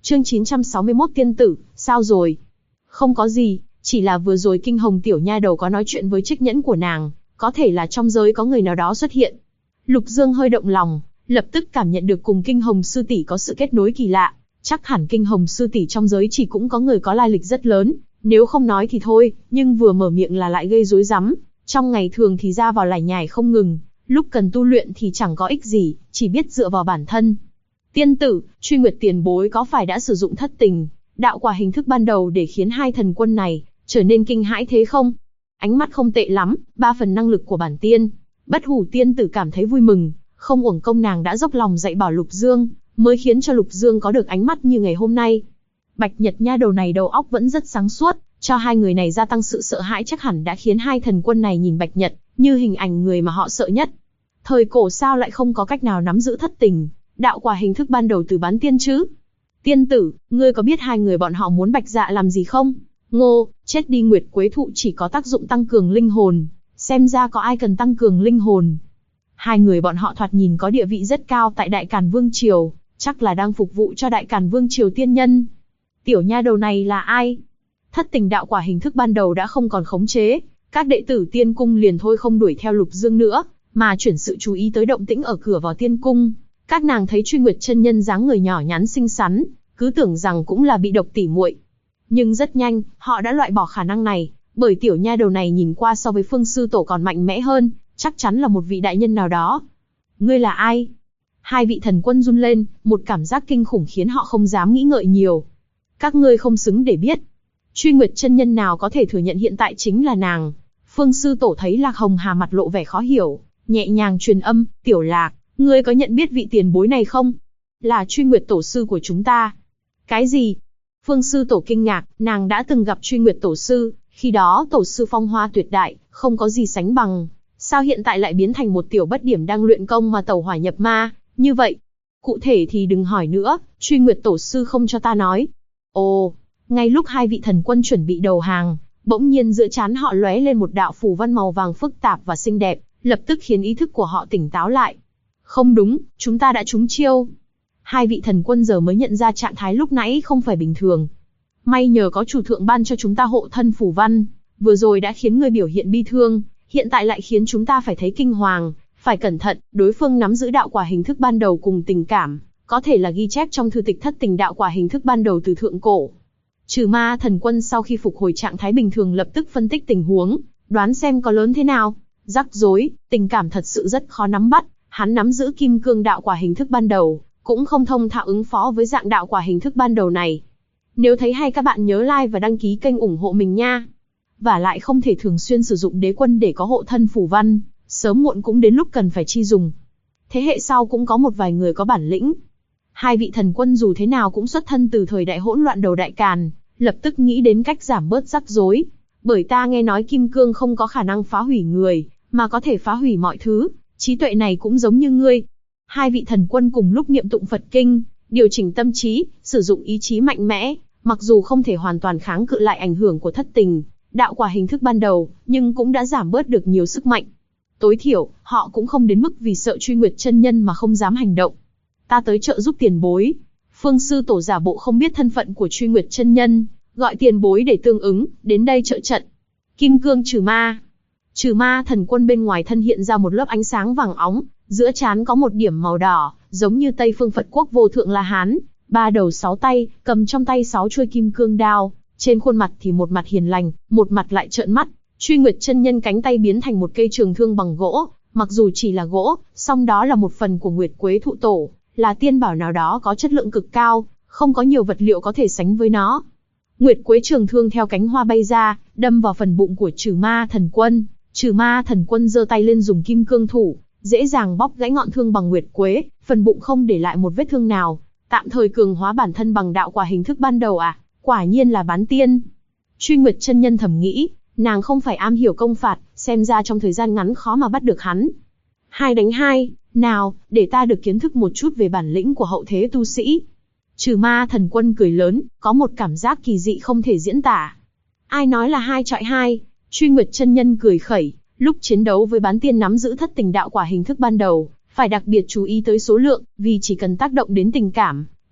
Chương 961 tiên tử, sao rồi? Không có gì, chỉ là vừa rồi Kinh Hồng tiểu nha đầu có nói chuyện với trích nhẫn của nàng, có thể là trong giới có người nào đó xuất hiện. Lục Dương hơi động lòng, lập tức cảm nhận được cùng Kinh Hồng sư tỷ có sự kết nối kỳ lạ. Chắc hẳn Kinh Hồng sư tỷ trong giới chỉ cũng có người có lai lịch rất lớn, nếu không nói thì thôi, nhưng vừa mở miệng là lại gây rối rắm. Trong ngày thường thì ra vào lải nhải không ngừng, lúc cần tu luyện thì chẳng có ích gì, chỉ biết dựa vào bản thân. Tiên tử, Truy Nguyệt tiền bối có phải đã sử dụng thất tình đạo quả hình thức ban đầu để khiến hai thần quân này trở nên kinh hãi thế không? Ánh mắt không tệ lắm, 3 phần năng lực của bản tiên. Bất Hủ tiên tử cảm thấy vui mừng, không uổng công nàng đã dốc lòng dạy bảo Lục Dương, mới khiến cho Lục Dương có được ánh mắt như ngày hôm nay. Bạch Nhật nha đầu này đầu óc vẫn rất sáng suốt, cho hai người này gia tăng sự sợ hãi chắc hẳn đã khiến hai thần quân này nhìn Bạch Nhật như hình ảnh người mà họ sợ nhất. Thời cổ sao lại không có cách nào nắm giữ thất tình đạo quả hình thức ban đầu từ bán tiên chứ? Tiên tử, ngươi có biết hai người bọn họ muốn Bạch Dạ làm gì không? Ngô, chết đi Nguyệt Quế thụ chỉ có tác dụng tăng cường linh hồn, xem ra có ai cần tăng cường linh hồn. Hai người bọn họ thoạt nhìn có địa vị rất cao tại Đại Càn Vương Triều, chắc là đang phục vụ cho Đại Càn Vương Triều tiên nhân. Tiểu nha đầu này là ai? Thất tình đạo quả hình thức ban đầu đã không còn khống chế, các đệ tử tiên cung liền thôi không đuổi theo Lục Dương nữa, mà chuyển sự chú ý tới động tĩnh ở cửa vào tiên cung. Các nàng thấy Truy Nguyệt chân nhân dáng người nhỏ nhắn xinh xắn, cứ tưởng rằng cũng là bị độc tỉ muội. Nhưng rất nhanh, họ đã loại bỏ khả năng này, bởi tiểu nha đầu này nhìn qua so với Phương sư tổ còn mạnh mẽ hơn, chắc chắn là một vị đại nhân nào đó. Ngươi là ai? Hai vị thần quân run lên, một cảm giác kinh khủng khiến họ không dám nghĩ ngợi nhiều. Các ngươi không xứng để biết. Truy Nguyệt chân nhân nào có thể thừa nhận hiện tại chính là nàng. Phương sư tổ thấy Lạc Hồng Hà mặt lộ vẻ khó hiểu, nhẹ nhàng truyền âm, Tiểu Lạc, ngươi có nhận biết vị tiền bối này không? Là Truy Nguyệt tổ sư của chúng ta. Cái gì? Phương sư tổ kinh ngạc, nàng đã từng gặp Truy Nguyệt tổ sư, khi đó tổ sư phong hoa tuyệt đại, không có gì sánh bằng. Sao hiện tại lại biến thành một tiểu bất điểm đang luyện công mà tẩu hỏa nhập ma, như vậy? Cụ thể thì đừng hỏi nữa, Truy Nguyệt tổ sư không cho ta nói. Ồ, ngay lúc hai vị thần quân chuẩn bị đầu hàng, bỗng nhiên giữa trán họ lóe lên một đạo phù văn màu vàng phức tạp và xinh đẹp, lập tức khiến ý thức của họ tỉnh táo lại. Không đúng, chúng ta đã trúng chiêu. Hai vị thần quân giờ mới nhận ra trạng thái lúc nãy không phải bình thường. May nhờ có chủ thượng ban cho chúng ta hộ thân phù văn, vừa rồi đã khiến ngươi biểu hiện bi thương, hiện tại lại khiến chúng ta phải thấy kinh hoàng. Phải cẩn thận, đối phương nắm giữ đạo quả hình thức ban đầu cùng tình cảm, có thể là ghi chép trong thư tịch thất tình đạo quả hình thức ban đầu từ thượng cổ. Trừ Ma thần quân sau khi phục hồi trạng thái bình thường lập tức phân tích tình huống, đoán xem có lớn thế nào. Rắc rối, tình cảm thật sự rất khó nắm bắt, hắn nắm giữ kim cương đạo quả hình thức ban đầu, cũng không thông thạo ứng phó với dạng đạo quả hình thức ban đầu này. Nếu thấy hay các bạn nhớ like và đăng ký kênh ủng hộ mình nha. Và lại không thể thường xuyên sử dụng đế quân để có hộ thân phù văn, sớm muộn cũng đến lúc cần phải chi dùng. Thế hệ sau cũng có một vài người có bản lĩnh. Hai vị thần quân dù thế nào cũng xuất thân từ thời đại hỗn loạn đầu Đại Càn, lập tức nghĩ đến cách giảm bớt rắc rối. Bởi ta nghe nói kim cương không có khả năng phá hủy người, mà có thể phá hủy mọi thứ, trí tuệ này cũng giống như ngươi. Hai vị thần quân cùng lúc niệm tụng Phật kinh, điều chỉnh tâm trí, sử dụng ý chí mạnh mẽ, mặc dù không thể hoàn toàn kháng cự lại ảnh hưởng của thất tình đạo quả hình thức ban đầu, nhưng cũng đã giảm bớt được nhiều sức mạnh. Tối thiểu, họ cũng không đến mức vì sợ Truy Nguyệt chân nhân mà không dám hành động. Ta tới trợ giúp tiền bối. Phương sư tổ giả bộ không biết thân phận của Truy Nguyệt chân nhân, gọi tiền bối để tương ứng, đến đây trợ trận. Kim cương trừ ma. Trừ Ma thần quân bên ngoài thân hiện ra một lớp ánh sáng vàng óng, giữa trán có một điểm màu đỏ, giống như Tây phương Phật quốc vô thượng La Hán, 3 đầu 6 tay, cầm trong tay 6 chuôi kim cương đao, trên khuôn mặt thì một mặt hiền lành, một mặt lại trợn mắt. Truy Nguyệt chân nhân cánh tay biến thành một cây trường thương bằng gỗ, mặc dù chỉ là gỗ, song đó là một phần của Nguyệt Quế thụ tổ, là tiên bảo nào đó có chất lượng cực cao, không có nhiều vật liệu có thể sánh với nó. Nguyệt Quế trường thương theo cánh hoa bay ra, đâm vào phần bụng của Trừ Ma thần quân. Trừ Ma thần quân giơ tay lên dùng kim cương thủ, dễ dàng bóc gãy ngọn thương bằng Nguyệt Quế, phần bụng không để lại một vết thương nào. Tạm thời cường hóa bản thân bằng đạo quả hình thức ban đầu à? Quả nhiên là bán tiên. Truy Nguyệt chân nhân thầm nghĩ, nàng không phải am hiểu công phạt, xem ra trong thời gian ngắn khó mà bắt được hắn. 2 đánh 2, nào, để ta được kiến thức một chút về bản lĩnh của hậu thế tu sĩ. Trừ Ma thần quân cười lớn, có một cảm giác kỳ dị không thể diễn tả. Ai nói là 2 chọi 2? Truy Nguyệt chân nhân cười khẩy, lúc chiến đấu với bán tiên nắm giữ thất tình đạo quả hình thức ban đầu, phải đặc biệt chú ý tới số lượng, vì chỉ cần tác động đến tình cảm,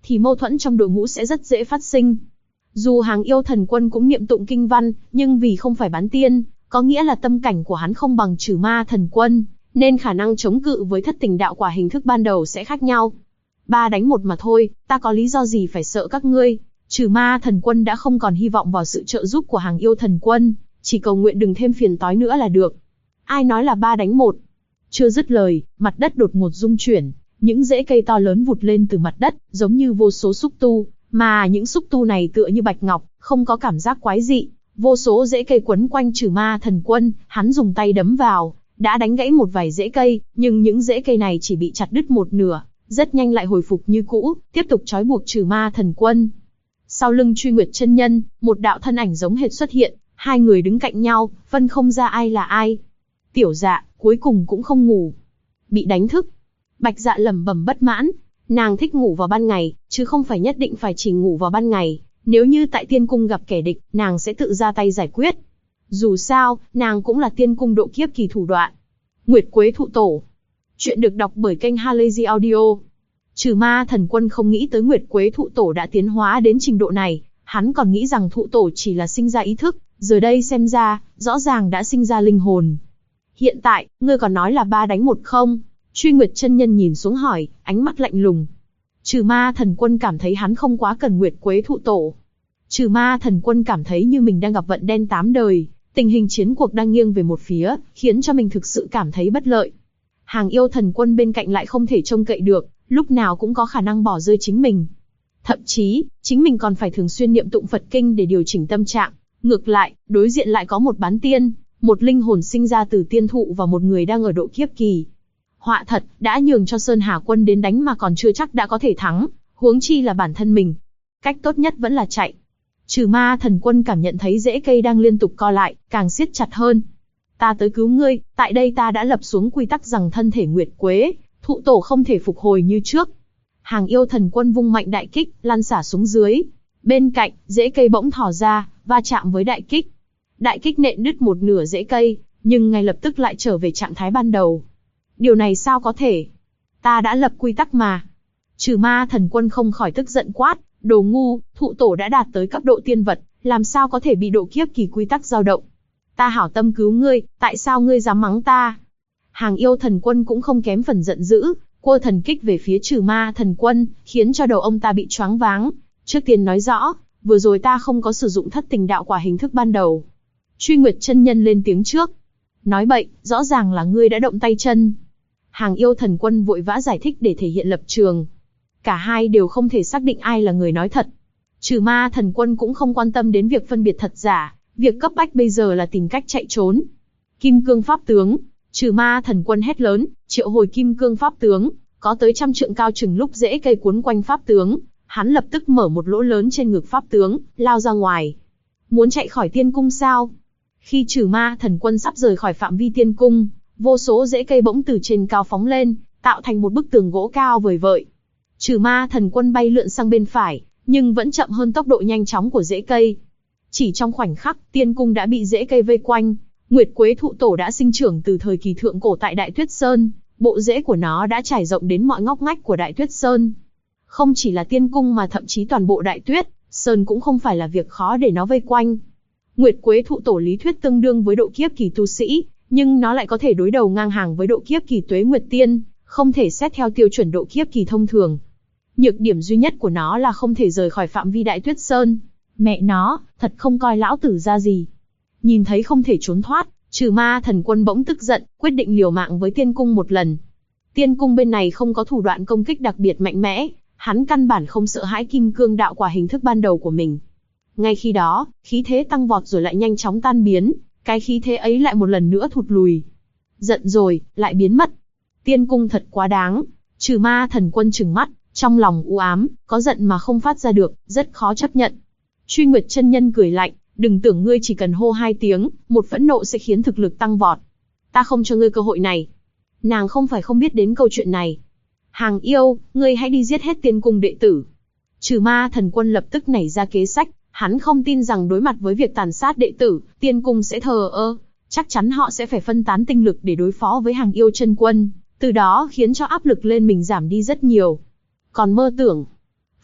thì mâu thuẫn trong đội ngũ sẽ rất dễ phát sinh. Dù Hàng Yêu Thần Quân cũng niệm tụng kinh văn, nhưng vì không phải bán tiên, có nghĩa là tâm cảnh của hắn không bằng Trừ Ma Thần Quân, nên khả năng chống cự với thất tình đạo quả hình thức ban đầu sẽ khác nhau. 3 đánh 1 mà thôi, ta có lý do gì phải sợ các ngươi? Trừ Ma Thần Quân đã không còn hy vọng vào sự trợ giúp của Hàng Yêu Thần Quân, chỉ cầu nguyện đừng thêm phiền toái nữa là được. Ai nói là 3 đánh 1? Chưa dứt lời, mặt đất đột ngột rung chuyển, những rễ cây to lớn vụt lên từ mặt đất, giống như vô số xúc tu, mà những xúc tu này tựa như bạch ngọc, không có cảm giác quái dị. Vô số rễ cây quấn quanh Trừ Ma Thần Quân, hắn dùng tay đấm vào, đã đánh gãy một vài rễ cây, nhưng những rễ cây này chỉ bị chặt đứt một nửa, rất nhanh lại hồi phục như cũ, tiếp tục trói buộc Trừ Ma Thần Quân. Sau lưng Truy Nguyệt chân nhân, một đạo thân ảnh giống hệt xuất hiện, hai người đứng cạnh nhau, phân không ra ai là ai. Tiểu Dạ, cuối cùng cũng không ngủ. Bị đánh thức. Bạch Dạ lẩm bẩm bất mãn, nàng thích ngủ vào ban ngày, chứ không phải nhất định phải chỉ ngủ vào ban ngày. Nếu như tại Tiên Cung gặp kẻ địch, nàng sẽ tự ra tay giải quyết. Dù sao, nàng cũng là Tiên Cung độ kiếp kỳ thủ đoạn. Nguyệt Quế Thụ Tổ. Chuyện được đọc bởi kênh Halazy Audio. Trừ Ma Thần Quân không nghĩ tới Nguyệt Quế Thụ Tổ đã tiến hóa đến trình độ này, hắn còn nghĩ rằng Thụ Tổ chỉ là sinh ra ý thức, giờ đây xem ra, rõ ràng đã sinh ra linh hồn. Hiện tại, ngươi còn nói là 3 đánh 1 không? Truy Nguyệt chân nhân nhìn xuống hỏi, ánh mắt lạnh lùng. Trừ Ma Thần Quân cảm thấy hắn không quá cần Nguyệt Quế Thụ Tổ. Trừ Ma Thần Quân cảm thấy như mình đang gặp vận đen 8 đời, tình hình chiến cuộc đang nghiêng về một phía, khiến cho mình thực sự cảm thấy bất lợi. Hàng Yêu Thần Quân bên cạnh lại không thể trông cậy được, lúc nào cũng có khả năng bỏ rơi chính mình. Thậm chí, chính mình còn phải thường xuyên niệm tụng Phật Kinh để điều chỉnh tâm trạng. Ngược lại, đối diện lại có một bán tiên, một linh hồn sinh ra từ tiên thụ và một người đang ở độ kiếp kỳ. Họa thật, đã nhường cho Sơn Hà Quân đến đánh mà còn chưa chắc đã có thể thắng, huống chi là bản thân mình. Cách tốt nhất vẫn là chạy. Trừ Ma Thần Quân cảm nhận thấy rễ cây đang liên tục co lại, càng siết chặt hơn. Ta tới cứu ngươi, tại đây ta đã lập xuống quy tắc rằng thân thể Nguyệt Quế Thụ Tổ không thể phục hồi như trước. Hàng Yêu Thần Quân vung mạnh đại kích, lăn xả xuống dưới. Bên cạnh, rễ cây bỗng thò ra, va chạm với đại kích. Đại kích nện đứt một nửa rễ cây, nhưng ngay lập tức lại trở về trạng thái ban đầu. Điều này sao có thể? Ta đã lập quy tắc mà. Trừ Ma Thần Quân không khỏi tức giận quát, đồ ngu, Thụ Tổ đã đạt tới cấp độ tiên vật, làm sao có thể bị độ kiếp kỳ quy tắc dao động? Ta hảo tâm cứu ngươi, tại sao ngươi dám mắng ta? Hàng Yêu Thần Quân cũng không kém phần giận dữ, quơ thần kích về phía Trừ Ma Thần Quân, khiến cho đầu ông ta bị choáng váng. Trước tiên nói rõ, vừa rồi ta không có sử dụng thất tình đạo quả hình thức ban đầu. Truy Nguyệt chân nhân lên tiếng trước. Nói bậy, rõ ràng là ngươi đã động tay chân. Hàng Yêu Thần Quân vội vã giải thích để thể hiện lập trường. Cả hai đều không thể xác định ai là người nói thật. Trừ Ma Thần Quân cũng không quan tâm đến việc phân biệt thật giả, việc cấp bách bây giờ là tìm cách chạy trốn. Kim Cương Pháp Tướng. Trừ Ma Thần Quân hét lớn, triệu hồi Kim Cương Pháp Tướng, có tới 100 trượng cao chừng lúc rễ cây cuốn quanh Pháp Tướng. Hắn lập tức mở một lỗ lớn trên ngực Pháp Tướng, lao ra ngoài. Muốn chạy khỏi Tiên Cung sao? Khi Trừ Ma Thần Quân sắp rời khỏi phạm vi Tiên Cung, vô số rễ cây bỗng từ trên cao phóng lên, tạo thành một bức tường gỗ cao vời vợi. Trừ Ma Thần Quân bay lượn sang bên phải, nhưng vẫn chậm hơn tốc độ nhanh chóng của rễ cây. Chỉ trong khoảnh khắc, Tiên Cung đã bị rễ cây vây quanh. Nguyệt Quế Thụ Tổ đã sinh trưởng từ thời kỳ thượng cổ tại Đại Tuyết Sơn, bộ rễ của nó đã trải rộng đến mọi ngóc ngách của Đại Tuyết Sơn. Không chỉ là Tiên Cung mà thậm chí toàn bộ Đại Tuyết Sơn cũng không phải là việc khó để nó vây quanh. Nguyệt Quế Thụ Tổ lý thuyết tương đương với độ kiếp kỳ tu sĩ, nhưng nó lại có thể đối đầu ngang hàng với độ kiếp kỳ Tuế Nguyệt Tiên, không thể xét theo tiêu chuẩn độ kiếp kỳ thông thường. Nhược điểm duy nhất của nó là không thể rời khỏi phạm vi Đại Tuyết Sơn. Mẹ nó, thật không coi lão tử ra gì. Nhìn thấy không thể trốn thoát, Trừ Ma Thần Quân bỗng tức giận, quyết định liều mạng với Tiên Cung một lần. Tiên Cung bên này không có thủ đoạn công kích đặc biệt mạnh mẽ, hắn căn bản không sợ hãi Kim Cương đạo quả hình thức ban đầu của mình. Ngay khi đó, khí thế tăng vọt rồi lại nhanh chóng tan biến, cái khí thế ấy lại một lần nữa thụt lùi. Giận rồi, lại biến mất. Tiên Cung thật quá đáng. Trừ Ma Thần Quân trừng mắt, trong lòng u ám, có giận mà không phát ra được, rất khó chấp nhận. Truy Nguyệt chân nhân cười lạnh, đừng tưởng ngươi chỉ cần hô 2 tiếng, một phẫn nộ sẽ khiến thực lực tăng vọt. Ta không cho ngươi cơ hội này. Nàng không phải không biết đến câu chuyện này. Hàng Yêu, ngươi hãy đi giết hết Tiên Cung đệ tử. Trừ Ma Thần Quân lập tức nảy ra kế sách, hắn không tin rằng đối mặt với việc tàn sát đệ tử, Tiên Cung sẽ thờ ơ, chắc chắn họ sẽ phải phân tán tinh lực để đối phó với Hàng Yêu chân quân, từ đó khiến cho áp lực lên mình giảm đi rất nhiều. Còn mơ tưởng.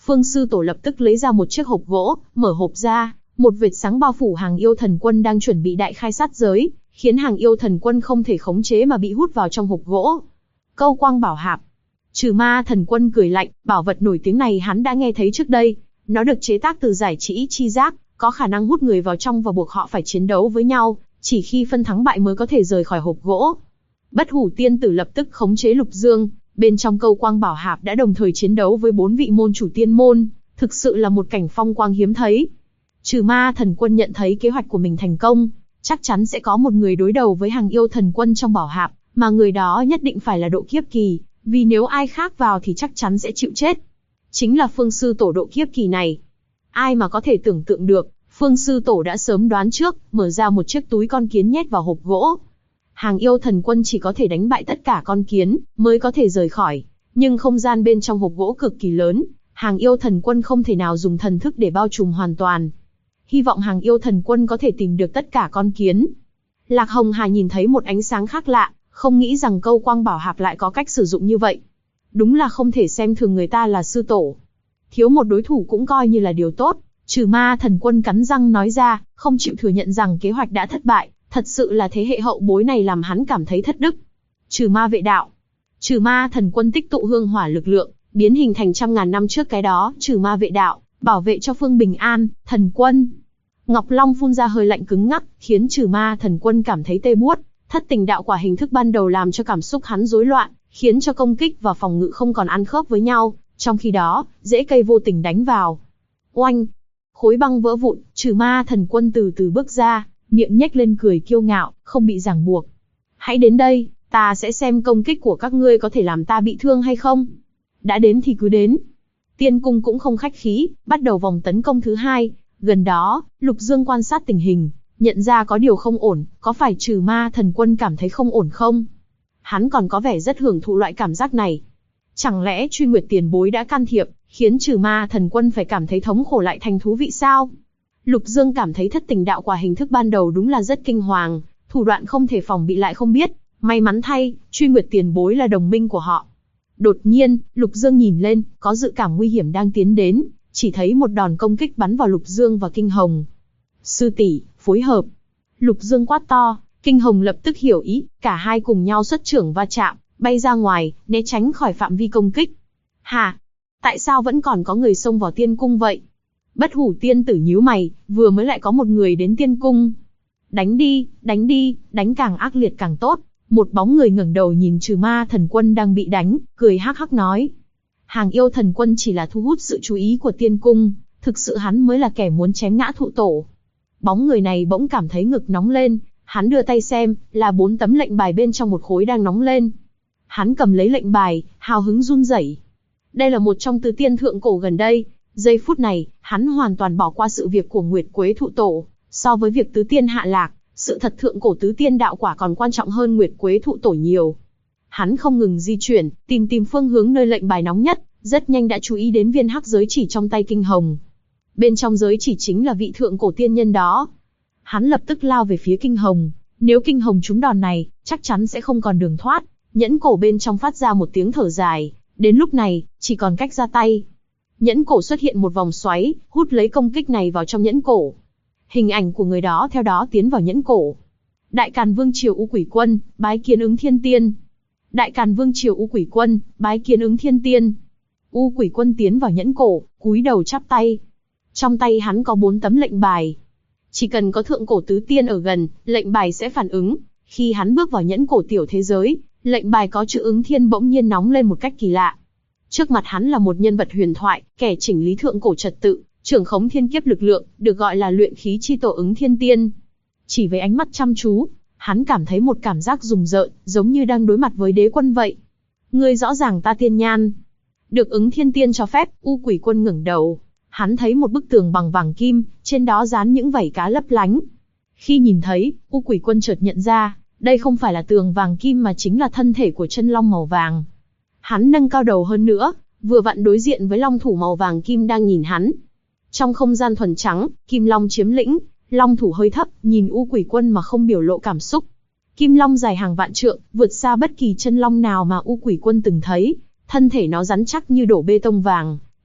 Phương sư tổ lập tức lấy ra một chiếc hộp gỗ, mở hộp ra, một vệt sáng bao phủ Hàng Yêu Thần Quân đang chuẩn bị đại khai sát giới, khiến Hàng Yêu Thần Quân không thể khống chế mà bị hút vào trong hộp gỗ. Câu quang bảo hạp. Trừ Ma Thần Quân cười lạnh, bảo vật nổi tiếng này hắn đã nghe thấy trước đây, nó được chế tác từ giải chỉ chi giác, có khả năng hút người vào trong và buộc họ phải chiến đấu với nhau, chỉ khi phân thắng bại mới có thể rời khỏi hộp gỗ. Bất Hủ Tiên Tử lập tức khống chế Lục Dương, bên trong câu quang bảo hạp đã đồng thời chiến đấu với 4 vị môn chủ tiên môn, thực sự là một cảnh phong quang hiếm thấy. Trừ Ma Thần Quân nhận thấy kế hoạch của mình thành công, chắc chắn sẽ có một người đối đầu với Hàng Yêu Thần Quân trong bảo hạp, mà người đó nhất định phải là độ kiếp kỳ, vì nếu ai khác vào thì chắc chắn sẽ chịu chết. Chính là Phương sư tổ độ kiếp kỳ này. Ai mà có thể tưởng tượng được, Phương sư tổ đã sớm đoán trước, mở ra một chiếc túi con kiến nhét vào hộp gỗ. Hàng Yêu Thần Quân chỉ có thể đánh bại tất cả con kiến, mới có thể rời khỏi. Nhưng không gian bên trong hộp gỗ cực kỳ lớn, Hàng Yêu Thần Quân không thể nào dùng thần thức để bao trùm hoàn toàn. Hy vọng Hàng Yêu Thần Quân có thể tìm được tất cả con kiến. Lạc Hồng Hà nhìn thấy một ánh sáng khác lạ, không nghĩ rằng câu quang bảo hạp lại có cách sử dụng như vậy. Đúng là không thể xem thường người ta là sư tổ. Thiếu một đối thủ cũng coi như là điều tốt. Trừ Ma Thần Quân cắn răng nói ra, không chịu thừa nhận rằng kế hoạch đã thất bại, thật sự là thế hệ hậu bối này làm hắn cảm thấy thất đức. Trừ Ma vệ đạo. Trừ Ma Thần Quân tích tụ hương hỏa lực lượng, biến hình thành trăm ngàn năm trước cái đó, Trừ Ma vệ đạo, bảo vệ cho Phương Bình An, Thần Quân. Ngọc Long phun ra hơi lạnh cứng ngắc, khiến Trừ Ma Thần Quân cảm thấy tê buốt. Thất tình đạo quả hình thức ban đầu làm cho cảm xúc hắn rối loạn, khiến cho công kích và phòng ngự không còn ăn khớp với nhau. Trong khi đó, rễ cây vô tình đánh vào. Oanh! Khối băng vỡ vụn, Trừ Ma Thần Quân từ từ bước ra, miệng nhếch lên cười kiêu ngạo, không bị ràng buộc. Hãy đến đây, ta sẽ xem công kích của các ngươi có thể làm ta bị thương hay không. Đã đến thì cứ đến. Tiên cung cũng không khách khí, bắt đầu vòng tấn công thứ hai. Gần đó, Lục Dương quan sát tình hình, nhận ra có điều không ổn, có phải Trừ Ma Thần Quân cảm thấy không ổn không? Hắn còn có vẻ rất hưởng thụ loại cảm giác này. Chẳng lẽ Truy Nguyệt tiền bối đã can thiệp, khiến Trừ Ma Thần Quân phải cảm thấy thống khổ lại thành thú vị sao? Lục Dương cảm thấy thất tình đạo quả hình thức ban đầu đúng là rất kinh hoàng, thủ đoạn không thể phòng bị lại không biết. May mắn thay, Truy Nguyệt tiền bối là đồng minh của họ. Đột nhiên, Lục Dương nhìn lên, có dự cảm nguy hiểm đang tiến đến, chỉ thấy một đòn công kích bắn vào Lục Dương và Kinh Hồng. Sư tỷ, phối hợp. Lục Dương quát to, Kinh Hồng lập tức hiểu ý, cả hai cùng nhau xuất chưởng va chạm, bay ra ngoài, né tránh khỏi phạm vi công kích. Hả? Tại sao vẫn còn có người xông vào tiên cung vậy? Bất Hủ Tiên Tử nhíu mày, vừa mới lại có một người đến tiên cung. Đánh đi, đánh càng ác liệt càng tốt. Một bóng người ngẩng đầu nhìn Trừ Ma Thần Quân đang bị đánh, cười hắc hắc nói. Hàng Yêu Thần Quân chỉ là thu hút sự chú ý của tiên cung, thực sự hắn mới là kẻ muốn chém ngã thụ tổ. Bóng người này bỗng cảm thấy ngực nóng lên, hắn đưa tay xem, là 4 tấm lệnh bài bên trong một khối đang nóng lên. Hắn cầm lấy lệnh bài, hào hứng run rẩy. Đây là một trong tứ tiên thượng cổ gần đây, giây phút này, hắn hoàn toàn bỏ qua sự việc của Nguyệt Quế thụ tổ, so với việc tứ tiên hạ lạc, sự thật thượng cổ tứ tiên đạo quả còn quan trọng hơn Nguyệt Quế thụ tổ nhiều. Hắn không ngừng di chuyển, tìm phương hướng nơi lệnh bài nóng nhất, rất nhanh đã chú ý đến viên hắc giới chỉ trong tay Kinh Hồng. Bên trong giới chỉ chính là vị thượng cổ tiên nhân đó. Hắn lập tức lao về phía Kinh Hồng, nếu Kinh Hồng trúng đòn này, chắc chắn sẽ không còn đường thoát. Nhẫn cổ bên trong phát ra một tiếng thở dài, đến lúc này, chỉ còn cách ra tay. Nhẫn cổ xuất hiện một vòng xoáy, hút lấy công kích này vào trong nhẫn cổ. Hình ảnh của người đó theo đó tiến vào nhẫn cổ. Đại Càn Vương Triều U Quỷ Quân, bái kiến Ứng Thiên Tiên. Đại Càn Vương Triều U Quỷ Quân, bái kiến Ứng Thiên Tiên. U Quỷ Quân tiến vào nhẫn cổ, cúi đầu chắp tay. Trong tay hắn có 4 tấm lệnh bài. Chỉ cần có thượng cổ tứ tiên ở gần, lệnh bài sẽ phản ứng. Khi hắn bước vào nhẫn cổ tiểu thế giới, lệnh bài có chữ Ứng Thiên bỗng nhiên nóng lên một cách kỳ lạ. Trước mặt hắn là một nhân vật huyền thoại, kẻ chỉnh lý thượng cổ trật tự, trưởng khống thiên kiếp lực lượng, được gọi là luyện khí chi tổ Ứng Thiên Tiên. Chỉ với ánh mắt chăm chú, hắn cảm thấy một cảm giác rùng rợn, giống như đang đối mặt với đế quân vậy. Ngươi rõ ràng ta tiên nhan. Được Ứng Thiên Tiên cho phép, U Quỷ Quân ngẩng đầu. Hắn thấy một bức tường bằng vàng kim, trên đó dán những vảy cá lấp lánh. Khi nhìn thấy, U Quỷ Quân chợt nhận ra, đây không phải là tường vàng kim mà chính là thân thể của chân long màu vàng. Hắn nâng cao đầu hơn nữa, vừa vặn đối diện với long thủ màu vàng kim đang nhìn hắn. Trong không gian thuần trắng, Kim Long chiếm lĩnh, long thủ hơi thấp, nhìn U Quỷ Quân mà không biểu lộ cảm xúc. Kim Long dài hàng vạn trượng, vượt xa bất kỳ chân long nào mà U Quỷ Quân từng thấy, thân thể nó rắn chắc như đổ bê tông vàng,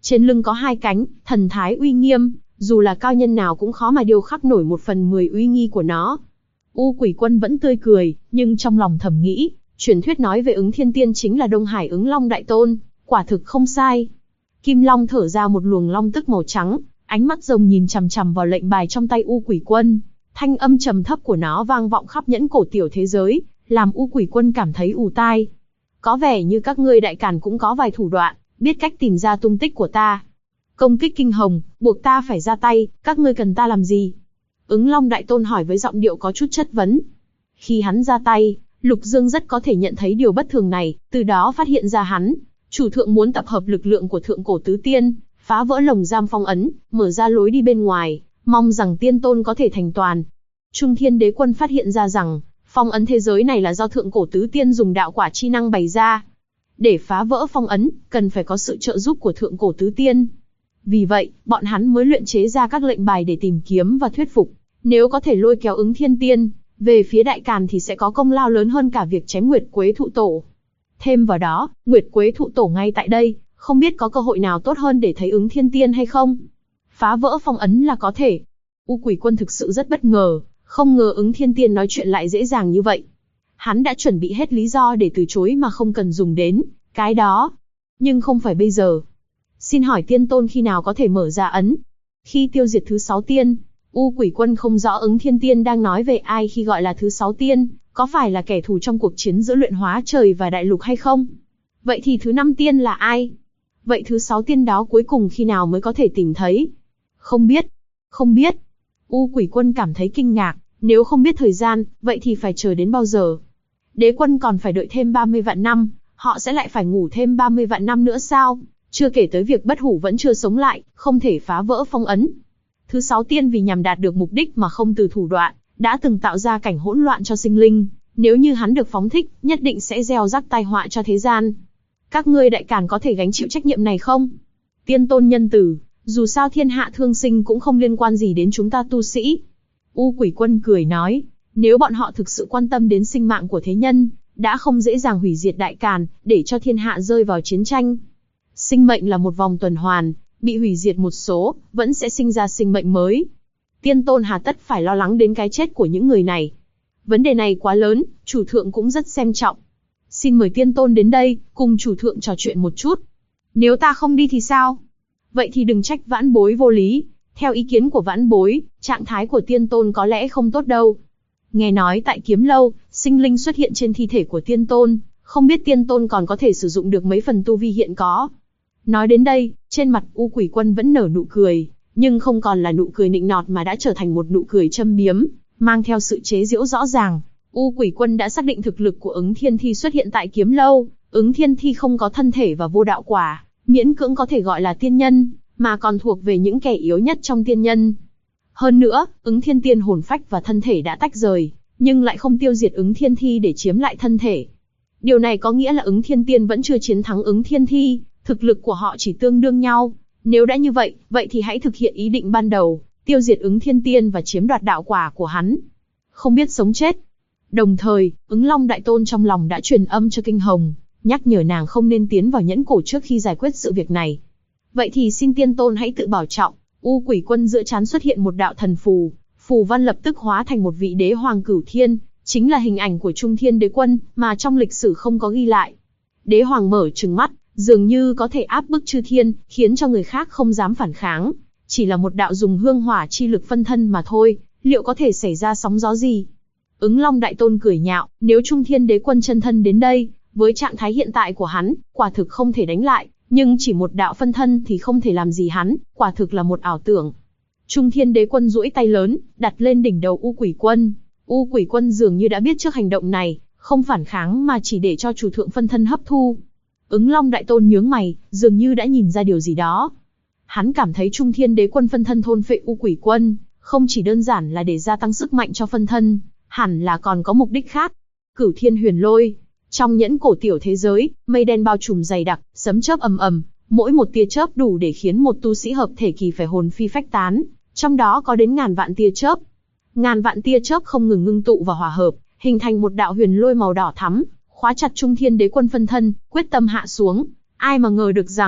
Trên lưng có hai cánh, thần thái uy nghiêm, dù là cao nhân nào cũng khó mà điêu khắc nổi 1/10 uy nghi của nó. U Quỷ Quân vẫn tươi cười, nhưng trong lòng thầm nghĩ, truyền thuyết nói về Ứng Thiên Tiên chính là Đông Hải Ứng Long Đại Tôn, quả thực không sai. Kim Long thở ra một luồng long tức màu trắng, ánh mắt rồng nhìn chằm chằm vào lệnh bài trong tay U Quỷ Quân. Thanh âm trầm thấp của nó vang vọng khắp nhẫn cổ tiểu thế giới, làm U Quỷ Quân cảm thấy ù tai. Có vẻ như các ngươi Đại Càn cũng có vài thủ đoạn, biết cách tìm ra tung tích của ta. Công kích kinh hồng, buộc ta phải ra tay, các ngươi cần ta làm gì? Ứng Long Đại Tôn hỏi với giọng điệu có chút chất vấn. Khi hắn ra tay, Lục Dương rất có thể nhận thấy điều bất thường này, từ đó phát hiện ra hắn. Chủ thượng muốn tập hợp lực lượng của thượng cổ tứ tiên, phá vỡ lồng giam phong ấn, mở ra lối đi bên ngoài, mong rằng tiên tôn có thể thành toàn. Trung Thiên Đế Quân phát hiện ra rằng, phong ấn thế giới này là do thượng cổ tứ tiên dùng đạo quả chi năng bày ra. Để phá vỡ phong ấn, cần phải có sự trợ giúp của thượng cổ tứ tiên. Vì vậy, bọn hắn mới luyện chế ra các lệnh bài để tìm kiếm và thuyết phục. Nếu có thể lôi kéo Ứng Thiên Tiên về phía Đại Càn thì sẽ có công lao lớn hơn cả việc chém Nguyệt Quế Thụ Tổ. Thêm vào đó, Nguyệt Quế Thụ Tổ ngay tại đây, không biết có cơ hội nào tốt hơn để thấy Ứng Thiên Tiên hay không? Phá vỡ phong ấn là có thể. U Quỷ Quân thực sự rất bất ngờ, không ngờ Ứng Thiên Tiên nói chuyện lại dễ dàng như vậy. Hắn đã chuẩn bị hết lý do để từ chối mà không cần dùng đến cái đó. Nhưng không phải bây giờ. Xin hỏi tiên tôn khi nào có thể mở ra ấn? Khi tiêu diệt thứ 6 tiên. U Quỷ Quân không rõ Ứng Thiên Tiên đang nói về ai khi gọi là thứ 6 tiên, có phải là kẻ thù trong cuộc chiến giữa luyện hóa trời và đại lục hay không? Vậy thì thứ 5 tiên là ai? Vậy thứ 6 tiên đó cuối cùng khi nào mới có thể tìm thấy? Không biết. Không biết. U Quỷ Quân cảm thấy kinh ngạc, nếu không biết thời gian, vậy thì phải chờ đến bao giờ? Đế quân còn phải đợi thêm 30 vạn năm, họ sẽ lại phải ngủ thêm 30 vạn năm nữa sao? Chưa kể tới việc Bất Hủ vẫn chưa sống lại, không thể phá vỡ phong ấn. Thứ 6 tiên vì nhằm đạt được mục đích mà không từ thủ đoạn, đã từng tạo ra cảnh hỗn loạn cho sinh linh. Nếu như hắn được phóng thích, nhất định sẽ gieo rắc tai họa cho thế gian. Các ngươi Đại Càn có thể gánh chịu trách nhiệm này không? Tiên tôn nhân tử, dù sao thiên hạ thương sinh cũng không liên quan gì đến chúng ta tu sĩ. U Quỷ Quân cười nói, nếu bọn họ thực sự quan tâm đến sinh mạng của thế nhân, đã không dễ dàng hủy diệt Đại Càn, để cho thiên hạ rơi vào chiến tranh. Sinh mệnh là một vòng tuần hoàn, bị hủy diệt một số, vẫn sẽ sinh ra sinh mệnh mới. Tiên tôn hà tất phải lo lắng đến cái chết của những người này. Vấn đề này quá lớn, chủ thượng cũng rất xem trọng. Xin mời tiên tôn đến đây, cùng chủ thượng trò chuyện một chút. Nếu ta không đi thì sao? Vậy thì đừng trách vãn bối vô lý. Theo ý kiến của vãn bối, trạng thái của tiên tôn có lẽ không tốt đâu. Nghe nói tại Kiếm Lâu, sinh linh xuất hiện trên thi thể của tiên tôn, không biết tiên tôn còn có thể sử dụng được mấy phần tu vi hiện có. Nói đến đây, trên mặt U Quỷ Quân vẫn nở nụ cười, nhưng không còn là nụ cười nịnh nọt mà đã trở thành một nụ cười châm biếm, mang theo sự chế giễu rõ ràng. U Quỷ Quân đã xác định thực lực của Ứng Thiên Thi xuất hiện tại Kiếm Lâu. Ứng Thiên Thi không có thân thể và vô đạo quả, miễn cưỡng có thể gọi là tiên nhân, mà còn thuộc về những kẻ yếu nhất trong tiên nhân. Hơn nữa, Ứng Thiên Tiên hồn phách và thân thể đã tách rời, nhưng lại không tiêu diệt Ứng Thiên Thi để chiếm lại thân thể. Điều này có nghĩa là Ứng Thiên Tiên vẫn chưa chiến thắng Ứng Thiên Thi, thực lực của họ chỉ tương đương nhau. Nếu đã như vậy, vậy thì hãy thực hiện ý định ban đầu, tiêu diệt Ứng Thiên Tiên và chiếm đoạt đạo quả của hắn. Không biết sống chết. Đồng thời, Ứng Long Đại Tôn trong lòng đã truyền âm cho Kinh Hồng, nhắc nhở nàng không nên tiến vào nhẫn cổ trước khi giải quyết sự việc này. Vậy thì xin tiên tôn hãy tự bảo trọng. U Quỷ Quân giữa trán xuất hiện một đạo thần phù, phù văn lập tức hóa thành một vị đế hoàng cửu thiên, chính là hình ảnh của Trung Thiên Đế Quân mà trong lịch sử không có ghi lại. Đế hoàng mở trừng mắt, dường như có thể áp bức chư thiên, khiến cho người khác không dám phản kháng. Chỉ là một đạo dùng hương hỏa chi lực phân thân mà thôi, liệu có thể xảy ra sóng gió gì? Ứng Long Đại Tôn cười nhạo, nếu Trung Thiên Đế Quân chân thân đến đây, với trạng thái hiện tại của hắn, quả thực không thể đánh lại, nhưng chỉ một đạo phân thân thì không thể làm gì hắn, quả thực là một ảo tưởng. Trung Thiên Đế Quân duỗi tay lớn, đặt lên đỉnh đầu U Quỷ Quân. U Quỷ Quân dường như đã biết trước hành động này, không phản kháng mà chỉ để cho chủ thượng phân thân hấp thu. Ứng Long Đại Tôn nhướng mày, dường như đã nhìn ra điều gì đó. Hắn cảm thấy Trung Thiên Đế Quân phân thân thôn phệ U Quỷ Quân, không chỉ đơn giản là để gia tăng sức mạnh cho phân thân, hẳn là còn có mục đích khác. Cửu Thiên Huyền Lôi. Trong nhẫn cổ tiểu thế giới, mây đen bao trùm dày đặc, sấm chớp ầm ầm, mỗi một tia chớp đủ để khiến một tu sĩ hợp thể kỳ phải hồn phi phách tán, trong đó có đến ngàn vạn tia chớp. Ngàn vạn tia chớp không ngừng ngưng tụ và hòa hợp, hình thành một đạo huyền lôi màu đỏ thắm, khóa chặt Trung Thiên Đế Quân phân thân, quyết tâm hạ xuống. Ai mà ngờ được rằng,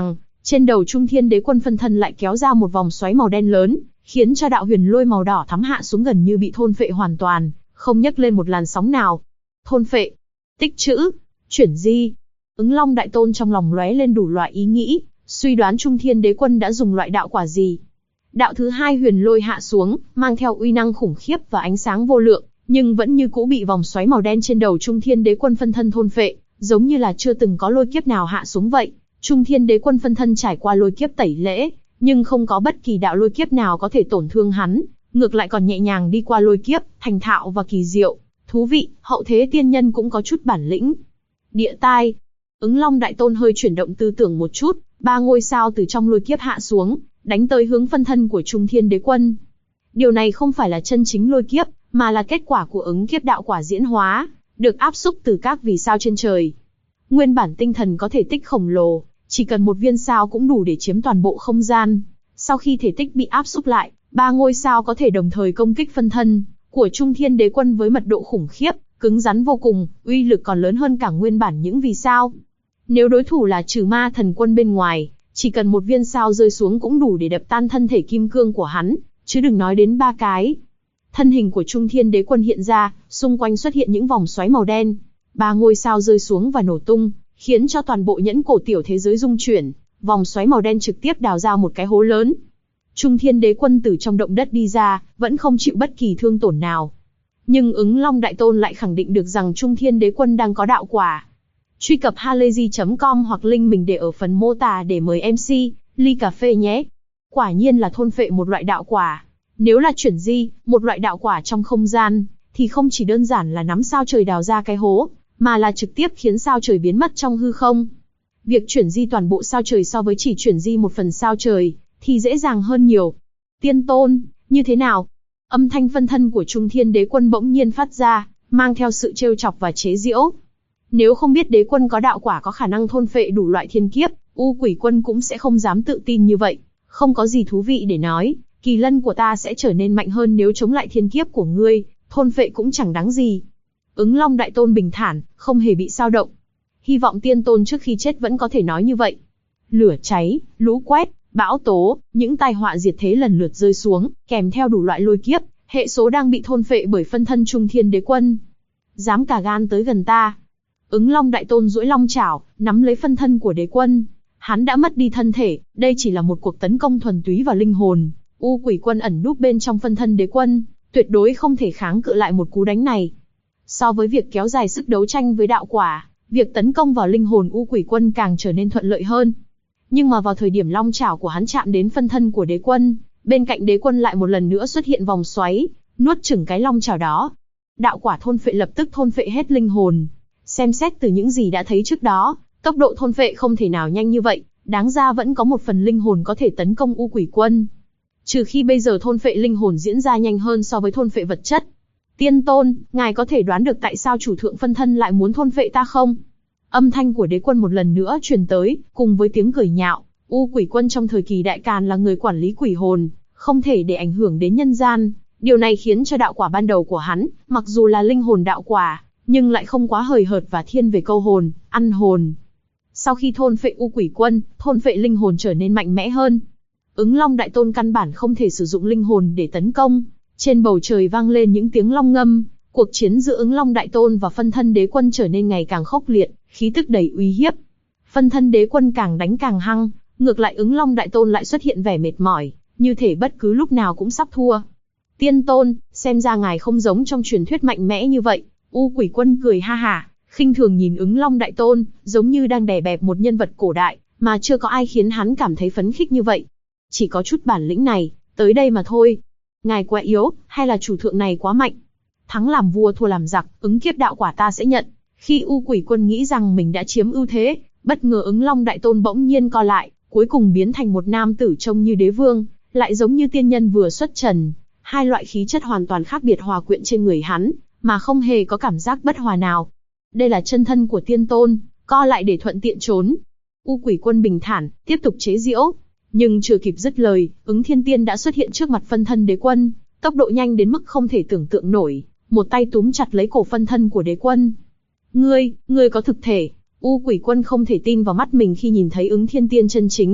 Trên đầu Trung Thiên Đế Quân phân thân lại kéo ra một vòng xoáy màu đen lớn, khiến cho đạo huyền lôi màu đỏ thắm hạ xuống gần như bị thôn phệ hoàn toàn, không nhấc lên một làn sóng nào. Thôn phệ, tích trữ, chuyển di. Ứng Long Đại Tôn trong lòng lóe lên đủ loại ý nghĩ, suy đoán Trung Thiên Đế Quân đã dùng loại đạo quả gì. Đạo thứ hai huyền lôi hạ xuống, mang theo uy năng khủng khiếp và ánh sáng vô lượng, nhưng vẫn như cũ bị vòng xoáy màu đen trên đầu Trung Thiên Đế Quân phân thân thôn phệ, giống như là chưa từng có lôi kiếp nào hạ xuống vậy. Trung Thiên Đế Quân phân thân trải qua lôi kiếp tẩy lễ, nhưng không có bất kỳ đạo lôi kiếp nào có thể tổn thương hắn, ngược lại còn nhẹ nhàng đi qua lôi kiếp, thành thạo và kỳ diệu. Thú vị, hậu thế tiên nhân cũng có chút bản lĩnh. Địa tai. Ứng Long Đại Tôn hơi chuyển động tư tưởng một chút, 3 ngôi sao từ trong lôi kiếp hạ xuống, đánh tới hướng phân thân của Trung Thiên Đế Quân. Điều này không phải là chân chính lôi kiếp, mà là kết quả của ứng kiếp đạo quả diễn hóa, được áp xúc từ các vì sao trên trời. Nguyên bản tinh thần có thể tích khổng lồ, chỉ cần một viên sao cũng đủ để chiếm toàn bộ không gian. Sau khi thể tích bị áp xúc lại, 3 ngôi sao có thể đồng thời công kích phân thân của Trung Thiên Đế Quân với mật độ khủng khiếp, cứng rắn vô cùng, uy lực còn lớn hơn cả nguyên bản những vì sao. Nếu đối thủ là Trừ Ma Thần Quân bên ngoài, chỉ cần một viên sao rơi xuống cũng đủ để đập tan thân thể kim cương của hắn, chứ đừng nói đến 3 cái. Thân hình của Trung Thiên Đế Quân hiện ra, xung quanh xuất hiện những vòng xoáy màu đen. 3 ngôi sao rơi xuống và nổ tung, khiến cho toàn bộ nhẫn cổ tiểu thế giới rung chuyển, vòng xoáy màu đen trực tiếp đào ra một cái hố lớn. Trung Thiên Đế Quân từ trong động đất đi ra, vẫn không chịu bất kỳ thương tổn nào. Nhưng Ứng Long Đại Tôn lại khẳng định được rằng Trung Thiên Đế Quân đang có đạo quả. Truy cập halayzi.com hoặc link mình để ở phần mô tả để mời MC, ly cà phê nhé. Quả nhiên là thôn phệ một loại đạo quả. Nếu là chuyển di, một loại đạo quả trong không gian, thì không chỉ đơn giản là nắm sao trời đào ra cái hố, mà là trực tiếp khiến sao trời biến mất trong hư không. Việc chuyển di toàn bộ sao trời so với chỉ chuyển di một phần sao trời, thì dễ dàng hơn nhiều. Tiên Tôn, như thế nào? Âm thanh phân thân của Trung Thiên Đế Quân bỗng nhiên phát ra, mang theo sự trêu chọc và chế giễu. Nếu không biết Đế Quân có đạo quả có khả năng thôn phệ đủ loại thiên kiếp, U Quỷ Quân cũng sẽ không dám tự tin như vậy. Không có gì thú vị để nói, kỳ lân của ta sẽ trở nên mạnh hơn nếu chống lại thiên kiếp của ngươi, thôn phệ cũng chẳng đáng gì. Ứng Long Đại Tôn bình thản, không hề bị xao động. Hy vọng Tiên Tôn trước khi chết vẫn có thể nói như vậy. Lửa cháy, lũ quét, bão tố, những tai họa diệt thế lần lượt rơi xuống, kèm theo đủ loại lôi kiếp, hệ số đang bị thôn phệ bởi phân thân Trung Thiên Đế Quân. Dám cả gan tới gần ta. Ứng Long Đại Tôn duỗi long chảo, nắm lấy phân thân của Đế Quân. Hắn đã mất đi thân thể, đây chỉ là một cuộc tấn công thuần túy vào linh hồn. U Quỷ Quân ẩn núp bên trong phân thân Đế Quân, tuyệt đối không thể kháng cự lại một cú đánh này. So với việc kéo dài sức đấu tranh với đạo quả, việc tấn công vào linh hồn U Quỷ Quân càng trở nên thuận lợi hơn. Nhưng mà vào thời điểm long chảo của hắn chạm đến phân thân của Đế Quân, bên cạnh Đế Quân lại một lần nữa xuất hiện vòng xoáy, nuốt chửng cái long chảo đó. Đạo quả thôn phệ lập tức thôn phệ hết linh hồn. Xem xét từ những gì đã thấy trước đó, tốc độ thôn phệ không thể nào nhanh như vậy, đáng ra vẫn có một phần linh hồn có thể tấn công U Quỷ Quân. Trừ khi bây giờ thôn phệ linh hồn diễn ra nhanh hơn so với thôn phệ vật chất. Tiên Tôn, ngài có thể đoán được tại sao chủ thượng phân thân lại muốn thôn phệ ta không? Âm thanh của Đế Quân một lần nữa truyền tới, cùng với tiếng cười nhạo. U Quỷ Quân trong thời kỳ Đại Càn là người quản lý quỷ hồn, không thể để ảnh hưởng đến nhân gian. Điều này khiến cho đạo quả ban đầu của hắn, mặc dù là linh hồn đạo quả, nhưng lại không quá hời hợt và thiên về câu hồn, ăn hồn. Sau khi thôn phệ U Quỷ Quân, thôn phệ linh hồn trở nên mạnh mẽ hơn. Ứng Long Đại Tôn căn bản không thể sử dụng linh hồn để tấn công. Trên bầu trời vang lên những tiếng long ngâm, cuộc chiến giữa Ứng Long Đại Tôn và phân thân Đế Quân trở nên ngày càng khốc liệt, khí tức đầy uy hiếp. Phân thân Đế Quân càng đánh càng hăng, ngược lại Ứng Long Đại Tôn lại xuất hiện vẻ mệt mỏi, như thể bất cứ lúc nào cũng sắp thua. Tiên Tôn, xem ra ngài không giống trong truyền thuyết mạnh mẽ như vậy. U Quỷ Quân cười ha hả, khinh thường nhìn Ứng Long Đại Tôn, giống như đang đè bẹp một nhân vật cổ đại, mà chưa có ai khiến hắn cảm thấy phấn khích như vậy. Chỉ có chút bản lĩnh này, tới đây mà thôi. Ngài quá yếu, hay là chủ thượng này quá mạnh? Thắng làm vua thua làm giặc, ứng kiếp đạo quả ta sẽ nhận. Khi U Quỷ Quân nghĩ rằng mình đã chiếm ưu thế, bất ngờ Ứng Long Đại Tôn bỗng nhiên co lại, cuối cùng biến thành một nam tử trông như đế vương, lại giống như tiên nhân vừa xuất trần. Hai loại khí chất hoàn toàn khác biệt hòa quyện trên người hắn, mà không hề có cảm giác bất hòa nào. Đây là chân thân của Tiên Tôn, co lại để thuận tiện trốn. U Quỷ Quân bình thản, tiếp tục chế giễu. Nhưng chưa kịp dứt lời, Ứng Thiên Tiên đã xuất hiện trước mặt phân thân Đế Quân, tốc độ nhanh đến mức không thể tưởng tượng nổi, một tay túm chặt lấy cổ phân thân của Đế Quân. Ngươi có thực thể? U Quỷ Quân không thể tin vào mắt mình khi nhìn thấy Ứng Thiên Tiên chân chính,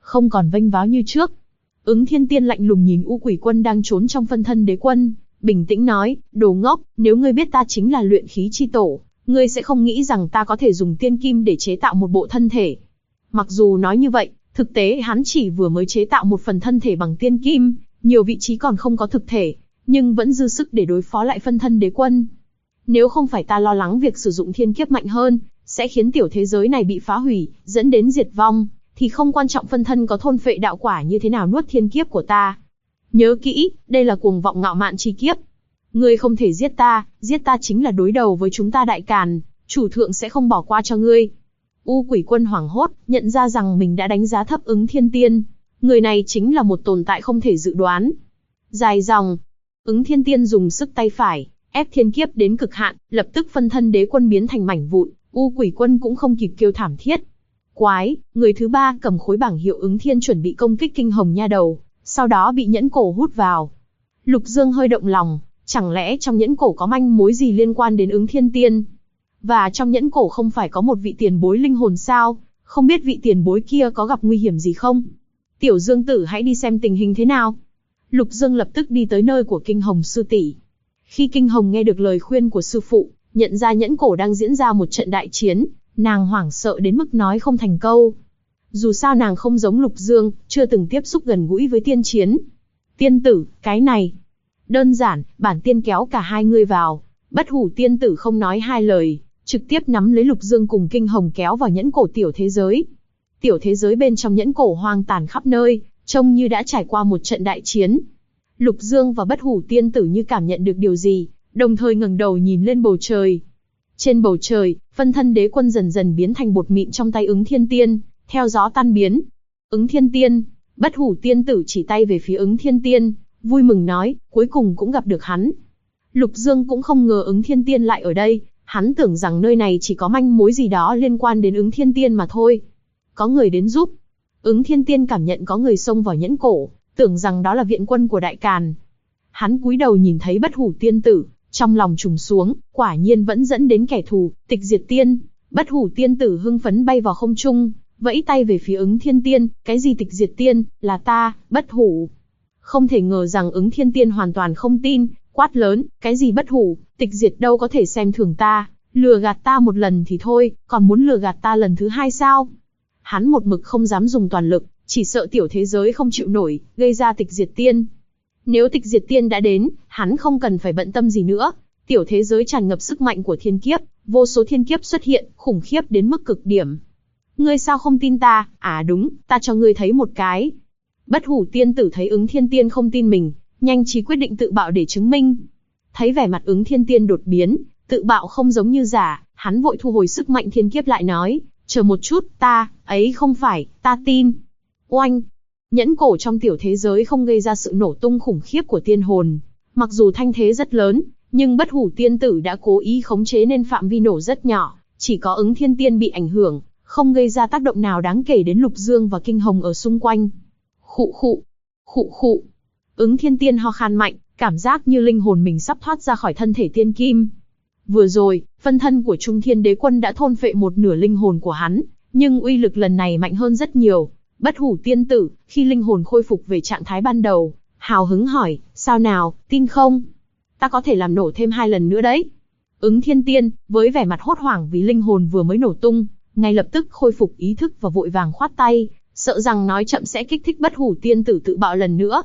không còn vênh váo như trước. Ứng Thiên Tiên lạnh lùng nhìn U Quỷ Quân đang trốn trong phân thân đế quân, bình tĩnh nói, đồ ngốc, nếu ngươi biết ta chính là luyện khí chi tổ, ngươi sẽ không nghĩ rằng ta có thể dùng tiên kim để chế tạo một bộ thân thể. Mặc dù nói như vậy, thực tế hắn chỉ vừa mới chế tạo một phần thân thể bằng tiên kim, nhiều vị trí còn không có thực thể, nhưng vẫn dư sức để đối phó lại phân thân đế quân. Nếu không phải ta lo lắng việc sử dụng thiên kiếp mạnh hơn, sẽ khiến tiểu thế giới này bị phá hủy, dẫn đến diệt vong, thì không quan trọng phân thân có thôn phệ đạo quả như thế nào nuốt thiên kiếp của ta. Nhớ kỹ, đây là cuồng vọng ngạo mạn chi kiếp. Ngươi không thể giết ta chính là đối đầu với chúng ta Đại Càn, chủ thượng sẽ không bỏ qua cho ngươi. U Quỷ Quân hoảng hốt, nhận ra rằng mình đã đánh giá thấp Ứng Thiên Tiên. Người này chính là một tồn tại không thể dự đoán. Dài dòng, Ứng Thiên Tiên dùng sức tay phải, ép thiên kiếp đến cực hạn, lập tức phân thân đế quân biến thành mảnh vụn, U Quỷ Quân cũng không kịp kêu thảm thiết. Quái, người thứ ba cầm khối bảng hiệu Ứng Thiên chuẩn bị công kích Kinh Hồng Nha Đầu, sau đó bị nhẫn cổ hút vào. Lục Dương hơi động lòng, chẳng lẽ trong nhẫn cổ có manh mối gì liên quan đến Ứng Thiên Tiên? Và trong nhẫn cổ không phải có một vị tiền bối linh hồn sao? Không biết vị tiền bối kia có gặp nguy hiểm gì không? Tiểu Dương tử hãy đi xem tình hình thế nào. Lục Dương lập tức đi tới nơi của Kinh Hồng sư tỷ. Khi Kinh Hồng nghe được lời khuyên của sư phụ, nhận ra nhẫn cổ đang diễn ra một trận đại chiến, nàng hoảng sợ đến mức nói không thành câu. Dù sao nàng không giống Lục Dương, chưa từng tiếp xúc gần gũi với tiên chiến. Tiên tử, cái này. Đơn giản, bản tiên kéo cả hai người vào. Bất Hủ tiên tử không nói hai lời, trực tiếp nắm lấy Lục Dương cùng Kinh Hồng kéo vào nhẫn cổ tiểu thế giới. Tiểu thế giới bên trong nhẫn cổ hoang tàn khắp nơi, trông như đã trải qua một trận đại chiến. Lục Dương và Bất Hủ tiên tử như cảm nhận được điều gì, đồng thời ngẩng đầu nhìn lên bầu trời. Trên bầu trời, phân thân đế quân dần dần biến thành bột mịn trong tay Ứng Thiên Tiên, theo gió tan biến. Ứng Thiên Tiên, Bất Hủ tiên tử chỉ tay về phía Ứng Thiên Tiên, vui mừng nói, cuối cùng cũng gặp được hắn. Lục Dương cũng không ngờ Ứng Thiên Tiên lại ở đây, hắn tưởng rằng nơi này chỉ có manh mối gì đó liên quan đến Ứng Thiên Tiên mà thôi. Có người đến giúp. Ứng Thiên Tiên cảm nhận có người xông vào nhẫn cổ, tưởng rằng đó là viện quân của Đại Càn. Hắn cúi đầu nhìn thấy Bất Hủ tiên tử, trong lòng trùng xuống, quả nhiên vẫn dẫn đến kẻ thù, Tịch Diệt Tiên. Bất Hủ tiên tử hưng phấn bay vào không trung, vẫy tay về phía Ứng Thiên Tiên, cái gì Tịch Diệt Tiên, là ta, Bất Hủ. Không thể ngờ rằng Ứng Thiên Tiên hoàn toàn không tin, quát lớn, cái gì Bất Hủ, Tịch Diệt đâu có thể xem thường ta, lừa gạt ta một lần thì thôi, còn muốn lừa gạt ta lần thứ hai sao? Hắn một mực không dám dùng toàn lực, chỉ sợ tiểu thế giới không chịu nổi, gây ra Tịch Diệt Tiên. Nếu Tịch Diệt Tiên đã đến, hắn không cần phải bận tâm gì nữa. Tiểu thế giới tràn ngập sức mạnh của thiên kiếp, vô số thiên kiếp xuất hiện, khủng khiếp đến mức cực điểm. Ngươi sao không tin ta? À đúng, ta cho ngươi thấy một cái. Bất Hủ tiên tử thấy Ứng Thiên Tiên không tin mình, nhanh trí quyết định tự bạo để chứng minh. Thấy vẻ mặt Ứng Thiên Tiên đột biến, tự bạo không giống như giả, hắn vội thu hồi sức mạnh thiên kiếp lại nói, chờ một chút, ấy không phải, ta tin. Oanh! Nhẫn cổ trong tiểu thế giới không gây ra sự nổ tung khủng khiếp của tiên hồn. Mặc dù thanh thế rất lớn, nhưng Bất Hủ tiên tử đã cố ý khống chế nên phạm vi nổ rất nhỏ, chỉ có Ứng Thiên Tiên bị ảnh hưởng, không gây ra tác động nào đáng kể đến Lục Dương và Kinh Hồng ở xung quanh. Khụ khụ, khụ khụ. Ứng Thiên Tiên ho khan mạnh, cảm giác như linh hồn mình sắp thoát ra khỏi thân thể tiên kim. Vừa rồi, phân thân của Trung Thiên Đế Quân đã thôn phệ một nửa linh hồn của hắn, nhưng uy lực lần này mạnh hơn rất nhiều. Bất Hủ tiên tử, khi linh hồn khôi phục về trạng thái ban đầu, hào hứng hỏi, sao nào, tin không? Ta có thể làm nổ thêm 2 lần nữa đấy. Ứng Thiên Tiên, với vẻ mặt hốt hoảng vì linh hồn vừa mới nổ tung, ngay lập tức khôi phục ý thức và vội vàng khoát tay, sợ rằng nói chậm sẽ kích thích Bất Hủ tiên tử tự bạo lần nữa.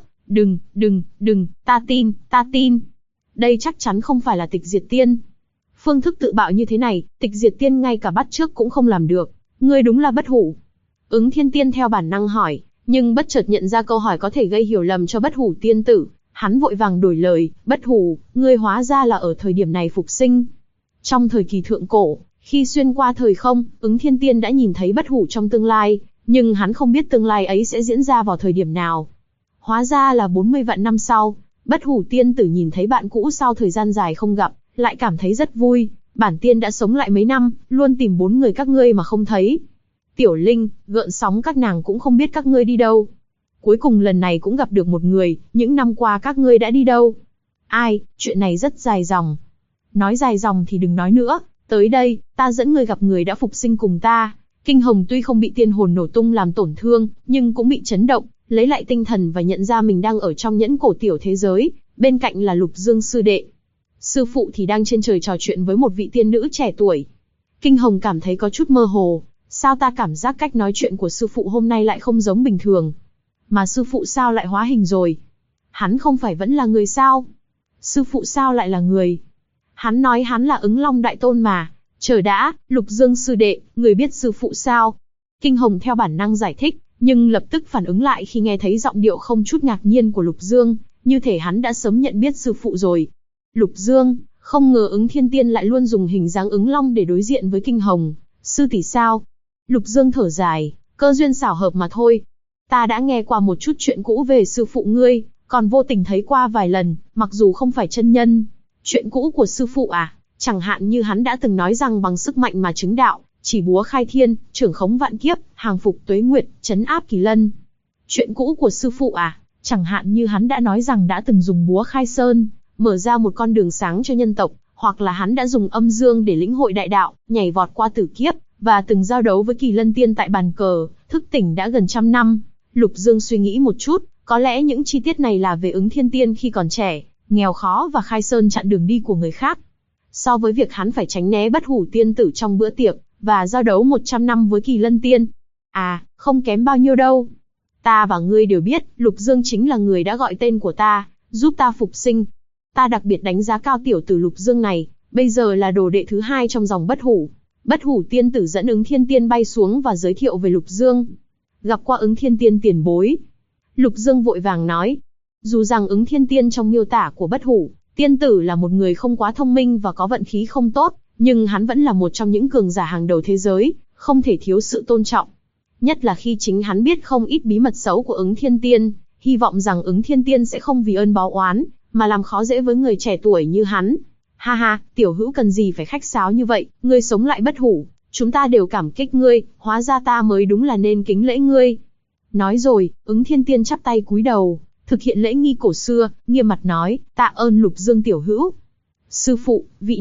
Đừng, ta tin. Đây chắc chắn không phải là Tịch Diệt Tiên. Phương thức tự bạo như thế này, Tịch Diệt Tiên ngay cả bắt chước cũng không làm được. Ngươi đúng là Bất Hủ. Ứng Thiên Tiên theo bản năng hỏi, nhưng bất chợt nhận ra câu hỏi có thể gây hiểu lầm cho Bất Hủ tiên tử. Hắn vội vàng đổi lời, Bất Hủ, ngươi hóa ra là ở thời điểm này phục sinh. Trong thời kỳ thượng cổ, khi xuyên qua thời không, Ứng Thiên Tiên đã nhìn thấy Bất Hủ trong tương lai, nhưng hắn không biết tương lai ấy sẽ diễn ra vào thời điểm nào. Hóa ra là 40 vạn năm sau, Bất Hủ tiên tử nhìn thấy bạn cũ sau thời gian dài không gặp, lại cảm thấy rất vui. Bản tiên đã sống lại mấy năm, luôn tìm 4 người các ngươi mà không thấy. Tiểu Linh, Gợn Sóng các nàng cũng không biết các ngươi đi đâu. Cuối cùng lần này cũng gặp được một người, những năm qua các ngươi đã đi đâu? Ai, chuyện này rất dài dòng. Nói dài dòng thì đừng nói nữa, tới đây, ta dẫn ngươi gặp người đã phục sinh cùng ta. Kinh hồng tuy không bị tiên hồn nổ tung làm tổn thương, nhưng cũng bị chấn động, lấy lại tinh thần và nhận ra mình đang ở trong nhẫn cổ tiểu thế giới, bên cạnh là Lục Dương sư đệ. Sư phụ thì đang trên trời trò chuyện với một vị tiên nữ trẻ tuổi. Kinh hồng cảm thấy có chút mơ hồ, sao ta cảm giác cách nói chuyện của sư phụ hôm nay lại không giống bình thường. Mà sư phụ sao lại hóa hình rồi? Hắn không phải vẫn là người sao? Sư phụ sao lại là người? Hắn nói hắn là Ứng Long Đại Tôn mà. Chờ đã, Lục Dương sư đệ, người biết sư phụ sao? Kinh hồng theo bản năng giải thích, nhưng lập tức phản ứng lại khi nghe thấy giọng điệu không chút ngạc nhiên của Lục Dương, như thể hắn đã sớm nhận biết sư phụ rồi. Lục Dương, không ngờ Ứng Thiên Tiên lại luôn dùng hình dáng Ứng Long để đối diện với Kinh hồng. Sư tỷ sao? Lục Dương thở dài, cơ duyên xảo hợp mà thôi. Ta đã nghe qua một chút chuyện cũ về sư phụ ngươi, còn vô tình thấy qua vài lần, mặc dù không phải chân nhân. Chuyện cũ của sư phụ à? Chẳng hạn như hắn đã từng nói rằng bằng sức mạnh mà chứng đạo, chỉ búa khai thiên, trưởng khống vạn kiếp, hàng phục tuế nguyệt, trấn áp kỳ lân. Chuyện cũ của sư phụ à? Chẳng hạn như hắn đã nói rằng đã từng dùng búa khai sơn, mở ra một con đường sáng cho nhân tộc, hoặc là hắn đã dùng âm dương để lĩnh hội đại đạo, nhảy vọt qua tử kiếp, và từng giao đấu với kỳ lân tiên tại bàn cờ, thức tỉnh đã gần 100 năm. Lục Dương suy nghĩ một chút, có lẽ những chi tiết này là về Ứng Thiên Tiên khi còn trẻ, nghèo khó và khai sơn chặn đường đi của người khác. So với việc hắn phải tránh né Bất Hủ tiên tử trong bữa tiệc, và giao đấu 100 năm với kỳ lân tiên. À, không kém bao nhiêu đâu. Ta và ngươi đều biết, Lục Dương chính là người đã gọi tên của ta, giúp ta phục sinh. Ta đặc biệt đánh giá cao tiểu tử Lục Dương này, bây giờ là đồ đệ thứ hai trong dòng Bất Hủ. Bất Hủ tiên tử dẫn Ứng Thiên Tiên bay xuống và giới thiệu về Lục Dương. Gặp qua Ứng Thiên Tiên tiền bối. Lục Dương vội vàng nói. Dù rằng Ứng Thiên Tiên trong miêu tả của Bất Hủ tiên tử là một người không quá thông minh và có vận khí không tốt, nhưng hắn vẫn là một trong những cường giả hàng đầu thế giới, không thể thiếu sự tôn trọng. Nhất là khi chính hắn biết không ít bí mật xấu của Ứng Thiên Tiên, hy vọng rằng Ứng Thiên Tiên sẽ không vì ơn báo oán, mà làm khó dễ với người trẻ tuổi như hắn. Ha ha, tiểu hữu cần gì phải khách sáo như vậy, ngươi sống lại Bất Hủ, chúng ta đều cảm kích ngươi, hóa ra ta mới đúng là nên kính lễ ngươi. Nói rồi, Ứng Thiên Tiên chắp tay cúi đầu, thực hiện lễ nghi cổ xưa, nghiêm mặt nói, tạ ơn Lục Dương tiểu hữu. Sư phụ, vị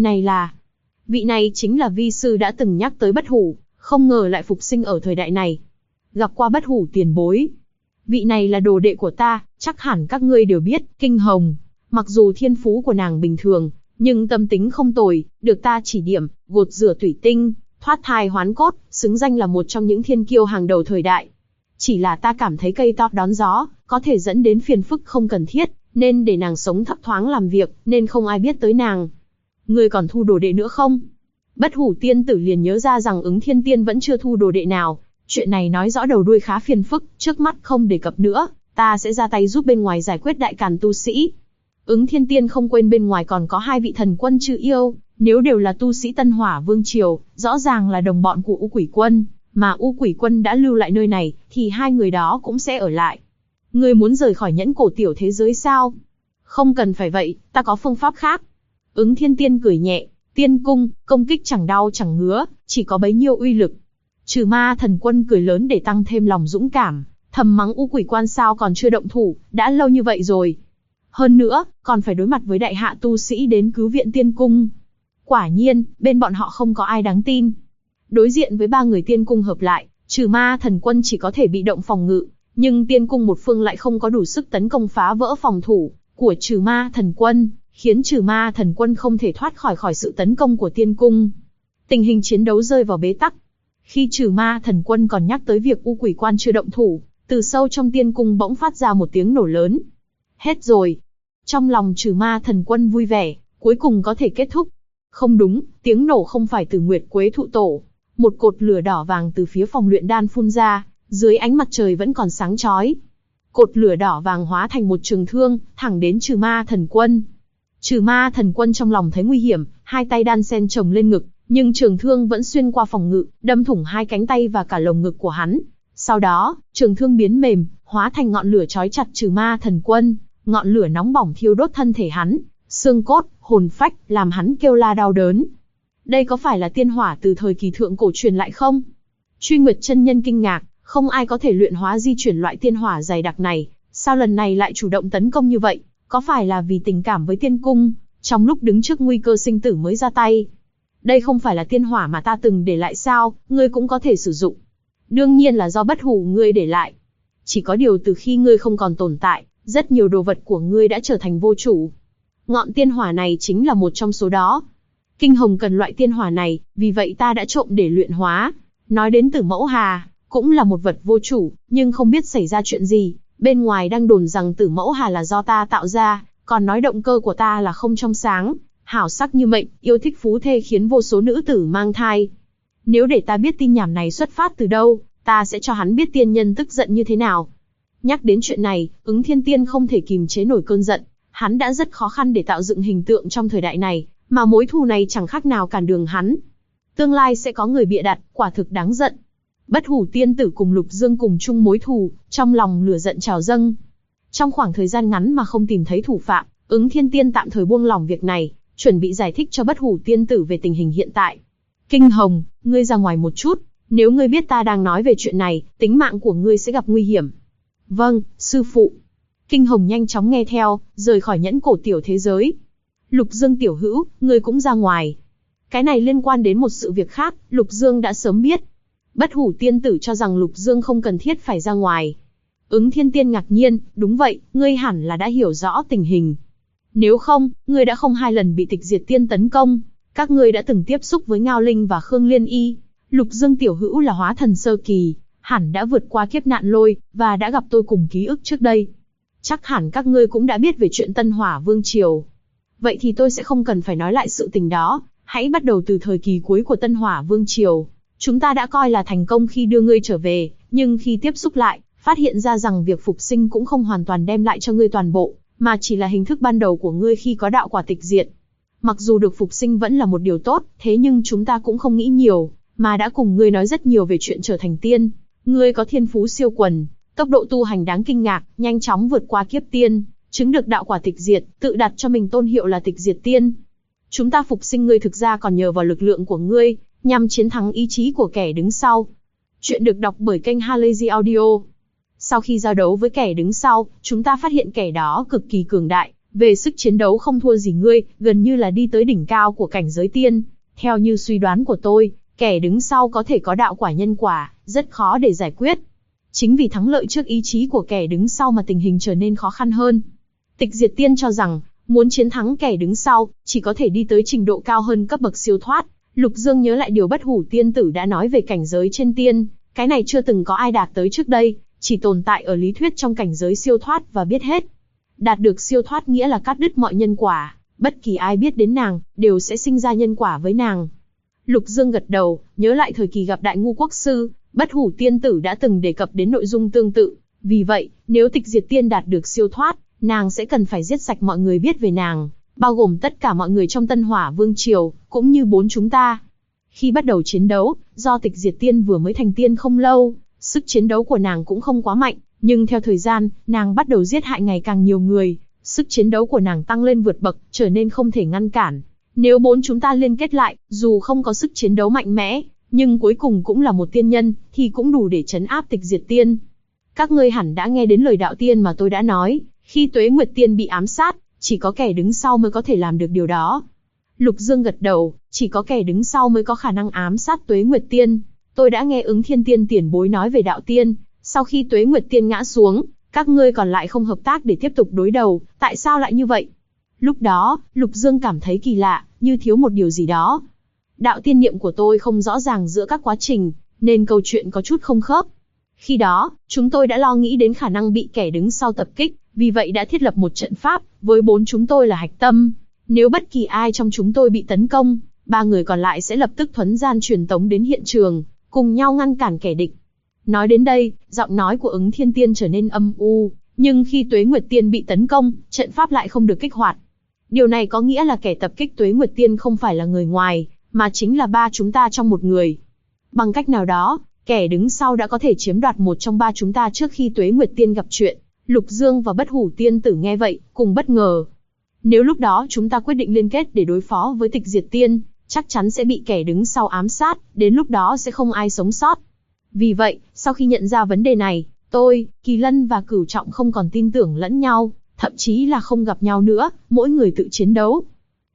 này chính là vi sư đã từng nhắc tới Bất Hủ, không ngờ lại phục sinh ở thời đại này. Gặp qua Bất Hủ tiền bối. Vị này là đồ đệ của ta, chắc hẳn các ngươi đều biết, Kinh Hồng. Mặc dù thiên phú của nàng bình thường, nhưng tâm tính không tồi, được ta chỉ điểm, gột rửa thủy tinh, thoát thai hoán cốt, xứng danh là một trong những thiên kiêu hàng đầu thời đại. Chỉ là ta cảm thấy cây to đón gió, có thể dẫn đến phiền phức không cần thiết, nên để nàng sống thấp thoáng làm việc, nên không ai biết tới nàng. Ngươi còn thu đồ đệ nữa không? Bất Hủ tiên tử liền nhớ ra rằng Ứng Thiên Tiên vẫn chưa thu đồ đệ nào. Chuyện này nói rõ đầu đuôi khá phiền phức, trước mắt không đề cập nữa, ta sẽ ra tay giúp bên ngoài giải quyết đại càn tu sĩ. Ứng Thiên Tiên không quên bên ngoài còn có hai vị thần quân Trư Yêu, nếu đều là tu sĩ Tân Hỏa Vương Triều, rõ ràng là đồng bọn của U Quỷ Quân, mà U Quỷ Quân đã lưu lại nơi này, thì hai người đó cũng sẽ ở lại. Ngươi muốn rời khỏi nhẫn cổ tiểu thế giới sao? Không cần phải vậy, ta có phương pháp khác. Ứng Thiên Tiên cười nhẹ, tiên cung, công kích chẳng đau chẳng ngứa, chỉ có bấy nhiêu uy lực. Trừ Ma thần quân cười lớn để tăng thêm lòng dũng cảm, thầm mắng U Quỷ Quan sao còn chưa động thủ, đã lâu như vậy rồi. Hơn nữa, còn phải đối mặt với đại hạ tu sĩ đến cứu viện tiên cung. Quả nhiên, bên bọn họ không có ai đáng tin. Đối diện với ba người tiên cung hợp lại, Trừ Ma thần quân chỉ có thể bị động phòng ngự, nhưng tiên cung một phương lại không có đủ sức tấn công phá vỡ phòng thủ của Trừ Ma thần quân, khiến Trừ Ma thần quân không thể thoát khỏi sự tấn công của tiên cung. Tình hình chiến đấu rơi vào bế tắc. Khi Trừ Ma thần quân còn nhắc tới việc U Quỷ Quan chưa động thủ, từ sâu trong tiên cung bỗng phát ra một tiếng nổ lớn. Hết rồi. Trong lòng Trừ Ma thần quân vui vẻ, cuối cùng có thể kết thúc. Không đúng, tiếng nổ không phải từ Nguyệt Quế thụ tổ. Một cột lửa đỏ vàng từ phía phòng luyện đan phun ra, dưới ánh mặt trời vẫn còn sáng chói. Cột lửa đỏ vàng hóa thành một trường thương, thẳng đến Trừ Ma thần quân. Trừ Ma thần quân trong lòng thấy nguy hiểm, hai tay đan sen chồng lên ngực, nhưng trường thương vẫn xuyên qua phòng ngự, đâm thủng hai cánh tay và cả lồng ngực của hắn. Sau đó, trường thương biến mềm, hóa thành ngọn lửa chói chặt Trừ Ma thần quân, ngọn lửa nóng bỏng thiêu đốt thân thể hắn, xương cốt, hồn phách, làm hắn kêu la đau đớn. Đây có phải là tiên hỏa từ thời kỳ thượng cổ truyền lại không? Truy Nguyệt chân nhân kinh ngạc, không ai có thể luyện hóa di chuyển loại tiên hỏa dày đặc này, sao lần này lại chủ động tấn công như vậy? Có phải là vì tình cảm với tiên cung, trong lúc đứng trước nguy cơ sinh tử mới ra tay? Đây không phải là tiên hỏa mà ta từng để lại sao, ngươi cũng có thể sử dụng. Đương nhiên là do bất hủ ngươi để lại. Chỉ có điều từ khi ngươi không còn tồn tại, rất nhiều đồ vật của ngươi đã trở thành vô chủ. Ngọn tiên hỏa này chính là một trong số đó. Kinh Hồng cần loại tiên hỏa này, vì vậy ta đã trộm để luyện hóa. Nói đến Tử Mẫu Hà, cũng là một vật vô chủ, nhưng không biết xảy ra chuyện gì. Bên ngoài đang đồn rằng Tử Mẫu Hà là do ta tạo ra, còn nói động cơ của ta là không trong sáng, hảo sắc như mệnh, yêu thích phú thê khiến vô số nữ tử mang thai. Nếu để ta biết tin nhảm này xuất phát từ đâu, ta sẽ cho hắn biết tiên nhân tức giận như thế nào. Nhắc đến chuyện này, Ứng Thiên Tiên không thể kìm chế nổi cơn giận. Hắn đã rất khó khăn để tạo dựng hình tượng trong thời đại này, mà mối thù này chẳng khác nào cản đường hắn. Tương lai sẽ có người bịa đặt, quả thực đáng giận. Bất Hủ tiên tử cùng Lục Dương cùng chung mối thù, trong lòng lửa giận trào dâng. Trong khoảng thời gian ngắn mà không tìm thấy thủ phạm, Ứng Thiên Tiên tạm thời buông lỏng việc này, chuẩn bị giải thích cho Bất Hủ tiên tử về tình hình hiện tại. Kinh Hồng, ngươi ra ngoài một chút, nếu ngươi biết ta đang nói về chuyện này, tính mạng của ngươi sẽ gặp nguy hiểm. Vâng, sư phụ. Kinh Hồng nhanh chóng nghe theo, rời khỏi nhẫn cổ tiểu thế giới. Lục Dương tiểu hữu, ngươi cũng ra ngoài. Cái này liên quan đến một sự việc khác, Lục Dương đã sớm biết. Bất Hủ tiên tử cho rằng Lục Dương không cần thiết phải ra ngoài. Ứng Thiên Tiên ngạc nhiên, đúng vậy, ngươi hẳn là đã hiểu rõ tình hình. Nếu không, ngươi đã không 2 lần bị Tịch Diệt Tiên tấn công. Các ngươi đã từng tiếp xúc với Ngao Linh và Khương Liên Y. Lục Dương tiểu hữu là hóa thần sơ kỳ, hẳn đã vượt qua kiếp nạn lôi, và đã gặp tôi cùng ký ức trước đây. Chắc hẳn các ngươi cũng đã biết về chuyện Tân Hỏa Vương Triều. Vậy thì tôi sẽ không cần phải nói lại sự tình đó, hãy bắt đầu từ thời kỳ cuối của Tân Hỏa Vương Triều. Chúng ta đã coi là thành công khi đưa ngươi trở về, nhưng khi tiếp xúc lại, phát hiện ra rằng việc phục sinh cũng không hoàn toàn đem lại cho ngươi toàn bộ, mà chỉ là hình thức ban đầu của ngươi khi có đạo quả tịch diệt. Mặc dù được phục sinh vẫn là một điều tốt, thế nhưng chúng ta cũng không nghĩ nhiều, mà đã cùng ngươi nói rất nhiều về chuyện trở thành tiên. Ngươi có thiên phú siêu quần, tốc độ tu hành đáng kinh ngạc, nhanh chóng vượt qua kiếp tiên, chứng được đạo quả tịch diệt, tự đặt cho mình tôn hiệu là Tịch Diệt Tiên. Chúng ta phục sinh ngươi thực ra còn nhờ vào lực lượng của ngươi, nhằm chiến thắng ý chí của kẻ đứng sau. Chuyện được đọc bởi kênh Halazy Audio. Sau khi giao đấu với kẻ đứng sau, chúng ta phát hiện kẻ đó cực kỳ cường đại, về sức chiến đấu không thua gì ngươi, gần như là đi tới đỉnh cao của cảnh giới tiên. Theo như suy đoán của tôi, kẻ đứng sau có thể có đạo quả nhân quả, rất khó để giải quyết. Chính vì thắng lợi trước ý chí của kẻ đứng sau mà tình hình trở nên khó khăn hơn. Tịch Diệt Tiên cho rằng, muốn chiến thắng kẻ đứng sau, chỉ có thể đi tới trình độ cao hơn cấp bậc siêu thoát. Lục Dương nhớ lại điều Bất Hủ tiên tử đã nói về cảnh giới trên tiên, cái này chưa từng có ai đạt tới trước đây, chỉ tồn tại ở lý thuyết trong cảnh giới siêu thoát và biết hết. Đạt được siêu thoát nghĩa là cắt đứt mọi nhân quả, bất kỳ ai biết đến nàng, đều sẽ sinh ra nhân quả với nàng. Lục Dương gật đầu, nhớ lại thời kỳ gặp Đại Ngu Quốc Sư, Bất Hủ tiên tử đã từng đề cập đến nội dung tương tự. Vì vậy, nếu Tịch Diệt Tiên đạt được siêu thoát, nàng sẽ cần phải giết sạch mọi người biết về nàng, bao gồm tất cả mọi người trong Tân Hỏa Vương Triều, cũng như 4 chúng ta. Khi bắt đầu chiến đấu, do Tịch Diệt Tiên vừa mới thành tiên không lâu, sức chiến đấu của nàng cũng không quá mạnh, nhưng theo thời gian, nàng bắt đầu giết hại ngày càng nhiều người, sức chiến đấu của nàng tăng lên vượt bậc, trở nên không thể ngăn cản. Nếu 4 chúng ta liên kết lại, dù không có sức chiến đấu mạnh mẽ, nhưng cuối cùng cũng là một tiên nhân, thì cũng đủ để trấn áp Tịch Diệt Tiên. Các ngươi hẳn đã nghe đến lời đạo tiên mà tôi đã nói, khi Tuế Nguyệt Tiên bị ám sát, chỉ có kẻ đứng sau mới có thể làm được điều đó. Lục Dương gật đầu, chỉ có kẻ đứng sau mới có khả năng ám sát Tuế Nguyệt Tiên. Tôi đã nghe Ứng Thiên Tiên tiền bối nói về đạo tiên, sau khi Tuế Nguyệt Tiên ngã xuống, các ngươi còn lại không hợp tác để tiếp tục đối đầu, tại sao lại như vậy? Lúc đó, Lục Dương cảm thấy kỳ lạ, như thiếu một điều gì đó. Đạo tiên niệm của tôi không rõ ràng giữa các quá trình, nên câu chuyện có chút không khớp. Khi đó, chúng tôi đã lo nghĩ đến khả năng bị kẻ đứng sau tập kích, vì vậy đã thiết lập một trận pháp, với 4 chúng tôi là hạch tâm. Nếu bất kỳ ai trong chúng tôi bị tấn công, 3 người còn lại sẽ lập tức thuấn gian truyền tống đến hiện trường, cùng nhau ngăn cản kẻ địch. Nói đến đây, giọng nói của Ứng Thiên Tiên trở nên âm u, nhưng khi Tuế Nguyệt Tiên bị tấn công, trận pháp lại không được kích hoạt. Điều này có nghĩa là kẻ tập kích Tuế Nguyệt Tiên không phải là người ngoài, mà chính là 3 chúng ta trong một người. Bằng cách nào đó, kẻ đứng sau đã có thể chiếm đoạt một trong 3 chúng ta trước khi Tuế Nguyệt Tiên gặp chuyện. Lục Dương và Bất Hủ tiên tử nghe vậy, cùng bất ngờ. Nếu lúc đó chúng ta quyết định liên kết để đối phó với Tịch Diệt Tiên, chắc chắn sẽ bị kẻ đứng sau ám sát, đến lúc đó sẽ không ai sống sót. Vì vậy, sau khi nhận ra vấn đề này, tôi, Kỳ Lân và Cửu Trọng không còn tin tưởng lẫn nhau, thậm chí là không gặp nhau nữa, mỗi người tự chiến đấu.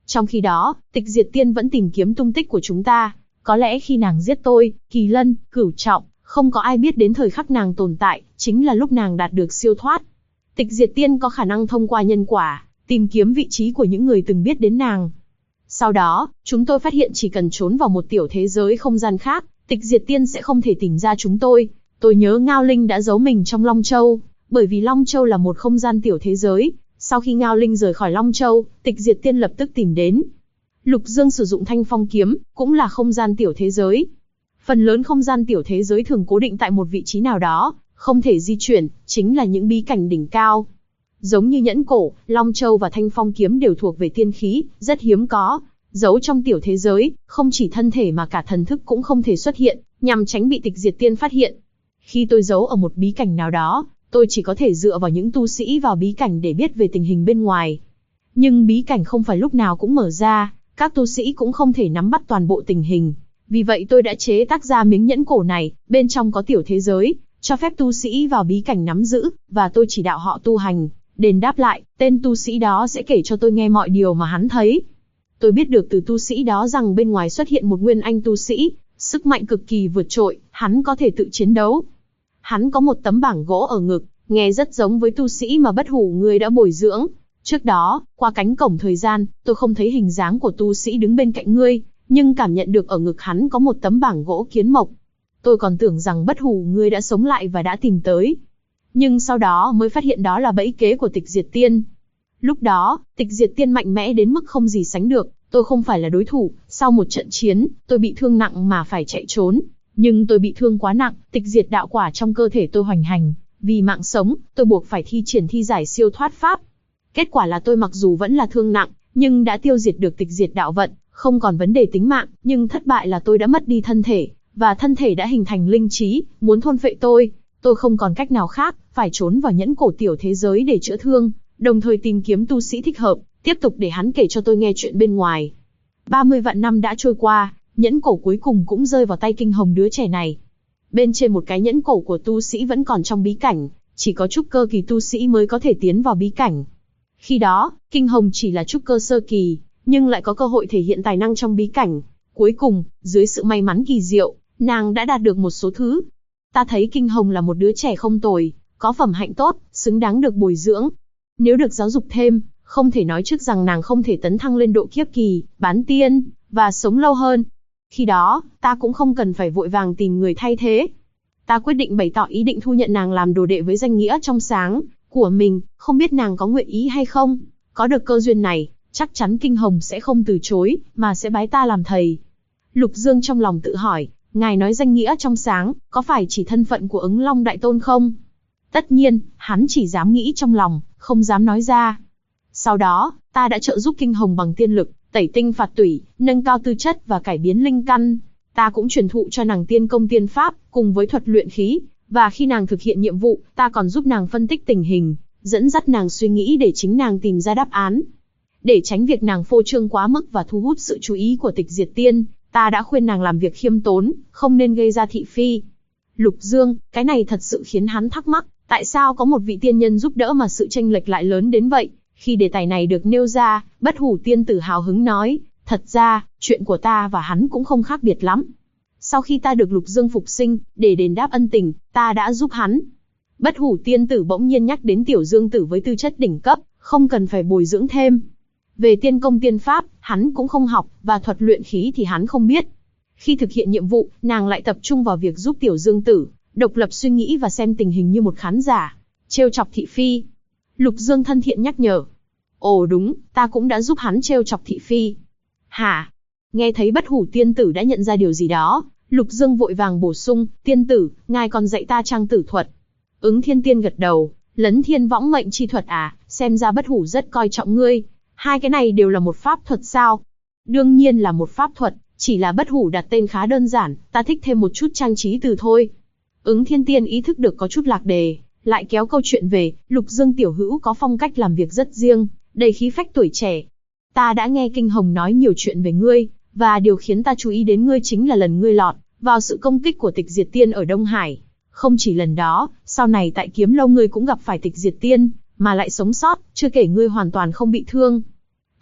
Trong khi đó, Tịch Diệt Tiên vẫn tìm kiếm tung tích của chúng ta. Có lẽ khi nàng giết tôi, Kỳ Lân, Cửu Trọng, không có ai biết đến thời khắc nàng tồn tại, chính là lúc nàng đạt được siêu thoát. Tịch Diệt Tiên có khả năng thông qua nhân quả, tìm kiếm vị trí của những người từng biết đến nàng. Sau đó, chúng tôi phát hiện chỉ cần trốn vào một tiểu thế giới không gian khác, Tịch Diệt Tiên sẽ không thể tìm ra chúng tôi. Tôi nhớ Ngao Linh đã giấu mình trong Long Châu, bởi vì Long Châu là một không gian tiểu thế giới. Sau khi Ngao Linh rời khỏi Long Châu, Tịch Diệt Tiên lập tức tìm đến. Lục Dương sử dụng Thanh Phong kiếm, cũng là không gian tiểu thế giới. Phần lớn không gian tiểu thế giới thường cố định tại một vị trí nào đó, không thể di chuyển, chính là những bí cảnh đỉnh cao. Giống như Nhẫn Cổ, Long Châu và Thanh Phong kiếm đều thuộc về tiên khí, rất hiếm có. Giấu trong tiểu thế giới, không chỉ thân thể mà cả thần thức cũng không thể xuất hiện, nhằm tránh bị Tịch Diệt Tiên phát hiện. Khi tôi giấu ở một bí cảnh nào đó, tôi chỉ có thể dựa vào những tu sĩ vào bí cảnh để biết về tình hình bên ngoài. Nhưng bí cảnh không phải lúc nào cũng mở ra, các tu sĩ cũng không thể nắm bắt toàn bộ tình hình. Vì vậy tôi đã chế tác ra miếng nhẫn cổ này, bên trong có tiểu thế giới, cho phép tu sĩ vào bí cảnh nắm giữ, và tôi chỉ đạo họ tu hành. Đền đáp lại, tên tu sĩ đó sẽ kể cho tôi nghe mọi điều mà hắn thấy. Tôi biết được từ tu sĩ đó rằng bên ngoài xuất hiện một nguyên anh tu sĩ, sức mạnh cực kỳ vượt trội, hắn có thể tự chiến đấu. Hắn có một tấm bảng gỗ ở ngực, nghe rất giống với tu sĩ mà Bất Hủ ngươi đã bồi dưỡng. Trước đó, qua cánh cổng thời gian, tôi không thấy hình dáng của tu sĩ đứng bên cạnh ngươi, nhưng cảm nhận được ở ngực hắn có một tấm bảng gỗ kiến mộc. Tôi còn tưởng rằng Bất Hủ ngươi đã sống lại và đã tìm tới. Nhưng sau đó mới phát hiện đó là bẫy kế của Tịch Diệt Tiên. Lúc đó, Tịch Diệt Tiên mạnh mẽ đến mức không gì sánh được, tôi không phải là đối thủ. Sau một trận chiến, tôi bị thương nặng mà phải chạy trốn. Nhưng tôi bị thương quá nặng, tịch diệt đạo quả trong cơ thể tôi hoành hành. Vì mạng sống, tôi buộc phải thi triển thi giải siêu thoát pháp. Kết quả là tôi mặc dù vẫn là thương nặng, nhưng đã tiêu diệt được tịch diệt đạo vận, không còn vấn đề tính mạng. Nhưng thất bại là tôi đã mất đi thân thể, và thân thể đã hình thành linh trí, muốn thôn phệ tôi. Tôi không còn cách nào khác, phải trốn vào nhẫn cổ tiểu thế giới để chữa thương, đồng thời tìm kiếm tu sĩ thích hợp, tiếp tục để hắn kể cho tôi nghe chuyện bên ngoài. 30 vạn năm đã trôi qua, nhẫn cổ cuối cùng cũng rơi vào tay Kinh Hồng đứa trẻ này. Bên trên một cái nhẫn cổ của tu sĩ vẫn còn trong bí cảnh, chỉ có trúc cơ kỳ tu sĩ mới có thể tiến vào bí cảnh. Khi đó, Kinh Hồng chỉ là trúc cơ sơ kỳ, nhưng lại có cơ hội thể hiện tài năng trong bí cảnh. Cuối cùng, dưới sự may mắn kỳ diệu, nàng đã đạt được một số thứ. Ta thấy Kinh Hồng là một đứa trẻ không tồi, có phẩm hạnh tốt, xứng đáng được bồi dưỡng. Nếu được giáo dục thêm, không thể nói trước rằng nàng không thể tấn thăng lên độ kiếp kỳ, bán tiên, và sống lâu hơn. Khi đó, ta cũng không cần phải vội vàng tìm người thay thế. Ta quyết định bày tỏ ý định thu nhận nàng làm đồ đệ với danh nghĩa trong sáng của mình, không biết nàng có nguyện ý hay không. Có được cơ duyên này, chắc chắn Kinh Hồng sẽ không từ chối, mà sẽ bái ta làm thầy. Lục Dương trong lòng tự hỏi, ngài nói danh nghĩa trong sáng, có phải chỉ thân phận của Ứng Long Đại Tôn không? Tất nhiên, hắn chỉ dám nghĩ trong lòng, không dám nói ra. Sau đó, ta đã trợ giúp Kinh Hồng bằng tiên lực, tẩy tinh phạt tủy, nâng cao tư chất và cải biến linh căn. Ta cũng truyền thụ cho nàng tiên công tiên pháp, cùng với thuật luyện khí. Và khi nàng thực hiện nhiệm vụ, ta còn giúp nàng phân tích tình hình, dẫn dắt nàng suy nghĩ để chính nàng tìm ra đáp án. Để tránh việc nàng phô trương quá mức và thu hút sự chú ý của Tịch Diệt Tiên, ta đã khuyên nàng làm việc khiêm tốn, không nên gây ra thị phi. Lục Dương, cái này thật sự khiến hắn thắc mắc, tại sao có một vị tiên nhân giúp đỡ mà sự chênh lệch lại lớn đến vậy? Khi đề tài này được nêu ra, Bất Hủ tiên tử hào hứng nói, thật ra, chuyện của ta và hắn cũng không khác biệt lắm. Sau khi ta được Lục Dương phục sinh, để đền đáp ân tình, ta đã giúp hắn. Bất Hủ tiên tử bỗng nhiên nhắc đến Tiểu Dương tử với tư chất đỉnh cấp, không cần phải bồi dưỡng thêm. Về tiên công tiên pháp, hắn cũng không học, và thuật luyện khí thì hắn không biết. Khi thực hiện nhiệm vụ, nàng lại tập trung vào việc giúp Tiểu Dương tử, độc lập suy nghĩ và xem tình hình như một khán giả. Trêu chọc thị phi. Lục Dương thân thiện nhắc nhở. Ồ đúng, ta cũng đã giúp hắn trêu chọc thị phi. Hả? Nghe thấy Bất Hủ tiên tử đã nhận ra điều gì đó, Lục Dương vội vàng bổ sung, tiên tử, ngài còn dạy ta trang tử thuật. Ứng Thiên Tiên gật đầu, Lấn Thiên Võng Mệnh chi thuật à, xem ra Bất Hủ rất coi trọng ngươi. Hai cái này đều là một pháp thuật sao? Đương nhiên là một pháp thuật, chỉ là Bất Hủ đặt tên khá đơn giản, ta thích thêm một chút trang trí từ thôi. Ứng Thiên Tiên ý thức được có chút lạc đề, lại kéo câu chuyện về, Lục Dương tiểu hữu có phong cách làm việc rất riêng, đầy khí phách tuổi trẻ. Ta đã nghe Kinh Hồng nói nhiều chuyện về ngươi, và điều khiến ta chú ý đến ngươi chính là lần ngươi lọt vào sự công kích của Tịch Diệt Tiên ở Đông Hải. Không chỉ lần đó, sau này tại Kiếm Lâu ngươi cũng gặp phải Tịch Diệt Tiên, mà lại sống sót, chưa kể ngươi hoàn toàn không bị thương.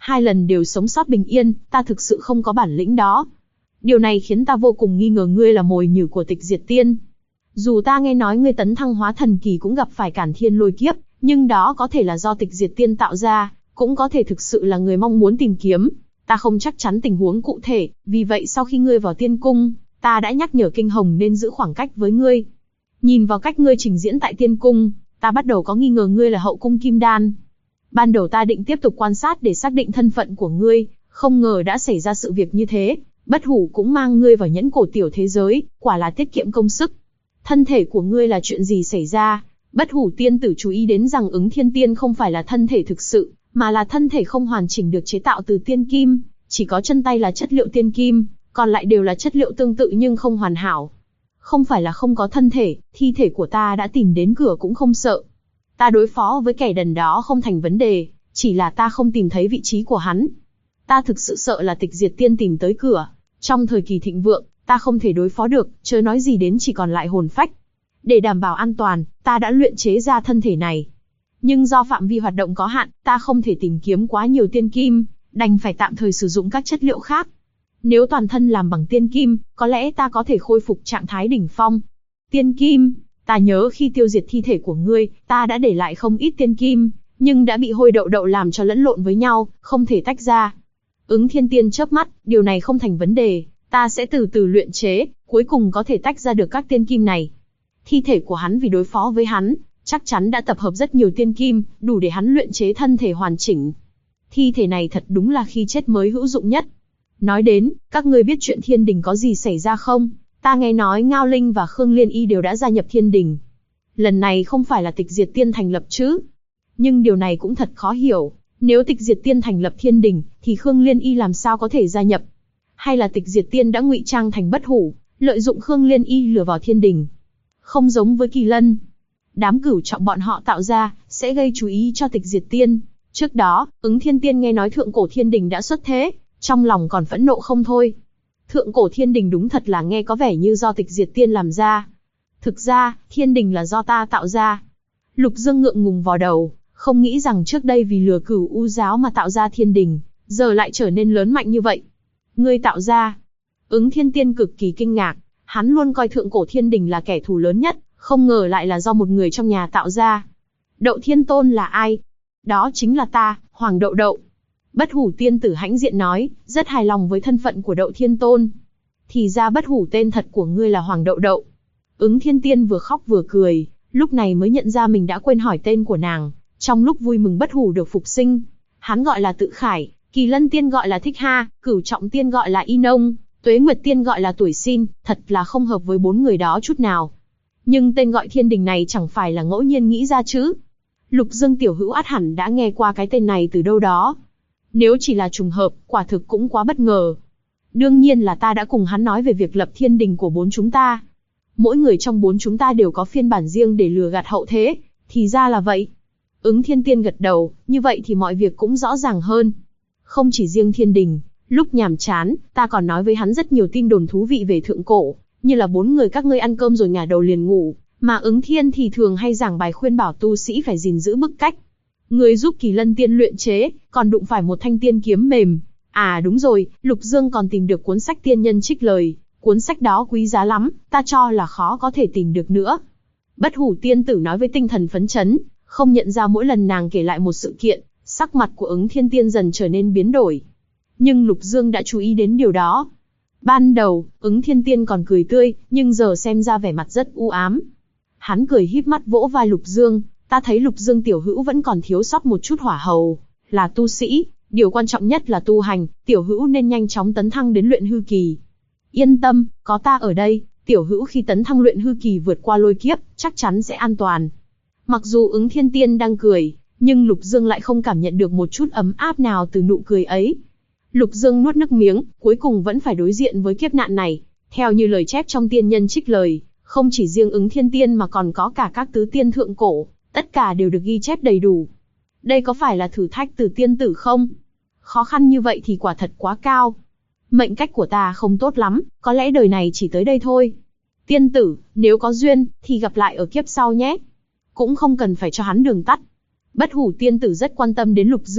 2 lần đều sống sót bình yên, ta thực sự không có bản lĩnh đó. Điều này khiến ta vô cùng nghi ngờ ngươi là mồi nhử của Tịch Diệt Tiên. Dù ta nghe nói ngươi tấn thăng hóa thần kỳ cũng gặp phải cản thiên lôi kiếp, nhưng đó có thể là do Tịch Diệt Tiên tạo ra, cũng có thể thực sự là người mong muốn tìm kiếm. Ta không chắc chắn tình huống cụ thể, vì vậy sau khi ngươi vào tiên cung, ta đã nhắc nhở Kinh Hồng nên giữ khoảng cách với ngươi. Nhìn vào cách ngươi trình diễn tại tiên cung, ta bắt đầu có nghi ngờ ngươi là hậu cung kim đan. Ban đầu ta định tiếp tục quan sát để xác định thân phận của ngươi, không ngờ đã xảy ra sự việc như thế. Bất Hủ cũng mang ngươi vào nhẫn cổ tiểu thế giới, quả là tiết kiệm công sức. Thân thể của ngươi là chuyện gì xảy ra? Bất Hủ tiên tử chú ý đến rằng Ứng Thiên Tiên không phải là thân thể thực sự, mà là thân thể không hoàn chỉnh được chế tạo từ tiên kim, chỉ có chân tay là chất liệu tiên kim, còn lại đều là chất liệu tương tự nhưng không hoàn hảo. Không phải là không có thân thể, thi thể của ta đã tìm đến cửa cũng không sợ. Ta đối phó với kẻ đần đó không thành vấn đề, chỉ là ta không tìm thấy vị trí của hắn. Ta thực sự sợ là Tịch Diệt Tiên tìm tới cửa. Trong thời kỳ thịnh vượng, ta không thể đối phó được, chớ nói gì đến chỉ còn lại hồn phách. Để đảm bảo an toàn, ta đã luyện chế ra thân thể này. Nhưng do phạm vi hoạt động có hạn, ta không thể tìm kiếm quá nhiều tiên kim, đành phải tạm thời sử dụng các chất liệu khác. Nếu toàn thân làm bằng tiên kim, có lẽ ta có thể khôi phục trạng thái đỉnh phong. Tiên kim, ta nhớ khi tiêu diệt thi thể của ngươi, ta đã để lại không ít tiên kim, nhưng đã bị hôi đậu đậu làm cho lẫn lộn với nhau, không thể tách ra. Ứng Thiên Tiên chớp mắt, điều này không thành vấn đề, ta sẽ từ từ luyện chế, cuối cùng có thể tách ra được các tiên kim này. Thi thể của hắn vì đối phó với hắn, chắc chắn đã tập hợp rất nhiều tiên kim, đủ để hắn luyện chế thân thể hoàn chỉnh. Thi thể này thật đúng là khi chết mới hữu dụng nhất. Nói đến, các ngươi biết chuyện Thiên Đình có gì xảy ra không? Ta nghe nói Ngao Linh và Khương Liên Y đều đã gia nhập Thiên Đình. Lần này không phải là Tịch Diệt Tiên thành lập chứ? Nhưng điều này cũng thật khó hiểu. Nếu Tịch Diệt Tiên thành lập Thiên Đình, thì Khương Liên Y làm sao có thể gia nhập? Hay là Tịch Diệt Tiên đã ngụy trang thành Bất Hủ, lợi dụng Khương Liên Y lừa vào Thiên Đình? Không giống với Kỳ Lân, đám cửu trọng bọn họ tạo ra, sẽ gây chú ý cho Tịch Diệt Tiên. Trước đó, Ứng Thiên Tiên nghe nói Thượng Cổ Thiên Đình đã xuất thế, trong lòng còn phẫn nộ không thôi. Thượng Cổ Thiên Đình đúng thật là nghe có vẻ như do Tịch Diệt Tiên làm ra. Thực ra, Thiên Đình là do ta tạo ra. Lục Dương ngượng ngùng vò đầu, không nghĩ rằng trước đây vì lừa Cửu U giáo mà tạo ra Thiên Đình, giờ lại trở nên lớn mạnh như vậy. Ngươi tạo ra? Ứng Thiên Tiên cực kỳ kinh ngạc, hắn luôn coi Thượng Cổ Thiên Đình là kẻ thù lớn nhất, không ngờ lại là do một người trong nhà tạo ra. Đậu Thiên Tôn là ai? Đó chính là ta, Hoàng Đậu Đậu. Bất Hủ tiên tử hãnh diện nói, rất hài lòng với thân phận của Đậu Thiên Tôn. Thì ra Bất Hủ tên thật của ngươi là Hoàng Đậu Đậu. Ứng Thiên Tiên vừa khóc vừa cười, lúc này mới nhận ra mình đã quên hỏi tên của nàng. Trong lúc vui mừng Bất Hủ được phục sinh, hắn gọi là Tự Khải, Kỳ Lân Tiên gọi là Thích Ha, Cửu Trọng Tiên gọi là Y Nông, Tuế Nguyệt Tiên gọi là Tuổi Xin, thật là không hợp với 4 người đó chút nào. Nhưng tên gọi Thiên Đình này chẳng phải là ngẫu nhiên nghĩ ra chứ? Lục Dương tiểu hữu ắt hẳn đã nghe qua cái tên này từ đâu đó. Nếu chỉ là trùng hợp, quả thực cũng quá bất ngờ. Đương nhiên là ta đã cùng hắn nói về việc lập Thiên Đình của 4 chúng ta. Mỗi người trong 4 chúng ta đều có phiên bản riêng để lừa gạt hậu thế, thì ra là vậy. Ứng Thiên Tiên gật đầu, như vậy thì mọi việc cũng rõ ràng hơn. Không chỉ riêng Thiên Đình, lúc nhàm chán, ta còn nói với hắn rất nhiều tin đồn thú vị về thượng cổ, như là 4 người các ngươi ăn cơm rồi ngả đầu liền ngủ, mà Ứng Thiên thì thường hay giảng bài khuyên bảo tu sĩ phải gìn giữ bức cách. Người giúp Kỳ Lân Tiên luyện chế, còn đụng phải một thanh tiên kiếm mềm. À đúng rồi, Lục Dương còn tìm được cuốn sách tiên nhân trích lời, cuốn sách đó quý giá lắm, ta cho là khó có thể tìm được nữa. Bất Hủ tiên tử nói với tinh thần phấn chấn, không nhận ra mỗi lần nàng kể lại một sự kiện, sắc mặt của Ứng Thiên Tiên dần trở nên biến đổi. Nhưng Lục Dương đã chú ý đến điều đó. Ban đầu, Ứng Thiên Tiên còn cười tươi, nhưng giờ xem ra vẻ mặt rất u ám. Hắn cười híp mắt vỗ vai Lục Dương, ta thấy Lục Dương tiểu hữu vẫn còn thiếu sót một chút hỏa hầu, là tu sĩ, điều quan trọng nhất là tu hành, tiểu hữu nên nhanh chóng tấn thăng đến luyện hư kỳ. Yên tâm, có ta ở đây, tiểu hữu khi tấn thăng luyện hư kỳ vượt qua lôi kiếp, chắc chắn sẽ an toàn. Mặc dù Ứng Thiên Tiên đang cười, nhưng Lục Dương lại không cảm nhận được một chút ấm áp nào từ nụ cười ấy. Lục Dương nuốt nước miếng, cuối cùng vẫn phải đối diện với kiếp nạn này. Theo như lời chép trong tiên nhân trích lời, không chỉ riêng Ứng Thiên Tiên mà còn có cả các tứ tiên thượng cổ, tất cả đều được ghi chép đầy đủ. Đây có phải là thử thách từ tiên tử không? Khó khăn như vậy thì quả thật quá cao. Mệnh cách của ta không tốt lắm, có lẽ đời này chỉ tới đây thôi. Tiên tử, nếu có duyên, thì gặp lại ở kiếp sau nhé. Cũng không cần phải cho hắn đường tắt. Bất Hủ tiên tử rất quan tâm đến Lục Dương,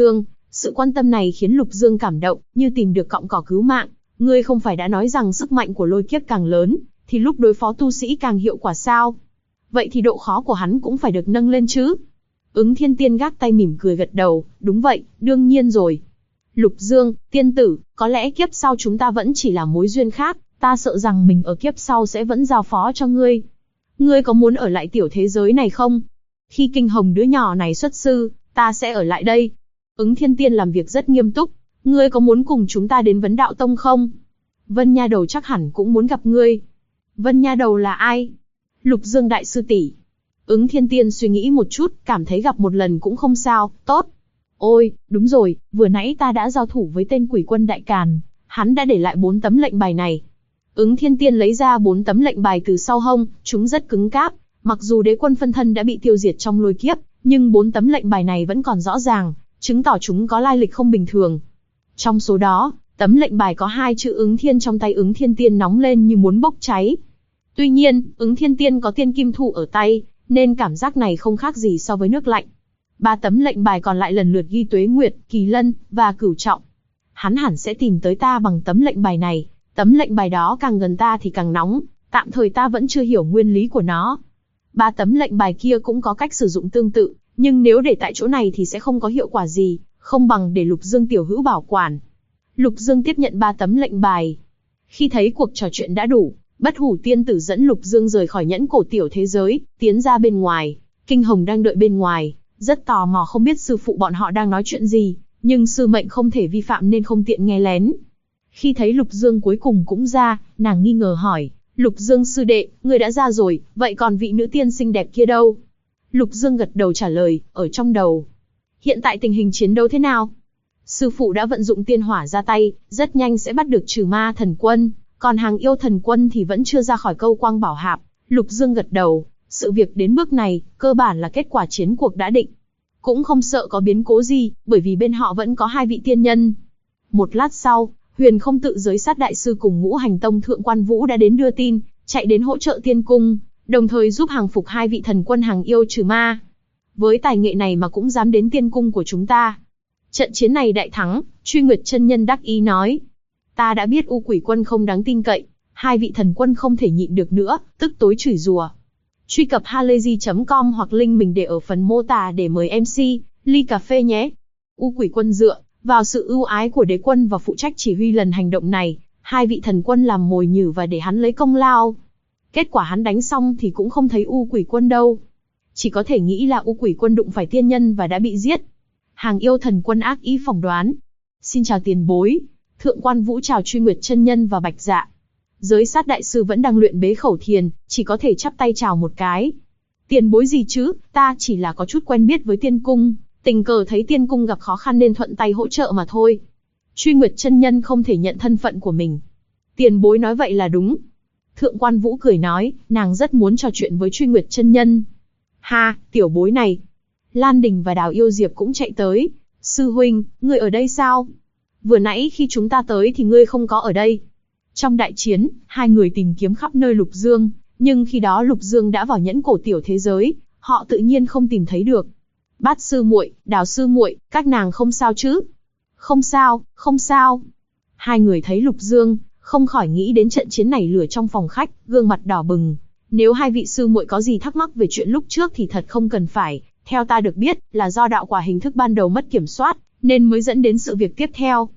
Sự quan tâm này khiến Lục Dương cảm động, như tìm được cọng cỏ cứu mạng. Ngươi không phải đã nói rằng sức mạnh của lôi kiếp càng lớn, thì lúc đối phó tu sĩ càng hiệu quả sao? Vậy thì độ khó của hắn cũng phải được nâng lên chứ? Ứng Thiên Tiên gác tay mỉm cười gật đầu, đúng vậy, đương nhiên rồi. Lục Dương, tiên tử, có lẽ kiếp sau chúng ta vẫn chỉ là mối duyên khác, ta sợ rằng mình ở kiếp sau sẽ vẫn giao phó cho ngươi. Ngươi có muốn ở lại tiểu thế giới này không? Khi Kinh Hồng đứa nhỏ này xuất sư, ta sẽ ở lại đây. Ứng Thiên Tiên làm việc rất nghiêm túc, ngươi có muốn cùng chúng ta đến Vấn Đạo Tông không? Vân Nha Đầu chắc hẳn cũng muốn gặp ngươi. Vân Nha Đầu là ai? Lục Dương đại sư tỷ. Ứng Thiên Tiên suy nghĩ một chút, cảm thấy gặp một lần cũng không sao, tốt. Ôi, đúng rồi, vừa nãy ta đã giao thủ với tên quỷ quân Đại Càn, hắn đã để lại 4 tấm lệnh bài này. Ứng Thiên Tiên lấy ra 4 tấm lệnh bài từ sau hông, chúng rất cứng cáp, mặc dù đế quân phân thân đã bị tiêu diệt trong lôi kiếp, nhưng 4 tấm lệnh bài này vẫn còn rõ ràng, chứng tỏ chúng có lai lịch không bình thường. Trong số đó, tấm lệnh bài có 2 chữ Ứng Thiên trong tay Ứng Thiên Tiên nóng lên như muốn bốc cháy. Tuy nhiên, Ứng Thiên Tiên có tiên kim thụ ở tay, nên cảm giác này không khác gì so với nước lạnh. 3 tấm lệnh bài còn lại lần lượt ghi Tuế Nguyệt, Kỳ Lân và Cửu Trọng. Hắn hẳn sẽ tìm tới ta bằng tấm lệnh bài này. Tấm lệnh bài đó càng gần ta thì càng nóng, tạm thời ta vẫn chưa hiểu nguyên lý của nó. 3 tấm lệnh bài kia cũng có cách sử dụng tương tự, nhưng nếu để tại chỗ này thì sẽ không có hiệu quả gì, không bằng để Lục Dương tiểu hữu bảo quản. Lục Dương tiếp nhận 3 tấm lệnh bài. Khi thấy cuộc trò chuyện đã đủ, Bất Hủ tiên tử dẫn Lục Dương rời khỏi nhẫn cổ tiểu thế giới, tiến ra bên ngoài. Kinh Hồng đang đợi bên ngoài, rất tò mò không biết sư phụ bọn họ đang nói chuyện gì, nhưng sư mệnh không thể vi phạm nên không tiện nghe lén. Khi thấy Lục Dương cuối cùng cũng ra, nàng nghi ngờ hỏi, Lục Dương sư đệ, người đã ra rồi, vậy còn vị nữ tiên xinh đẹp kia đâu? Lục Dương gật đầu trả lời, ở trong đầu. Hiện tại tình hình chiến đấu thế nào? Sư phụ đã vận dụng tiên hỏa ra tay, rất nhanh sẽ bắt được Trừ Ma thần quân, còn Hàng Yêu thần quân thì vẫn chưa ra khỏi Câu Quang Bảo Hạp. Lục Dương gật đầu, sự việc đến bước này, cơ bản là kết quả chiến cuộc đã định. Cũng không sợ có biến cố gì, bởi vì bên họ vẫn có 2 vị tiên nhân. Một lát sau, Huyền Không Tự Giới Sát đại sư cùng Ngũ Hành Tông Thượng Quan Vũ đã đến đưa tin, chạy đến hỗ trợ Tiên cung, đồng thời giúp hàng phục 2 vị thần quân Hàng Yêu Trừ Ma. Với tài nghệ này mà cũng dám đến Tiên cung của chúng ta. Trận chiến này đại thắng, Truy Nguyệt chân nhân đắc ý nói. Ta đã biết U Quỷ Quân không đáng tin cậy, 2 vị thần quân không thể nhịn được nữa, tức tối chửi rủa. Truy cập halayzi.com hoặc link mình để ở phần mô tả để mời MC, ly cà phê nhé. U Quỷ Quân dựa vào sự ưu ái của đế quân và phụ trách chỉ huy lần hành động này, 2 vị thần quân làm mồi nhử và để hắn lấy công lao. Kết quả hắn đánh xong thì cũng không thấy U Quỷ Quân đâu. Chỉ có thể nghĩ là U Quỷ Quân đụng phải tiên nhân và đã bị giết. Hàng Yêu thần quân ác ý phỏng đoán. Xin chào tiền bối. Thượng Quan Vũ chào Truy Nguyệt chân nhân và Bạch Dạ. Giới Sát đại sư vẫn đang luyện bế khẩu thiền, chỉ có thể chắp tay chào một cái. Tiền bối gì chứ, ta chỉ là có chút quen biết với Tiên cung, tình cờ thấy Tiên cung gặp khó khăn nên thuận tay hỗ trợ mà thôi. Truy Nguyệt chân nhân không thể nhận thân phận của mình. Tiền bối nói vậy là đúng. Thượng Quan Vũ cười nói, nàng rất muốn trò chuyện với Truy Nguyệt chân nhân. Ha, tiểu bối này. Lan Đình và Đào Yêu Diệp cũng chạy tới. Sư huynh, ngươi ở đây sao? Vừa nãy khi chúng ta tới thì ngươi không có ở đây. Trong đại chiến, 2 người tìm kiếm khắp nơi Lục Dương, nhưng khi đó Lục Dương đã vào nhẫn cổ tiểu thế giới, họ tự nhiên không tìm thấy được. Bát sư muội, Đào sư muội, các nàng không sao chứ? Không sao, không sao. 2 người thấy Lục Dương, không khỏi nghĩ đến trận chiến này lửa trong phòng khách, gương mặt đỏ bừng. Nếu 2 vị sư muội có gì thắc mắc về chuyện lúc trước thì thật không cần phải. Theo ta được biết, là do đạo quả hình thức ban đầu mất kiểm soát, nên mới dẫn đến sự việc tiếp theo.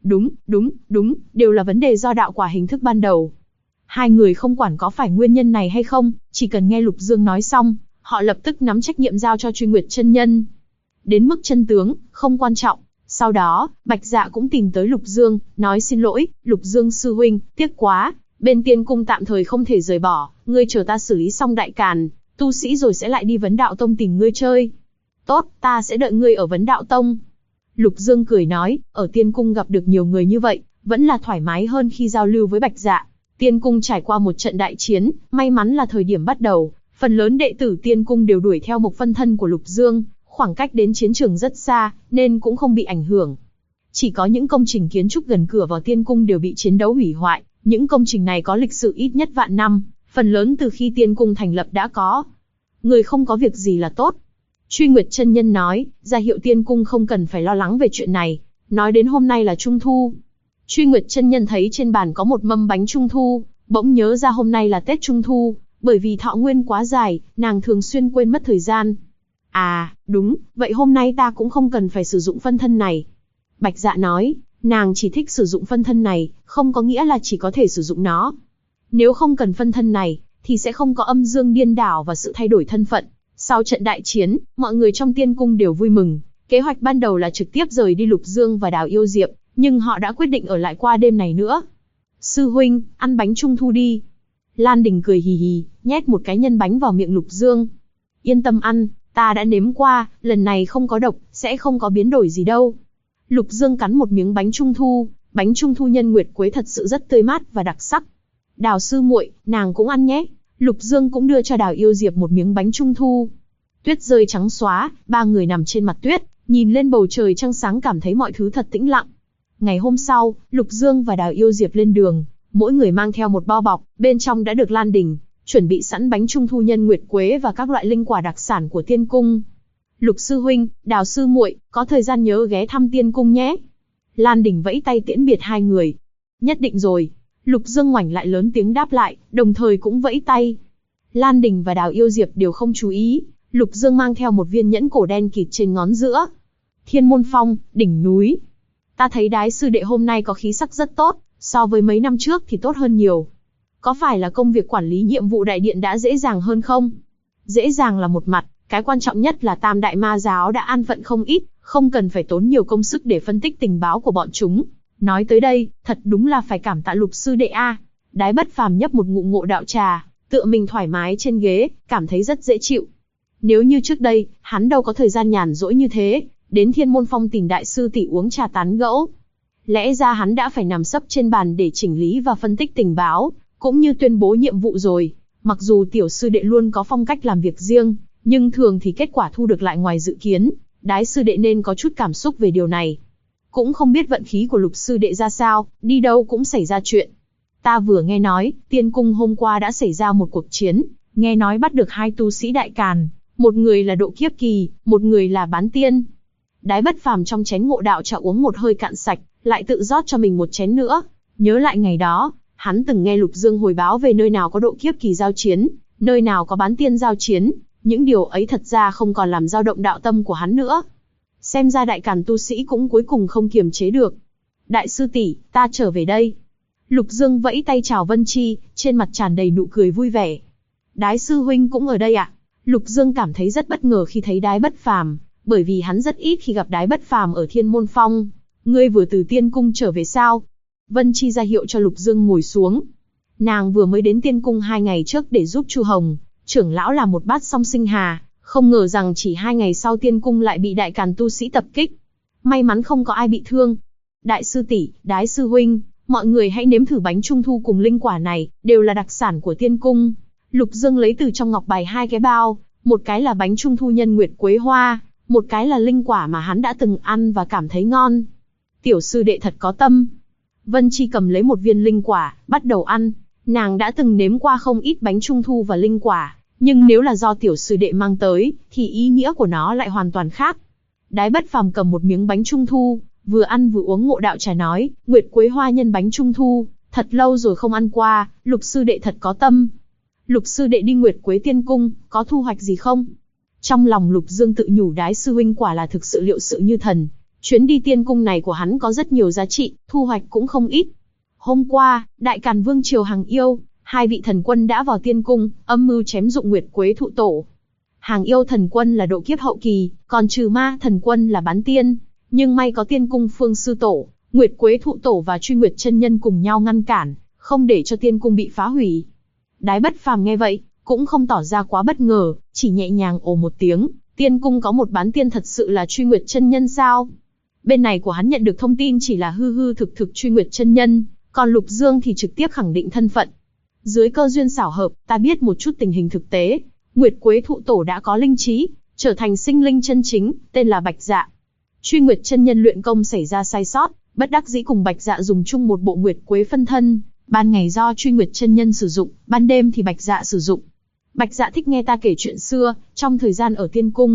Đúng, đều là vấn đề do đạo quả hình thức ban đầu. 2 người không quản có phải nguyên nhân này hay không, chỉ cần nghe Lục Dương nói xong, họ lập tức nắm trách nhiệm giao cho Truy Nguyệt chân nhân. Đến mức chân tướng, không quan trọng. Sau đó, Bạch Dạ cũng tìm tới Lục Dương, nói xin lỗi, Lục Dương sư huynh, tiếc quá, bên Tiên cung tạm thời không thể rời bỏ, ngươi chờ ta xử lý xong Đại Càn, tu sĩ rồi sẽ lại đi Vấn Đạo Tông tìm ngươi chơi. Tốt, ta sẽ đợi ngươi ở Vấn Đạo Tông. Lục Dương cười nói, ở Tiên cung gặp được nhiều người như vậy, vẫn là thoải mái hơn khi giao lưu với Bạch Dạ. Tiên cung trải qua một trận đại chiến, may mắn là thời điểm bắt đầu, phần lớn đệ tử Tiên cung đều đuổi theo một phân thân của Lục Dương, khoảng cách đến chiến trường rất xa, nên cũng không bị ảnh hưởng. Chỉ có những công trình kiến trúc gần cửa vào Tiên cung đều bị chiến đấu hủy hoại, những công trình này có lịch sử ít nhất vạn năm, phần lớn từ khi Tiên cung thành lập đã có. Người không có việc gì là tốt. Truy Nguyệt chân nhân nói, ra hiệu tiên cung không cần phải lo lắng về chuyện này. Nói đến hôm nay là Trung Thu. Truy Nguyệt chân nhân thấy trên bàn có một mâm bánh Trung Thu, bỗng nhớ ra hôm nay là Tết Trung Thu, bởi vì thọ nguyên quá dài, nàng thường xuyên quên mất thời gian. À, đúng, vậy hôm nay ta cũng không cần phải sử dụng phân thân này. Bạch Dạ nói, nàng chỉ thích sử dụng phân thân này, không có nghĩa là chỉ có thể sử dụng nó. Nếu không cần phân thân này, thì sẽ không có âm dương điên đảo và sự thay đổi thân phận. Sau trận đại chiến, mọi người trong tiên cung đều vui mừng. Kế hoạch ban đầu là trực tiếp rời đi Lục Dương và Đào Yêu Diệp, nhưng họ đã quyết định ở lại qua đêm này nữa. Sư huynh, ăn bánh Trung Thu đi. Lan Đình cười hì hì, nhét một cái nhân bánh vào miệng Lục Dương. Yên tâm ăn, ta đã nếm qua, lần này không có độc, sẽ không có biến đổi gì đâu. Lục Dương cắn một miếng bánh Trung Thu nhân nguyệt quế thật sự rất tươi mát và đặc sắc. Đào sư muội, nàng cũng ăn nhé. Lục Dương cũng đưa cho Đào Yêu Diệp một miếng bánh Trung Thu. Tuyết rơi trắng xóa, ba người nằm trên mặt tuyết, nhìn lên bầu trời trăng sáng cảm thấy mọi thứ thật tĩnh lặng. Ngày hôm sau, Lục Dương và Đào Yêu Diệp lên đường, mỗi người mang theo một bao bọc, bên trong đã được Lan Đình chuẩn bị sẵn bánh Trung Thu nhân nguyệt quế và các loại linh quả đặc sản của tiên cung. Lục sư huynh, Đào sư muội, có thời gian nhớ ghé thăm tiên cung nhé. Lan Đình vẫy tay tiễn biệt hai người. Nhất định rồi. Lục Dương ngoảnh lại lớn tiếng đáp lại, đồng thời cũng vẫy tay. Lan Đình và Đào Yêu Diệp đều không chú ý, Lục Dương mang theo một viên nhẫn cổ đen kịt trên ngón giữa. Thiên Môn Phong, đỉnh núi. Ta thấy Đái sư đệ hôm nay có khí sắc rất tốt, so với mấy năm trước thì tốt hơn nhiều. Có phải là công việc quản lý nhiệm vụ đại điện đã dễ dàng hơn không? Dễ dàng là một mặt, cái quan trọng nhất là Tam Đại Ma Giáo đã an phận không ít, không cần phải tốn nhiều công sức để phân tích tình báo của bọn chúng. Nói tới đây, thật đúng là phải cảm tạ Lục sư đệ a. Đái Bất Phàm nhấp một ngụm ngộ đạo trà, tựa mình thoải mái trên ghế, cảm thấy rất dễ chịu. Nếu như trước đây, hắn đâu có thời gian nhàn rỗi như thế, đến Thiên Môn Phong tìm đại sư tỷ uống trà tán gẫu. Lẽ ra hắn đã phải nằm sấp trên bàn để chỉnh lý và phân tích tình báo, cũng như tuyên bố nhiệm vụ rồi. Mặc dù tiểu sư đệ luôn có phong cách làm việc riêng, nhưng thường thì kết quả thu được lại ngoài dự kiến. Đái sư đệ nên có chút cảm xúc về điều này. Cũng không biết vận khí của Lục sư đệ ra sao, đi đâu cũng xảy ra chuyện. Ta vừa nghe nói, tiên cung hôm qua đã xảy ra một cuộc chiến, nghe nói bắt được hai tu sĩ đại càn, một người là độ kiếp kỳ, một người là bán tiên. Đái Bất Phàm trong chén ngộ đạo trà uống một hơi cạn sạch, lại tự rót cho mình một chén nữa. Nhớ lại ngày đó, hắn từng nghe Lục Dương hồi báo về nơi nào có độ kiếp kỳ giao chiến, nơi nào có bán tiên giao chiến, những điều ấy thật ra không còn làm dao động đạo tâm của hắn nữa. Xem ra đại càn tu sĩ cũng cuối cùng không kiềm chế được. Đại sư tỷ, ta trở về đây. Lục Dương vẫy tay chào Vân Chi, trên mặt tràn đầy nụ cười vui vẻ. Đái sư huynh cũng ở đây ạ? Lục Dương cảm thấy rất bất ngờ khi thấy Đái Bất Phàm, bởi vì hắn rất ít khi gặp Đái Bất Phàm ở Thiên Môn Phong. Ngươi vừa từ tiên cung trở về sao? Vân Chi ra hiệu cho Lục Dương ngồi xuống. Nàng vừa mới đến tiên cung 2 ngày trước để giúp Chu Hồng, trưởng lão làm một bát song sinh hà, không ngờ rằng chỉ 2 ngày sau tiên cung lại bị đại càn tu sĩ tập kích. May mắn không có ai bị thương. Đại sư tỷ, Đái sư huynh, mọi người hãy nếm thử bánh Trung Thu cùng linh quả này, đều là đặc sản của tiên cung. Lục Dương lấy từ trong ngọc bài 2 cái bao, một cái là bánh Trung Thu nhân nguyệt quế hoa, một cái là linh quả mà hắn đã từng ăn và cảm thấy ngon. Tiểu sư đệ thật có tâm. Vân Chi cầm lấy một viên linh quả, bắt đầu ăn. Nàng đã từng nếm qua không ít bánh Trung Thu và linh quả, nhưng nếu là do tiểu sư đệ mang tới, thì ý nghĩa của nó lại hoàn toàn khác. Đái Bất Phàm cầm một miếng bánh Trung Thu, vừa ăn vừa uống ngộ đạo trà nói, nguyệt quế hoa nhân bánh Trung Thu, thật lâu rồi không ăn qua, Lục sư đệ thật có tâm. Lục sư đệ đi Nguyệt Quế Tiên Cung, có thu hoạch gì không? Trong lòng Lục Dương tự nhủ Đái sư huynh quả là thực sự liệu sự như thần. Chuyến đi tiên cung này của hắn có rất nhiều giá trị, thu hoạch cũng không ít. Hôm qua, Đại Càn Vương triều Hàng Yêu, 2 vị thần quân đã vào tiên cung, âm mưu chém dụng Nguyệt Quế thụ tổ. Hàng Yêu thần quân là độ kiếp hậu kỳ, còn Trừ Ma thần quân là bán tiên. Nhưng may có tiên cung Phương sư tổ, Nguyệt Quế thụ tổ và Truy Nguyệt chân nhân cùng nhau ngăn cản, không để cho tiên cung bị phá hủy. Đái Bất Phàm nghe vậy, cũng không tỏ ra quá bất ngờ, chỉ nhẹ nhàng ồ một tiếng, tiên cung có một bán tiên thật sự là Truy Nguyệt chân nhân sao? Bên này của hắn nhận được thông tin chỉ là hư hư thực thực Truy Nguyệt chân nhân, còn Lục Dương thì trực tiếp khẳng định thân phận. Dưới cơ duyên xảo hợp, ta biết một chút tình hình thực tế, Nguyệt Quế thụ tổ đã có linh trí, trở thành sinh linh chân chính, tên là Bạch Dạ. Truy Nguyệt chân nhân luyện công xảy ra sai sót, bất đắc dĩ cùng Bạch Dạ dùng chung một bộ Nguyệt Quế phân thân, ban ngày do Truy Nguyệt chân nhân sử dụng, ban đêm thì Bạch Dạ sử dụng. Bạch Dạ thích nghe ta kể chuyện xưa, trong thời gian ở tiên cung,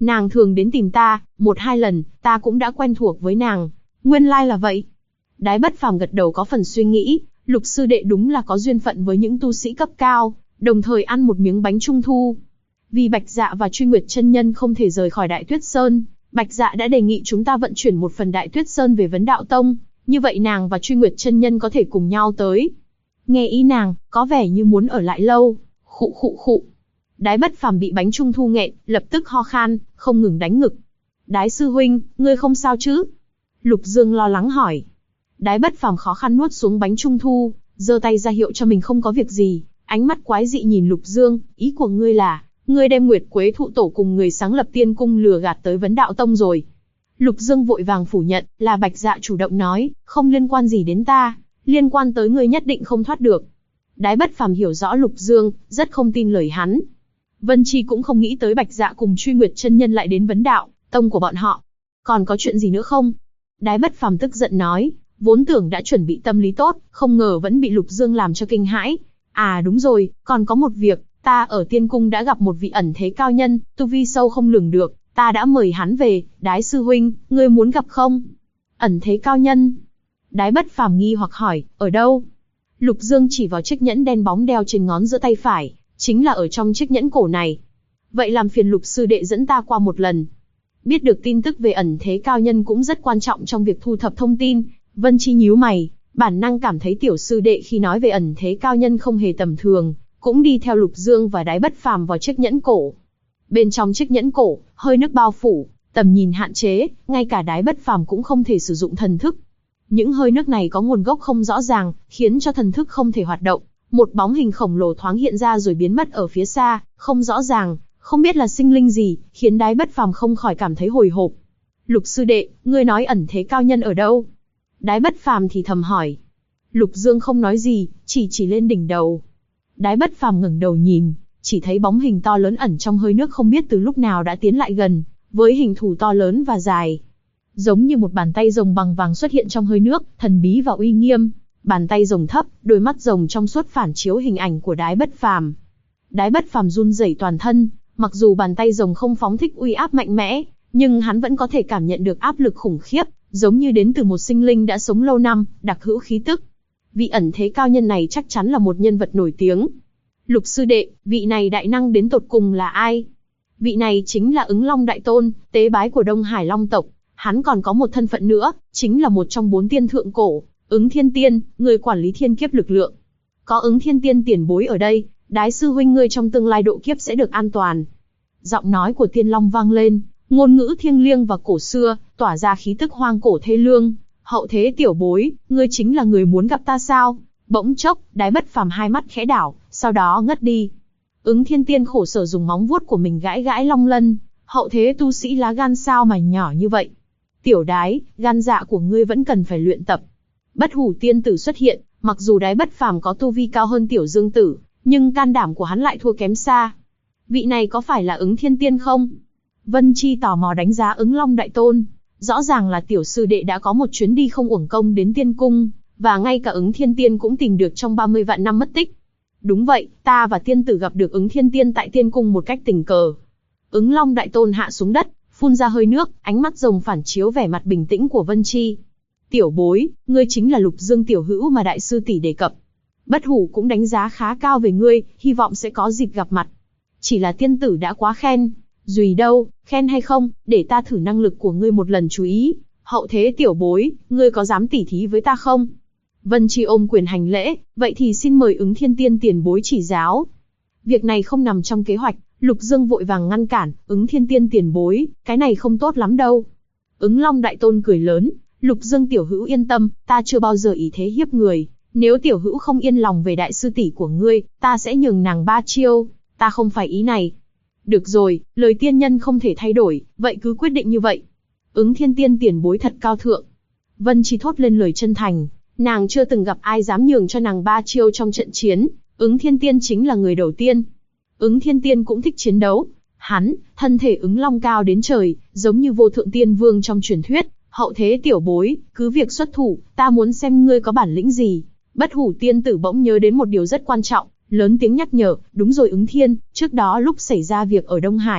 Nàng thường đến tìm ta, 1-2 lần, ta cũng đã quen thuộc với nàng. Nguyên lai là vậy. Đái Bất Phàm gật đầu có phần suy nghĩ, Lục sư đệ đúng là có duyên phận với những tu sĩ cấp cao, đồng thời ăn một miếng bánh trung thu. Vì Bạch Dạ và Truy Nguyệt chân nhân không thể rời khỏi Đại Tuyết Sơn, Bạch Dạ đã đề nghị chúng ta vận chuyển một phần Đại Tuyết Sơn về Vấn Đạo Tông, như vậy nàng và Truy Nguyệt chân nhân có thể cùng nhau tới. Nghe ý nàng, có vẻ như muốn ở lại lâu. Khụ khụ khụ. Đái Bất Phàm bị bánh trung thu nghẹn, lập tức ho khan, không ngừng đánh ngực. Đái sư huynh, ngươi không sao chứ? Lục Dương lo lắng hỏi. Đái Bất Phàm khó khăn nuốt xuống bánh trung thu, giơ tay ra hiệu cho mình không có việc gì, ánh mắt quái dị nhìn Lục Dương, ý của ngươi là, ngươi đem Nguyệt Quế Thụ Tổ cùng người sáng lập Tiên Cung lừa gạt tới Vấn Đạo Tông rồi. Lục Dương vội vàng phủ nhận, là Bạch Dạ chủ động nói, không liên quan gì đến ta, liên quan tới ngươi nhất định không thoát được. Đái Bất Phàm hiểu rõ Lục Dương, rất không tin lời hắn. Vân Chi cũng không nghĩ tới Bạch Dạ cùng Truy Nguyệt chân nhân lại đến Vấn Đạo Tông của bọn họ. Còn có chuyện gì nữa không? Đái Bất Phàm tức giận nói, vốn tưởng đã chuẩn bị tâm lý tốt, không ngờ vẫn bị Lục Dương làm cho kinh hãi. À đúng rồi, còn có một việc, ta ở Tiên Cung đã gặp một vị ẩn thế cao nhân, tu vi sâu không lường được, ta đã mời hắn về, Đái sư huynh, ngươi muốn gặp không? Ẩn thế cao nhân? Đái Bất Phàm nghi hoặc hỏi, ở đâu? Lục Dương chỉ vào chiếc nhẫn đen bóng đeo trên ngón giữa tay phải, chính là ở trong chiếc nhẫn cổ này. Vậy làm phiền Lục sư đệ dẫn ta qua một lần. Biết được tin tức về ẩn thế cao nhân cũng rất quan trọng trong việc thu thập thông tin. Vân Chi nhíu mày, bản năng cảm thấy tiểu sư đệ khi nói về ẩn thế cao nhân không hề tầm thường, cũng đi theo Lục Dương và Đái Bất Phàm vào chiếc nhẫn cổ. Bên trong chiếc nhẫn cổ, hơi nước bao phủ, tầm nhìn hạn chế, ngay cả Đái Bất Phàm cũng không thể sử dụng thần thức. Những hơi nước này có nguồn gốc không rõ ràng, khiến cho thần thức không thể hoạt động. Một bóng hình khổng lồ thoáng hiện ra rồi biến mất ở phía xa, không rõ ràng, không biết là sinh linh gì, khiến Đái Bất Phàm không khỏi cảm thấy hồi hộp. Lục sư đệ, ngươi nói ẩn thế cao nhân ở đâu? Đái Bất Phàm thì thầm hỏi. Lục Dương không nói gì, chỉ lên đỉnh đầu. Đái Bất Phàm ngẩng đầu nhìn, chỉ thấy bóng hình to lớn ẩn trong hơi nước không biết từ lúc nào đã tiến lại gần, với hình thù to lớn và dài. Giống như một bàn tay rồng bằng vàng xuất hiện trong hơi nước, thần bí và uy nghiêm. Bàn tay rồng thấp, đôi mắt rồng trong suốt phản chiếu hình ảnh của Đái Bất Phàm. Đái Bất Phàm run rẩy toàn thân, mặc dù bàn tay rồng không phóng thích uy áp mạnh mẽ, nhưng hắn vẫn có thể cảm nhận được áp lực khủng khiếp, giống như đến từ một sinh linh đã sống lâu năm, đặc hữu khí tức. Vị ẩn thế cao nhân này chắc chắn là một nhân vật nổi tiếng. Lục sư đệ, vị này đại năng đến tột cùng là ai? Vị này chính là Ứng Long Đại Tôn, tế bái của Đông Hải Long tộc. Hắn còn có một thân phận nữa, chính là một trong 4 tiên thượng cổ, Ứng Thiên Tiên, người quản lý thiên kiếp lực lượng. Có Ứng Thiên Tiên tiền bối ở đây, Đái sư huynh ngươi trong tương lai độ kiếp sẽ được an toàn. Giọng nói của Tiên Long vang lên, ngôn ngữ thiêng liêng và cổ xưa, tỏa ra khí tức hoang cổ thê lương. Hậu thế tiểu bối, ngươi chính là người muốn gặp ta sao? Bỗng chốc, Đái Bất Phàm hai mắt khẽ đảo, sau đó ngất đi. Ứng Thiên Tiên khổ sở dùng móng vuốt của mình gãi gãi long lân. Hậu thế tu sĩ lá gan sao mà nhỏ như vậy? Tiểu Đái, gan dạ của ngươi vẫn cần phải luyện tập. Bất Hủ tiên tử xuất hiện, mặc dù Đái Bất Phàm có tu vi cao hơn Tiểu Dương tử, nhưng can đảm của hắn lại thua kém xa. Vị này có phải là Ứng Thiên Tiên không? Vân Chi tò mò đánh giá Ứng Long Đại Tôn. Rõ ràng là tiểu sư đệ đã có một chuyến đi không uổng công đến Tiên Cung, và ngay cả Ứng Thiên Tiên cũng tìm được trong 30 vạn năm mất tích. Đúng vậy, ta và tiên tử gặp được Ứng Thiên Tiên tại Tiên Cung một cách tình cờ. Ứng Long Đại Tôn hạ xuống đất, phun ra hơi nước, ánh mắt rồng phản chiếu vẻ mặt bình tĩnh của Vân Chi. Tiểu bối, ngươi chính là Lục Dương tiểu hữu mà đại sư tỷ đề cập. Bất Hủ cũng đánh giá khá cao về ngươi, hy vọng sẽ có dịp gặp mặt. Chỉ là tiên tử đã quá khen. Dùi đâu, khen hay không, để ta thử năng lực của ngươi một lần chú ý. Hậu thế tiểu bối, ngươi có dám tỉ thí với ta không? Vân Chi ôm quyền hành lễ, vậy thì xin mời Ứng Thiên Tiên tiền bối chỉ giáo. Việc này không nằm trong kế hoạch, Lục Dương vội vàng ngăn cản, Ứng Thiên Tiên tiền bối, cái này không tốt lắm đâu. Ứng Long Đại Tôn cười lớn, Lục Dương tiểu hữu yên tâm, ta chưa bao giờ ý thế hiếp người. Nếu tiểu hữu không yên lòng về đại sư tỷ của ngươi, ta sẽ nhường nàng 3 chiêu, ta không phải ý này. Được rồi, lời tiên nhân không thể thay đổi, vậy cứ quyết định như vậy. Ứng Thiên Tiên tiền bối thật cao thượng. Vân Chi thốt lên lời chân thành, nàng chưa từng gặp ai dám nhường cho nàng 3 chiêu trong trận chiến, Ứng Thiên Tiên chính là người đầu tiên. Ứng Thiên Tiên cũng thích chiến đấu, hắn, thân thể ứng long cao đến trời, giống như vô thượng tiên vương trong truyền thuyết. Hậu thế tiểu bối, cứ việc xuất thủ, ta muốn xem ngươi có bản lĩnh gì. Bất Hủ tiên tử bỗng nhớ đến một điều rất quan trọng, lớn tiếng nhắc nhở, đúng rồi Ứng Thiên, trước đó lúc xảy ra việc ở Đông Hải,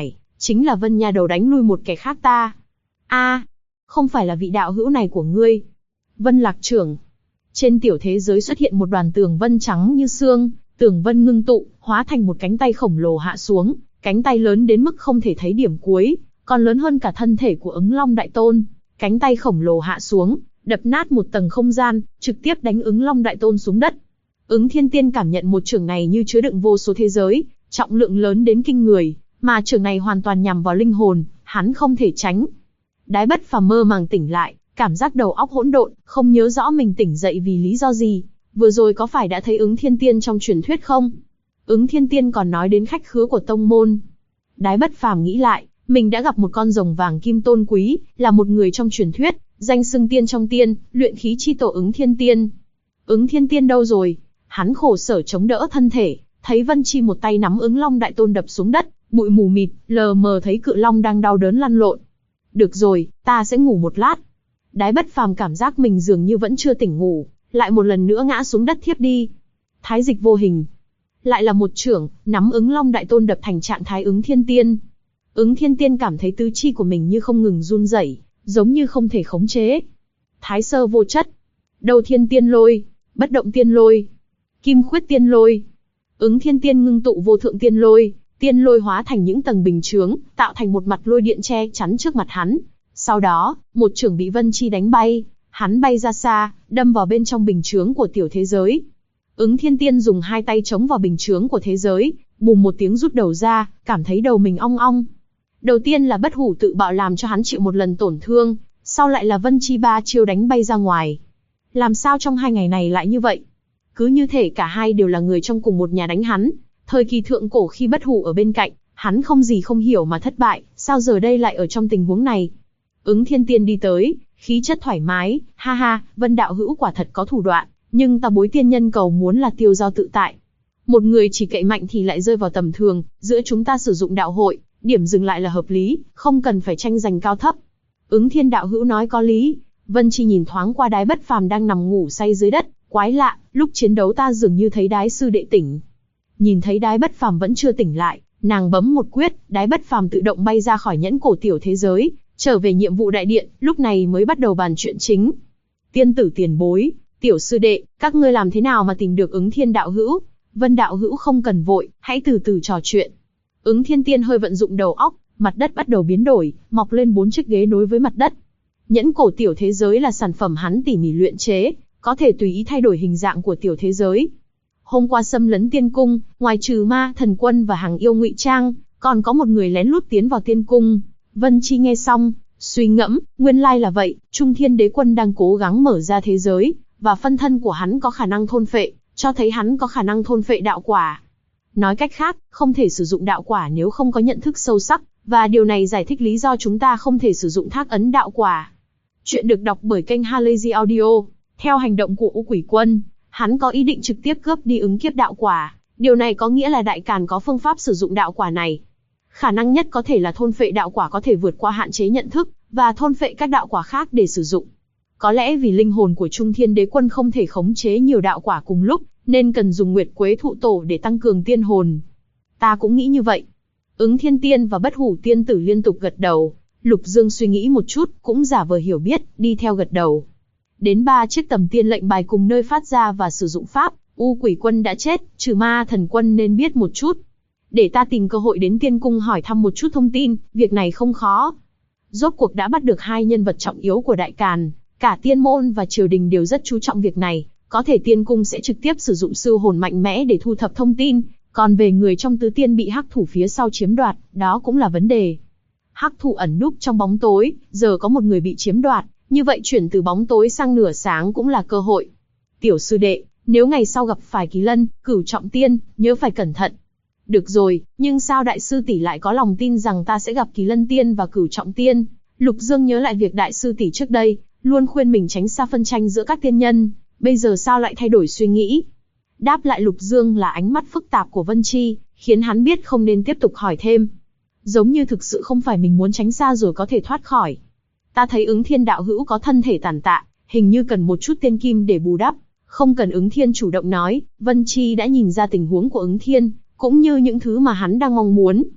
Chính là Vân nha đầu đánh lui một kẻ khác ta. A, không phải là vị đạo hữu này của ngươi. Vân Lạc trưởng. Trên tiểu thế giới xuất hiện một đoàn tường vân trắng như xương, tường vân ngưng tụ, hóa thành một cánh tay khổng lồ hạ xuống, cánh tay lớn đến mức không thể thấy điểm cuối, còn lớn hơn cả thân thể của Ứng Long Đại Tôn. Cánh tay khổng lồ hạ xuống, đập nát một tầng không gian, trực tiếp đánh Ứng Long Đại Tôn xuống đất. Ứng Thiên Tiên cảm nhận một chưởng này như chứa đựng vô số thế giới, trọng lượng lớn đến kinh người, mà chưởng này hoàn toàn nhằm vào linh hồn, hắn không thể tránh. Đái Bất Phàm mơ màng tỉnh lại, cảm giác đầu óc hỗn độn, không nhớ rõ mình tỉnh dậy vì lý do gì. Vừa rồi có phải đã thấy Ứng Thiên Tiên trong truyền thuyết không? Ứng Thiên Tiên còn nói đến khách khứa của tông môn. Đái Bất Phàm nghĩ lại, mình đã gặp một con rồng vàng kim tôn quý, là một người trong truyền thuyết, danh xưng tiên trong tiên, luyện khí chi tổ Ứng Thiên Tiên. Ứng Thiên Tiên đâu rồi? Hắn khổ sở chống đỡ thân thể, thấy Vân Chi một tay nắm Ứng Long Đại Tôn đập xuống đất, bụi mù mịt, lờ mờ thấy cự long đang đau đớn lăn lộn. Được rồi, ta sẽ ngủ một lát. Đái Bất Phàm cảm giác mình dường như vẫn chưa tỉnh ngủ, lại một lần nữa ngã xuống đất thiếp đi. Thái dịch vô hình. Lại là một chưởng, nắm Ứng Long Đại Tôn đập thành trạng thái Ứng Thiên Tiên. Ứng Thiên Tiên cảm thấy tứ chi của mình như không ngừng run rẩy, giống như không thể khống chế. Thái sơ vô chất. Đầu Thiên Tiên lôi, bất động tiên lôi, kim khuyết tiên lôi. Ứng Thiên Tiên ngưng tụ vô thượng tiên lôi hóa thành những tầng bình chướng, tạo thành một mặt lôi điện che chắn trước mặt hắn. Sau đó, một chưởng bị Vân Chi đánh bay, hắn bay ra xa, đâm vào bên trong bình chướng của tiểu thế giới. Ứng Thiên Tiên dùng hai tay chống vào bình chướng của thế giới, bùm một tiếng rút đầu ra, cảm thấy đầu mình ong ong. Đầu tiên là Bất Hủ tự bạo làm cho hắn chịu một lần tổn thương, sau lại là Vân Chi ba chiêu đánh bay ra ngoài. Làm sao trong 2 ngày này lại như vậy? Cứ như thể cả hai đều là người trong cùng một nhà đánh hắn. Thời kỳ thượng cổ khi Bất Hủ ở bên cạnh, hắn không gì không hiểu mà thất bại, sao giờ đây lại ở trong tình huống này? Ứng Thiên Tiên đi tới, khí chất thoải mái, ha ha, Vân đạo hữu quả thật có thủ đoạn, nhưng ta Bối Tiên nhân cầu muốn là tiêu giao tự tại. Một người chỉ cậy mạnh thì lại rơi vào tầm thường, giữa chúng ta sử dụng đạo hội, điểm dừng lại là hợp lý, không cần phải tranh giành cao thấp. Ứng Thiên đạo hữu nói có lý. Vân Chi nhìn thoáng qua Đái Bất Phàm đang nằm ngủ say dưới đất, quái lạ, lúc chiến đấu ta dường như thấy Đái sư đệ tỉnh. Nhìn thấy Đái Bất Phàm vẫn chưa tỉnh lại, nàng bấm một quyết, Đái Bất Phàm tự động bay ra khỏi nhẫn cổ tiểu thế giới, trở về nhiệm vụ đại điện, lúc này mới bắt đầu bàn chuyện chính. Tiên tử tiền bối, tiểu sư đệ, các ngươi làm thế nào mà tìm được Ứng Thiên đạo hữu? Vân đạo hữu không cần vội, hãy từ từ trò chuyện. Ứng Thiên Tiên hơi vận dụng đầu óc, mặt đất bắt đầu biến đổi, mọc lên 4 chiếc ghế nối với mặt đất. Nhẫn cổ tiểu thế giới là sản phẩm hắn tỉ mỉ luyện chế, có thể tùy ý thay đổi hình dạng của tiểu thế giới. Hôm qua xâm lấn tiên cung, ngoài trừ ma, thần quân và hàng yêu ngụy trang, còn có một người lén lút tiến vào tiên cung. Vân Chi nghe xong, suy ngẫm, nguyên lai là vậy, Trung Thiên Đế Quân đang cố gắng mở ra thế giới, và phân thân của hắn có khả năng thôn phệ, cho thấy hắn có khả năng thôn phệ đạo quả. Nói cách khác, không thể sử dụng đạo quả nếu không có nhận thức sâu sắc, và điều này giải thích lý do chúng ta không thể sử dụng thác ấn đạo quả. Chuyện được đọc bởi kênh Halazy Audio. Theo hành động của U Quỷ Quân, hắn có ý định trực tiếp cướp đi ứng kiếp đạo quả. Điều này có nghĩa là Đại Càn có phương pháp sử dụng đạo quả này. Khả năng nhất có thể là thôn phệ đạo quả có thể vượt qua hạn chế nhận thức, và thôn phệ các đạo quả khác để sử dụng. Có lẽ vì linh hồn của Trung Thiên Đế Quân không thể khống chế nhiều đạo quả cùng lúc, nên cần dùng Nguyệt Quế Thụ Tổ để tăng cường tiên hồn. Ta cũng nghĩ như vậy. Ứng Thiên Tiên và Bất Hủ Tiên Tử liên tục gật đầu. Lục Dương suy nghĩ một chút, cũng giả vờ hiểu biết, đi theo gật đầu. Đến 3 chiếc tầm tiên lệnh bài cùng nơi phát ra và sử dụng pháp, U Quỷ Quân đã chết, trừ ma thần quân nên biết một chút. Để ta tìm cơ hội đến tiên cung hỏi thăm một chút thông tin, việc này không khó. Rốt cuộc đã bắt được 2 nhân vật trọng yếu của Đại Càn, cả tiên môn và triều đình đều rất chú trọng việc này, có thể tiên cung sẽ trực tiếp sử dụng sư hồn mạnh mẽ để thu thập thông tin, còn về người trong tứ tiên bị hắc thủ phía sau chiếm đoạt, đó cũng là vấn đề. Hắc thủ ẩn núp trong bóng tối, giờ có một người bị chiếm đoạt, như vậy chuyển từ bóng tối sang nửa sáng cũng là cơ hội. Tiểu sư đệ, nếu ngày sau gặp phải Kỳ Lân, Cửu Trọng Tiên, nhớ phải cẩn thận. Được rồi, nhưng sao đại sư tỷ lại có lòng tin rằng ta sẽ gặp Kỳ Lân Tiên và Cửu Trọng Tiên? Lục Dương nhớ lại việc đại sư tỷ trước đây, luôn khuyên mình tránh xa phân tranh giữa các tiên nhân, bây giờ sao lại thay đổi suy nghĩ? Đáp lại Lục Dương là ánh mắt phức tạp của Vân Chi, khiến hắn biết không nên tiếp tục hỏi thêm. Giống như thực sự không phải mình muốn tránh xa rồi có thể thoát khỏi. Ta thấy Ứng Thiên đạo hữu có thân thể tàn tạ, hình như cần một chút tiên kim để bù đắp. Không cần Ứng Thiên chủ động nói, Vân Chi đã nhìn ra tình huống của Ứng Thiên, cũng như những thứ mà hắn đang mong muốn.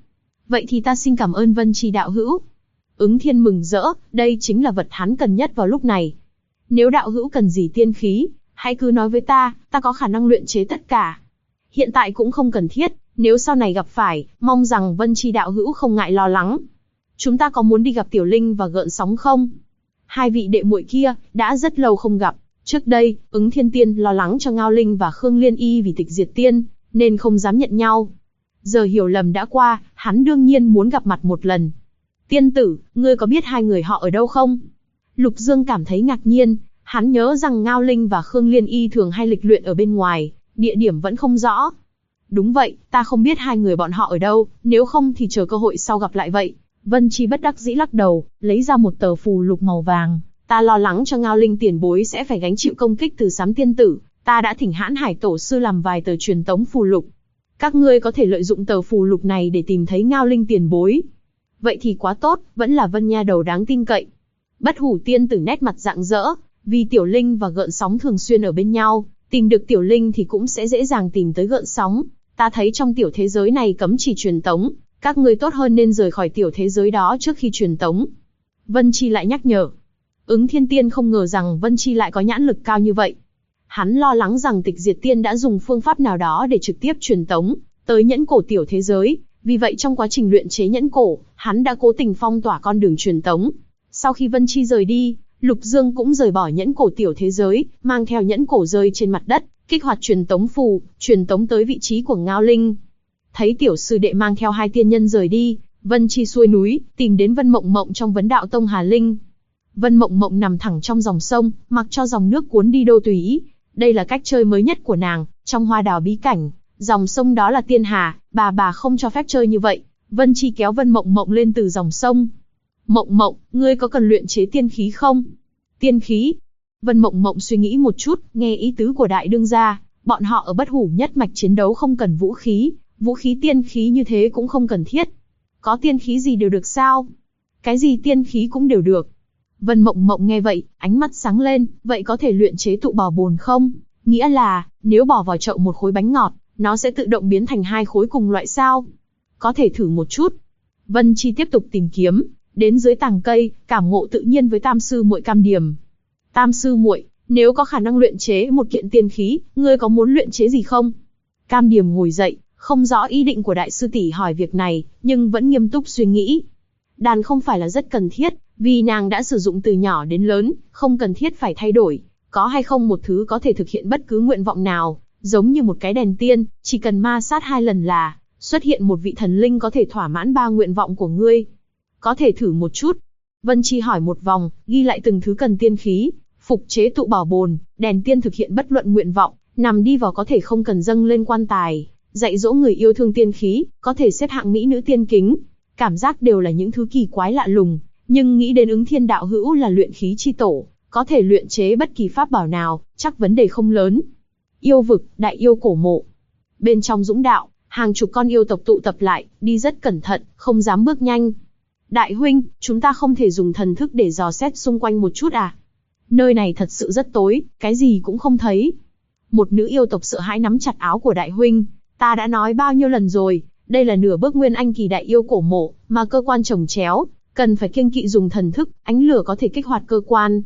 Vậy thì ta xin cảm ơn Vân Chi đạo hữu. Ứng Thiên mừng rỡ, đây chính là vật hắn cần nhất vào lúc này. Nếu đạo hữu cần gì tiên khí, hãy cứ nói với ta có khả năng luyện chế tất cả. Hiện tại cũng không cần thiết, nếu sau này gặp phải, mong rằng Vân Chi đạo hữu không ngại lo lắng. Chúng ta có muốn đi gặp Tiểu Linh và Gợn Sóng không? Hai vị đệ muội kia, đã rất lâu không gặp. Trước đây, Ứng Thiên Tiên lo lắng cho Ngao Linh và Khương Liên Y vì tịch diệt tiên, nên không dám nhận nhau. Giờ hiểu lầm đã qua, hắn đương nhiên muốn gặp mặt một lần. Tiên tử, ngươi có biết hai người họ ở đâu không? Lục Dương cảm thấy ngạc nhiên, hắn nhớ rằng Ngao Linh và Khương Liên Y thường hay lịch luyện ở bên ngoài, địa điểm vẫn không rõ. Đúng vậy, ta không biết hai người bọn họ ở đâu, nếu không thì chờ cơ hội sau gặp lại vậy. Vân Chi bất đắc dĩ lắc đầu, lấy ra một tờ phù lục màu vàng. Ta lo lắng cho Ngao Linh tiền bối sẽ phải gánh chịu công kích từ Sám tiên tử, ta đã thỉnh Hãn Hải tổ sư làm vài tờ truyền tống phù lục. Các ngươi có thể lợi dụng tờ phù lục này để tìm thấy Ngao Linh tiền bối. Vậy thì quá tốt, vẫn là Vân nha đầu đáng tin cậy. Bất Hủ tiên tử nét mặt rạng rỡ, vì Tiểu Linh và Gợn Sóng thường xuyên ở bên nhau, tìm được Tiểu Linh thì cũng sẽ dễ dàng tìm tới Gợn Sóng. Ta thấy trong tiểu thế giới này cấm chỉ truyền tống, các ngươi tốt hơn nên rời khỏi tiểu thế giới đó trước khi truyền tống. Vân Chi lại nhắc nhở. Ứng Thiên Tiên không ngờ rằng Vân Chi lại có nhãn lực cao như vậy. Hắn lo lắng rằng tịch diệt tiên đã dùng phương pháp nào đó để trực tiếp truyền tống tới nhẫn cổ tiểu thế giới, vì vậy trong quá trình luyện chế nhẫn cổ, hắn đã cố tình phong tỏa con đường truyền tống. Sau khi Vân Chi rời đi, Lục Dương cũng rời bỏ nhẫn cổ tiểu thế giới, mang theo nhẫn cổ rơi trên mặt đất, kích hoạt truyền tống phù, truyền tống tới vị trí của Ngao Linh. Thấy tiểu sư đệ mang theo hai tiên nhân rời đi, Vân Chi xuôi núi, tìm đến Vân Mộng Mộng trong Vấn Đạo Tông Hà Linh. Vân Mộng Mộng nằm thẳng trong dòng sông, mặc cho dòng nước cuốn đi đâu tùy ý. Đây là cách chơi mới nhất của nàng, trong Hoa Đào bí cảnh, dòng sông đó là tiên hà, bà không cho phép chơi như vậy. Vân Chi kéo Vân Mộng Mộng lên từ dòng sông. Mộng Mộng, ngươi có cần luyện chế tiên khí không? Tiên khí? Vân Mộng Mộng suy nghĩ một chút, nghe ý tứ của đại đương gia, bọn họ ở Bất Hủ nhất mạch chiến đấu không cần vũ khí tiên khí như thế cũng không cần thiết. Có tiên khí gì đều được sao? Cái gì tiên khí cũng đều được. Vân Mộng Mộng nghe vậy, ánh mắt sáng lên, vậy có thể luyện chế tụ bò bồn không? Nghĩa là, nếu bỏ vào chậu một khối bánh ngọt, nó sẽ tự động biến thành hai khối cùng loại sao? Có thể thử một chút. Vân Chi tiếp tục tìm kiếm, đến dưới tàng cây, cảm ngộ tự nhiên với Tam sư muội Cam Điềm. Tam sư muội, nếu có khả năng luyện chế một kiện tiên khí, ngươi có muốn luyện chế gì không? Cam Điềm ngồi dậy, không rõ ý định của đại sư tỷ hỏi việc này, nhưng vẫn nghiêm túc suy nghĩ. Đàn không phải là rất cần thiết, vì nàng đã sử dụng từ nhỏ đến lớn, không cần thiết phải thay đổi. Có hay không một thứ có thể thực hiện bất cứ nguyện vọng nào, giống như một cái đèn tiên, chỉ cần ma sát 2 lần là xuất hiện một vị thần linh có thể thỏa mãn 3 nguyện vọng của ngươi. Có thể thử một chút. Vân Chi hỏi một vòng, ghi lại từng thứ cần tiên khí, phục chế tụ bảo bồn, đèn tiên thực hiện bất luận nguyện vọng, nằm đi vào có thể không cần dâng lên quan tài, dạy dỗ người yêu thương tiên khí, có thể xếp hạng mỹ nữ tiên kính. Cảm giác đều là những thứ kỳ quái lạ lùng, nhưng nghĩ đến Ứng Thiên đạo hữu là luyện khí chi tổ, có thể luyện chế bất kỳ pháp bảo nào, chắc vấn đề không lớn. Yêu vực, đại yêu cổ mộ. Bên trong dũng đạo, hàng chục con yêu tộc tụ tập lại, đi rất cẩn thận, không dám bước nhanh. Đại huynh, chúng ta không thể dùng thần thức để dò xét xung quanh một chút à? Nơi này thật sự rất tối, cái gì cũng không thấy. Một nữ yêu tộc sợ hãi nắm chặt áo của đại huynh. Ta đã nói bao nhiêu lần rồi, đây là nửa bước nguyên anh kỳ đại yêu cổ mộ, mà cơ quan chồng chéo, cần phải kiêng kỵ dùng thần thức, ánh lửa có thể kích hoạt cơ quan.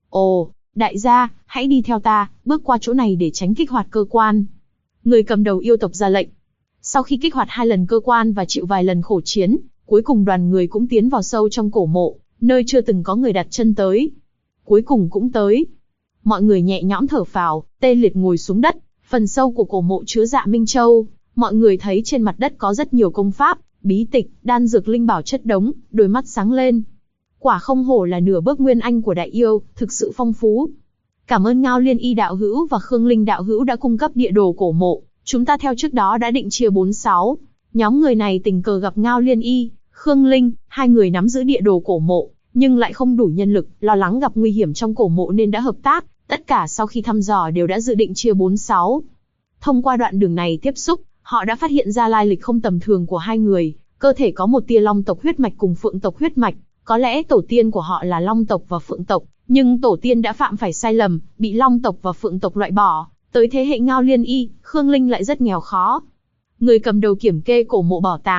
Ồ, đại gia, hãy đi theo ta, bước qua chỗ này để tránh kích hoạt cơ quan. Người cầm đầu yêu tộc ra lệnh. Sau khi kích hoạt 2 lần cơ quan và chịu vài lần khổ chiến, cuối cùng đoàn người cũng tiến vào sâu trong cổ mộ, nơi chưa từng có người đặt chân tới. Cuối cùng cũng tới. Mọi người nhẹ nhõm thở phào, tê liệt ngồi xuống đất. Phần sâu của cổ mộ chứa Dạ Minh Châu, mọi người thấy trên mặt đất có rất nhiều công pháp, bí tịch, đan dược linh bảo chất đống, đôi mắt sáng lên. Quả không hổ là nửa bước nguyên anh của đại yêu, thực sự phong phú. Cảm ơn Ngao Liên Y đạo hữu và Khương Linh đạo hữu đã cung cấp địa đồ cổ mộ, chúng ta theo trước đó đã định chia 4-6. Nhóm người này tình cờ gặp Ngao Liên Y, Khương Linh, hai người nắm giữ địa đồ cổ mộ, nhưng lại không đủ nhân lực, lo lắng gặp nguy hiểm trong cổ mộ nên đã hợp tác. Tất cả sau khi thăm dò đều đã dự định chia 4-6. Thông qua đoạn đường này tiếp xúc, họ đã phát hiện ra lai lịch không tầm thường của hai người, cơ thể có một tia long tộc huyết mạch cùng phượng tộc huyết mạch, có lẽ tổ tiên của họ là long tộc và phượng tộc, nhưng tổ tiên đã phạm phải sai lầm, bị long tộc và phượng tộc loại bỏ, tới thế hệ Ngao Liên Y, Khương Linh lại rất nghèo khó. Người cầm đầu kiểm kê cổ mộ bảo tàng,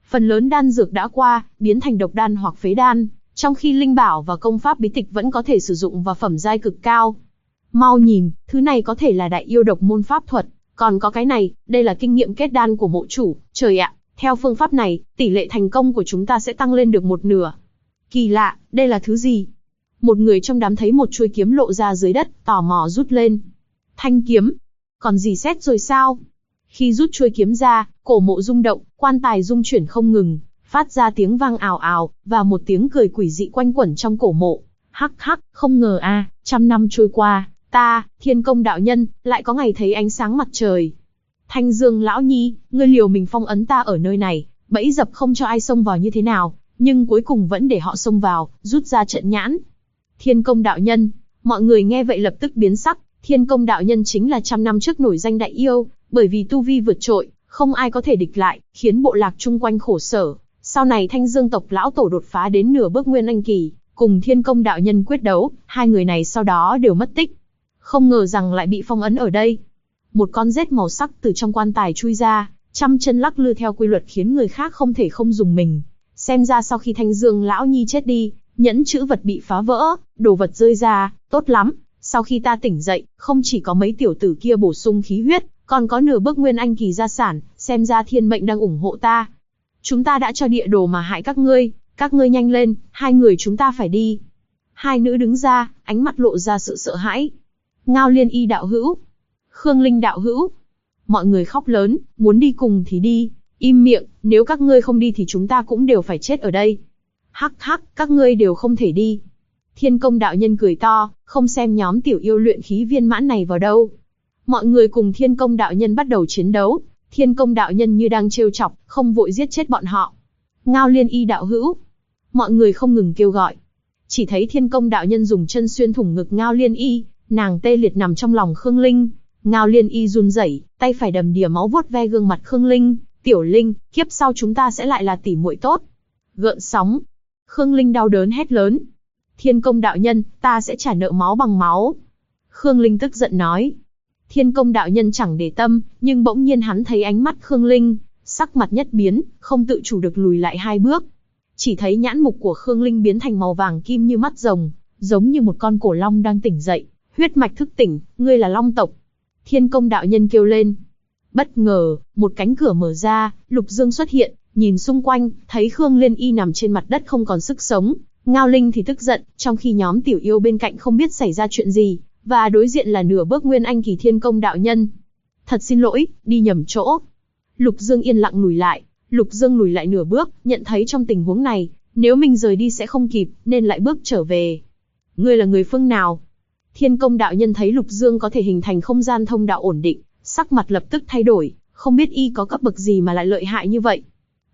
Phần lớn đan dược đã qua, biến thành độc đan hoặc phế đan, trong khi linh bảo và công pháp bí tịch vẫn có thể sử dụng và phẩm giai cực cao. Mau nhìn, thứ này có thể là đại yêu độc môn pháp thuật, còn có cái này, đây là kinh nghiệm kết đan của mộ chủ, trời ạ, theo phương pháp này, tỷ lệ thành công của chúng ta sẽ tăng lên được 1/2. Kỳ lạ, đây là thứ gì? Một người trong đám thấy một chuôi kiếm lộ ra dưới đất, tò mò rút lên. Thanh kiếm? Còn gì xét rồi sao? Khi rút chuôi kiếm ra, cổ mộ rung động, quan tài rung chuyển không ngừng, phát ra tiếng vang ào ào, và một tiếng cười quỷ dị quanh quẩn trong cổ mộ. Hắc hắc, không ngờ a, 100 năm trôi qua, ta, Thiên Công đạo nhân, lại có ngày thấy ánh sáng mặt trời. Thanh Dương lão nhi, ngươi liều mình phong ấn ta ở nơi này, bẫy dập không cho ai xông vào như thế nào, nhưng cuối cùng vẫn để họ xông vào, rút ra trận nhãn. Thiên Công đạo nhân, mọi người nghe vậy lập tức biến sắc. Thiên Công đạo nhân chính là 100 năm trước nổi danh đại yêu, bởi vì tu vi vượt trội, không ai có thể địch lại, khiến bộ lạc chung quanh khổ sở. Sau này Thanh Dương tộc lão tổ đột phá đến nửa bước nguyên anh kỳ, cùng Thiên Công đạo nhân quyết đấu, hai người này sau đó đều mất tích. Không ngờ rằng lại bị phong ấn ở đây. Một con rết màu sắc từ trong quan tài chui ra, trăm chân lắc lư theo quy luật khiến người khác không thể không dùng mình. Xem ra sau khi Thanh Dương lão nhi chết đi, nhẫn chữ vật bị phá vỡ, đồ vật rơi ra, tốt lắm. Sau khi ta tỉnh dậy, không chỉ có mấy tiểu tử kia bổ sung khí huyết, còn có nửa bước nguyên anh kỳ gia sản, xem ra thiên mệnh đang ủng hộ ta. Chúng ta đã cho địa đồ mà hại các ngươi nhanh lên, hai người chúng ta phải đi. Hai nữ đứng ra, ánh mắt lộ ra sự sợ hãi. Ngao Liên Y đạo hữu, Khương Linh đạo hữu. Mọi người khóc lớn, muốn đi cùng thì đi, im miệng, nếu các ngươi không đi thì chúng ta cũng đều phải chết ở đây. Hắc hắc, các ngươi đều không thể đi. Thiên Công đạo nhân cười to, không xem nhóm tiểu yêu luyện khí viên mãn này vào đâu. Mọi người cùng Thiên Công đạo nhân bắt đầu chiến đấu. Thiên Công đạo nhân như đang trêu chọc, không vội giết chết bọn họ. Ngao Liên Y đạo hữu. Mọi người không ngừng kêu gọi. Chỉ thấy Thiên Công đạo nhân dùng chân xuyên thủng ngực Ngao Liên Y, nàng tê liệt nằm trong lòng Khương Linh. Ngao Liên Y run rẩy, tay phải đầm đìa máu vuốt ve gương mặt Khương Linh. Tiểu Linh, kiếp sau chúng ta sẽ lại là tỷ muội tốt. Gợn sóng. Khương Linh đau đớn hét lớn. Thiên Công đạo nhân, ta sẽ trả nợ máu bằng máu. Khương Linh tức giận nói. Thiên Công đạo nhân chẳng để tâm, nhưng bỗng nhiên hắn thấy ánh mắt Khương Linh, sắc mặt nhất biến, không tự chủ được lùi lại 2 bước. Chỉ thấy nhãn mục của Khương Linh biến thành màu vàng kim như mắt rồng, giống như một con cổ long đang tỉnh dậy, huyết mạch thức tỉnh, ngươi là long tộc. Thiên Công đạo nhân kêu lên. Bất ngờ, một cánh cửa mở ra, Lục Dương xuất hiện, nhìn xung quanh, thấy Khương Liên Y nằm trên mặt đất không còn sức sống. Ngao Linh thì tức giận, trong khi nhóm tiểu yêu bên cạnh không biết xảy ra chuyện gì, và đối diện là nửa bước nguyên anh kỳ Thiên Công đạo nhân. Thật xin lỗi, đi nhầm chỗ. Lục Dương yên lặng lùi lại. Lục Dương lùi lại nửa bước, nhận thấy trong tình huống này, nếu mình rời đi sẽ không kịp, nên lại bước trở về. Ngươi là người phương nào? Thiên Công đạo nhân thấy Lục Dương có thể hình thành không gian thông đạo ổn định, sắc mặt lập tức thay đổi, không biết y có cấp bậc gì mà lại lợi hại như vậy.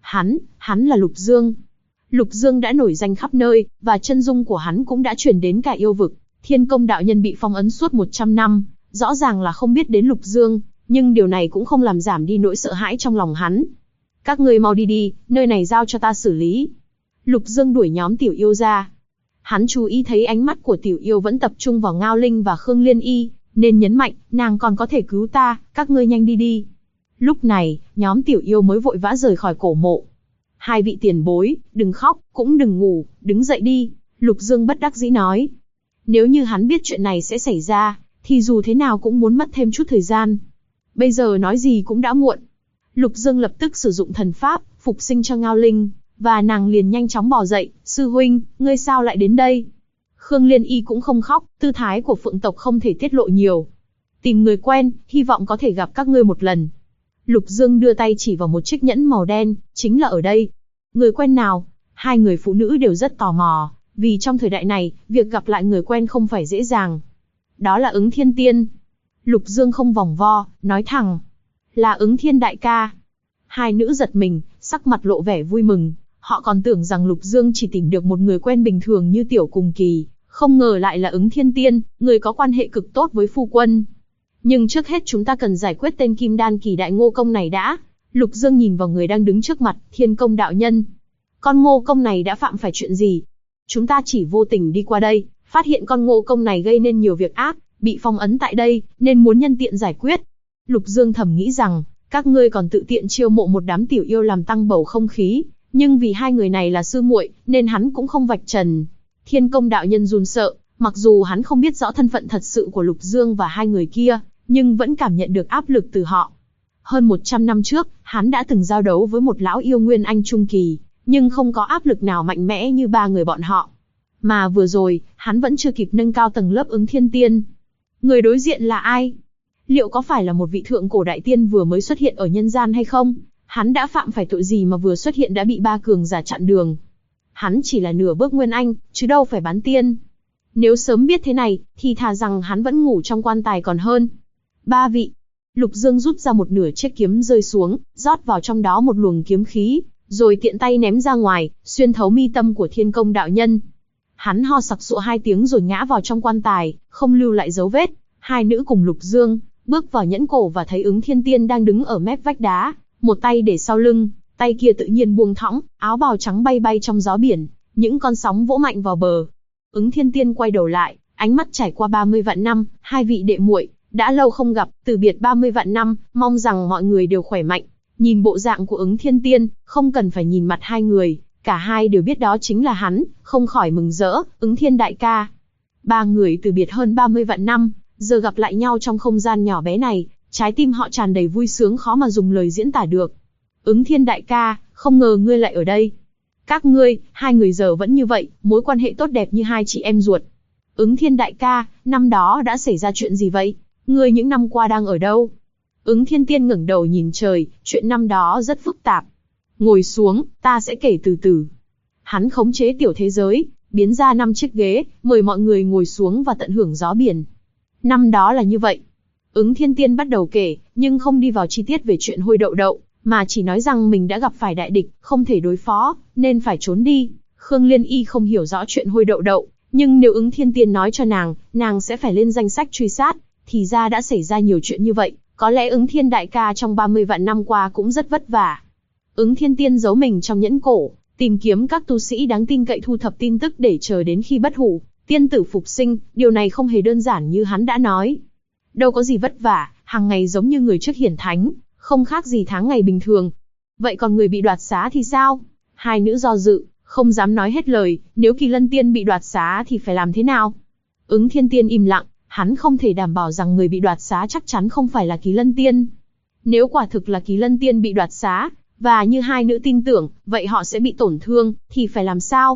Hắn là Lục Dương. Lục Dương đã nổi danh khắp nơi, và chân dung của hắn cũng đã truyền đến cả yêu vực. Thiên Công đạo nhân bị phong ấn suốt 100 năm, rõ ràng là không biết đến Lục Dương, nhưng điều này cũng không làm giảm đi nỗi sợ hãi trong lòng hắn. Các ngươi mau đi đi, nơi này giao cho ta xử lý. Lục Dương đuổi nhóm tiểu yêu ra. Hắn chú ý thấy ánh mắt của tiểu yêu vẫn tập trung vào Ngao Linh và Khương Liên Y, nên nhấn mạnh, nàng còn có thể cứu ta, các ngươi nhanh đi đi. Lúc này, nhóm tiểu yêu mới vội vã rời khỏi cổ mộ. Hai vị tiền bối, đừng khóc, cũng đừng ngủ, đứng dậy đi. Lục Dương bất đắc dĩ nói. Nếu như hắn biết chuyện này sẽ xảy ra, thì dù thế nào cũng muốn mất thêm chút thời gian. Bây giờ nói gì cũng đã muộn. Lục Dương lập tức sử dụng thần pháp, phục sinh cho Ngao Linh, và nàng liền nhanh chóng bò dậy. Sư huynh, ngươi sao lại đến đây? Khương Liên Y cũng không khóc, tư thái của phượng tộc không thể tiết lộ nhiều. Tìm người quen, hy vọng có thể gặp các ngươi một lần. Lục Dương đưa tay chỉ vào một chiếc nhẫn màu đen, chính là ở đây. Người quen nào? Hai người phụ nữ đều rất tò mò, vì trong thời đại này, việc gặp lại người quen không phải dễ dàng. Đó là Ứng Thiên Tiên. Lục Dương không vòng vo, nói thẳng. Là Ứng Thiên đại ca. Hai nữ giật mình, sắc mặt lộ vẻ vui mừng. Họ còn tưởng rằng Lục Dương chỉ tìm được một người quen bình thường như tiểu cùng kỳ, không ngờ lại là Ứng Thiên Tiên, người có quan hệ cực tốt với phu quân. Nhưng trước hết chúng ta cần giải quyết tên Kim Đan kỳ đại ngô công này đã. Lục Dương nhìn vào người đang đứng trước mặt, Thiên Công đạo nhân. Con ngô công này đã phạm phải chuyện gì? Chúng ta chỉ vô tình đi qua đây, phát hiện con ngô công này gây nên nhiều việc ác, bị phong ấn tại đây, nên muốn nhân tiện giải quyết. Lục Dương thầm nghĩ rằng, Các ngươi còn tự tiện chiêu mộ một đám tiểu yêu làm tăng bầu không khí, nhưng vì hai người này là sư muội, nên hắn cũng không vạch trần. Thiên Công đạo nhân run sợ, mặc dù hắn không biết rõ thân phận thật sự của Lục Dương và hai người kia, nhưng vẫn cảm nhận được áp lực từ họ. Hơn 100 năm trước, hắn đã từng giao đấu với một lão yêu Nguyên Anh Trung Kỳ, nhưng không có áp lực nào mạnh mẽ như ba người bọn họ. Mà vừa rồi, hắn vẫn chưa kịp nâng cao tầng lớp Ứng Thiên Tiên. Người đối diện là ai? Liệu có phải là một vị thượng cổ đại tiên vừa mới xuất hiện ở nhân gian hay không? Hắn đã phạm phải tội gì mà vừa xuất hiện đã bị ba cường giả chặn đường? Hắn chỉ là nửa bước Nguyên Anh, chứ đâu phải bán tiên. Nếu sớm biết thế này, thì thà rằng hắn vẫn ngủ trong quan tài còn hơn. Ba vị. Lục Dương rút ra một nửa chiếc kiếm rơi xuống, rót vào trong đó một luồng kiếm khí, rồi tiện tay ném ra ngoài, xuyên thấu mi tâm của Thiên Công đạo nhân. Hắn ho sặc sụa 2 tiếng rồi ngã vào trong quan tài, không lưu lại dấu vết. Hai nữ cùng Lục Dương bước vào nhẫn cổ và thấy Ứng Thiên Tiên đang đứng ở mép vách đá, một tay để sau lưng, tay kia tự nhiên buông thõng, áo bào trắng bay bay trong gió biển, những con sóng vỗ mạnh vào bờ. Ứng Thiên Tiên quay đầu lại, ánh mắt trải qua 30 vạn năm, hai vị đệ muội đã lâu không gặp, từ biệt 30 vạn năm, mong rằng mọi người đều khỏe mạnh. Nhìn bộ dạng của Ứng Thiên Tiên, không cần phải nhìn mặt hai người, cả hai đều biết đó chính là hắn, không khỏi mừng rỡ. Ứng Thiên đại ca. Ba người từ biệt hơn 30 vạn năm, giờ gặp lại nhau trong không gian nhỏ bé này, trái tim họ tràn đầy vui sướng khó mà dùng lời diễn tả được. Ứng Thiên đại ca, không ngờ ngươi lại ở đây. Các ngươi, hai người giờ vẫn như vậy, mối quan hệ tốt đẹp như hai chị em ruột. Ứng Thiên đại ca, năm đó đã xảy ra chuyện gì vậy? Ngươi những năm qua đang ở đâu? Ứng Thiên Tiên ngẩng đầu nhìn trời, chuyện năm đó rất phức tạp. Ngồi xuống, ta sẽ kể từ từ. Hắn khống chế tiểu thế giới, biến ra 5 chiếc ghế, mời mọi người ngồi xuống và tận hưởng gió biển. Năm đó là như vậy. Ứng Thiên Tiên bắt đầu kể, nhưng không đi vào chi tiết về chuyện Hôi Đậu Đậu, mà chỉ nói rằng mình đã gặp phải đại địch, không thể đối phó, nên phải trốn đi. Khương Liên Y không hiểu rõ chuyện Hôi Đậu Đậu, nhưng nếu Ứng Thiên Tiên nói cho nàng sẽ phải lên danh sách truy sát, thì ra đã xảy ra nhiều chuyện như vậy. Có lẽ Ứng Thiên đại ca trong 30 vạn năm qua cũng rất vất vả. Ứng Thiên Tiên giấu mình trong nhẫn cổ, tìm kiếm các tu sĩ đáng tin cậy thu thập tin tức để chờ đến khi Bất Hủ tiên tử phục sinh, điều này không hề đơn giản như hắn đã nói. Đâu có gì vất vả, hàng ngày giống như người trước hiển thánh, không khác gì tháng ngày bình thường. Vậy còn người bị đoạt xá thì sao? Hai nữ do dự, không dám nói hết lời, nếu Kỳ Lân Tiên bị đoạt xá thì phải làm thế nào? Ứng Thiên Tiên im lặng, hắn không thể đảm bảo rằng người bị đoạt xá chắc chắn không phải là Kỳ Lân Tiên. Nếu quả thực là Kỳ Lân Tiên bị đoạt xá, và như hai nữ tin tưởng, vậy họ sẽ bị tổn thương, thì phải làm sao?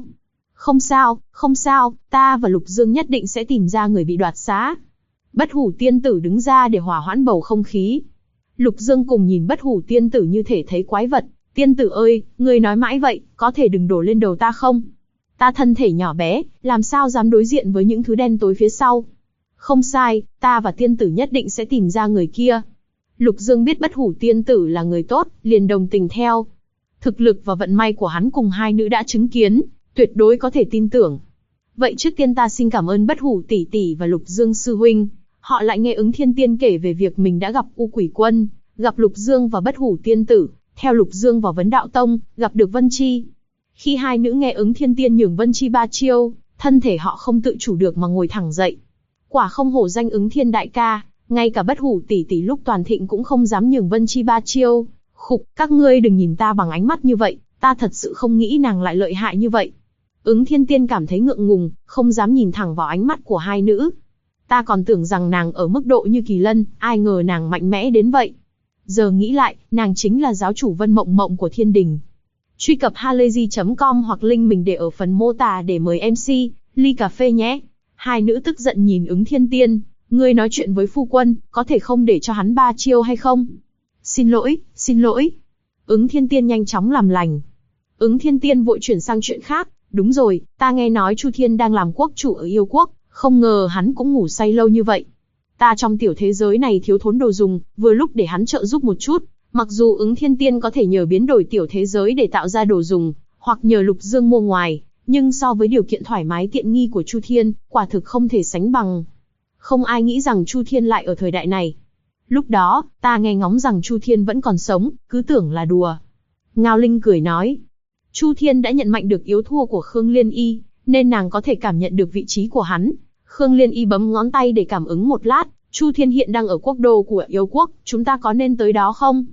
Không sao, ta và Lục Dương nhất định sẽ tìm ra người bị đoạt xá. Bất Hủ tiên tử đứng ra để hòa hoãn bầu không khí. Lục Dương cùng nhìn Bất Hủ tiên tử như thể thấy quái vật. Tiên tử ơi, ngươi nói mãi vậy, có thể đừng đổ lên đầu ta không? Ta thân thể nhỏ bé, làm sao dám đối diện với những thứ đen tối phía sau? Không sai, ta và tiên tử nhất định sẽ tìm ra người kia. Lục Dương biết Bất Hủ tiên tử là người tốt, liền đồng tình theo. Thực lực và vận may của hắn cùng hai nữ đã chứng kiến, tuyệt đối có thể tin tưởng. Vậy trước tiên ta xin cảm ơn Bất Hủ tỷ tỷ và Lục Dương sư huynh. Họ lại nghe Ứng Thiên Tiên kể về việc mình đã gặp U Quỷ Quân, gặp Lục Dương và Bất Hủ tiên tử, theo Lục Dương vào Vấn Đạo Tông, gặp được Vân Chi. Khi hai nữ nghe Ứng Thiên Tiên nhường Vân Chi 3 chiêu, thân thể họ không tự chủ được mà ngồi thẳng dậy. Quả không hổ danh Ứng Thiên đại ca, ngay cả Bất Hủ tỷ tỷ lúc toàn thịnh cũng không dám nhường Vân Chi 3 chiêu. Khục, các ngươi đừng nhìn ta bằng ánh mắt như vậy, ta thật sự không nghĩ nàng lại lợi hại như vậy. Ứng Thiên Tiên cảm thấy ngượng ngùng, không dám nhìn thẳng vào ánh mắt của hai nữ. Ta còn tưởng rằng nàng ở mức độ như Kỳ Lân, ai ngờ nàng mạnh mẽ đến vậy. Giờ nghĩ lại, nàng chính là giáo chủ Vân Mộng Mộng của Thiên Đình. Truy cập halayzi.com hoặc link mình để ở phần mô tả để mời MC, ly cà phê nhé. Hai nữ tức giận nhìn Ứng Thiên Tiên, ngươi nói chuyện với phu quân, có thể không để cho hắn 3 chiêu hay không? Xin lỗi. Ứng Thiên Tiên nhanh chóng làm lành. Ứng Thiên Tiên vội chuyển sang chuyện khác, đúng rồi, ta nghe nói Chu Thiên đang làm quốc chủ ở yêu quốc, không ngờ hắn cũng ngủ say lâu như vậy. Ta trong tiểu thế giới này thiếu thốn đồ dùng, vừa lúc để hắn trợ giúp một chút. Mặc dù Ứng Thiên Tiên có thể nhờ biến đổi tiểu thế giới để tạo ra đồ dùng, hoặc nhờ Lục Dương mua ngoài, nhưng so với điều kiện thoải mái tiện nghi của Chu Thiên, quả thực không thể sánh bằng. Không ai nghĩ rằng Chu Thiên lại ở thời đại này. Lúc đó, ta nghe ngóng rằng Chu Thiên vẫn còn sống, cứ tưởng là đùa. Ngao Linh cười nói, Chu Thiên đã nhận mạnh được yếu thua của Khương Liên Y, nên nàng có thể cảm nhận được vị trí của hắn. Khương Liên Y bấm ngón tay để cảm ứng một lát, Chu Thiên hiện đang ở quốc đô của yêu quốc, chúng ta có nên tới đó không?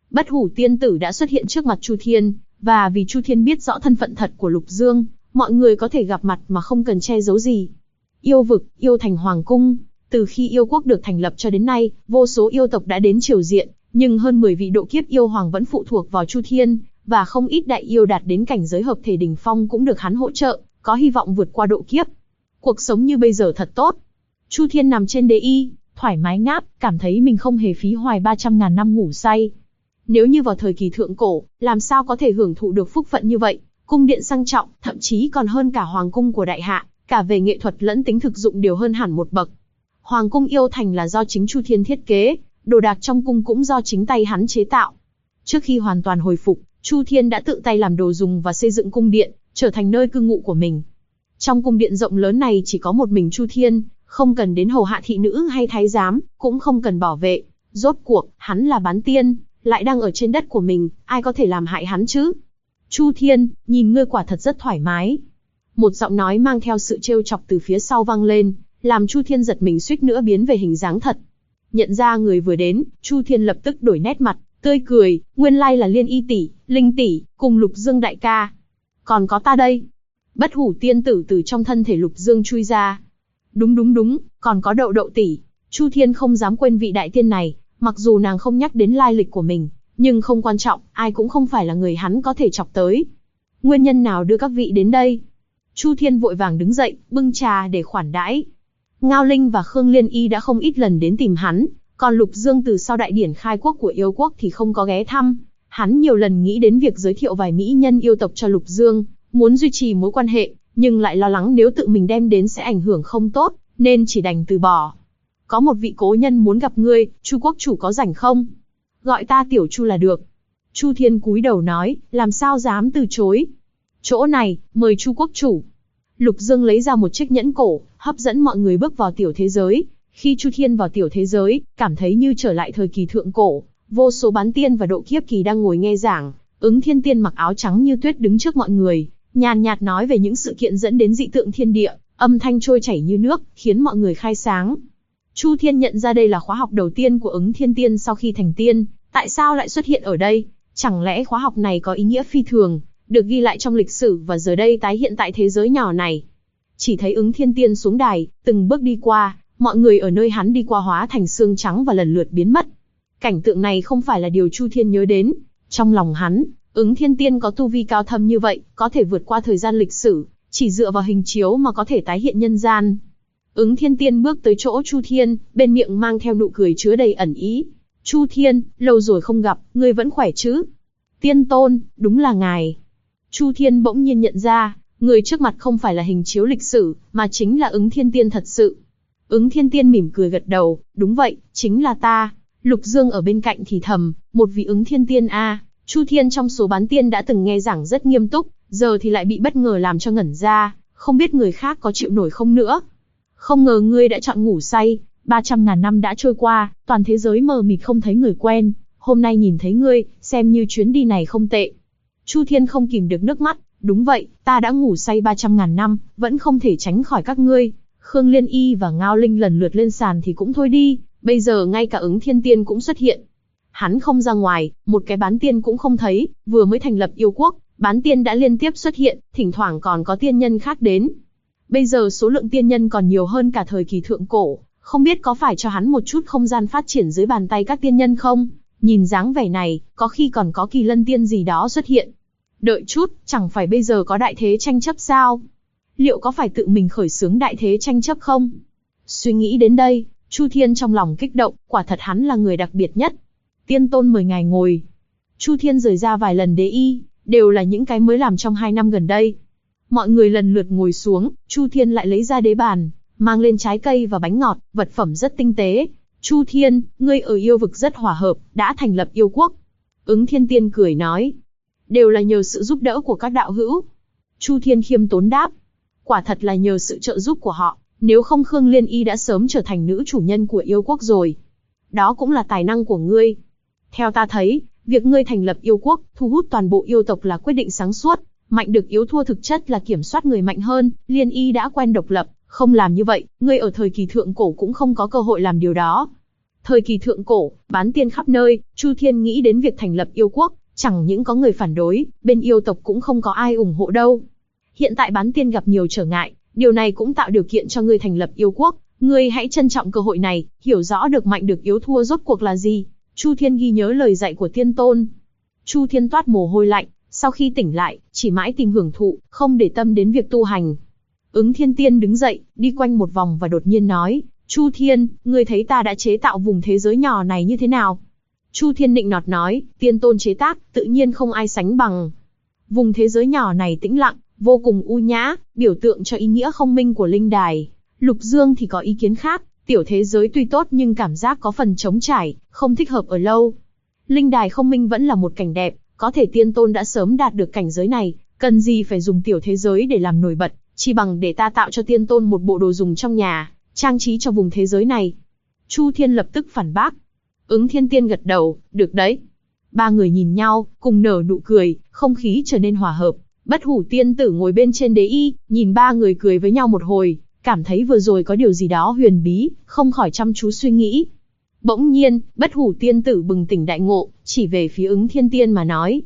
Bất hủ tiên tử đã xuất hiện trước mặt Chu Thiên, và vì Chu Thiên biết rõ thân phận thật của Lục Dương, mọi người có thể gặp mặt mà không cần che giấu gì. Yêu vực, yêu thành hoàng cung, từ khi yêu quốc được thành lập cho đến nay, vô số yêu tộc đã đến triều diện, nhưng hơn 10 vị độ kiếp yêu hoàng vẫn phụ thuộc vào Chu Thiên, và không ít đại yêu đạt đến cảnh giới hợp thể đỉnh phong cũng được hắn hỗ trợ, có hy vọng vượt qua độ kiếp. Cuộc sống như bây giờ thật tốt. Chu Thiên nằm trên đế y, thoải mái ngáp, cảm thấy mình không hề phí hoài 300.000 năm ngủ say. Nếu như vào thời kỳ thượng cổ, làm sao có thể hưởng thụ được phúc phận như vậy? Cung điện sang trọng, thậm chí còn hơn cả hoàng cung của đại hạ, cả về nghệ thuật lẫn tính thực dụng đều hơn hẳn một bậc. Hoàng cung yêu thành là do chính Chu Thiên thiết kế, đồ đạc trong cung cũng do chính tay hắn chế tạo. Trước khi hoàn toàn hồi phục, Chu Thiên đã tự tay làm đồ dùng và xây dựng cung điện, trở thành nơi cư ngụ của mình. Trong cung điện rộng lớn này chỉ có một mình Chu Thiên, không cần đến hầu hạ thị nữ hay thái giám, cũng không cần bảo vệ. Rốt cuộc, hắn là bán tiên, lại đang ở trên đất của mình, ai có thể làm hại hắn chứ? Chu Thiên, nhìn ngươi quả thật rất thoải mái. Một giọng nói mang theo sự trêu chọc từ phía sau vang lên, làm Chu Thiên giật mình suýt nữa biến về hình dáng thật. Nhận ra người vừa đến, Chu Thiên lập tức đổi nét mặt, tươi cười, nguyên lai là Liên Y tỷ, Linh tỷ, cùng Lục Dương đại ca. Còn có ta đây. Bất hủ tiên tử từ trong thân thể Lục Dương chui ra. Đúng, còn có Đậu Đậu tỷ. Chu Thiên không dám quên vị đại tiên này, mặc dù nàng không nhắc đến lai lịch của mình, nhưng không quan trọng, ai cũng không phải là người hắn có thể chọc tới. Nguyên nhân nào đưa các vị đến đây? Chu Thiên vội vàng đứng dậy, bưng trà để khoản đãi. Ngao Linh và Khương Liên Y đã không ít lần đến tìm hắn, còn Lục Dương từ sau đại điển khai quốc của yêu quốc thì không có ghé thăm. Hắn nhiều lần nghĩ đến việc giới thiệu vài mỹ nhân yêu tộc cho Lục Dương, muốn duy trì mối quan hệ, nhưng lại lo lắng nếu tự mình đem đến sẽ ảnh hưởng không tốt, nên chỉ đành từ bỏ. Có một vị cố nhân muốn gặp ngươi, Chu quốc chủ có rảnh không? Gọi ta tiểu Chu là được. Chu Thiên cúi đầu nói, làm sao dám từ chối. Chỗ này, mời Chu quốc chủ. Lục Dương lấy ra một chiếc nhẫn cổ, hấp dẫn mọi người bước vào tiểu thế giới. Khi Chu Thiên vào tiểu thế giới, cảm thấy như trở lại thời kỳ thượng cổ, vô số bán tiên và độ kiếp kỳ đang ngồi nghe giảng. Ứng Thiên Tiên mặc áo trắng như tuyết đứng trước mọi người, nhàn nhạt nói về những sự kiện dẫn đến dị tượng thiên địa, âm thanh trôi chảy như nước, khiến mọi người khai sáng. Chu Thiên nhận ra đây là khóa học đầu tiên của Ứng Thiên Tiên sau khi thành tiên, tại sao lại xuất hiện ở đây? Chẳng lẽ khóa học này có ý nghĩa phi thường, được ghi lại trong lịch sử và giờ đây tái hiện tại thế giới nhỏ này? Chỉ thấy Ứng Thiên Tiên xuống đài, từng bước đi qua, mọi người ở nơi hắn đi qua hóa thành xương trắng và lần lượt biến mất. Cảnh tượng này không phải là điều Chu Thiên nhớ đến. Trong lòng hắn, Ứng Thiên Tiên có tu vi cao thâm như vậy, có thể vượt qua thời gian lịch sử, chỉ dựa vào hình chiếu mà có thể tái hiện nhân gian. Ứng Thiên Tiên bước tới chỗ Chu Thiên, bên miệng mang theo nụ cười chứa đầy ẩn ý. Chu Thiên, lâu rồi không gặp, ngươi vẫn khỏe chứ? Tiên tôn, đúng là ngài. Chu Thiên bỗng nhiên nhận ra, người trước mặt không phải là hình chiếu lịch sử, mà chính là Ứng Thiên Tiên thật sự. Ứng Thiên Tiên mỉm cười gật đầu, đúng vậy, chính là ta. Lục Dương ở bên cạnh thì thầm, một vị Ứng Thiên Tiên a. Chu Thiên trong số bán tiên đã từng nghe giảng rất nghiêm túc, giờ thì lại bị bất ngờ làm cho ngẩn ra, không biết người khác có chịu nổi không nữa. Không ngờ ngươi đã chọn ngủ say, 300.000 năm đã trôi qua, toàn thế giới mờ mịt không thấy người quen, hôm nay nhìn thấy ngươi, xem như chuyến đi này không tệ. Chu Thiên không kìm được nước mắt, đúng vậy, ta đã ngủ say 300.000 năm, vẫn không thể tránh khỏi các ngươi. Khương Liên Y và Ngao Linh lần lượt lên sàn thì cũng thôi đi, bây giờ ngay cả Ứng Thiên Tiên cũng xuất hiện. Hắn không ra ngoài, một cái bán tiên cũng không thấy, vừa mới thành lập yêu quốc, bán tiên đã liên tiếp xuất hiện, thỉnh thoảng còn có tiên nhân khác đến. Bây giờ số lượng tiên nhân còn nhiều hơn cả thời kỳ thượng cổ, không biết có phải cho hắn một chút không gian phát triển dưới bàn tay các tiên nhân không? Nhìn dáng vẻ này, có khi còn có kỳ lân tiên gì đó xuất hiện. Đợi chút, chẳng phải bây giờ có đại thế tranh chấp sao? Liệu có phải tự mình khởi xướng đại thế tranh chấp không? Suy nghĩ đến đây, Chu Thiên trong lòng kích động, quả thật hắn là người đặc biệt nhất. Tiên tôn mời ngài ngồi. Chu Thiên rời ra vài lần đế y, đều là những cái mới làm trong 2 năm gần đây. Mọi người lần lượt ngồi xuống, Chu Thiên lại lấy ra đế bàn, mang lên trái cây và bánh ngọt, vật phẩm rất tinh tế. Chu Thiên, ngươi ở yêu vực rất hòa hợp, đã thành lập yêu quốc. Ứng Thiên Tiên cười nói. Đều là nhờ sự giúp đỡ của các đạo hữu. Chu Thiên khiêm tốn đáp. Quả thật là nhờ sự trợ giúp của họ, nếu không Khương Liên Y đã sớm trở thành nữ chủ nhân của yêu quốc rồi. Đó cũng là tài năng của ngươi. Theo ta thấy, việc ngươi thành lập yêu quốc, thu hút toàn bộ yêu tộc là quyết định sáng suốt. Mạnh được yếu thua thực chất là kiểm soát người mạnh hơn, Liên Y đã quen độc lập, không làm như vậy, ngươi ở thời kỳ thượng cổ cũng không có cơ hội làm điều đó. Thời kỳ thượng cổ, bán tiên khắp nơi, Chu Thiên nghĩ đến việc thành lập yêu quốc, chẳng những có người phản đối, bên yêu tộc cũng không có ai ủng hộ đâu. Hiện tại bán tiên gặp nhiều trở ngại, điều này cũng tạo điều kiện cho ngươi thành lập yêu quốc, ngươi hãy trân trọng cơ hội này, hiểu rõ được mạnh được yếu thua rốt cuộc là gì. Chu Thiên ghi nhớ lời dạy của tiên tôn. Chu Thiên toát mồ hôi lạnh, sau khi tỉnh lại, chỉ mãi tìm hưởng thụ, không để tâm đến việc tu hành. Ứng Thiên Tiên đứng dậy, đi quanh một vòng và đột nhiên nói, Chu Thiên, ngươi thấy ta đã chế tạo vùng thế giới nhỏ này như thế nào? Chu Thiên nịnh nọt nói, tiên tôn chế tác, tự nhiên không ai sánh bằng. Vùng thế giới nhỏ này tĩnh lặng, vô cùng u nhã, biểu tượng cho ý nghĩa không minh của linh đài. Lục Dương thì có ý kiến khác, tiểu thế giới tuy tốt nhưng cảm giác có phần trống trải, không thích hợp ở lâu. Linh đài không minh vẫn là một cảnh đẹp, có thể tiên tôn đã sớm đạt được cảnh giới này, cần gì phải dùng tiểu thế giới để làm nổi bật, chỉ bằng để ta tạo cho tiên tôn một bộ đồ dùng trong nhà, trang trí cho vùng thế giới này. Chu Thiên lập tức phản bác. Ứng Thiên Tiên gật đầu, được đấy. Ba người nhìn nhau, cùng nở nụ cười, không khí trở nên hòa hợp. Bất Hủ Tiên Tử ngồi bên trên đế y, nhìn ba người cười với nhau một hồi, cảm thấy vừa rồi có điều gì đó huyền bí, không khỏi chăm chú suy nghĩ. Bỗng nhiên, Bất Hủ Tiên Tử bừng tỉnh đại ngộ, chỉ về phía Ứng Thiên Tiên mà nói.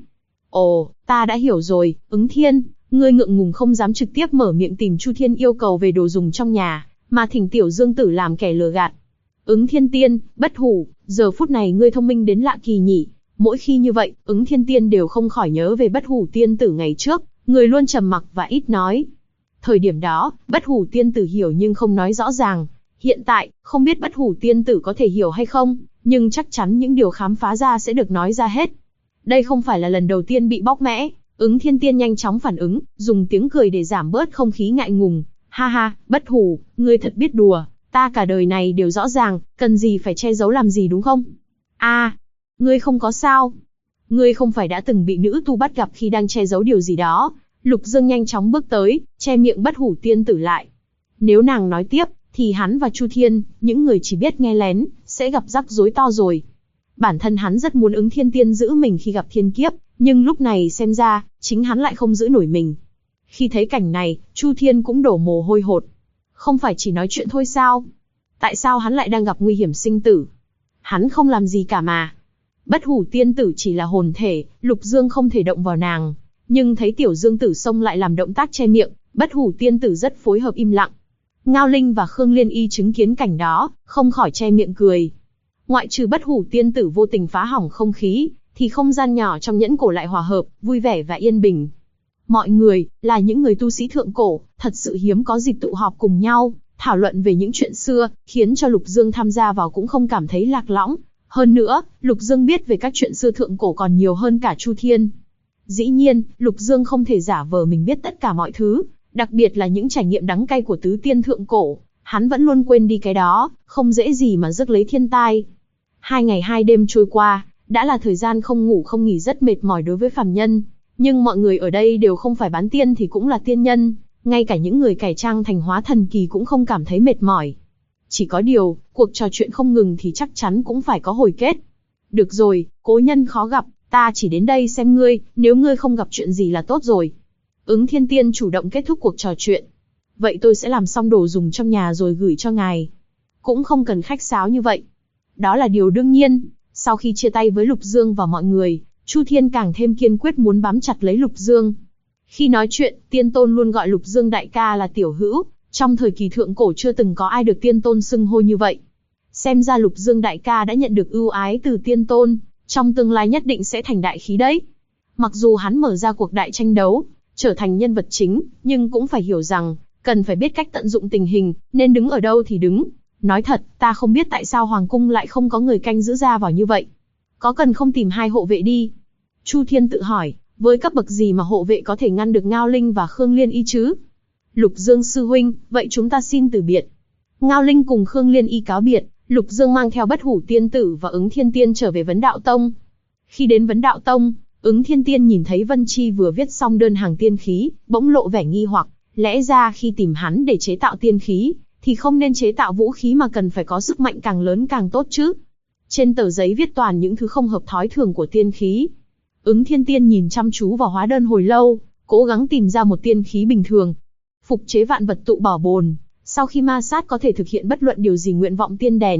Ồ, ta đã hiểu rồi, Ứng Thiên, ngươi ngượng ngùng không dám trực tiếp mở miệng tìm Chu Thiên yêu cầu về đồ dùng trong nhà, mà thỉnh Tiểu Dương Tử làm kẻ lừa gạt. Ứng Thiên Tiên, Bất Hủ, giờ phút này ngươi thông minh đến lạ kỳ nhỉ. Mỗi khi như vậy, Ứng Thiên Tiên đều không khỏi nhớ về Bất Hủ Tiên Tử ngày trước, người luôn trầm mặc và ít nói. Thời điểm đó, Bất Hủ Tiên Tử hiểu nhưng không nói rõ ràng. Hiện tại, không biết Bất Hủ Tiên Tử có thể hiểu hay không, nhưng chắc chắn những điều khám phá ra sẽ được nói ra hết. Đây không phải là lần đầu tiên bị bóc mẽ, Ứng Thiên Tiên nhanh chóng phản ứng, dùng tiếng cười để giảm bớt không khí ngại ngùng. Ha ha, Bất Hủ, ngươi thật biết đùa, ta cả đời này đều rõ ràng, cần gì phải che giấu làm gì đúng không? Ngươi không có sao? Ngươi không phải đã từng bị nữ tu bắt gặp khi đang che giấu điều gì đó? Lục Dương nhanh chóng bước tới, che miệng Bất Hủ Tiên Tử lại. Nếu nàng nói tiếp, thì hắn và Chu Thiên, những người chỉ biết nghe lén, sẽ gặp rắc rối to rồi. Bản thân hắn rất muốn Ứng Thiên Tiên giữ mình khi gặp thiên kiếp, nhưng lúc này xem ra, chính hắn lại không giữ nổi mình. Khi thấy cảnh này, Chu Thiên cũng đổ mồ hôi hột. Không phải chỉ nói chuyện thôi sao? Tại sao hắn lại đang gặp nguy hiểm sinh tử? Hắn không làm gì cả mà. Bất Hủ Tiên Tử chỉ là hồn thể, Lục Dương không thể động vào nàng. Nhưng thấy Tiểu Dương Tử xông lại làm động tác che miệng, Bất Hủ Tiên Tử rất phối hợp im lặng. Ngao Linh và Khương Liên Y chứng kiến cảnh đó, không khỏi che miệng cười. Ngoại trừ Bất Hủ Tiên Tử vô tình phá hỏng không khí, thì không gian nhỏ trong nhẫn cổ lại hòa hợp, vui vẻ và yên bình. Mọi người, là những người tu sĩ thượng cổ, thật sự hiếm có dịp tụ họp cùng nhau, thảo luận về những chuyện xưa, khiến cho Lục Dương tham gia vào cũng không cảm thấy lạc lõng. Hơn nữa, Lục Dương biết về các chuyện xưa thượng cổ còn nhiều hơn cả Chu Thiên. Dĩ nhiên, Lục Dương không thể giả vờ mình biết tất cả mọi thứ, đặc biệt là những trải nghiệm đắng cay của tứ tiên thượng cổ, hắn vẫn luôn quên đi cái đó, không dễ gì mà rước lấy thiên tai. 2 ngày 2 đêm trôi qua, đã là thời gian không ngủ không nghỉ rất mệt mỏi đối với phàm nhân, nhưng mọi người ở đây đều không phải bán tiên thì cũng là tiên nhân, ngay cả những người cải trang thành hóa thần kỳ cũng không cảm thấy mệt mỏi. Chỉ có điều, cuộc trò chuyện không ngừng thì chắc chắn cũng phải có hồi kết. Được rồi, cố nhân khó gặp, ta chỉ đến đây xem ngươi, nếu ngươi không gặp chuyện gì là tốt rồi. Ứng Thiên Tiên chủ động kết thúc cuộc trò chuyện. Vậy tôi sẽ làm xong đồ dùng trong nhà rồi gửi cho ngài. Cũng không cần khách sáo như vậy. Đó là điều đương nhiên. Sau khi chia tay với Lục Dương và mọi người, Chu Thiên càng thêm kiên quyết muốn bám chặt lấy Lục Dương. Khi nói chuyện, Tiên Tôn luôn gọi Lục Dương đại ca là tiểu hữu. Trong thời kỳ thượng cổ chưa từng có ai được Tiên Tôn xưng hô như vậy. Xem ra Lục Dương đại ca đã nhận được ưu ái từ Tiên Tôn, trong tương lai nhất định sẽ thành đại khí đấy. Mặc dù hắn mở ra cuộc đại tranh đấu, trở thành nhân vật chính, nhưng cũng phải hiểu rằng, cần phải biết cách tận dụng tình hình, nên đứng ở đâu thì đứng. Nói thật, ta không biết tại sao Hoàng Cung lại không có người canh giữ ra vào như vậy. Có cần không tìm 2 hộ vệ đi? Chu Thiên tự hỏi, với cấp bậc gì mà hộ vệ có thể ngăn được Ngao Linh và Khương Liên Y chứ? Lục Dương sư huynh, vậy chúng ta xin từ biệt. Ngao Linh cùng Khương Liên Y cáo biệt, Lục Dương mang theo Bất Hủ Tiên Tử và Ứng Thiên Tiên trở về Vấn Đạo Tông. Khi đến Vấn Đạo Tông, Ứng Thiên Tiên nhìn thấy Vân Chi vừa viết xong đơn hàng tiên khí, bỗng lộ vẻ nghi hoặc, lẽ ra khi tìm hắn để chế tạo tiên khí, thì không nên chế tạo vũ khí mà cần phải có sức mạnh càng lớn càng tốt chứ. Trên tờ giấy viết toàn những thứ không hợp thói thường của tiên khí. Ứng Thiên Tiên nhìn chăm chú vào hóa đơn hồi lâu, cố gắng tìm ra một tiên khí bình thường. Phục chế vạn vật tụ bảo bồn, sau khi ma sát có thể thực hiện bất luận điều gì nguyện vọng tiên đèn,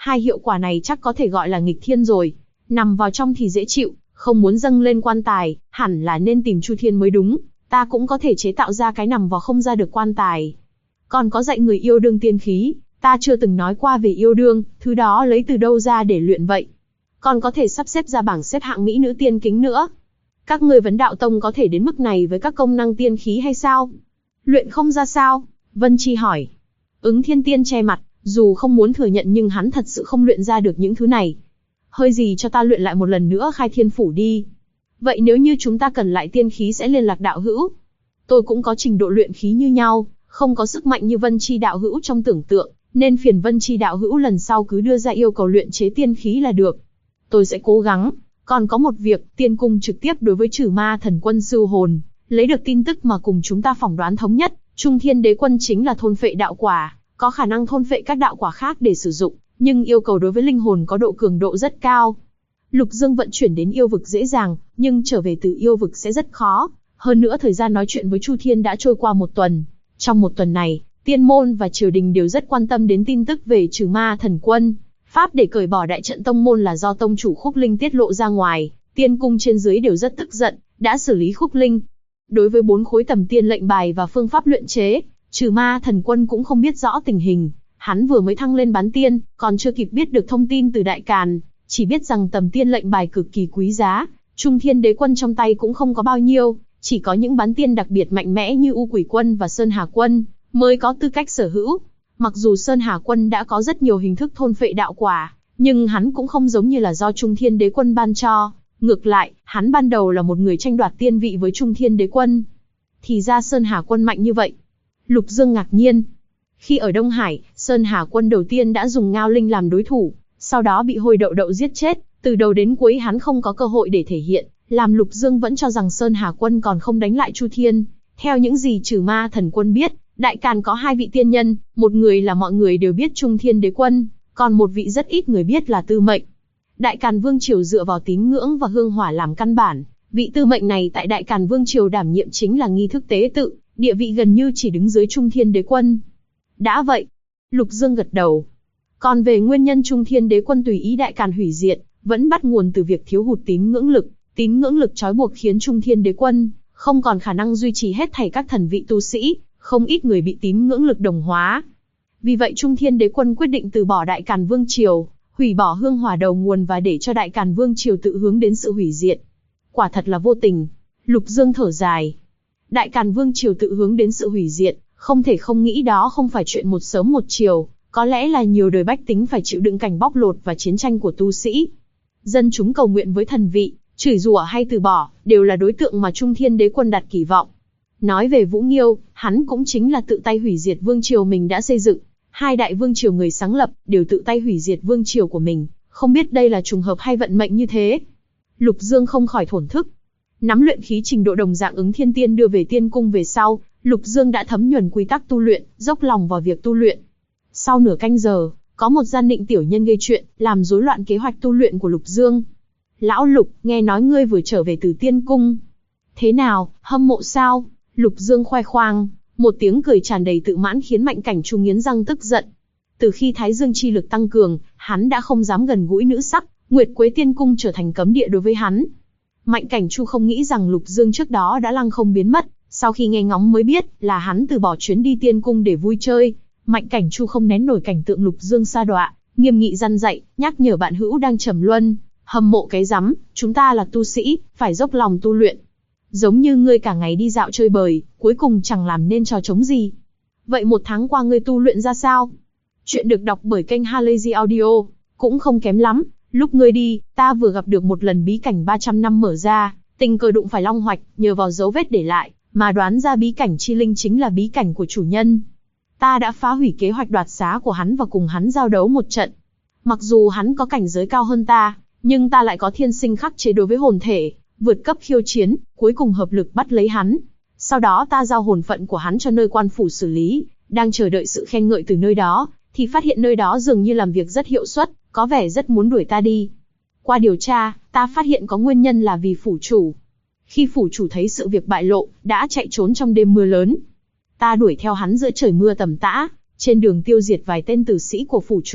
Hai hiệu quả này chắc có thể gọi là nghịch thiên rồi. Nằm vào trong thì dễ chịu, không muốn dâng lên quan tài, hẳn là nên tìm Chu Thiên mới đúng. Ta cũng có thể chế tạo ra cái nằm vào không ra được quan tài. Còn có dạy người yêu đương tiên khí, ta chưa từng nói qua về yêu đương, thứ đó lấy từ đâu ra để luyện vậy. Còn có thể sắp xếp ra bảng xếp hạng mỹ nữ tiên kính nữa. Các ngươi vấn đạo tông có thể đến mức này với các công năng tiên khí hay sao? Luyện không ra sao? Vân Chi hỏi. Ứng Thiên Tiên che mặt, dù không muốn thừa nhận nhưng hắn thật sự không luyện ra được những thứ này. Hơi gì cho ta luyện lại một lần nữa Khai Thiên Phủ đi. Vậy nếu như chúng ta cần lại tiên khí sẽ liên lạc đạo hữu. Tôi cũng có trình độ luyện khí như nhau, không có sức mạnh như Vân Chi đạo hữu trong tưởng tượng, nên phiền Vân Chi đạo hữu lần sau cứ đưa ra yêu cầu luyện chế tiên khí là được. Tôi sẽ cố gắng. Còn có một việc, tiên cung trực tiếp đối với Trừ Ma Thần Quân siêu hồn, lấy được tin tức mà cùng chúng ta phỏng đoán thống nhất, Trung Thiên Đế Quân chính là thôn phệ đạo quả, có khả năng thôn phệ các đạo quả khác để sử dụng, nhưng yêu cầu đối với linh hồn có độ cường độ rất cao. Lục Dương vận chuyển đến yêu vực dễ dàng, nhưng trở về từ yêu vực sẽ rất khó. Hơn nữa thời gian nói chuyện với Chu Thiên đã trôi qua một tuần. Trong một tuần này, tiên môn và triều đình đều rất quan tâm đến tin tức về Trừ Ma Thần Quân. Pháp để cởi bỏ đại trận tông môn là do tông chủ Khúc Linh tiết lộ ra ngoài, tiên cung trên dưới đều rất tức giận, đã xử lý Khúc Linh. Đối với 4 khối tầm tiên lệnh bài và phương pháp luyện chế, Trừ Ma Thần Quân cũng không biết rõ tình hình. Hắn vừa mới thăng lên bán tiên, còn chưa kịp biết được thông tin từ Đại Càn, chỉ biết rằng tầm tiên lệnh bài cực kỳ quý giá, Trung Thiên Đế Quân trong tay cũng không có bao nhiêu, chỉ có những bán tiên đặc biệt mạnh mẽ như U Quỷ Quân và Sơn Hà Quân mới có tư cách sở hữu. Mặc dù Sơn Hà Quân đã có rất nhiều hình thức thôn phệ đạo quả, nhưng hắn cũng không giống như là do Trung Thiên Đế Quân ban cho. Ngược lại, hắn ban đầu là một người tranh đoạt tiên vị với Trung Thiên Đế Quân. Thì ra Sơn Hà Quân mạnh như vậy. Lục Dương ngạc nhiên. Khi ở Đông Hải, Sơn Hà Quân đầu tiên đã dùng Ngao Linh làm đối thủ, sau đó bị Hồi Đậu Đậu giết chết. Từ đầu đến cuối hắn không có cơ hội để thể hiện, làm Lục Dương vẫn cho rằng Sơn Hà Quân còn không đánh lại Chu Thiên. Theo những gì Trừ Ma Thần Quân biết, Đại Càn có 2 vị tiên nhân, một người là mọi người đều biết Trung Thiên Đế Quân, còn một vị rất ít người biết là Tư Mệnh. Đại Càn Vương Triều dựa vào tín ngưỡng và hương hỏa làm căn bản, vị Tư Mệnh này tại Đại Càn Vương Triều đảm nhiệm chính là nghi thức tế tự, địa vị gần như chỉ đứng dưới Trung Thiên Đế Quân. Đã vậy, Lục Dương gật đầu. Còn về nguyên nhân Trung Thiên Đế Quân tùy ý Đại Càn hủy diệt, vẫn bắt nguồn từ việc thiếu hụt tín ngưỡng lực trói buộc khiến Trung Thiên Đế Quân không còn khả năng duy trì hết thảy các thần vị tu sĩ, không ít người bị tín ngưỡng lực đồng hóa. Vì vậy Trung Thiên Đế Quân quyết định từ bỏ Đại Càn Vương Triều, hủy bỏ hương hỏa đầu nguồn và để cho Đại Càn Vương Triều tự hướng đến sự hủy diệt. Quả thật là vô tình. Lục Dương thở dài. Đại Càn Vương Triều tự hướng đến sự hủy diệt, không thể không nghĩ đó không phải chuyện một sớm một chiều, có lẽ là nhiều đời bách tính phải chịu đựng cảnh bóc lột và chiến tranh của tu sĩ. Dân chúng cầu nguyện với thần vị, chửi rủa hay từ bỏ, đều là đối tượng mà Trung Thiên Đế Quân đặt kỳ vọng. Nói về Vũ Nghiêu, hắn cũng chính là tự tay hủy diệt vương triều mình đã xây dựng. 2 đại vương triều người sáng lập, đều tự tay hủy diệt vương triều của mình, không biết đây là trùng hợp hay vận mệnh như thế. Lục Dương không khỏi thổn thức. Nắm luyện khí trình độ đồng dạng Ứng Thiên Tiên đưa về tiên cung về sau, Lục Dương đã thấm nhuần quy tắc tu luyện, dốc lòng vào việc tu luyện. Sau nửa canh giờ, có một gian định tiểu nhân gây chuyện, làm rối loạn kế hoạch tu luyện của Lục Dương. Lão Lục, nghe nói ngươi vừa trở về từ tiên cung. Thế nào, hâm mộ sao? Lục Dương khoe khoang, một tiếng cười tràn đầy tự mãn khiến Mạnh Cảnh Chu nghiến răng tức giận. Từ khi Thái Dương chi lực tăng cường, hắn đã không dám gần gũi nữ sắc, Nguyệt Quế Tiên Cung trở thành cấm địa đối với hắn. Mạnh Cảnh Chu không nghĩ rằng Lục Dương trước đó đã lăng không biến mất, sau khi nghe ngóng mới biết là hắn từ bỏ chuyến đi Tiên Cung để vui chơi. Mạnh Cảnh Chu không nén nổi cảnh tượng Lục Dương sa đọa, nghiêm nghị răn dạy, nhắc nhở bạn hữu đang trầm luân, hâm mộ cái rắm, chúng ta là tu sĩ, phải dốc lòng tu luyện. Giống như ngươi cả ngày đi dạo chơi bời, cuối cùng chẳng làm nên trò trống gì. Vậy 1 tháng qua ngươi tu luyện ra sao? Chuyện được đọc bởi kênh Halazy Audio, cũng không kém lắm. Lúc ngươi đi, ta vừa gặp được một lần bí cảnh 300 năm mở ra, tình cờ đụng phải Long Hoạch, nhờ vào dấu vết để lại, mà đoán ra bí cảnh chi linh chính là bí cảnh của chủ nhân. Ta đã phá hủy kế hoạch đoạt xá của hắn và cùng hắn giao đấu một trận. Mặc dù hắn có cảnh giới cao hơn ta, nhưng ta lại có thiên sinh khắc chế đối với hồn thể, vượt cấp khiêu chiến, cuối cùng hợp lực bắt lấy hắn. Sau đó ta giao hồn phận của hắn cho nơi quan phủ xử lý, đang chờ đợi sự khen ngợi từ nơi đó, thì phát hiện nơi đó dường như làm việc rất hiệu suất, có vẻ rất muốn đuổi ta đi. Qua điều tra, ta phát hiện có nguyên nhân là vì phủ chủ. Khi phủ chủ thấy sự việc bại lộ, đã chạy trốn trong đêm mưa lớn. Ta đuổi theo hắn giữa trời mưa tầm tã, trên đường tiêu diệt vài tên tử sĩ của phủ chủ,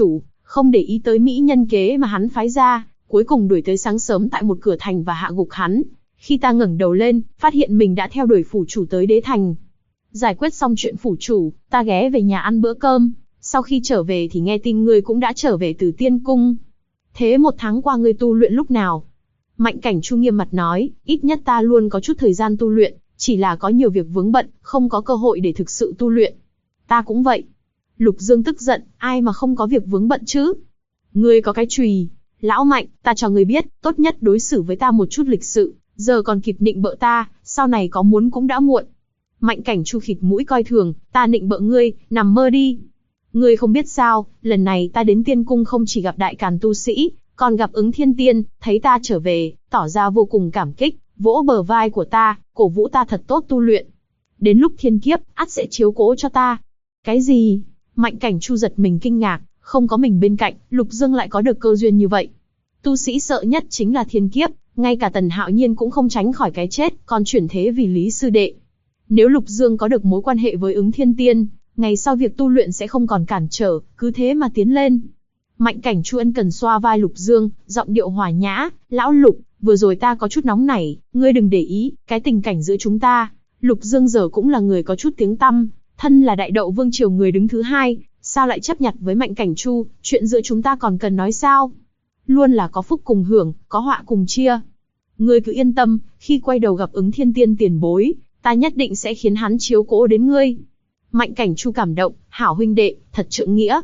Không để ý tới mỹ nhân kế mà hắn phái ra, cuối cùng đuổi tới sáng sớm tại một cửa thành và hạ gục hắn. Khi ta ngẩng đầu lên, phát hiện mình đã theo đuổi phủ chủ tới đế thành. Giải quyết xong chuyện phủ chủ, ta ghé về nhà ăn bữa cơm. Sau khi trở về thì nghe tin ngươi cũng đã trở về từ tiên cung. Thế 1 tháng qua ngươi tu luyện lúc nào? Mạnh Cảnh Chu nghiêm mặt nói, ít nhất ta luôn có chút thời gian tu luyện, chỉ là có nhiều việc vướng bận, không có cơ hội để thực sự tu luyện. Ta cũng vậy. Lục Dương tức giận, ai mà không có việc vướng bận chứ? Ngươi có cái chùy. Lão Mạnh, ta cho ngươi biết, tốt nhất đối xử với ta một chút lịch sự, giờ còn kịp nịnh bợ ta, sau này có muốn cũng đã muộn. Mạnh Cảnh Chu khịt mũi coi thường, ta nịnh bợ ngươi, nằm mơ đi. Ngươi không biết sao, lần này ta đến tiên cung không chỉ gặp đại càn tu sĩ, còn gặp Ứng Thiên Tiên, thấy ta trở về, tỏ ra vô cùng cảm kích, vỗ bờ vai của ta, cổ vũ ta thật tốt tu luyện. Đến lúc thiên kiếp, ắt sẽ chiếu cố cho ta. Cái gì? Mạnh Cảnh Chu giật mình kinh ngạc, không có mình bên cạnh, Lục Dương lại có được cơ duyên như vậy. Tu sĩ sợ nhất chính là thiên kiếp, ngay cả Tần Hạo Nhiên cũng không tránh khỏi cái chết, còn chuyển thế vì Lý sư đệ. Nếu Lục Dương có được mối quan hệ với Ứng Thiên Tiên, ngày sau việc tu luyện sẽ không còn cản trở, cứ thế mà tiến lên. Mạnh Cảnh Chu ân cần xoa vai Lục Dương, giọng điệu hòa nhã, lão Lục, vừa rồi ta có chút nóng nảy, ngươi đừng để ý, cái tình cảnh giữa chúng ta. Lục Dương giờ cũng là người có chút tiếng tăm, thân là đại đậu vương triều người đứng thứ 2, sao lại chấp nhặt với Mạnh Cảnh Chu, chuyện giữa chúng ta còn cần nói sao? Luôn là có phúc cùng hưởng, có họa cùng chia. Ngươi cứ yên tâm, khi quay đầu gặp Ứng Thiên Tiên tiền bối, ta nhất định sẽ khiến hắn chiếu cố đến ngươi. Mạnh Cảnh Chu cảm động, hảo huynh đệ, thật trượng nghĩa.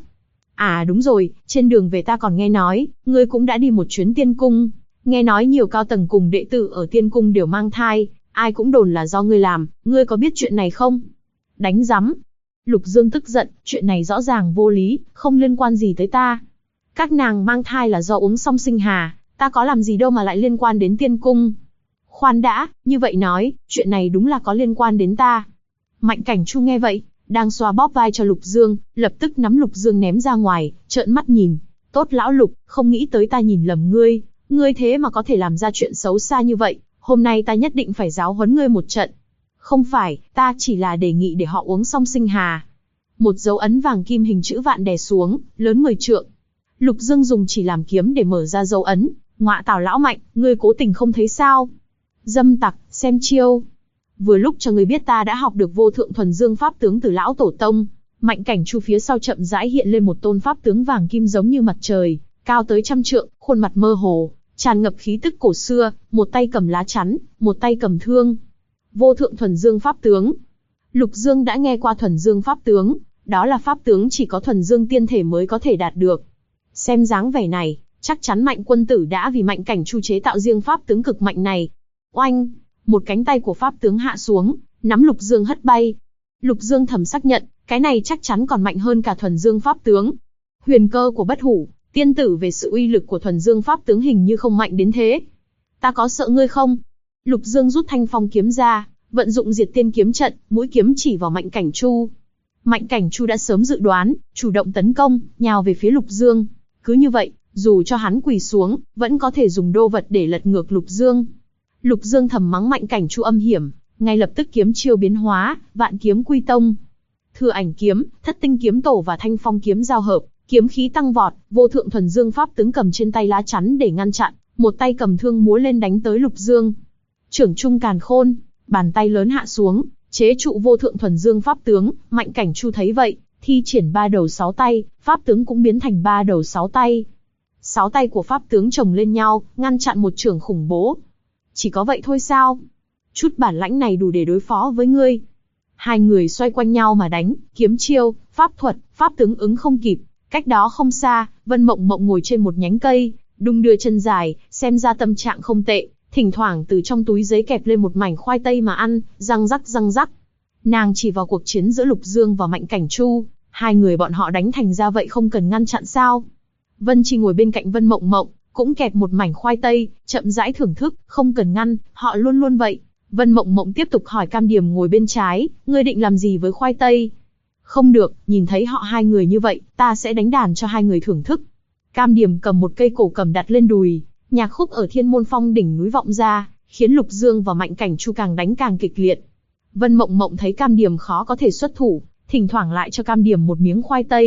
À đúng rồi, trên đường về ta còn nghe nói, ngươi cũng đã đi một chuyến tiên cung. Nghe nói nhiều cao tầng cùng đệ tử ở tiên cung đều mang thai, ai cũng đồn là do ngươi làm, ngươi có biết chuyện này không? Đánh rắm. Lục Dương tức giận, chuyện này rõ ràng vô lý, không liên quan gì tới ta. Các nàng mang thai là do uống xong sinh hà, ta có làm gì đâu mà lại liên quan đến tiên cung. Khoan đã, như vậy nói, chuyện này đúng là có liên quan đến ta. Mạnh Cảnh Chu nghe vậy, đang xoa bóp vai cho Lục Dương, lập tức nắm Lục Dương ném ra ngoài, trợn mắt nhìn. Tốt lão Lục, không nghĩ tới ta nhìn lầm ngươi, ngươi thế mà có thể làm ra chuyện xấu xa như vậy, hôm nay ta nhất định phải giáo huấn ngươi một trận. Không phải, ta chỉ là đề nghị để họ uống xong sinh hà. Một dấu ấn vàng kim hình chữ vạn đè xuống, lớn 10 trượng. Lục Dương dùng chỉ làm kiếm để mở ra dấu ấn, ngọa tào lão Mạnh, ngươi cố tình không thấy sao? Dâm tặc, xem chiêu. Vừa lúc cho ngươi biết ta đã học được vô thượng thuần dương pháp tướng từ lão tổ tông. Mạnh Cảnh Chu phía sau chậm rãi hiện lên một tôn pháp tướng vàng kim giống như mặt trời, cao tới 100 trượng, khuôn mặt mơ hồ, tràn ngập khí tức cổ xưa, một tay cầm lá chắn, một tay cầm thương. Vô thượng thuần dương pháp tướng. Lục Dương đã nghe qua thuần dương pháp tướng, đó là pháp tướng chỉ có thuần dương tiên thể mới có thể đạt được. Xem dáng vẻ này, chắc chắn Mạnh quân tử đã vì Mạnh Cảnh Chu chế tạo riêng pháp tướng cực mạnh này. Oanh! Một cánh tay của pháp tướng hạ xuống, nắm Lục Dương hất bay. Lục Dương thầm xác nhận, cái này chắc chắn còn mạnh hơn cả thuần dương pháp tướng. Huyền cơ của bất hủ, tiên tử về sự uy lực của thuần dương pháp tướng hình như không mạnh đến thế. Ta có sợ ngươi không? Lục Dương rút thanh phong kiếm ra, vận dụng diệt tiên kiếm trận, mũi kiếm chỉ vào Mạnh Cảnh Chu. Mạnh Cảnh Chu đã sớm dự đoán, chủ động tấn công, nhào về phía Lục Dương. Cứ như vậy, dù cho hắn quỳ xuống, vẫn có thể dùng đô vật để lật ngược Lục Dương. Lục Dương thầm mắng Mạnh Cảnh Chu âm hiểm, ngay lập tức kiếm chiêu biến hóa, vạn kiếm quy tông. Thừa ảnh kiếm, thất tinh kiếm tổ và thanh phong kiếm giao hợp, kiếm khí tăng vọt, vô thượng thuần dương pháp tướng cầm trên tay lá chắn để ngăn chặn, một tay cầm thương múa lên đánh tới Lục Dương. Trưởng trung càn khôn, bàn tay lớn hạ xuống, chế trụ vô thượng thuần dương pháp tướng. Mạnh Cảnh Chu thấy vậy, thi triển 3 đầu 6 tay, pháp tướng cũng biến thành 3 đầu 6 tay. 6 tay của pháp tướng chồng lên nhau, ngăn chặn một chưởng khủng bố. Chỉ có vậy thôi sao? Chút bản lãnh này đủ để đối phó với ngươi. Hai người xoay quanh nhau mà đánh, kiếm chiêu, pháp thuật, pháp tướng ứng không kịp. Cách đó không xa, Vân Mộng Mộng ngồi trên một nhánh cây, đung đưa chân dài, xem ra tâm trạng không tệ, thỉnh thoảng từ trong túi giấy kẹp lên một mảnh khoai tây mà ăn, răng rắc răng rắc. Nàng chỉ vào cuộc chiến giữa Lục Dương và Mạnh Cảnh Chu, hai người bọn họ đánh thành ra vậy không cần ngăn chặn sao? Vân Chi ngồi bên cạnh Vân Mộng Mộng, cũng kẹp một mảnh khoai tây, chậm rãi thưởng thức, không cần ngăn, họ luôn luôn vậy. Vân Mộng Mộng tiếp tục hỏi Cam Điềm ngồi bên trái, ngươi định làm gì với khoai tây? Không được, nhìn thấy họ hai người như vậy, ta sẽ đánh đàn cho hai người thưởng thức. Cam Điềm cầm một cây cổ cầm đặt lên đùi, nhạc khúc ở Thiên Môn Phong đỉnh núi vọng ra, khiến Lục Dương và Mạnh Cảnh Chu càng đánh càng kịch liệt. Vân Mộng Mộng thấy Cam Điềm khó có thể xuất thủ, thỉnh thoảng lại cho Cam Điềm một miếng khoai tây.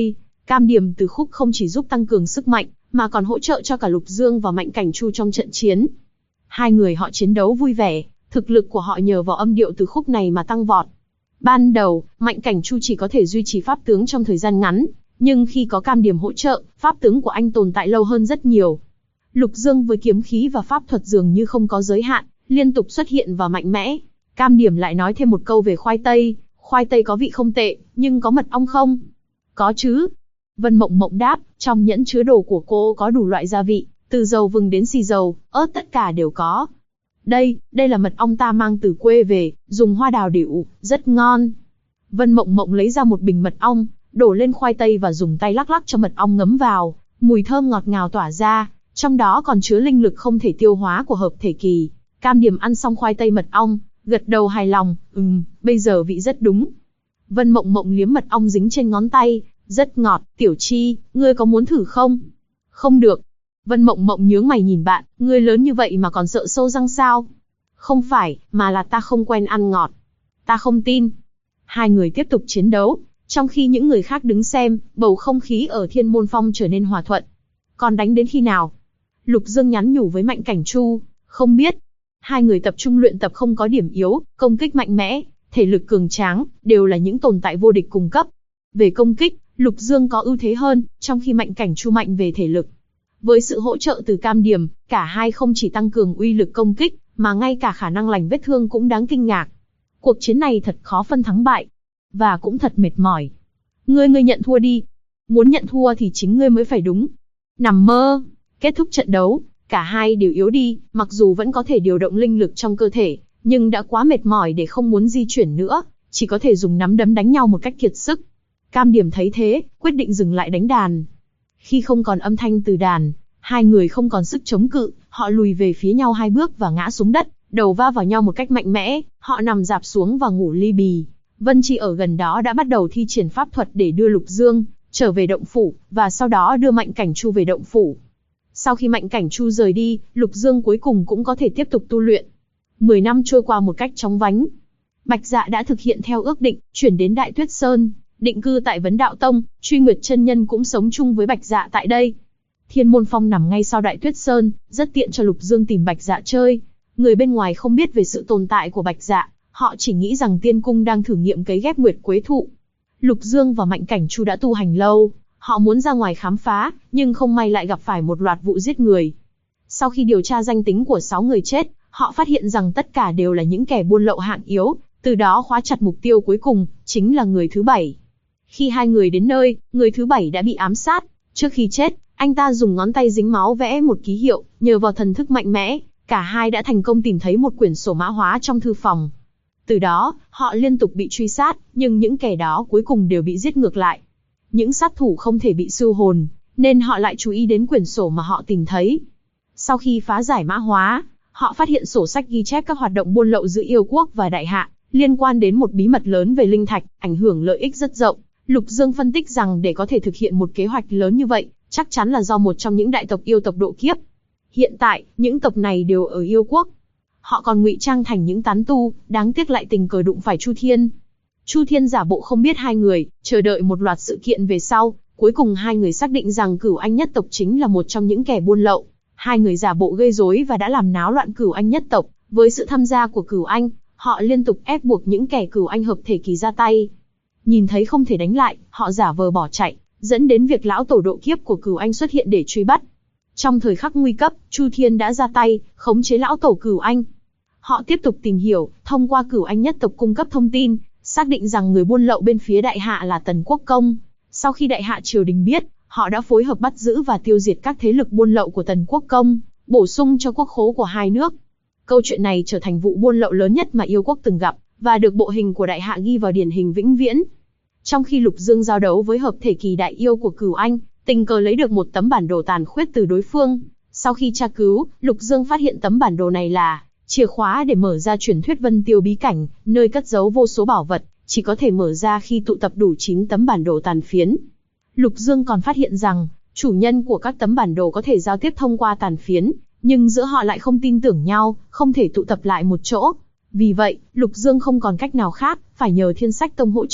Cam điểm từ khúc không chỉ giúp tăng cường sức mạnh, mà còn hỗ trợ cho cả Lục Dương và Mạnh Cảnh Chu trong trận chiến. Hai người họ chiến đấu vui vẻ, thực lực của họ nhờ vào âm điệu từ khúc này mà tăng vọt. Ban đầu, Mạnh Cảnh Chu chỉ có thể duy trì pháp tướng trong thời gian ngắn, nhưng khi có Cam điểm hỗ trợ, pháp tướng của anh tồn tại lâu hơn rất nhiều. Lục Dương với kiếm khí và pháp thuật dường như không có giới hạn, liên tục xuất hiện và mạnh mẽ. Cam điểm lại nói thêm một câu về khoai tây có vị không tệ, nhưng có mật ong không? Có chứ. Vân Mộng Mộng đáp, trong nhẫn chứa đồ của cô có đủ loại gia vị, từ dầu vừng đến xì dầu, ớt tất cả đều có. Đây là mật ong ta mang từ quê về, dùng hoa đào để ủ, rất ngon. Vân Mộng Mộng lấy ra một bình mật ong, đổ lên khoai tây và dùng tay lắc lắc cho mật ong ngấm vào, mùi thơm ngọt ngào tỏa ra, trong đó còn chứa linh lực không thể tiêu hóa của hợp thể kỳ. Cam điểm ăn xong khoai tây mật ong, gật đầu hài lòng, bây giờ vị rất đúng. Vân Mộng Mộng liếm mật ong dính trên ngón tay, rất ngọt. Tiểu Chi, ngươi có muốn thử không? Không được. Vân Mộng Mộng nhướng mày nhìn bạn, ngươi lớn như vậy mà còn sợ sâu răng sao? Không phải, mà là ta không quen ăn ngọt. Ta không tin. Hai người tiếp tục chiến đấu, trong khi những người khác đứng xem, bầu không khí ở Thiên Môn Phong trở nên hòa thuận. Còn đánh đến khi nào? Lục Dương nhắn nhủ với Mạnh Cảnh Chu, không biết. Hai người tập trung luyện tập không có điểm yếu, công kích mạnh mẽ, thể lực cường tráng, đều là những tồn tại vô địch cùng cấp. Về công kích, Lục Dương có ưu thế hơn, trong khi Mạnh Cảnh Chu mạnh về thể lực. Với sự hỗ trợ từ Cam điểm, cả hai không chỉ tăng cường uy lực công kích, mà ngay cả khả năng lành vết thương cũng đáng kinh ngạc. Cuộc chiến này thật khó phân thắng bại, và cũng thật mệt mỏi. Ngươi nhận thua đi. Muốn nhận thua thì chính ngươi mới phải đúng. Nằm mơ. Kết thúc trận đấu, cả hai đều yếu đi, mặc dù vẫn có thể điều động linh lực trong cơ thể, nhưng đã quá mệt mỏi để không muốn di chuyển nữa, chỉ có thể dùng nắm đấm đánh nhau một cách kiệt sức. Cam điểm thấy thế, quyết định dừng lại đánh đàn. Khi không còn âm thanh từ đàn, hai người không còn sức chống cự, họ lùi về phía nhau 2 bước và ngã xuống đất, đầu va vào nhau một cách mạnh mẽ, họ nằm rạp xuống và ngủ li bì. Vân Chi ở gần đó đã bắt đầu thi triển pháp thuật để đưa Lục Dương trở về động phủ, và sau đó đưa Mạnh Cảnh Chu về động phủ. Sau khi Mạnh Cảnh Chu rời đi, Lục Dương cuối cùng cũng có thể tiếp tục tu luyện. 10 năm trôi qua một cách chóng vánh. Bạch Dạ đã thực hiện theo ước định, chuyển đến Đại Tuyết Sơn, định cư tại Vấn Đạo Tông, Truy Nguyệt chân nhân cũng sống chung với Bạch Dạ tại đây. Thiên Môn Phong nằm ngay sau Đại Tuyết Sơn, rất tiện cho Lục Dương tìm Bạch Dạ chơi. Người bên ngoài không biết về sự tồn tại của Bạch Dạ, họ chỉ nghĩ rằng Tiên Cung đang thử nghiệm cấy ghép Nguyệt Quế Thụ. Lục Dương và Mạnh Cảnh Chu đã tu hành lâu, họ muốn ra ngoài khám phá, nhưng không may lại gặp phải một loạt vụ giết người. Sau khi điều tra danh tính của 6 người chết, họ phát hiện rằng tất cả đều là những kẻ buôn lậu hạng yếu, từ đó khóa chặt mục tiêu cuối cùng, chính là người thứ 7. Khi hai người đến nơi, người thứ 7 đã bị ám sát. Trước khi chết, anh ta dùng ngón tay dính máu vẽ một ký hiệu, nhờ vào thần thức mạnh mẽ, cả hai đã thành công tìm thấy một quyển sổ mã hóa trong thư phòng. Từ đó, họ liên tục bị truy sát, nhưng những kẻ đó cuối cùng đều bị giết ngược lại. Những sát thủ không thể bị siêu hồn, nên họ lại chú ý đến quyển sổ mà họ tìm thấy. Sau khi phá giải mã hóa, họ phát hiện sổ sách ghi chép các hoạt động buôn lậu giữa yêu quốc và đại hạ, liên quan đến một bí mật lớn về linh thạch, ảnh hưởng lợi ích rất rộng. Lục Dương phân tích rằng để có thể thực hiện một kế hoạch lớn như vậy, chắc chắn là do một trong những đại tộc yêu tộc độ kiếp. Hiện tại, những tộc này đều ở yêu quốc. Họ còn ngụy trang thành những tán tu, đáng tiếc lại tình cờ đụng phải Chu Thiên. Chu Thiên giả bộ không biết hai người, chờ đợi một loạt sự kiện về sau, cuối cùng hai người xác định rằng Cửu Anh nhất tộc chính là một trong những kẻ buôn lậu. Hai người giả bộ gây rối và đã làm náo loạn Cửu Anh nhất tộc, với sự tham gia của Cửu Anh, họ liên tục ép buộc những kẻ Cửu Anh hợp thể kỳ ra tay. Nhìn thấy không thể đánh lại, họ giả vờ bỏ chạy, dẫn đến việc lão tổ độ kiếp của Cửu Anh xuất hiện để truy bắt. Trong thời khắc nguy cấp, Chu Thiên đã ra tay, khống chế lão tổ Cửu Anh. Họ tiếp tục tìm hiểu, thông qua Cửu Anh nhất tộc cung cấp thông tin, xác định rằng người buôn lậu bên phía đại hạ là Tần Quốc Công. Sau khi đại hạ triều đình biết, họ đã phối hợp bắt giữ và tiêu diệt các thế lực buôn lậu của Tần Quốc Công, bổ sung cho quốc khố của hai nước. Câu chuyện này trở thành vụ buôn lậu lớn nhất mà yêu quốc từng gặp, và được bộ hình của đại hạ ghi vào điển hình vĩnh viễn. Trong khi Lục Dương giao đấu với hợp thể kỳ đại yêu của Cửu Anh, tình cờ lấy được một tấm bản đồ tàn khuyết từ đối phương. Sau khi tra cứu, Lục Dương phát hiện tấm bản đồ này là chìa khóa để mở ra truyền thuyết Vân Tiêu bí cảnh, nơi cất giấu vô số bảo vật, chỉ có thể mở ra khi tụ tập đủ 9 tấm bản đồ tàn phiến. Lục Dương còn phát hiện rằng, chủ nhân của các tấm bản đồ có thể giao tiếp thông qua tàn phiến, nhưng giữa họ lại không tin tưởng nhau, không thể tụ tập lại một chỗ. Vì vậy, Lục Dương không còn cách nào khác, phải nhờ Thiên Sách Tông hỗ trợ,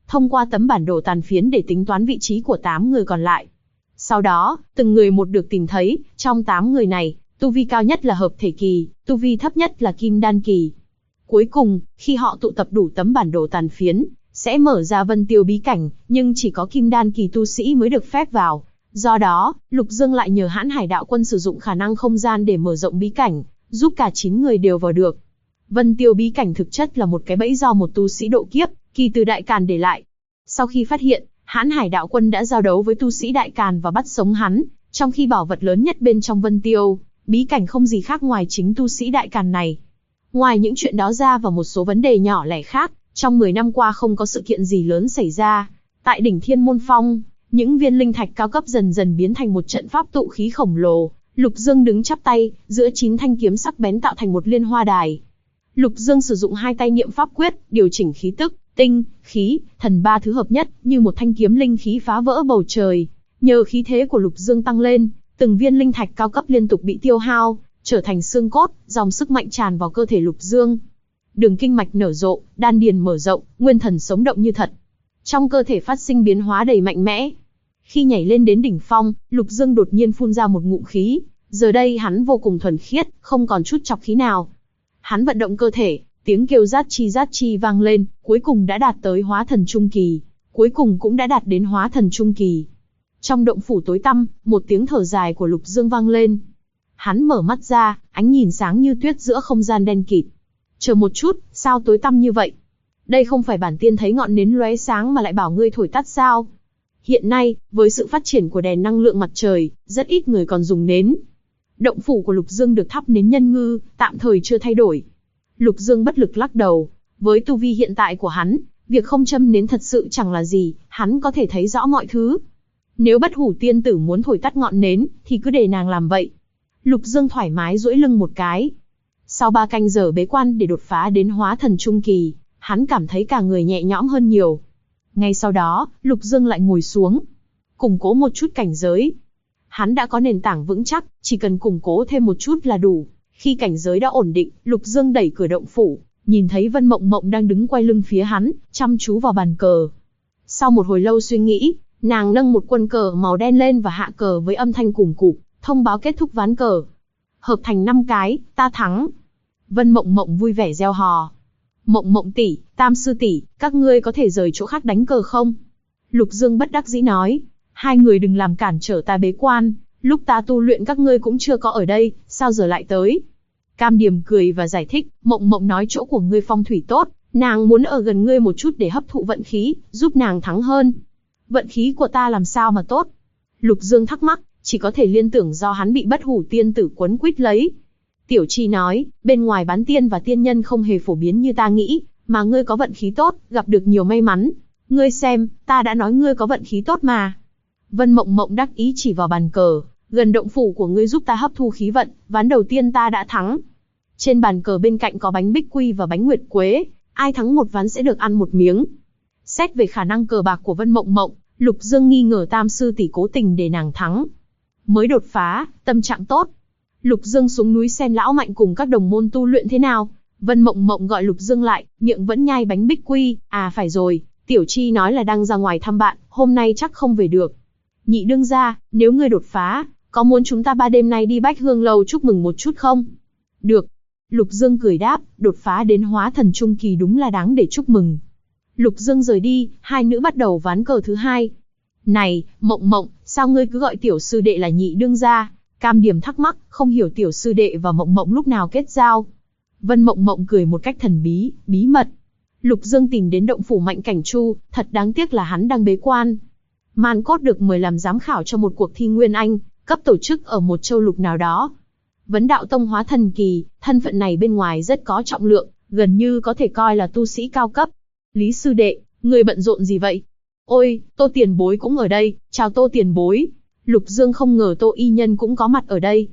thông qua tấm bản đồ tàn phiến để tính toán vị trí của 8 người còn lại. Sau đó, từng người một được tìm thấy, trong 8 người này, tu vi cao nhất là hợp thể kỳ, tu vi thấp nhất là kim đan kỳ. Cuối cùng, khi họ tụ tập đủ tấm bản đồ tàn phiến, sẽ mở ra Vân Tiêu bí cảnh, nhưng chỉ có kim đan kỳ tu sĩ mới được phép vào. Do đó, Lục Dương lại nhờ Hãn Hải Đạo Quân sử dụng khả năng không gian để mở rộng bí cảnh, giúp cả 9 người đều vào được. Vân Tiêu bí cảnh thực chất là một cái bẫy do một tu sĩ độ kiếp kỳ từ Đại Càn để lại. Sau khi phát hiện, Hãn Hải Đạo Quân đã giao đấu với tu sĩ Đại Càn và bắt sống hắn, trong khi bảo vật lớn nhất bên trong Vân Tiêu bí cảnh không gì khác ngoài chính tu sĩ Đại Càn này. Ngoài những chuyện đó ra và một số vấn đề nhỏ lẻ khác, trong 10 năm qua không có sự kiện gì lớn xảy ra. Tại đỉnh Thiên Môn Phong, những viên linh thạch cao cấp dần dần biến thành một trận pháp tụ khí khổng lồ. Lục Dương đứng chắp tay, giữa 9 thanh kiếm sắc bén tạo thành một liên hoa đài. Lục Dương sử dụng 2 tay niệm pháp quyết, điều chỉnh khí tức, tinh, khí, thần 3 thứ hợp nhất, như một thanh kiếm linh khí phá vỡ bầu trời. Nhờ khí thế của Lục Dương tăng lên, từng viên linh thạch cao cấp liên tục bị tiêu hao, trở thành xương cốt, dòng sức mạnh tràn vào cơ thể Lục Dương. Đường kinh mạch nở rộ, đan điền mở rộng, nguyên thần sống động như thật. Trong cơ thể phát sinh biến hóa đầy mạnh mẽ. Khi nhảy lên đến đỉnh phong, Lục Dương đột nhiên phun ra một ngụm khí. Giờ đây hắn vô cùng thuần khiết, không còn chút chọc khí nào. Hắn vận động cơ thể, tiếng kêu rát chi vang lên, cuối cùng đã đạt tới hóa thần trung kỳ. Cuối cùng cũng đã đạt đến hóa thần trung kỳ. Trong động phủ tối tăm, một tiếng thở dài của Lục Dương vang lên. Hắn mở mắt ra, ánh nhìn sáng như tuyết giữa không gian đen kịt. Chờ một chút, sao tối tăm như vậy? Đây không phải bản tiên thấy ngọn nến lóe sáng mà lại bảo ngươi thổi tắt sao? Hiện nay, với sự phát triển của đèn năng lượng mặt trời, rất ít người còn dùng nến. Động phủ của Lục Dương được thắp nến nhân ngư, tạm thời chưa thay đổi. Lục Dương bất lực lắc đầu. Với tu vi hiện tại của hắn, việc không châm nến thật sự chẳng là gì, hắn có thể thấy rõ mọi thứ. Nếu Bất Hủ tiên tử muốn thổi tắt ngọn nến, thì cứ để nàng làm vậy. Lục Dương thoải mái duỗi lưng một cái. Sau 3 canh giờ bế quan để đột phá đến hóa thần trung kỳ, hắn cảm thấy cả người nhẹ nhõm hơn nhiều. Ngay sau đó, Lục Dương lại ngồi xuống, củng cố một chút cảnh giới. Hắn đã có nền tảng vững chắc, chỉ cần củng cố thêm một chút là đủ. Khi cảnh giới đã ổn định, Lục Dương đẩy cửa động phủ, nhìn thấy Vân Mộng Mộng đang đứng quay lưng phía hắn, chăm chú vào bàn cờ. Sau một hồi lâu suy nghĩ, nàng nâng một quân cờ màu đen lên và hạ cờ với âm thanh cùm cụp, thông báo kết thúc ván cờ. Hợp thành 5 cái, ta thắng. Vân Mộng Mộng vui vẻ reo hò. Mộng Mộng tỷ, Tam sư tỷ, các ngươi có thể rời chỗ khác đánh cờ không? Lục Dương bất đắc dĩ nói, 2 người đừng làm cản trở ta bế quan, lúc ta tu luyện các ngươi cũng chưa có ở đây, sao giờ lại tới? Cam Điềm cười và giải thích, Mộng Mộng nói chỗ của ngươi phong thủy tốt, nàng muốn ở gần ngươi một chút để hấp thụ vận khí, giúp nàng thắng hơn. Vận khí của ta làm sao mà tốt? Lục Dương thắc mắc, chỉ có thể liên tưởng do hắn bị Bất Hủ tiên tử quấn quýt lấy. Tiểu Chi nói, bên ngoài bán tiên và tiên nhân không hề phổ biến như ta nghĩ, mà ngươi có vận khí tốt, gặp được nhiều may mắn. Ngươi xem, ta đã nói ngươi có vận khí tốt mà. Vân Mộng Mộng đắc ý chỉ vào bàn cờ, gần động phủ của ngươi giúp ta hấp thu khí vận, ván đầu tiên ta đã thắng. Trên bàn cờ bên cạnh có bánh bích quy và bánh nguyệt quế, ai thắng một ván sẽ được ăn một miếng. Xét về khả năng cờ bạc của Vân Mộng Mộng, Lục Dương nghi ngờ Tam sư tỷ cố tình để nàng thắng. Mới đột phá, tâm trạng tốt. Lục Dương xuống núi xem lão Mạnh cùng các đồng môn tu luyện thế nào. Vân Mộng Mộng gọi Lục Dương lại, miệng vẫn nhai bánh bích quy. À phải rồi, Tiểu Chi nói là đang ra ngoài thăm bạn, hôm nay chắc không về được. Nhị đương gia, nếu ngươi đột phá, có muốn chúng ta 3 đêm nay đi Bách Hương Lâu chúc mừng một chút không? Được. Lục Dương cười đáp, đột phá đến hóa thần trung kỳ đúng là đáng để chúc mừng. Lục Dương rời đi, 2 nữ bắt đầu ván cờ thứ 2. Này, Mộng Mộng, sao ngươi cứ gọi tiểu sư đệ là nhị đương gia? Cam Điềm thắc mắc, không hiểu tiểu sư đệ và Mộng Mộng lúc nào kết giao. Vân Mộng Mộng cười một cách thần bí, bí mật. Lục Dương tìm đến động phủ Mạnh Cảnh Chu, thật đáng tiếc là hắn đang bế quan. Man Cốt được mời làm giám khảo cho một cuộc thi Nguyên Anh, cấp tổ chức ở một châu lục nào đó. Vấn Đạo Tông hóa thần kỳ, thân phận này bên ngoài rất có trọng lượng, gần như có thể coi là tu sĩ cao cấp. Lý sư đệ, người bận rộn gì vậy? Ôi, Tô tiền bối cũng ở đây, chào Tô tiền bối. Lục Dương không ngờ Tô y nhân cũng có mặt ở đây.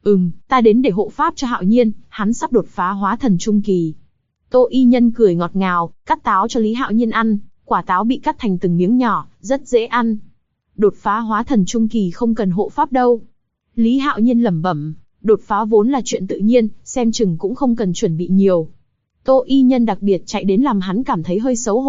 Ta đến để hộ pháp cho Hạo Nhiên, hắn sắp đột phá hóa thần trung kỳ. Tô y nhân cười ngọt ngào, cắt táo cho Lý Hạo Nhiên ăn, quả táo bị cắt thành từng miếng nhỏ, rất dễ ăn. Đột phá hóa thần trung kỳ không cần hộ pháp đâu. Lý Hạo Nhiên lẩm bẩm, đột phá vốn là chuyện tự nhiên, xem chừng cũng không cần chuẩn bị nhiều. Tô y nhân đặc biệt chạy đến làm hắn cảm thấy hơi xấu hổ,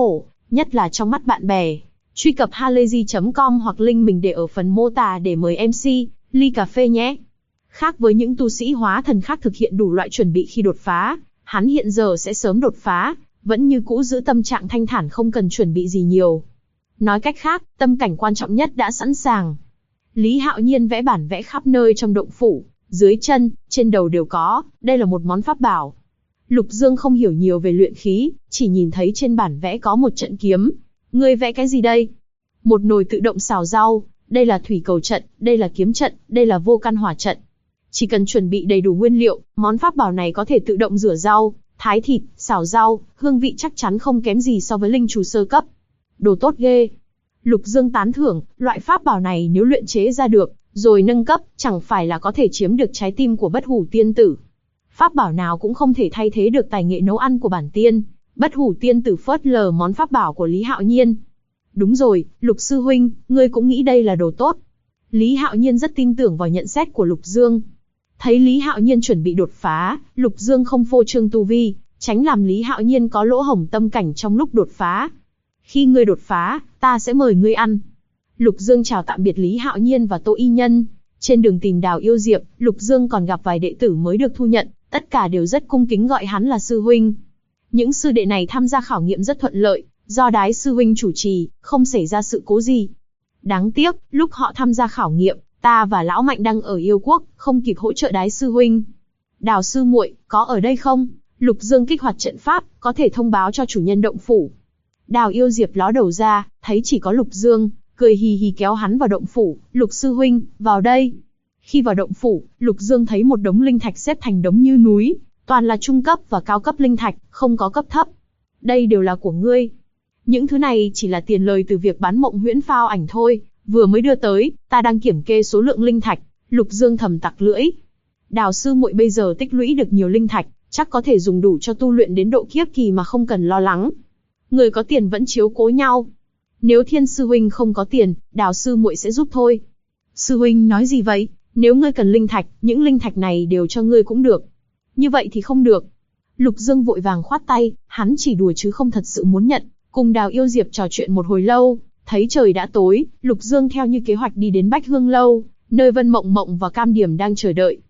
nhất là trong mắt bạn bè. Truy cập halayzi.com hoặc link mình để ở phần mô tả để mời MC ly cà phê nhé. Khác với những tu sĩ hóa thần khác thực hiện đủ loại chuẩn bị khi đột phá, hắn hiện giờ sẽ sớm đột phá, vẫn như cũ giữ tâm trạng thanh thản không cần chuẩn bị gì nhiều. Nói cách khác, tâm cảnh quan trọng nhất đã sẵn sàng. Lý Hạo Nhiên vẽ bản vẽ khắp nơi trong động phủ, dưới chân, trên đầu đều có, đây là một món pháp bảo. Lục Dương không hiểu nhiều về luyện khí, chỉ nhìn thấy trên bản vẽ có một trận kiếm. Ngươi vẽ cái gì đây? Một nồi tự động xào rau, đây là thủy cầu trận, đây là kiếm trận, đây là vô căn hỏa trận. Chỉ cần chuẩn bị đầy đủ nguyên liệu, món pháp bảo này có thể tự động rửa rau, thái thịt, xào rau, hương vị chắc chắn không kém gì so với linh trù sơ cấp. Đồ tốt ghê. Lục Dương tán thưởng, loại pháp bảo này nếu luyện chế ra được, rồi nâng cấp, chẳng phải là có thể chiếm được trái tim của Bất Hủ Tiên Tử. Pháp bảo nào cũng không thể thay thế được tài nghệ nấu ăn của bản tiên. Bất Hủ Tiên Tử phớt lờ món pháp bảo của Lý Hạo Nhiên. Đúng rồi, Lục sư huynh, ngươi cũng nghĩ đây là đồ tốt. Lý Hạo Nhiên rất tin tưởng vào nhận xét của Lục Dương. Thấy Lý Hạo Nhiên chuẩn bị đột phá, Lục Dương không phô trương tu vi, tránh làm Lý Hạo Nhiên có lỗ hổng tâm cảnh trong lúc đột phá. Khi ngươi đột phá, ta sẽ mời ngươi ăn. Lục Dương chào tạm biệt Lý Hạo Nhiên và Tô Y Nhân. Trên đường tìm Đào Yêu Diệp, Lục Dương còn gặp vài đệ tử mới được thu nhận, tất cả đều rất cung kính gọi hắn là sư huynh. Những sư đệ này tham gia khảo nghiệm rất thuận lợi, do Đái sư huynh chủ trì, không xảy ra sự cố gì. Đáng tiếc, lúc họ tham gia khảo nghiệm, ta và Lão Mạnh đang ở Yêu Quốc, không kịp hỗ trợ Đái sư huynh. Đào sư muội, có ở đây không? Lục Dương kích hoạt trận pháp, có thể thông báo cho chủ nhân động phủ. Đào Yêu Diệp ló đầu ra, thấy chỉ có Lục Dương, cười hì hì kéo hắn vào động phủ. Lục sư huynh, vào đây. Khi vào động phủ, Lục Dương thấy một đống linh thạch xếp thành đống như núi, toàn là trung cấp và cao cấp linh thạch, không có cấp thấp. Đây đều là của ngươi. Những thứ này chỉ là tiền lời từ việc bán mộng huyễn phao ảnh thôi, vừa mới đưa tới, ta đang kiểm kê số lượng linh thạch. Lục Dương thầm tặc lưỡi. Đào sư muội bây giờ tích lũy được nhiều linh thạch, chắc có thể dùng đủ cho tu luyện đến độ kiếp kỳ mà không cần lo lắng. Người có tiền vẫn chiếu cố nhau. Nếu Thiên sư huynh không có tiền, Đào sư muội sẽ giúp thôi. Sư huynh nói gì vậy? Nếu ngươi cần linh thạch, những linh thạch này đều cho ngươi cũng được. Như vậy thì không được. Lục Dương vội vàng khoát tay, hắn chỉ đùa chứ không thật sự muốn nhận. Cùng Đào Yêu Diệp trò chuyện một hồi lâu, thấy trời đã tối, Lục Dương theo như kế hoạch đi đến Bách Hương Lâu, nơi Vân Mộng Mộng và Cam Điểm đang chờ đợi.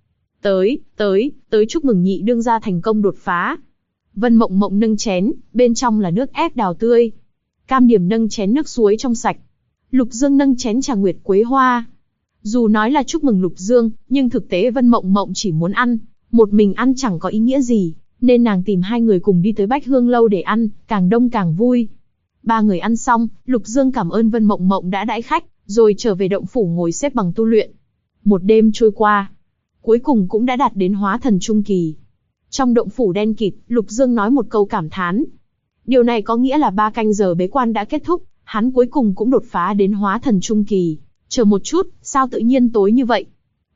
Tới chúc mừng nhị đương gia thành công đột phá. Vân Mộng Mộng nâng chén, bên trong là nước ép đào tươi. Cam Điểm nâng chén nước suối trong sạch. Lục Dương nâng chén trà nguyệt quế hoa. Dù nói là chúc mừng Lục Dương, nhưng thực tế Vân Mộng Mộng chỉ muốn ăn, một mình ăn chẳng có ý nghĩa gì, nên nàng tìm hai người cùng đi tới Bách Hương Lâu để ăn, càng đông càng vui. Ba người ăn xong, Lục Dương cảm ơn Vân Mộng Mộng đã đãi khách, rồi trở về động phủ ngồi xếp bằng tu luyện. Một đêm trôi qua, cuối cùng cũng đã đạt đến hóa thần trung kỳ. Trong động phủ đen kịt, Lục Dương nói một câu cảm thán. Điều này có nghĩa là 3 canh giờ bế quan đã kết thúc, hắn cuối cùng cũng đột phá đến hóa thần trung kỳ. Chờ một chút, sao tự nhiên tối như vậy?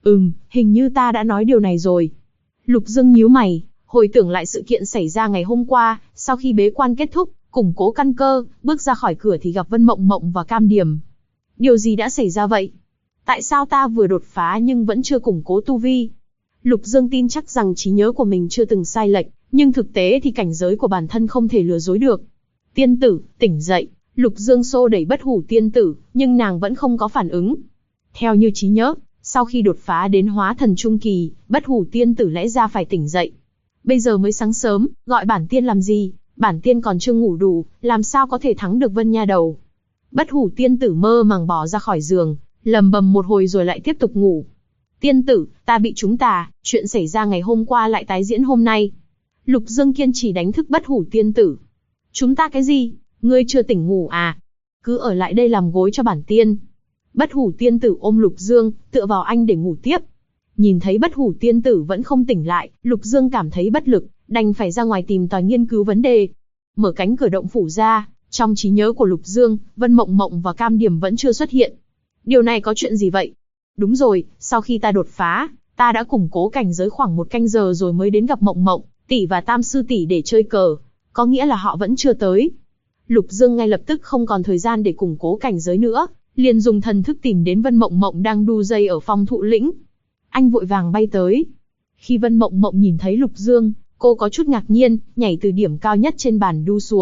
Hình như ta đã nói điều này rồi. Lục Dương nhíu mày, hồi tưởng lại sự kiện xảy ra ngày hôm qua, sau khi bế quan kết thúc, củng cố căn cơ, bước ra khỏi cửa thì gặp Vân Mộng Mộng và Cam Điểm. Điều gì đã xảy ra vậy? Tại sao ta vừa đột phá nhưng vẫn chưa củng cố tu vi? Lục Dương tin chắc rằng trí nhớ của mình chưa từng sai lệch, nhưng thực tế thì cảnh giới của bản thân không thể lừa dối được. Tiên tử, tỉnh dậy. Lục Dương xô đẩy Bất Hủ Tiên Tử, nhưng nàng vẫn không có phản ứng. Theo như trí nhớ, sau khi đột phá đến hóa thần trung kỳ, Bất Hủ Tiên Tử lẽ ra phải tỉnh dậy. Bây giờ mới sáng sớm, gọi bản tiên làm gì? Bản tiên còn chưa ngủ đủ, làm sao có thể thắng được Vân Nha Đầu? Bất Hủ Tiên Tử mơ màng bò ra khỏi giường, lầm bầm một hồi rồi lại tiếp tục ngủ. Tiên tử, ta bị trúng tà, chuyện xảy ra ngày hôm qua lại tái diễn hôm nay. Lục Dương kiên trì đánh thức Bất Hủ Tiên Tử. Chúng ta cái gì? Ngươi chưa tỉnh ngủ à? Cứ ở lại đây làm gối cho bản tiên. Bất Hủ Tiên Tử ôm Lục Dương, tựa vào anh để ngủ tiếp. Nhìn thấy Bất Hủ Tiên Tử vẫn không tỉnh lại, Lục Dương cảm thấy bất lực, đành phải ra ngoài tìm tòi nghiên cứu vấn đề. Mở cánh cửa động phủ ra, trong trí nhớ của Lục Dương, Vân Mộng Mộng và Cam Điểm vẫn chưa xuất hiện. Điều này có chuyện gì vậy? Đúng rồi, sau khi ta đột phá, ta đã củng cố cảnh giới khoảng 1 canh giờ rồi mới đến gặp Mộng Mộng tỷ và Tam sư tỷ để chơi cờ, có nghĩa là họ vẫn chưa tới. Lục Dương ngay lập tức không còn thời gian để củng cố cảnh giới nữa, liền dùng thần thức tìm đến Vân Mộng Mộng đang đu dây ở Phong Thụ Lĩnh. Anh vội vàng bay tới. Khi Vân Mộng Mộng nhìn thấy Lục Dương, cô có chút ngạc nhiên, nhảy từ điểm cao nhất trên bàn đu xuống,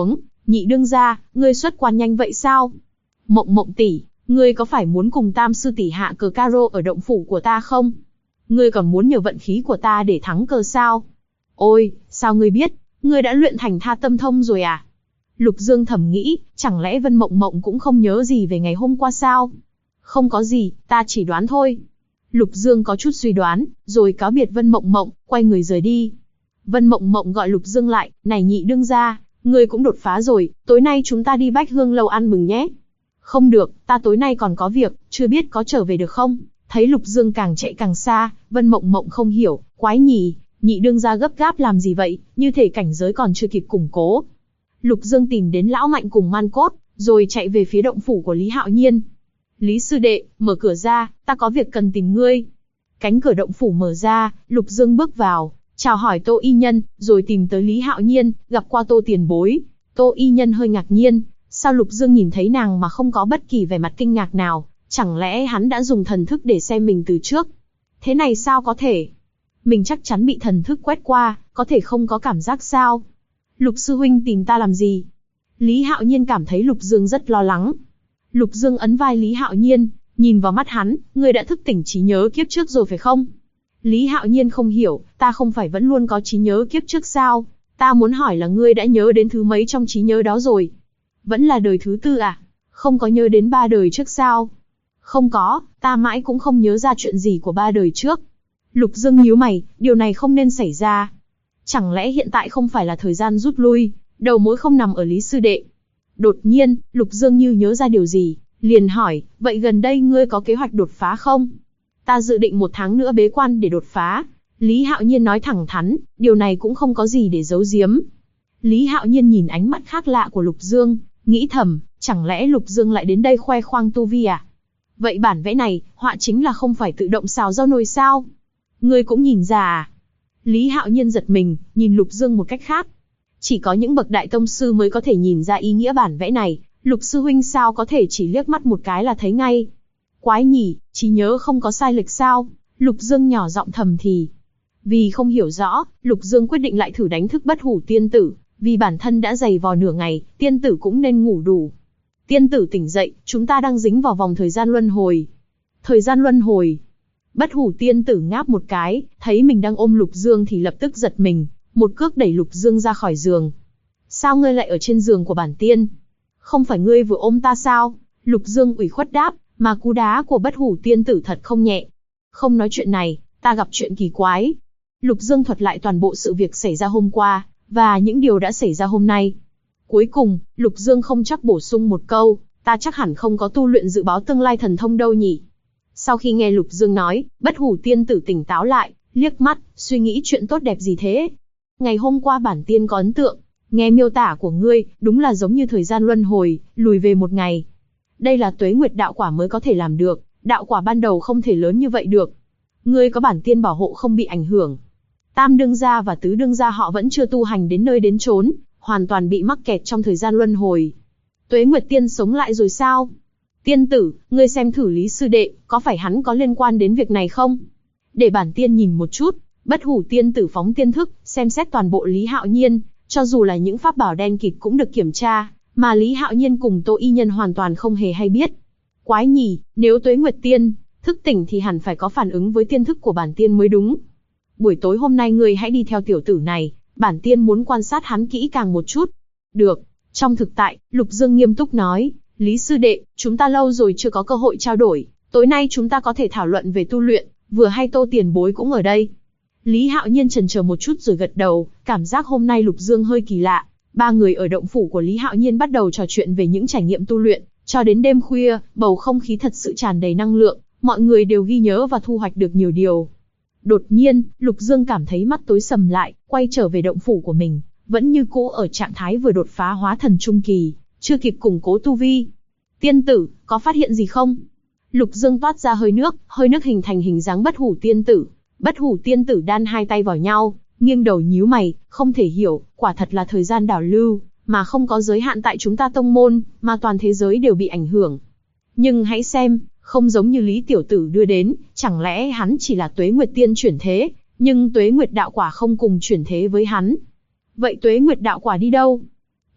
Nhị đương gia, ngươi xuất quan nhanh vậy sao? Mộng Mộng tỷ, ngươi có phải muốn cùng Tam sư tỷ hạ cờ caro ở động phủ của ta không? Ngươi còn muốn nhờ vận khí của ta để thắng cờ sao? Ôi, sao ngươi biết? Ngươi đã luyện thành Tha Tâm Thông rồi à? Lục Dương thầm nghĩ, chẳng lẽ Vân Mộng Mộng cũng không nhớ gì về ngày hôm qua sao? Không có gì, ta chỉ đoán thôi. Lục Dương có chút suy đoán, rồi cáo biệt Vân Mộng Mộng, quay người rời đi. Vân Mộng Mộng gọi Lục Dương lại, này nhị đương gia, ngươi cũng đột phá rồi, tối nay chúng ta đi Bách Hương lâu ăn mừng nhé. Không được, ta tối nay còn có việc, chưa biết có trở về được không? Thấy Lục Dương càng chạy càng xa, Vân Mộng Mộng không hiểu, quái nhỉ, nhị đương gia gấp gáp làm gì vậy, như thể cảnh giới còn chưa kịp củng cố. Lục Dương tìm đến Lão Mạnh cùng Man Cốt, rồi chạy về phía động phủ của Lý Hạo Nhiên. Lý sư đệ, mở cửa ra, ta có việc cần tìm ngươi. Cánh cửa động phủ mở ra, Lục Dương bước vào, chào hỏi Tô Y Nhân, rồi tìm tới Lý Hạo Nhiên, gặp qua Tô tiền bối. Tô Y Nhân hơi ngạc nhiên, sao Lục Dương nhìn thấy nàng mà không có bất kỳ vẻ mặt kinh ngạc nào, chẳng lẽ hắn đã dùng thần thức để xem mình từ trước? Thế này sao có thể? Mình chắc chắn bị thần thức quét qua, có thể không có cảm giác sao? Lục sư huynh tìm ta làm gì? Lý Hạo Nhiên cảm thấy Lục Dương rất lo lắng. Lục Dương ấn vai Lý Hạo Nhiên, nhìn vào mắt hắn, ngươi đã thức tỉnh trí nhớ kiếp trước rồi phải không? Lý Hạo Nhiên không hiểu, ta không phải vẫn luôn có trí nhớ kiếp trước sao? Ta muốn hỏi là ngươi đã nhớ đến thứ mấy trong trí nhớ đó rồi? Vẫn là đời thứ tư à? Không có nhớ đến 3 đời trước sao? Không có, ta mãi cũng không nhớ ra chuyện gì của 3 đời trước. Lục Dương nhíu mày, điều này không nên xảy ra. Chẳng lẽ hiện tại không phải là thời gian rút lui, đầu mối không nằm ở Lý sư đệ? Đột nhiên, Lục Dương như nhớ ra điều gì, liền hỏi, vậy gần đây ngươi có kế hoạch đột phá không? Ta dự định 1 tháng nữa bế quan để đột phá. Lý Hạo Nhiên nói thẳng thắn, điều này cũng không có gì để giấu giếm. Lý Hạo Nhiên nhìn ánh mắt khác lạ của Lục Dương, nghĩ thầm, chẳng lẽ Lục Dương lại đến đây khoe khoang tu vi à? Vậy bản vẽ này, họa chính là không phải tự động xào rau nồi sao? Ngươi cũng nhìn ra à? Lý Hạo Nhiên giật mình, nhìn Lục Dương một cách khác. Chỉ có những bậc đại tông sư mới có thể nhìn ra ý nghĩa bản vẽ này, Lục sư huynh sao có thể chỉ liếc mắt một cái là thấy ngay? Quái nhỉ, trí nhớ không có sai lệch sao? Lục Dương nhỏ giọng thầm thì. Vì không hiểu rõ, Lục Dương quyết định lại thử đánh thức Bất Hủ tiên tử, vì bản thân đã dày vò nửa ngày, tiên tử cũng nên ngủ đủ. Tiên tử tỉnh dậy, chúng ta đang dính vào vòng thời gian luân hồi. Thời gian luân hồi. Bất Hủ tiên tử ngáp một cái, thấy mình đang ôm Lục Dương thì lập tức giật mình, một cước đẩy Lục Dương ra khỏi giường. Sao ngươi lại ở trên giường của bản tiên? Không phải ngươi vừa ôm ta sao? Lục Dương ủy khuất đáp, mà cú đá của Bất Hủ tiên tử thật không nhẹ. Không nói chuyện này, ta gặp chuyện kỳ quái. Lục Dương thuật lại toàn bộ sự việc xảy ra hôm qua, và những điều đã xảy ra hôm nay. Cuối cùng, Lục Dương không chắc bổ sung một câu, ta chắc hẳn không có tu luyện dự báo tương lai thần thông đâu nhỉ. Sau khi nghe Lục Dương nói, Bất Hủ tiên tử tỉnh táo lại, liếc mắt, suy nghĩ chuyện tốt đẹp gì thế. Ngày hôm qua bản tiên có ấn tượng, nghe miêu tả của ngươi, đúng là giống như thời gian luân hồi, lùi về 1 ngày. Đây là tuế nguyệt đạo quả mới có thể làm được, đạo quả ban đầu không thể lớn như vậy được. Ngươi có bản tiên bảo hộ không bị ảnh hưởng. Tam đương gia và tứ đương gia họ vẫn chưa tu hành đến nơi đến chốn, hoàn toàn bị mắc kẹt trong thời gian luân hồi. Tuế Nguyệt Tiên sống lại rồi sao? Tiên tử, ngươi xem thử Lý sư đệ, có phải hắn có liên quan đến việc này không? Để bản tiên nhìn một chút. Bất Hủ tiên tử phóng tiên thức, xem xét toàn bộ Lý Hạo Nhiên, cho dù là những pháp bảo đen kịt cũng được kiểm tra, mà Lý Hạo Nhiên cùng Tô Y Nhân hoàn toàn không hề hay biết. Quái nhỉ, nếu Tuế Nguyệt Tiên thức tỉnh thì hẳn phải có phản ứng với tiên thức của bản tiên mới đúng. Buổi tối hôm nay ngươi hãy đi theo tiểu tử này, bản tiên muốn quan sát hắn kỹ càng một chút. Được. Trong thực tại, Lục Dương nghiêm túc nói, Lý sư đệ, chúng ta lâu rồi chưa có cơ hội trao đổi, tối nay chúng ta có thể thảo luận về tu luyện, vừa hay Tô tiền bối cũng ở đây. Lý Hạo Nhiên chần chờ một chút rồi gật đầu, cảm giác hôm nay Lục Dương hơi kỳ lạ. 3 người ở động phủ của Lý Hạo Nhiên bắt đầu trò chuyện về những trải nghiệm tu luyện, cho đến đêm khuya, bầu không khí thật sự tràn đầy năng lượng, mọi người đều ghi nhớ và thu hoạch được nhiều điều. Đột nhiên, Lục Dương cảm thấy mắt tối sầm lại, quay trở về động phủ của mình, vẫn như cũ ở trạng thái vừa đột phá hóa thần trung kỳ, chưa kịp củng cố tu vi. Tiên tử, có phát hiện gì không? Lục Dương toát ra hơi nước hình thành hình dáng Bất Hủ tiên tử. Bất Hủ tiên tử đan hai tay vào nhau, nghiêng đầu nhíu mày, không thể hiểu, quả thật là thời gian đảo lưu, mà không có giới hạn tại chúng ta tông môn, mà toàn thế giới đều bị ảnh hưởng. Nhưng hãy xem, không giống như Lý tiểu tử đưa đến, chẳng lẽ hắn chỉ là Tuế Nguyệt tiên chuyển thế, nhưng Tuế Nguyệt đạo quả không cùng chuyển thế với hắn. Vậy Tuế Nguyệt đạo quả đi đâu?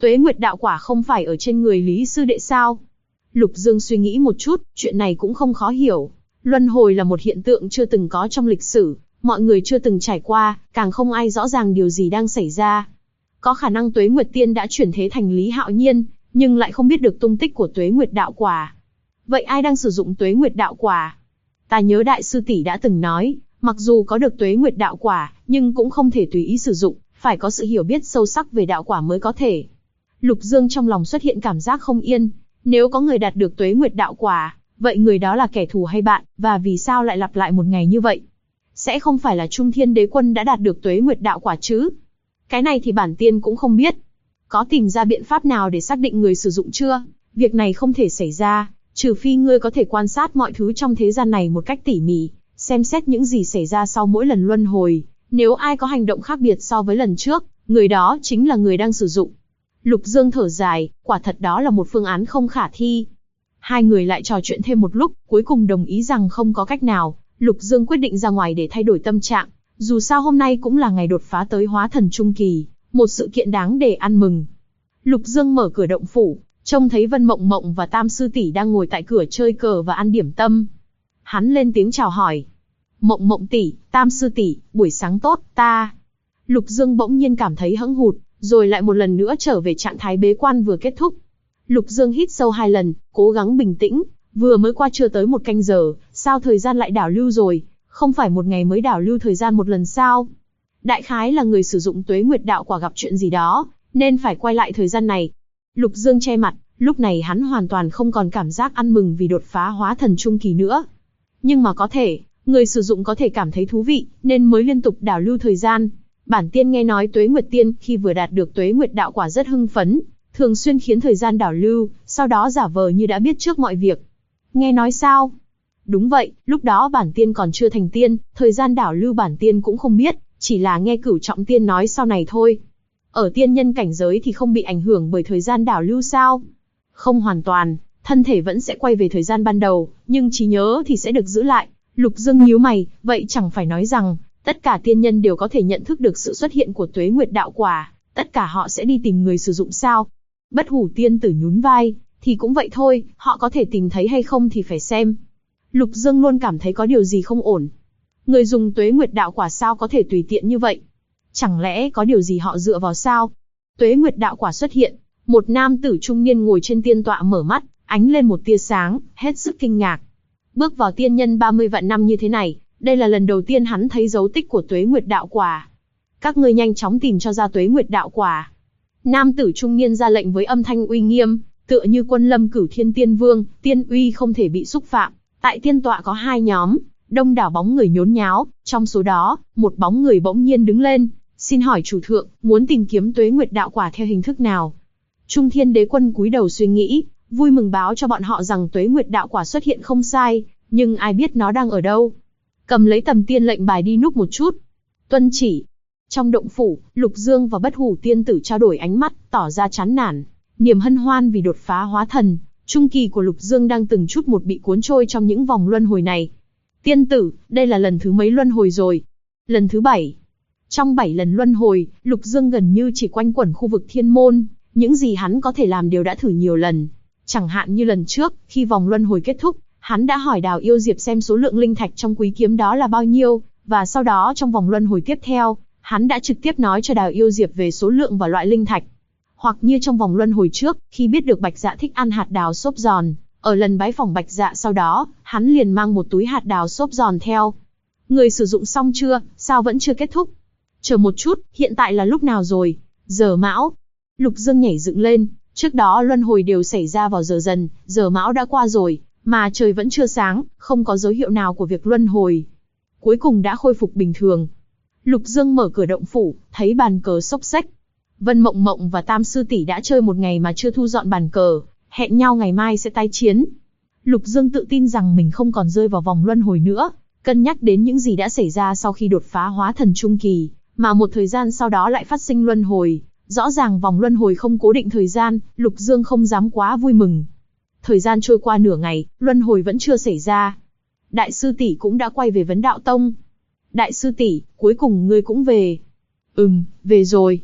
Tuế Nguyệt đạo quả không phải ở trên người Lý sư đệ sao? Lục Dương suy nghĩ một chút, chuyện này cũng không khó hiểu. Luân hồi là một hiện tượng chưa từng có trong lịch sử, mọi người chưa từng trải qua, càng không ai rõ ràng điều gì đang xảy ra. Có khả năng Tuế Nguyệt Tiên đã chuyển thế thành Lý Hạo Nhiên, nhưng lại không biết được tung tích của Tuế Nguyệt đạo quả. Vậy ai đang sử dụng Tuế Nguyệt đạo quả? Ta nhớ đại sư tỷ đã từng nói, mặc dù có được Tuế Nguyệt đạo quả, nhưng cũng không thể tùy ý sử dụng, phải có sự hiểu biết sâu sắc về đạo quả mới có thể. Lục Dương trong lòng xuất hiện cảm giác không yên, nếu có người đạt được Tuế Nguyệt đạo quả, vậy người đó là kẻ thù hay bạn, và vì sao lại lặp lại một ngày như vậy? Sẽ không phải là Trung Thiên Đế Quân đã đạt được Tuế Nguyệt đạo quả chứ? Cái này thì bản tiên cũng không biết. Có tìm ra biện pháp nào để xác định người sử dụng chưa? Việc này không thể xảy ra, trừ phi ngươi có thể quan sát mọi thứ trong thế gian này một cách tỉ mỉ, xem xét những gì xảy ra sau mỗi lần luân hồi. Nếu ai có hành động khác biệt so với lần trước, người đó chính là người đang sử dụng. Lục Dương thở dài, quả thật đó là một phương án không khả thi. Hai người lại trò chuyện thêm một lúc, cuối cùng đồng ý rằng không có cách nào. Lục Dương quyết định ra ngoài để thay đổi tâm trạng. Dù sao hôm nay cũng là ngày đột phá tới hóa thần trung kỳ, một sự kiện đáng để ăn mừng. Lục Dương mở cửa động phủ, trông thấy Vân Mộng Mộng và Tam sư tỷ đang ngồi tại cửa chơi cờ và ăn điểm tâm. Hắn lên tiếng chào hỏi. Mộng Mộng tỷ, Tam sư tỷ, buổi sáng tốt, ta. Lục Dương bỗng nhiên cảm thấy hững hụt, rồi lại một lần nữa trở về trạng thái bế quan vừa kết thúc. Lục Dương hít sâu 2 lần, cố gắng bình tĩnh, vừa mới qua chưa tới 1 canh giờ, sao thời gian lại đảo lưu rồi, không phải một ngày mới đảo lưu thời gian một lần sao? Đại khái là người sử dụng Tuế Nguyệt đạo quả gặp chuyện gì đó, nên phải quay lại thời gian này. Lục Dương che mặt, lúc này hắn hoàn toàn không còn cảm giác ăn mừng vì đột phá hóa thần trung kỳ nữa. Nhưng mà có thể, người sử dụng có thể cảm thấy thú vị, nên mới liên tục đảo lưu thời gian. Bản tiên nghe nói Tuế Nguyệt Tiên khi vừa đạt được Tuế Nguyệt đạo quả rất hưng phấn, thường xuyên khiến thời gian đảo lưu, sau đó giả vờ như đã biết trước mọi việc. Nghe nói sao? Đúng vậy, lúc đó bản tiên còn chưa thành tiên, thời gian đảo lưu bản tiên cũng không biết, chỉ là nghe Cửu Trọng Tiên nói sau này thôi. Ở tiên nhân cảnh giới thì không bị ảnh hưởng bởi thời gian đảo lưu sao? Không hoàn toàn, thân thể vẫn sẽ quay về thời gian ban đầu, nhưng trí nhớ thì sẽ được giữ lại. Lục Dương nhíu mày, vậy chẳng phải nói rằng, tất cả tiên nhân đều có thể nhận thức được sự xuất hiện của Tuế Nguyệt đạo quả, tất cả họ sẽ đi tìm người sử dụng sao? Bất Hủ tiên tử nhún vai, thì cũng vậy thôi, họ có thể tìm thấy hay không thì phải xem. Lục Dương luôn cảm thấy có điều gì không ổn. Người dùng Tuế Nguyệt đạo quả sao có thể tùy tiện như vậy? Chẳng lẽ có điều gì họ dựa vào sao? Tuế Nguyệt đạo quả xuất hiện, một nam tử trung niên ngồi trên tiên tọa mở mắt, ánh lên một tia sáng, hết sức kinh ngạc. Bước vào tiên nhân 30 vạn năm như thế này, đây là lần đầu tiên hắn thấy dấu tích của Tuế Nguyệt đạo quả. Các ngươi nhanh chóng tìm cho ra Tuế Nguyệt đạo quả. Nam tử trung niên ra lệnh với âm thanh uy nghiêm, tựa như quân lâm Cửu Thiên Tiên Vương, tiên uy không thể bị xúc phạm. Tại tiên tọa có 2 nhóm, đông đảo bóng người nhốn nháo, trong số đó, một bóng người bỗng nhiên đứng lên, xin hỏi chủ thượng, muốn tìm kiếm Tuế Nguyệt đạo quả theo hình thức nào? Trung Thiên Đế Quân cúi đầu suy nghĩ, vui mừng báo cho bọn họ rằng Tuế Nguyệt đạo quả xuất hiện không sai, nhưng ai biết nó đang ở đâu? Cầm lấy tầm tiên lệnh bài đi núp một chút. Tuân chỉ. Trong động phủ, Lục Dương và Bất Hủ tiên tử trao đổi ánh mắt, tỏ ra chán nản. Niềm hân hoan vì đột phá hóa thần, trung kỳ của Lục Dương đang từng chút một bị cuốn trôi trong những vòng luân hồi này. Tiên tử, đây là lần thứ mấy luân hồi rồi? Lần thứ 7. Trong 7 lần luân hồi, Lục Dương gần như chỉ quanh quẩn khu vực thiên môn, những gì hắn có thể làm đều đã thử nhiều lần. Chẳng hạn như lần trước, khi vòng luân hồi kết thúc, hắn đã hỏi Đào Yêu Diệp xem số lượng linh thạch trong quý kiếm đó là bao nhiêu, và sau đó trong vòng luân hồi tiếp theo, hắn đã trực tiếp nói cho Đào Yêu Diệp về số lượng và loại linh thạch. Hoặc như trong vòng luân hồi trước, khi biết được Bạch Dạ thích ăn hạt đào xốp giòn, ở lần bái phỏng Bạch Dạ sau đó, hắn liền mang một túi hạt đào xốp giòn theo. Người sử dụng xong chưa, sao vẫn chưa kết thúc? Chờ một chút, hiện tại là lúc nào rồi? Giờ mão. Lục Dương nhảy dựng lên, trước đó luân hồi đều xảy ra vào giờ dần, giờ mão đã qua rồi, mà trời vẫn chưa sáng, không có dấu hiệu nào của việc luân hồi. Cuối cùng đã khôi phục bình thường. Lục Dương mở cửa động phủ, thấy bàn cờ xốc xếch. Vân Mộng Mộng và Tam sư tỷ đã chơi một ngày mà chưa thu dọn bàn cờ, hẹn nhau ngày mai sẽ tái chiến. Lục Dương tự tin rằng mình không còn rơi vào vòng luân hồi nữa, cân nhắc đến những gì đã xảy ra sau khi đột phá hóa thần trung kỳ, mà một thời gian sau đó lại phát sinh luân hồi. Rõ ràng vòng luân hồi không cố định thời gian, Lục Dương không dám quá vui mừng. Thời gian trôi qua nửa ngày, luân hồi vẫn chưa xảy ra. Đại sư tỷ cũng đã quay về Vấn Đạo Tông. Đại sư tỷ, cuối cùng ngươi cũng về. Về rồi.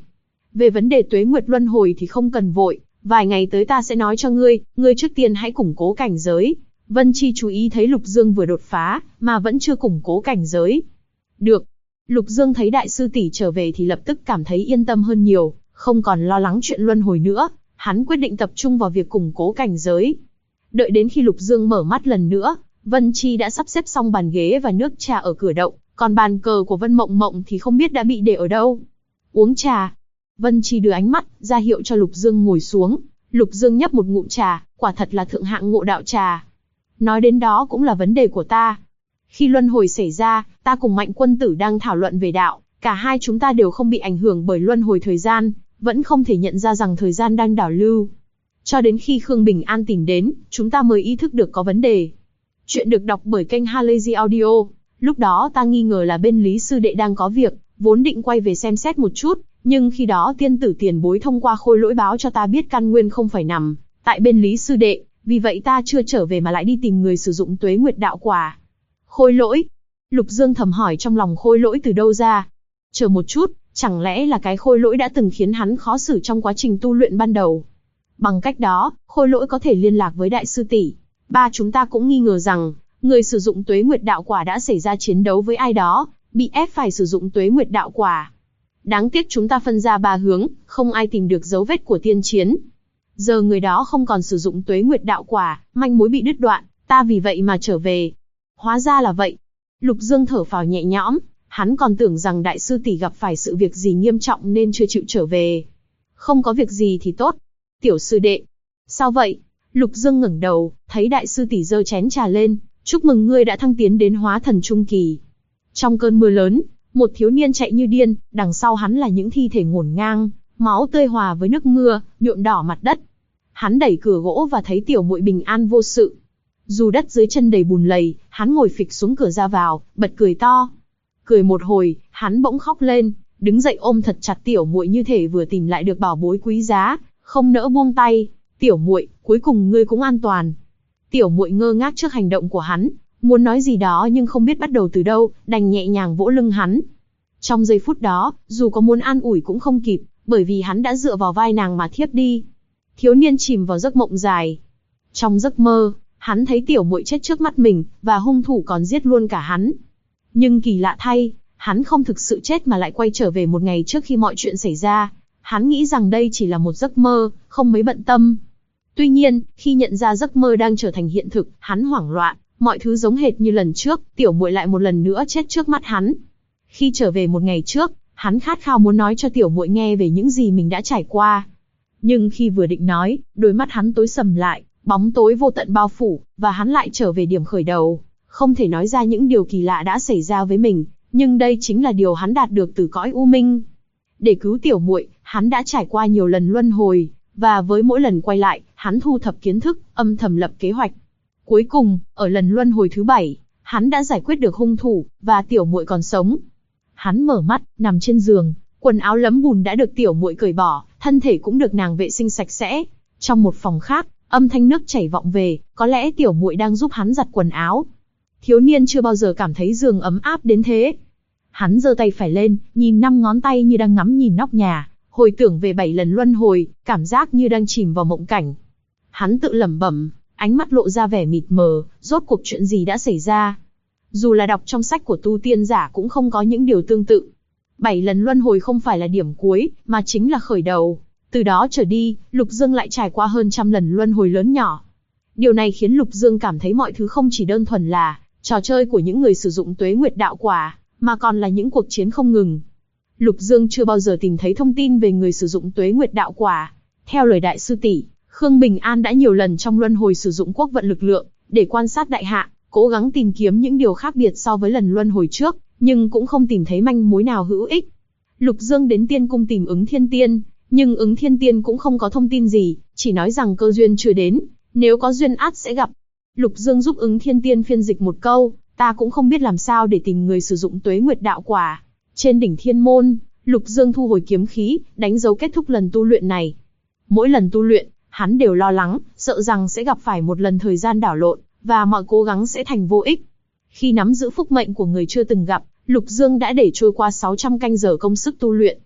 về vấn đề tuế nguyệt luân hồi thì không cần vội, vài ngày tới ta sẽ nói cho ngươi trước tiên hãy củng cố cảnh giới. Vân Chi chú ý thấy Lục Dương vừa đột phá, mà vẫn chưa củng cố cảnh giới. Được. Lục Dương thấy đại sư tỷ trở về thì lập tức cảm thấy yên tâm hơn nhiều, không còn lo lắng chuyện luân hồi nữa, hắn quyết định tập trung vào việc củng cố cảnh giới. Đợi đến khi Lục Dương mở mắt lần nữa, Vân Chi đã sắp xếp xong bàn ghế và nước trà ở cửa động, còn bàn cờ của Vân Mộng Mộng thì không biết đã bị để ở đâu. Uống trà. Vân Chi đưa ánh mắt ra hiệu cho Lục Dương ngồi xuống. Lục Dương nhấp một ngụm trà, quả thật là thượng hạng ngộ đạo trà. Nói đến đó cũng là vấn đề của ta. Khi luân hồi xảy ra, ta cùng Mạnh Quân Tử đang thảo luận về đạo, cả hai chúng ta đều không bị ảnh hưởng bởi luân hồi thời gian, vẫn không thể nhận ra rằng thời gian đang đảo lưu. Cho đến khi Khương Bình An tìm đến, chúng ta mới ý thức được có vấn đề. Chuyện được đọc bởi kênh Halazy Audio. Lúc đó ta nghi ngờ là bên Lý sư đệ đang có việc, vốn định quay về xem xét một chút, nhưng khi đó tiên tử tiền bối thông qua Khôi Lỗi báo cho ta biết căn nguyên không phải nằm tại bên Lý sư đệ, vì vậy ta chưa trở về mà lại đi tìm người sử dụng Tuế Nguyệt đạo quả. Khôi Lỗi? Lục Dương thầm hỏi trong lòng Khôi Lỗi từ đâu ra. Chờ một chút, chẳng lẽ là cái Khôi Lỗi đã từng khiến hắn khó xử trong quá trình tu luyện ban đầu? Bằng cách đó, Khôi Lỗi có thể liên lạc với đại sư tỷ. Ba chúng ta cũng nghi ngờ rằng, người sử dụng Tuế Nguyệt đạo quả đã xảy ra chiến đấu với ai đó, bị ép phải sử dụng Tuế Nguyệt đạo quả. Đáng tiếc chúng ta phân ra ba hướng, không ai tìm được dấu vết của tiên chiến. Giờ người đó không còn sử dụng Tuế Nguyệt đạo quả, manh mối bị đứt đoạn, ta vì vậy mà trở về. Hóa ra là vậy. Lục Dương thở phào nhẹ nhõm, hắn còn tưởng rằng đại sư tỷ gặp phải sự việc gì nghiêm trọng nên chưa chịu trở về. Không có việc gì thì tốt. Tiểu sư đệ. Sao vậy? Lục Dương ngẩng đầu, thấy đại sư tỷ giơ chén trà lên, chúc mừng ngươi đã thăng tiến đến hóa thần trung kỳ. Trong cơn mưa lớn, một thiếu niên chạy như điên, đằng sau hắn là những thi thể ngổn ngang, máu tươi hòa với nước mưa, nhuộm đỏ mặt đất. Hắn đẩy cửa gỗ và thấy tiểu muội bình an vô sự. Dù đất dưới chân đầy bùn lầy, hắn ngồi phịch xuống cửa ra vào, bật cười to. Cười một hồi, hắn bỗng khóc lên, đứng dậy ôm thật chặt tiểu muội như thể vừa tìm lại được bảo bối quý giá, không nỡ buông tay. Tiểu muội, cuối cùng ngươi cũng an toàn. Tiểu muội ngơ ngác trước hành động của hắn, muốn nói gì đó nhưng không biết bắt đầu từ đâu, đành nhẹ nhàng vỗ lưng hắn. Trong giây phút đó, dù có muốn an ủi cũng không kịp, bởi vì hắn đã dựa vào vai nàng mà thiếp đi. Thiếu niên chìm vào giấc mộng dài. Trong giấc mơ, hắn thấy tiểu muội chết trước mắt mình, và hung thủ còn giết luôn cả hắn. Nhưng kỳ lạ thay, hắn không thực sự chết mà lại quay trở về một ngày trước khi mọi chuyện xảy ra. Hắn nghĩ rằng đây chỉ là một giấc mơ, không mấy bận tâm. Tuy nhiên, khi nhận ra giấc mơ đang trở thành hiện thực, hắn hoảng loạn, mọi thứ giống hệt như lần trước, tiểu muội lại một lần nữa chết trước mắt hắn. Khi trở về một ngày trước, hắn khát khao muốn nói cho tiểu muội nghe về những gì mình đã trải qua. Nhưng khi vừa định nói, đôi mắt hắn tối sầm lại, bóng tối vô tận bao phủ, và hắn lại trở về điểm khởi đầu, không thể nói ra những điều kỳ lạ đã xảy ra với mình, nhưng đây chính là điều hắn đạt được từ cõi u minh. Để cứu tiểu muội, hắn đã trải qua nhiều lần luân hồi, và với mỗi lần quay lại, hắn thu thập kiến thức, âm thầm lập kế hoạch. Cuối cùng, ở lần luân hồi thứ 7, hắn đã giải quyết được hung thủ, và tiểu muội còn sống. Hắn mở mắt, nằm trên giường, quần áo lấm bùn đã được tiểu muội cởi bỏ, thân thể cũng được nàng vệ sinh sạch sẽ. Trong một phòng khác, âm thanh nước chảy vọng về, có lẽ tiểu muội đang giúp hắn giặt quần áo. Thiếu niên chưa bao giờ cảm thấy giường ấm áp đến thế. Hắn giơ tay phải lên, nhìn 5 ngón tay như đang ngắm nhìn nóc nhà, hồi tưởng về 7 lần luân hồi, cảm giác như đang chìm vào mộng cảnh. Hắn tự lẩm bẩm, ánh mắt lộ ra vẻ mịt mờ, rốt cuộc chuyện gì đã xảy ra. Dù là đọc trong sách của tu tiên giả cũng không có những điều tương tự. 7 lần luân hồi không phải là điểm cuối, mà chính là khởi đầu. Từ đó trở đi, Lục Dương lại trải qua hơn 100 lần luân hồi lớn nhỏ. Điều này khiến Lục Dương cảm thấy mọi thứ không chỉ đơn thuần là trò chơi của những người sử dụng Tuế Nguyệt đạo quả, mà còn là những cuộc chiến không ngừng. Lục Dương chưa bao giờ tìm thấy thông tin về người sử dụng Tuế Nguyệt đạo quả. Theo lời đại sư tỷ, Khương Bình An đã nhiều lần trong luân hồi sử dụng quốc vận lực lượng để quan sát đại hạ, cố gắng tìm kiếm những điều khác biệt so với lần luân hồi trước, nhưng cũng không tìm thấy manh mối nào hữu ích. Lục Dương đến Tiên Cung tìm Ứng Thiên Tiên, nhưng Ứng Thiên Tiên cũng không có thông tin gì, chỉ nói rằng cơ duyên chưa đến, nếu có duyên ắt sẽ gặp. Lục Dương giúp Ứng Thiên Tiên phiên dịch một câu, ta cũng không biết làm sao để tìm người sử dụng Tuế Nguyệt đạo quả. Trên đỉnh Thiên Môn, Lục Dương thu hồi kiếm khí, đánh dấu kết thúc lần tu luyện này. Mỗi lần tu luyện, hắn đều lo lắng, sợ rằng sẽ gặp phải một lần thời gian đảo lộn, và mọi cố gắng sẽ thành vô ích. Khi nắm giữ phúc mệnh của người chưa từng gặp, Lục Dương đã để trôi qua 600 canh giờ công sức tu luyện.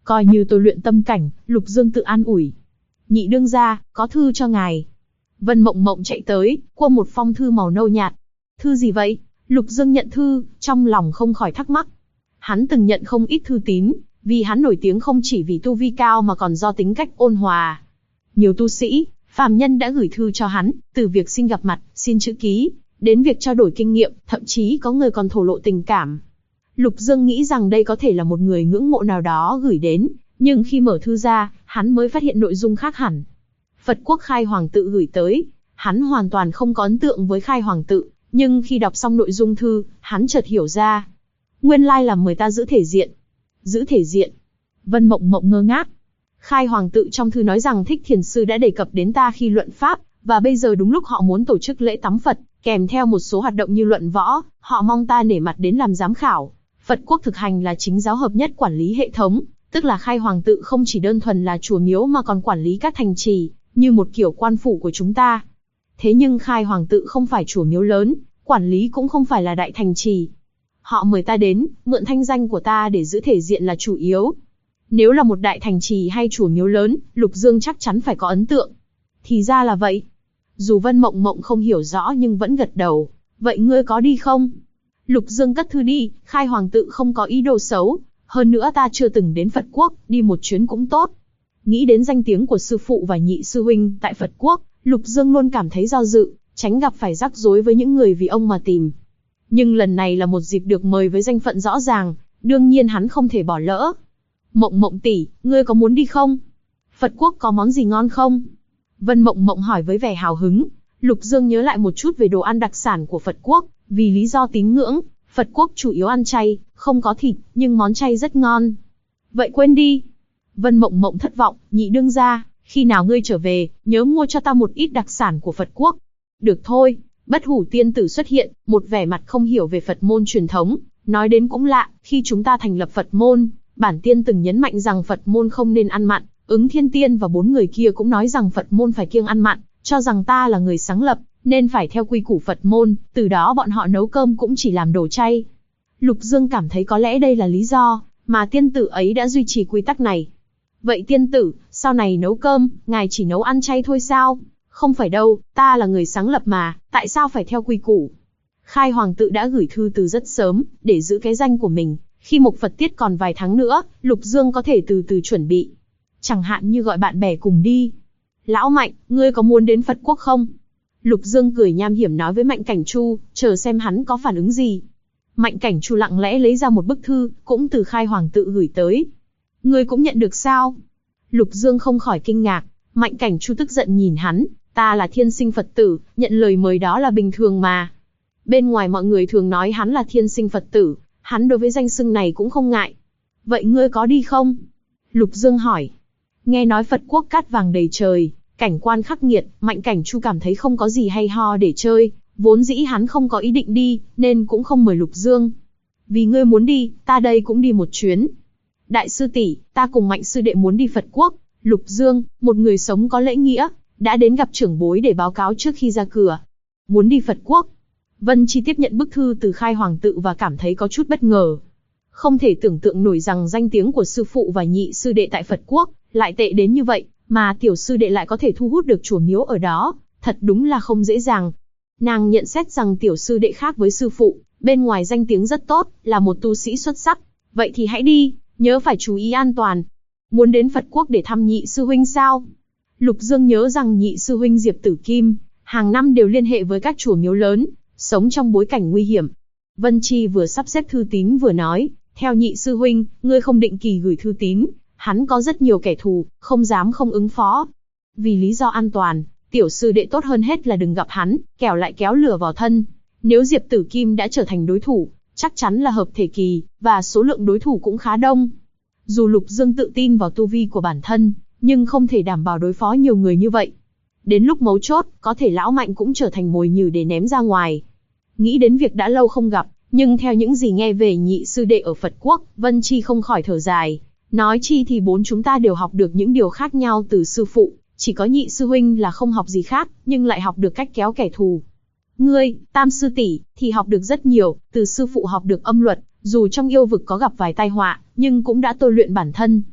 Coi như tôi luyện tâm cảnh, Lục Dương tự an ủi. Nhị đương gia, có thư cho ngài. Vân Mộng Mộng chạy tới, cua một phong thư màu nâu nhạt. Thư gì vậy? Lục Dương nhận thư, trong lòng không khỏi thắc mắc. Hắn từng nhận không ít thư tín, vì hắn nổi tiếng không chỉ vì tu vi cao mà còn do tính cách ôn hòa. Nhiều tu sĩ, phàm nhân đã gửi thư cho hắn, từ việc xin gặp mặt, xin chữ ký, đến việc trao đổi kinh nghiệm, thậm chí có người còn thổ lộ tình cảm. Lục Dương nghĩ rằng đây có thể là một người ngưỡng mộ nào đó gửi đến, nhưng khi mở thư ra, hắn mới phát hiện nội dung khác hẳn. Phật quốc Khai Hoàng tự gửi tới, hắn hoàn toàn không có ấn tượng với Khai Hoàng tự, nhưng khi đọc xong nội dung thư, hắn chợt hiểu ra. Nguyên lai là mời ta giữ thể diện. Giữ thể diện. Vân Mộng Mộng ngơ ngác. Khai Hoàng tự trong thư nói rằng Thích Thiền Sư đã đề cập đến ta khi luận pháp, và bây giờ đúng lúc họ muốn tổ chức lễ tắm Phật, kèm theo một số hoạt động như luận võ, họ mong ta nể mặt đến làm giám khảo. Phật quốc thực hành là chính giáo hợp nhất quản lý hệ thống, tức là Khai Hoàng tự không chỉ đơn thuần là chùa miếu mà còn quản lý các thành trì, như một kiểu quan phủ của chúng ta. Thế nhưng Khai Hoàng tự không phải chùa miếu lớn, quản lý cũng không phải là đại thành trì. Họ mời ta đến, mượn thanh danh của ta để giữ thể diện là chủ yếu. Nếu là một đại thành trì hay chùa miếu lớn, Lục Dương chắc chắn phải có ấn tượng. Thì ra là vậy. Dù Vân Mộng Mộng không hiểu rõ nhưng vẫn gật đầu. Vậy ngươi có đi không? Lục Dương cất thư đi, Khai Hoàng tự không có ý đồ xấu. Hơn nữa ta chưa từng đến Phật quốc, đi một chuyến cũng tốt. Nghĩ đến danh tiếng của sư phụ và nhị sư huynh tại Phật quốc, Lục Dương luôn cảm thấy do dự, tránh gặp phải rắc rối với những người vì ông mà tìm. Nhưng lần này là một dịp được mời với danh phận rõ ràng, đương nhiên hắn không thể bỏ lỡ. Mộng Mộng tỷ, ngươi có muốn đi không? Phật quốc có món gì ngon không? Vân Mộng Mộng hỏi với vẻ hào hứng. Lục Dương nhớ lại một chút về đồ ăn đặc sản của Phật quốc, vì lý do tín ngưỡng, Phật quốc chủ yếu ăn chay, không có thịt, nhưng món chay rất ngon. Vậy quên đi. Vân Mộng Mộng thất vọng, nhị đương gia, khi nào ngươi trở về, nhớ mua cho ta một ít đặc sản của Phật quốc. Được thôi. Bất Hủ tiên tử xuất hiện, một vẻ mặt không hiểu về Phật môn truyền thống, nói đến cũng lạ, khi chúng ta thành lập Phật môn, bản tiên từng nhấn mạnh rằng Phật môn không nên ăn mặn, Ứng Thiên Tiên và 4 người kia cũng nói rằng Phật môn phải kiêng ăn mặn, cho rằng ta là người sáng lập, nên phải theo quy củ Phật môn, từ đó bọn họ nấu cơm cũng chỉ làm đồ chay. Lục Dương cảm thấy có lẽ đây là lý do mà tiên tử ấy đã duy trì quy tắc này. Vậy tiên tử, sau này nấu cơm, ngài chỉ nấu ăn chay thôi sao? Không phải đâu, ta là người sáng lập mà, tại sao phải theo quy củ? Khai Hoàng tự đã gửi thư từ rất sớm, để giữ cái danh của mình, khi Mộc Phật tiết còn vài tháng nữa, Lục Dương có thể từ từ chuẩn bị. Chẳng hạn như gọi bạn bè cùng đi. Lão Mạnh, ngươi có muốn đến Phật quốc không? Lục Dương cười nham hiểm nói với Mạnh Cảnh Chu, chờ xem hắn có phản ứng gì. Mạnh Cảnh Chu lặng lẽ lấy ra một bức thư, cũng từ Khai Hoàng tự gửi tới. Ngươi cũng nhận được sao? Lục Dương không khỏi kinh ngạc, Mạnh Cảnh Chu tức giận nhìn hắn. Ta là thiên sinh Phật tử, nhận lời mời đó là bình thường mà. Bên ngoài mọi người thường nói hắn là thiên sinh Phật tử, hắn đối với danh xưng này cũng không ngại. Vậy ngươi có đi không? Lục Dương hỏi. Nghe nói Phật quốc cát vàng đầy trời, cảnh quan khắc nghiệt, Mạnh Cảnh Chu cảm thấy không có gì hay ho để chơi, vốn dĩ hắn không có ý định đi, nên cũng không mời Lục Dương. Vì ngươi muốn đi, ta đây cũng đi một chuyến. Đại sư tỷ, ta cùng Mạnh sư đệ muốn đi Phật quốc. Lục Dương, một người sống có lễ nghĩa, đã đến gặp trưởng bối để báo cáo trước khi ra cửa. Muốn đi Phật quốc. Vân Chi tiếp nhận bức thư từ Khai Hoàng tự và cảm thấy có chút bất ngờ. Không thể tưởng tượng nổi rằng danh tiếng của sư phụ và nhị sư đệ tại Phật quốc lại tệ đến như vậy, mà tiểu sư đệ lại có thể thu hút được chùa miếu ở đó, thật đúng là không dễ dàng. Nàng nhận xét rằng tiểu sư đệ khác với sư phụ, bên ngoài danh tiếng rất tốt, là một tu sĩ xuất sắc. Vậy thì hãy đi, nhớ phải chú ý an toàn. Muốn đến Phật quốc để thăm nhị sư huynh sao? Lục Dương nhớ rằng nhị sư huynh Diệp Tử Kim, hàng năm đều liên hệ với các chùa miếu lớn, sống trong bối cảnh nguy hiểm. Vân Chi vừa sắp xếp thư tín vừa nói, theo nhị sư huynh, ngươi không định kỳ gửi thư tín, hắn có rất nhiều kẻ thù, không dám không ứng phó. Vì lý do an toàn, tiểu sư đệ tốt hơn hết là đừng gặp hắn, kẻo lại kéo lửa vào thân. Nếu Diệp Tử Kim đã trở thành đối thủ, chắc chắn là hợp thể kỳ, và số lượng đối thủ cũng khá đông. Dù Lục Dương tự tin vào tu vi của bản thân, nhưng không thể đảm bảo đối phó nhiều người như vậy. Đến lúc mấu chốt, có thể lão Mạnh cũng trở thành mồi nhử để ném ra ngoài. Nghĩ đến việc đã lâu không gặp, nhưng theo những gì nghe về nhị sư đệ ở Phật quốc, Vân Chi không khỏi thở dài. Nói chi thì bốn chúng ta đều học được những điều khác nhau từ sư phụ, chỉ có nhị sư huynh là không học gì khác, nhưng lại học được cách kéo kẻ thù. Ngươi, tam sư tỷ, thì học được rất nhiều, từ sư phụ học được âm luật, dù trong yêu vực có gặp vài tai họa, nhưng cũng đã tôi luyện bản thân.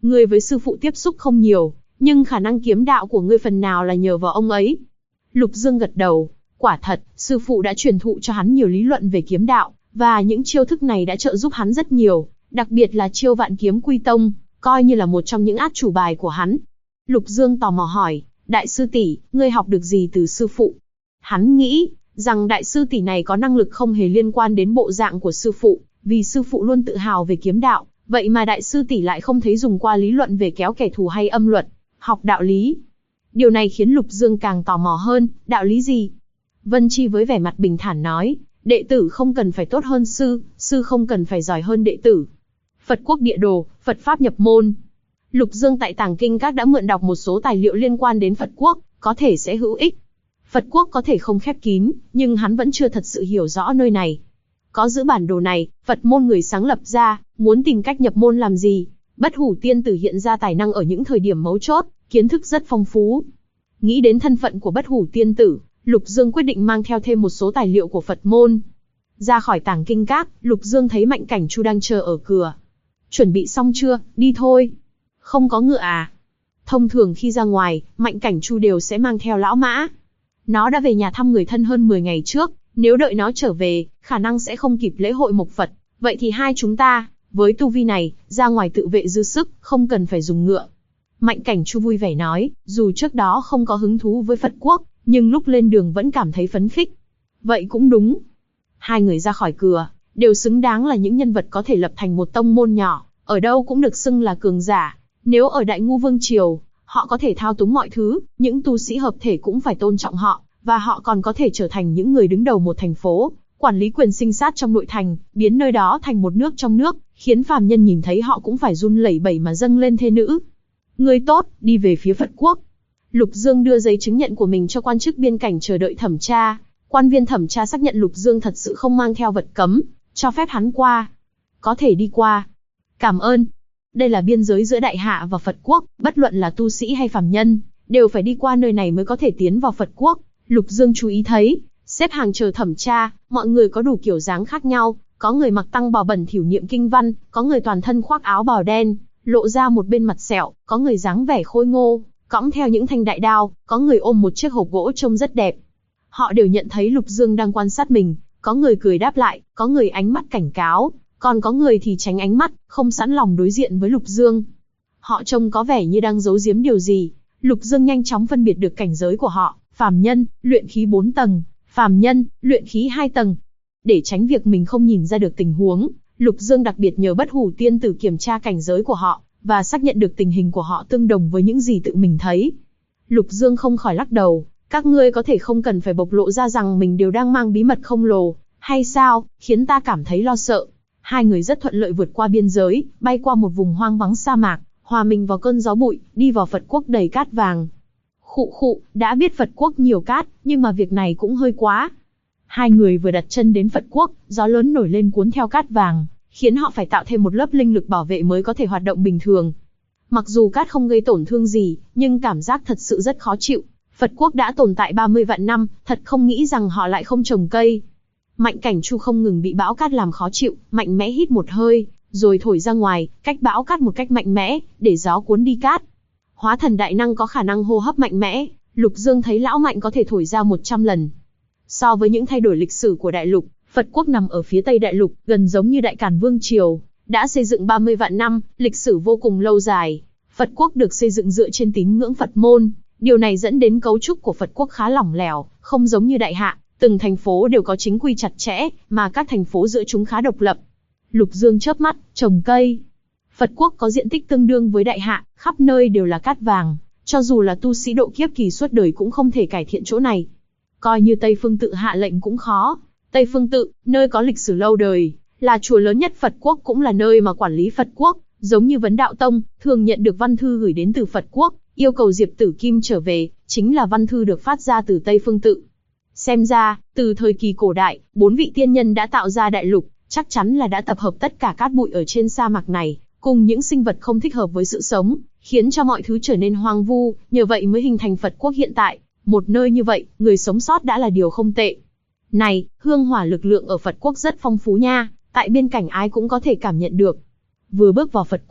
Ngươi với sư phụ tiếp xúc không nhiều, nhưng khả năng kiếm đạo của ngươi phần nào là nhờ vào ông ấy. Lục Dương gật đầu, quả thật, sư phụ đã truyền thụ cho hắn nhiều lý luận về kiếm đạo, và những chiêu thức này đã trợ giúp hắn rất nhiều, đặc biệt là chiêu Vạn Kiếm Quy Tông, coi như là một trong những át chủ bài của hắn. Lục Dương tò mò hỏi, đại sư tỷ, ngươi học được gì từ sư phụ? Hắn nghĩ rằng đại sư tỷ này có năng lực không hề liên quan đến bộ dạng của sư phụ, vì sư phụ luôn tự hào về kiếm đạo, vậy mà đại sư tỷ lại không thấy dùng qua lý luận về kéo kẻ thù hay âm luật, học đạo lý. Điều này khiến Lục Dương càng tò mò hơn, đạo lý gì? Vân Chi với vẻ mặt bình thản nói, đệ tử không cần phải tốt hơn sư, sư không cần phải giỏi hơn đệ tử. Phật quốc địa đồ, Phật pháp nhập môn. Lục Dương tại Tàng Kinh Các đã mượn đọc một số tài liệu liên quan đến Phật quốc, có thể sẽ hữu ích. Phật quốc có thể không khép kín, nhưng hắn vẫn chưa thật sự hiểu rõ nơi này. Có giữ bản đồ này, Phật môn người sáng lập ra, muốn tìm cách nhập môn làm gì? Bất Hủ Tiên Tử hiện ra tài năng ở những thời điểm mấu chốt, kiến thức rất phong phú. Nghĩ đến thân phận của Bất Hủ Tiên Tử, Lục Dương quyết định mang theo thêm một số tài liệu của Phật môn. Ra khỏi Tàng Kinh Các, Lục Dương thấy Mạnh Cảnh Chu đang chờ ở cửa. Chuẩn bị xong chưa, đi thôi. Không có ngựa à? Thông thường khi ra ngoài, Mạnh Cảnh Chu đều sẽ mang theo lão mã. Nó đã về nhà thăm người thân hơn 10 ngày trước, nếu đợi nó trở về, khả năng sẽ không kịp lễ hội mộc Phật. Vậy thì hai chúng ta, với tu vi này, ra ngoài tự vệ dư sức, không cần phải dùng ngựa. Mạnh Cảnh Chu vui vẻ nói, dù trước đó không có hứng thú với Phật quốc, nhưng lúc lên đường vẫn cảm thấy phấn khích. Vậy cũng đúng. Hai người ra khỏi cửa, đều xứng đáng là những nhân vật có thể lập thành một tông môn nhỏ, ở đâu cũng được xưng là cường giả. Nếu ở Đại Ngu Vương Triều, họ có thể thao túng mọi thứ, những tu sĩ hợp thể cũng phải tôn trọng họ, và họ còn có thể trở thành những người đứng đầu một thành phố, quản lý quyền sinh sát trong nội thành, biến nơi đó thành một nước trong nước, khiến phàm nhân nhìn thấy họ cũng phải run lẩy bẩy mà dâng lên thê nữ. Người tốt, đi về phía Phật quốc. Lục Dương đưa giấy chứng nhận của mình cho quan chức biên cảnh chờ đợi thẩm tra. Quan viên thẩm tra xác nhận Lục Dương thật sự không mang theo vật cấm, cho phép hắn qua. Có thể đi qua. Cảm ơn. Đây là biên giới giữa Đại Hạ và Phật quốc, bất luận là tu sĩ hay phàm nhân, đều phải đi qua nơi này mới có thể tiến vào Phật quốc. Lục Dương chú ý thấy, xếp hàng chờ thẩm tra, mọi người có đủ kiểu dáng khác nhau, có người mặc tăng bào bẩn thỉu niệm kinh văn, có người toàn thân khoác áo bào đen, lộ ra một bên mặt sẹo, có người dáng vẻ khôi ngô, cõng theo những thanh đại đao, có người ôm một chiếc hộp gỗ trông rất đẹp. Họ đều nhận thấy Lục Dương đang quan sát mình, có người cười đáp lại, có người ánh mắt cảnh cáo, còn có người thì tránh ánh mắt, không sẵn lòng đối diện với Lục Dương. Họ trông có vẻ như đang giấu giếm điều gì. Lục Dương nhanh chóng phân biệt được cảnh giới của họ, phàm nhân, luyện khí 4 tầng, phàm nhân, luyện khí 2 tầng. Để tránh việc mình không nhìn ra được tình huống, Lục Dương đặc biệt nhờ Bất Hủ Tiên Tử kiểm tra cảnh giới của họ, và xác nhận được tình hình của họ tương đồng với những gì tự mình thấy. Lục Dương không khỏi lắc đầu, các ngươi có thể không cần phải bộc lộ ra rằng mình đều đang mang bí mật không lồ, hay sao, khiến ta cảm thấy lo sợ. Hai người rất thuận lợi vượt qua biên giới, bay qua một vùng hoang vắng sa mạc, hòa mình vào cơn gió bụi, đi vào Phật quốc đầy cát vàng. Khụ khụ, đã biết Phật quốc nhiều cát, nhưng mà việc này cũng hơi quá. Hai người vừa đặt chân đến Phật quốc, gió lớn nổi lên cuốn theo cát vàng, khiến họ phải tạo thêm một lớp linh lực bảo vệ mới có thể hoạt động bình thường. Mặc dù cát không gây tổn thương gì, nhưng cảm giác thật sự rất khó chịu. Phật quốc đã tồn tại 30 vạn năm, thật không nghĩ rằng họ lại không trồng cây. Mạnh Cảnh Chu không ngừng bị bão cát làm khó chịu, mạnh mẽ hít một hơi, rồi thổi ra ngoài, cách bão cát một cách mạnh mẽ, để gió cuốn đi cát. Hóa thần đại năng có khả năng hô hấp mạnh mẽ, Lục Dương thấy lão Mạnh có thể thổi ra 100 lần. So với những thay đổi lịch sử của đại lục, Phật quốc nằm ở phía tây đại lục, gần giống như Đại Càn Vương Triều, đã xây dựng 30 vạn năm, lịch sử vô cùng lâu dài. Phật quốc được xây dựng dựa trên tín ngưỡng Phật môn, điều này dẫn đến cấu trúc của Phật quốc khá lỏng lẻo, không giống như Đại Hạ, từng thành phố đều có chính quy chặt chẽ, mà các thành phố giữa chúng khá độc lập. Lục Dương chớp mắt, trồng cây. Phật quốc có diện tích tương đương với Đại Hạ, khắp nơi đều là cát vàng, cho dù là tu sĩ độ kiếp kỳ suốt đời cũng không thể cải thiện chỗ này. Coi như Tây Phương Tự hạ lệnh cũng khó. Tây Phương Tự, nơi có lịch sử lâu đời, là chùa lớn nhất Phật quốc cũng là nơi mà quản lý Phật quốc, giống như Vấn Đạo Tông, thường nhận được văn thư gửi đến từ Phật quốc, yêu cầu Diệp Tử Kim trở về, chính là văn thư được phát ra từ Tây Phương Tự. Xem ra, từ thời kỳ cổ đại, 4 vị tiên nhân đã tạo ra đại lục, chắc chắn là đã tập hợp tất cả cát bụi ở trên sa mạc này, cùng những sinh vật không thích hợp với sự sống, khiến cho mọi thứ trở nên hoang vu, nhờ vậy mới hình thành Phật quốc hiện tại. Một nơi như vậy, người sống sót đã là điều không tệ. Này, hương hỏa lực lượng ở Phật quốc rất phong phú nha, tại biên cảnh ai cũng có thể cảm nhận được. Vừa bước vào Phật quốc,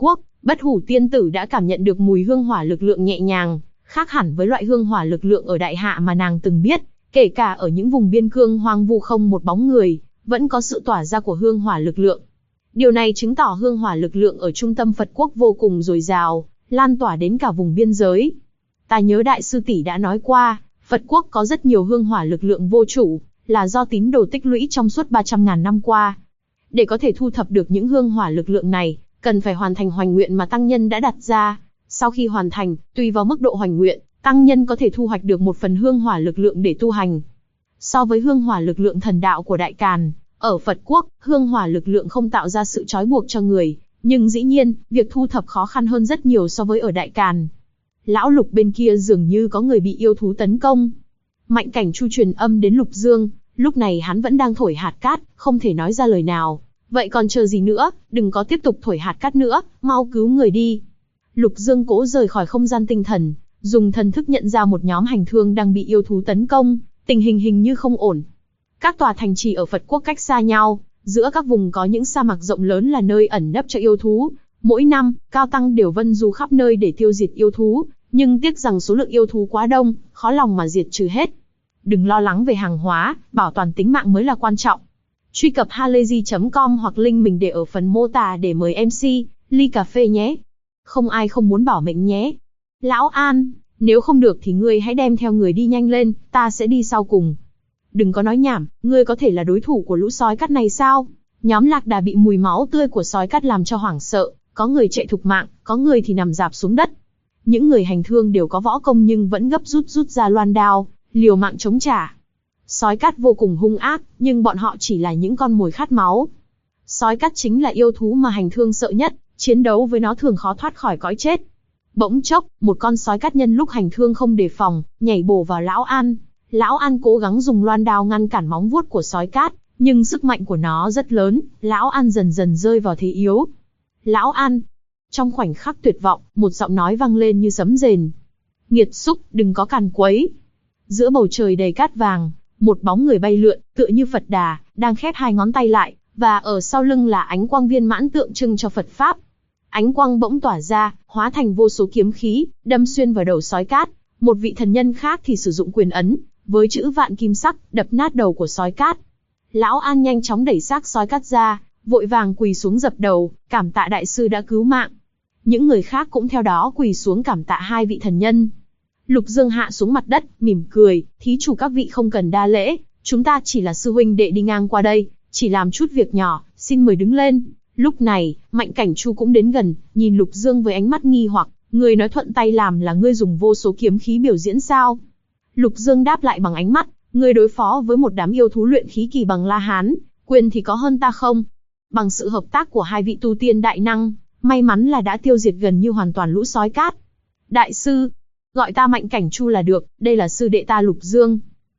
Bất Hủ tiên tử đã cảm nhận được mùi hương hỏa lực lượng nhẹ nhàng, khác hẳn với loại hương hỏa lực lượng ở Đại Hạ mà nàng từng biết, kể cả ở những vùng biên cương hoang vu không một bóng người, vẫn có sự tỏa ra của hương hỏa lực lượng. Điều này chứng tỏ hương hỏa lực lượng ở trung tâm Phật quốc vô cùng dồi dào, lan tỏa đến cả vùng biên giới. Ta nhớ đại sư tỷ đã nói qua, Phật quốc có rất nhiều hương hỏa lực lượng vô chủ, là do tín đồ tích lũy trong suốt 300.000 năm qua. Để có thể thu thập được những hương hỏa lực lượng này, cần phải hoàn thành hoành nguyện mà tăng nhân đã đặt ra. Sau khi hoàn thành, tùy vào mức độ hoành nguyện, tăng nhân có thể thu hoạch được một phần hương hỏa lực lượng để tu hành. So với hương hỏa lực lượng thần đạo của Đại Càn, ở Phật quốc, hương hỏa lực lượng không tạo ra sự trói buộc cho người, nhưng dĩ nhiên, việc thu thập khó khăn hơn rất nhiều so với ở Đại Càn. Lão Lục bên kia dường như có người bị yêu thú tấn công. Mạnh Cảnh Chu truyền âm đến Lục Dương, lúc này hắn vẫn đang thổi hạt cát, không thể nói ra lời nào. Vậy còn chờ gì nữa, đừng có tiếp tục thổi hạt cát nữa, mau cứu người đi. Lục Dương cố rời khỏi không gian tinh thần, dùng thần thức nhận ra một nhóm hành thương đang bị yêu thú tấn công, tình hình hình như không ổn. Các tòa thành trì ở Phật quốc cách xa nhau, giữa các vùng có những sa mạc rộng lớn là nơi ẩn nấp cho yêu thú. Mỗi năm, Cao Tăng đều vân du khắp nơi để tiêu diệt yêu thú, nhưng tiếc rằng số lượng yêu thú quá đông, khó lòng mà diệt trừ hết. Đừng lo lắng về hàng hóa, bảo toàn tính mạng mới là quan trọng. Truy cập halayzi.com hoặc link mình để ở phần mô tả để mời MC, ly cà phê nhé. Không ai không muốn bảo mệnh nhé. Lão An, nếu không được thì ngươi hãy đem theo người đi nhanh lên, ta sẽ đi sau cùng. Đừng có nói nhảm, ngươi có thể là đối thủ của lũ sói cát này sao? Nhóm Lạc Đà bị mùi máu tươi của sói cát làm cho hoảng sợ, có người chạy thục mạng, có người thì nằm rạp xuống đất. Những người hành thương đều có võ công nhưng vẫn gấp rút ra loan đao, liều mạng chống trả. Sói cát vô cùng hung ác, nhưng bọn họ chỉ là những con mồi khát máu. Sói cát chính là yêu thú mà hành thương sợ nhất, chiến đấu với nó thường khó thoát khỏi cõi chết. Bỗng chốc, một con sói cát nhân lúc hành thương không đề phòng, nhảy bổ vào Lão An. Lão An cố gắng dùng loan đao ngăn cản móng vuốt của sói cát, nhưng sức mạnh của nó rất lớn, Lão An dần dần rơi vào thế yếu. Lão An! Trong khoảnh khắc tuyệt vọng, một giọng nói vang lên như sấm rền. Nghiệt xúc, đừng có càn quấy. Giữa bầu trời đầy cát vàng, một bóng người bay lượn, tựa như Phật Đà, đang khép hai ngón tay lại, và ở sau lưng là ánh quang viên mãn tượng trưng cho Phật Pháp. Ánh quang bỗng tỏa ra, hóa thành vô số kiếm khí, đâm xuyên vào đầu sói cát. Một vị thần nhân khác thì sử dụng quyền ấn, với chữ vạn kim sắc, đập nát đầu của sói cát. Lão An nhanh chóng đẩy xác sói cát ra, vội vàng quỳ xuống dập đầu, cảm tạ đại sư đã cứu mạng. Những người khác cũng theo đó quỳ xuống cảm tạ hai vị thần nhân. Lục Dương hạ xuống mặt đất, mỉm cười, thí chủ các vị không cần đa lễ, chúng ta chỉ là sư huynh đệ đi ngang qua đây, chỉ làm chút việc nhỏ, xin mời đứng lên. Lúc này, Mạnh Cảnh Chu cũng đến gần, nhìn Lục Dương với ánh mắt nghi hoặc, người nói thuận tay làm là ngươi dùng vô số kiếm khí biểu diễn sao? Lục Dương đáp lại bằng ánh mắt, ngươi đối phó với một đám yêu thú luyện khí kỳ bằng La Hán, quyền thì có hơn ta không? Bằng sự hợp tác của hai vị tu tiên đại năng, may mắn là đã tiêu diệt gần như hoàn toàn lũ sói cát. Đại sư, gọi ta Mạnh Cảnh Chu là được, đây là sư đệ ta Lục Dương.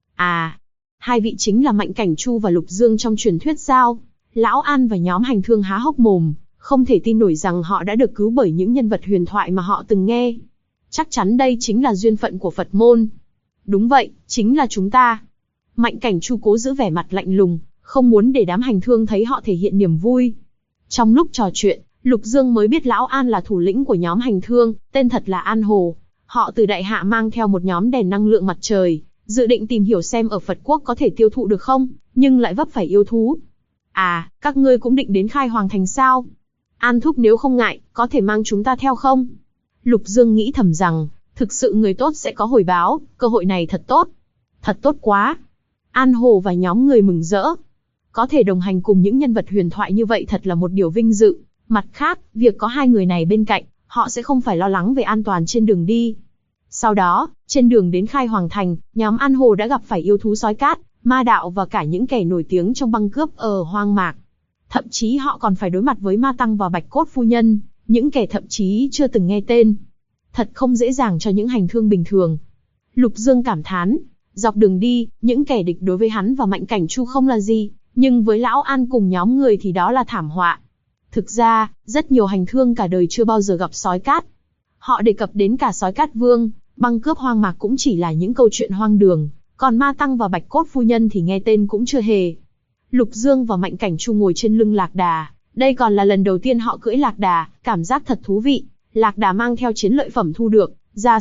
À, hai vị chính là Mạnh Cảnh Chu và Lục Dương trong truyền thuyết sao? Lão An và nhóm hành thương há hốc mồm, không thể tin nổi rằng họ đã được cứu bởi những nhân vật huyền thoại mà họ từng nghe. Chắc chắn đây chính là duyên phận của Phật môn. Đúng vậy, chính là chúng ta. Mạnh Cảnh Chu cố giữ vẻ mặt lạnh lùng, không muốn để đám hành thương thấy họ thể hiện niềm vui. Trong lúc trò chuyện, Lục Dương mới biết Lão An là thủ lĩnh của nhóm hành thương, tên thật là An Hồ. Họ từ Đại Hạ mang theo một nhóm đèn năng lượng mặt trời, dự định tìm hiểu xem ở Phật quốc có thể tiêu thụ được không, nhưng lại vấp phải yêu thú. À, các ngươi cũng định đến Khai Hoàng Thành sao? An thúc nếu không ngại, có thể mang chúng ta theo không? Lục Dương nghĩ thầm rằng, thực sự người tốt sẽ có hồi báo, cơ hội này thật tốt. Thật tốt quá. An Hồ và nhóm người mừng rỡ. Có thể đồng hành cùng những nhân vật huyền thoại như vậy thật là một điều vinh dự. Mặt khác, việc có hai người này bên cạnh, họ sẽ không phải lo lắng về an toàn trên đường đi. Sau đó, trên đường đến Khai Hoàng Thành, nhóm An Hồ đã gặp phải yêu thú sói cát, ma đạo và cả những kẻ nổi tiếng trong băng cướp ở hoang mạc. Thậm chí họ còn phải đối mặt với Ma Tăng và Bạch Cốt Phu Nhân, những kẻ thậm chí chưa từng nghe tên. Thật không dễ dàng cho những hành thương bình thường. Lục Dương cảm thán, dọc đường đi, những kẻ địch đối với hắn và Mạnh Cảnh Chu không là gì, nhưng với Lão An cùng nhóm người thì đó là thảm họa. Thực ra, rất nhiều hành thương cả đời chưa bao giờ gặp sói cát. Họ đề cập đến cả sói cát vương, băng cướp hoang mạc cũng chỉ là những câu chuyện hoang đường, còn Ma Tăng và Bạch Cốt Phu Nhân thì nghe tên cũng chưa hề. Lục Dương và Mạnh Cảnh Chu ngồi trên lưng lạc đà, Đây còn là lần đầu tiên họ cưỡi lạc đà, cảm giác thật thú vị. Lạc đà mang theo chiến lợi phẩm thu được, da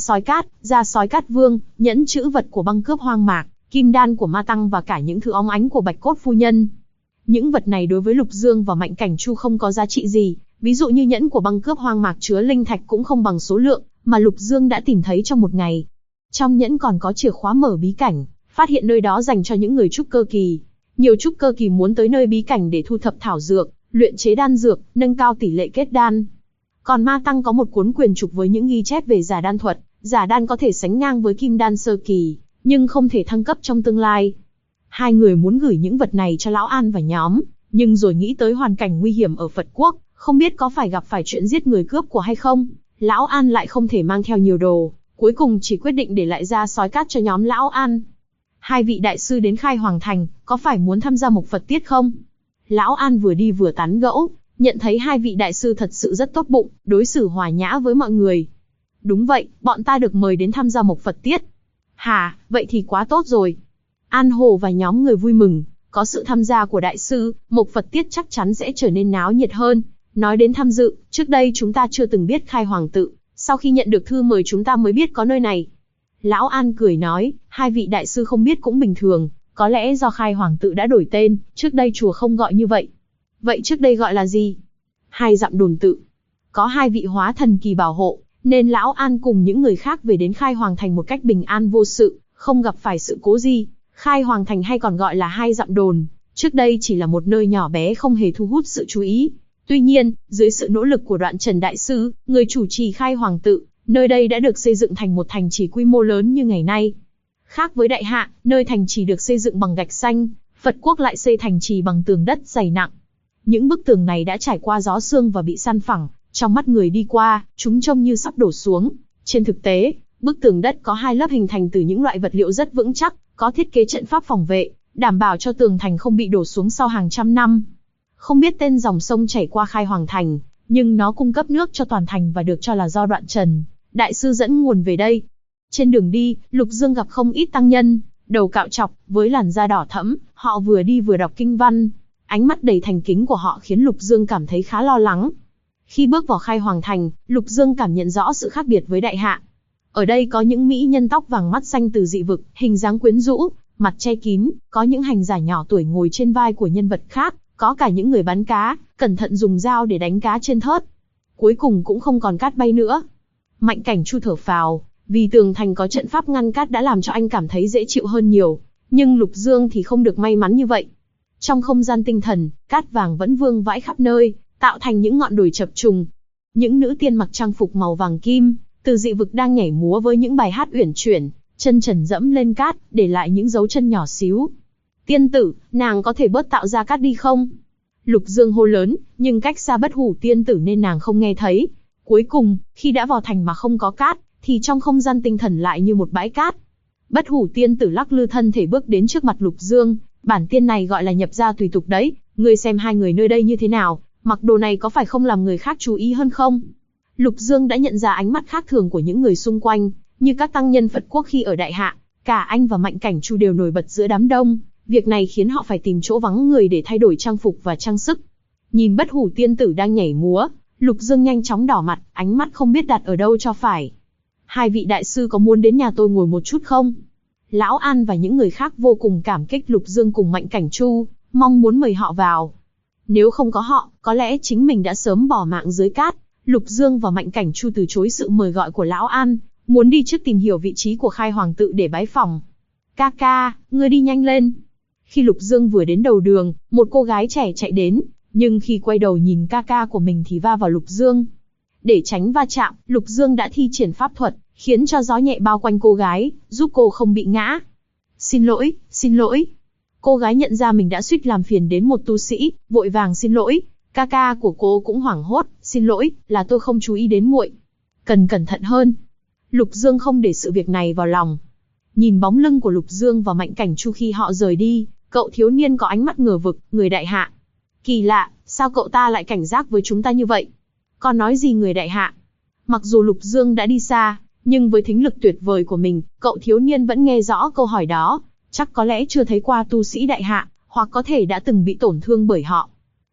sói cát vương, nhẫn chữ vật của băng cướp hoang mạc, kim đan của ma tăng và cả những thứ óng ánh của bạch cốt phu nhân. Những vật này đối với Lục Dương và Mạnh Cảnh Chu không có giá trị gì, ví dụ như nhẫn của băng cướp hoang mạc chứa linh thạch cũng không bằng số lượng mà Lục Dương đã tìm thấy trong một ngày. Trong nhẫn còn có chìa khóa mở bí cảnh, phát hiện nơi đó dành cho những người trúc cơ kỳ. Nhiều trúc cơ kỳ muốn tới nơi bí cảnh để thu thập thảo dược, luyện chế đan dược, nâng cao tỷ lệ kết đan. Còn ma tăng có một cuốn quyền trục với những ghi chép về giả đan thuật, giả đan có thể sánh ngang với kim đan sơ kỳ, nhưng không thể thăng cấp trong tương lai. Hai người muốn gửi những vật này cho Lão An và nhóm, nhưng rồi nghĩ tới hoàn cảnh nguy hiểm ở Phật Quốc, không biết có phải gặp phải chuyện giết người cướp của hay không. Lão An lại không thể mang theo nhiều đồ, cuối cùng chỉ quyết định để lại da sói cát cho nhóm Lão An. Hai vị đại sư đến Khai Hoàng Thành, có phải muốn tham gia một Phật tiết không? Lão An vừa đi vừa tán gẫu, nhận thấy hai vị đại sư thật sự rất tốt bụng, đối xử hòa nhã với mọi người. Đúng vậy, bọn ta được mời đến tham gia một Phật tiết. Hả, vậy thì quá tốt rồi. An Hồ và nhóm người vui mừng, có sự tham gia của đại sư, một Phật tiết chắc chắn sẽ trở nên náo nhiệt hơn. Nói đến tham dự, trước đây chúng ta chưa từng biết Khai Hoàng tự, sau khi nhận được thư mời chúng ta mới biết có nơi này. Lão An cười nói, hai vị đại sư không biết cũng bình thường, có lẽ do Khai Hoàng tự đã đổi tên, trước đây chùa không gọi như vậy. Vậy trước đây gọi là gì? Hai Dặm Đồn tự. Có hai vị hóa thần kỳ bảo hộ, nên Lão An cùng những người khác về đến Khai Hoàng Thành một cách bình an vô sự, không gặp phải sự cố gì. Khai Hoàng Thành hay còn gọi là Hai Dặm Đồn, trước đây chỉ là một nơi nhỏ bé không hề thu hút sự chú ý. Tuy nhiên, dưới sự nỗ lực của Đoạn Trần Đại Sư, người chủ trì Khai Hoàng tự, nơi đây đã được xây dựng thành một thành trì quy mô lớn như ngày nay. Khác với Đại Hạ, nơi thành trì được xây dựng bằng gạch xanh, Phật Quốc lại xây thành trì bằng tường đất dày nặng. Những bức tường này đã trải qua gió sương và bị san phẳng, trong mắt người đi qua, chúng trông như sắp đổ xuống. Trên thực tế, bức tường đất có hai lớp hình thành từ những loại vật liệu rất vững chắc, có thiết kế trận pháp phòng vệ, đảm bảo cho tường thành không bị đổ xuống sau hàng trăm năm. Không biết tên dòng sông chảy qua Khai Hoàng Thành, nhưng nó cung cấp nước cho toàn thành và được cho là do Đoạn Trần Đại Sư dẫn nguồn về đây. Trên đường đi, Lục Dương gặp không ít tăng nhân, đầu cạo trọc, với làn da đỏ thẫm, họ vừa đi vừa đọc kinh văn. Ánh mắt đầy thành kính của họ khiến Lục Dương cảm thấy khá lo lắng. Khi bước vào Khai Hoàng Thành, Lục Dương cảm nhận rõ sự khác biệt với Đại Hạ. Ở đây có những mỹ nhân tóc vàng mắt xanh từ dị vực, hình dáng quyến rũ, mặt che kín, có những hành giả nhỏ tuổi ngồi trên vai của nhân vật khác, có cả những người bán cá, cẩn thận dùng dao để đánh cá trên thớt. Cuối cùng cũng không còn cát bay nữa. Mạnh Cảnh Chu thở phào, vì tường thành có trận pháp ngăn cát đã làm cho anh cảm thấy dễ chịu hơn nhiều, nhưng Lục Dương thì không được may mắn như vậy. Trong không gian tinh thần, cát vàng vẫn vương vãi khắp nơi, tạo thành những ngọn đồi chập trùng. Những nữ tiên mặc trang phục màu vàng kim, từ dị vực đang nhảy múa với những bài hát uyển chuyển, chân trần dẫm lên cát, để lại những dấu chân nhỏ xíu. Tiên tử, nàng có thể bớt tạo ra cát đi không? Lục Dương hô lớn, nhưng cách xa Bất Hủ tiên tử nên nàng không nghe thấy. Cuối cùng, khi đã vào thành mà không có cát, thì trong không gian tinh thần lại như một bãi cát. Bất Hủ tiên tử lắc lư thân thể bước đến trước mặt Lục Dương, bản tiên này gọi là nhập gia tùy tục đấy, ngươi xem hai người nơi đây như thế nào, mặc đồ này có phải không làm người khác chú ý hơn không? Lục Dương đã nhận ra ánh mắt khác thường của những người xung quanh, như các tăng nhân Phật Quốc khi ở Đại Hạ, cả anh và Mạnh Cảnh Chu đều nổi bật giữa đám đông, việc này khiến họ phải tìm chỗ vắng người để thay đổi trang phục và trang sức. Nhìn Bất Hủ tiên tử đang nhảy múa, Lục Dương nhanh chóng đỏ mặt, ánh mắt không biết đặt ở đâu cho phải. Hai vị đại sư có muốn đến nhà tôi ngồi một chút không? Lão An và những người khác vô cùng cảm kích Lục Dương cùng Mạnh Cảnh Chu, mong muốn mời họ vào. Nếu không có họ, có lẽ chính mình đã sớm bỏ mạng dưới cát. Lục Dương và Mạnh Cảnh Chu từ chối sự mời gọi của Lão An, muốn đi trước tìm hiểu vị trí của Khai Hoàng tự để bái phỏng. Ca ca, ngươi đi nhanh lên. Khi Lục Dương vừa đến đầu đường, một cô gái trẻ chạy đến, nhưng khi quay đầu nhìn ca ca của mình thì va vào Lục Dương. Để tránh va chạm, Lục Dương đã thi triển pháp thuật, khiến cho gió nhẹ bao quanh cô gái, giúp cô không bị ngã. Xin lỗi, xin lỗi. Cô gái nhận ra mình đã suýt làm phiền đến một tu sĩ, vội vàng xin lỗi. Ca ca của cô cũng hoảng hốt, xin lỗi, là tôi không chú ý đến muội. Cần cẩn thận hơn. Lục Dương không để sự việc này vào lòng. Nhìn bóng lưng của Lục Dương và Mạnh Cảnh Chu khi họ rời đi, cậu thiếu niên có ánh mắt ngờ vực, người Đại Hạ. Kỳ lạ, sao cậu ta lại cảnh giác với chúng ta như vậy? Còn nói gì người Đại Hạ? Mặc dù Lục Dương đã đi xa, nhưng với thính lực tuyệt vời của mình, cậu thiếu niên vẫn nghe rõ câu hỏi đó. Chắc có lẽ chưa thấy qua tu sĩ Đại Hạ, hoặc có thể đã từng bị tổn thương bởi họ.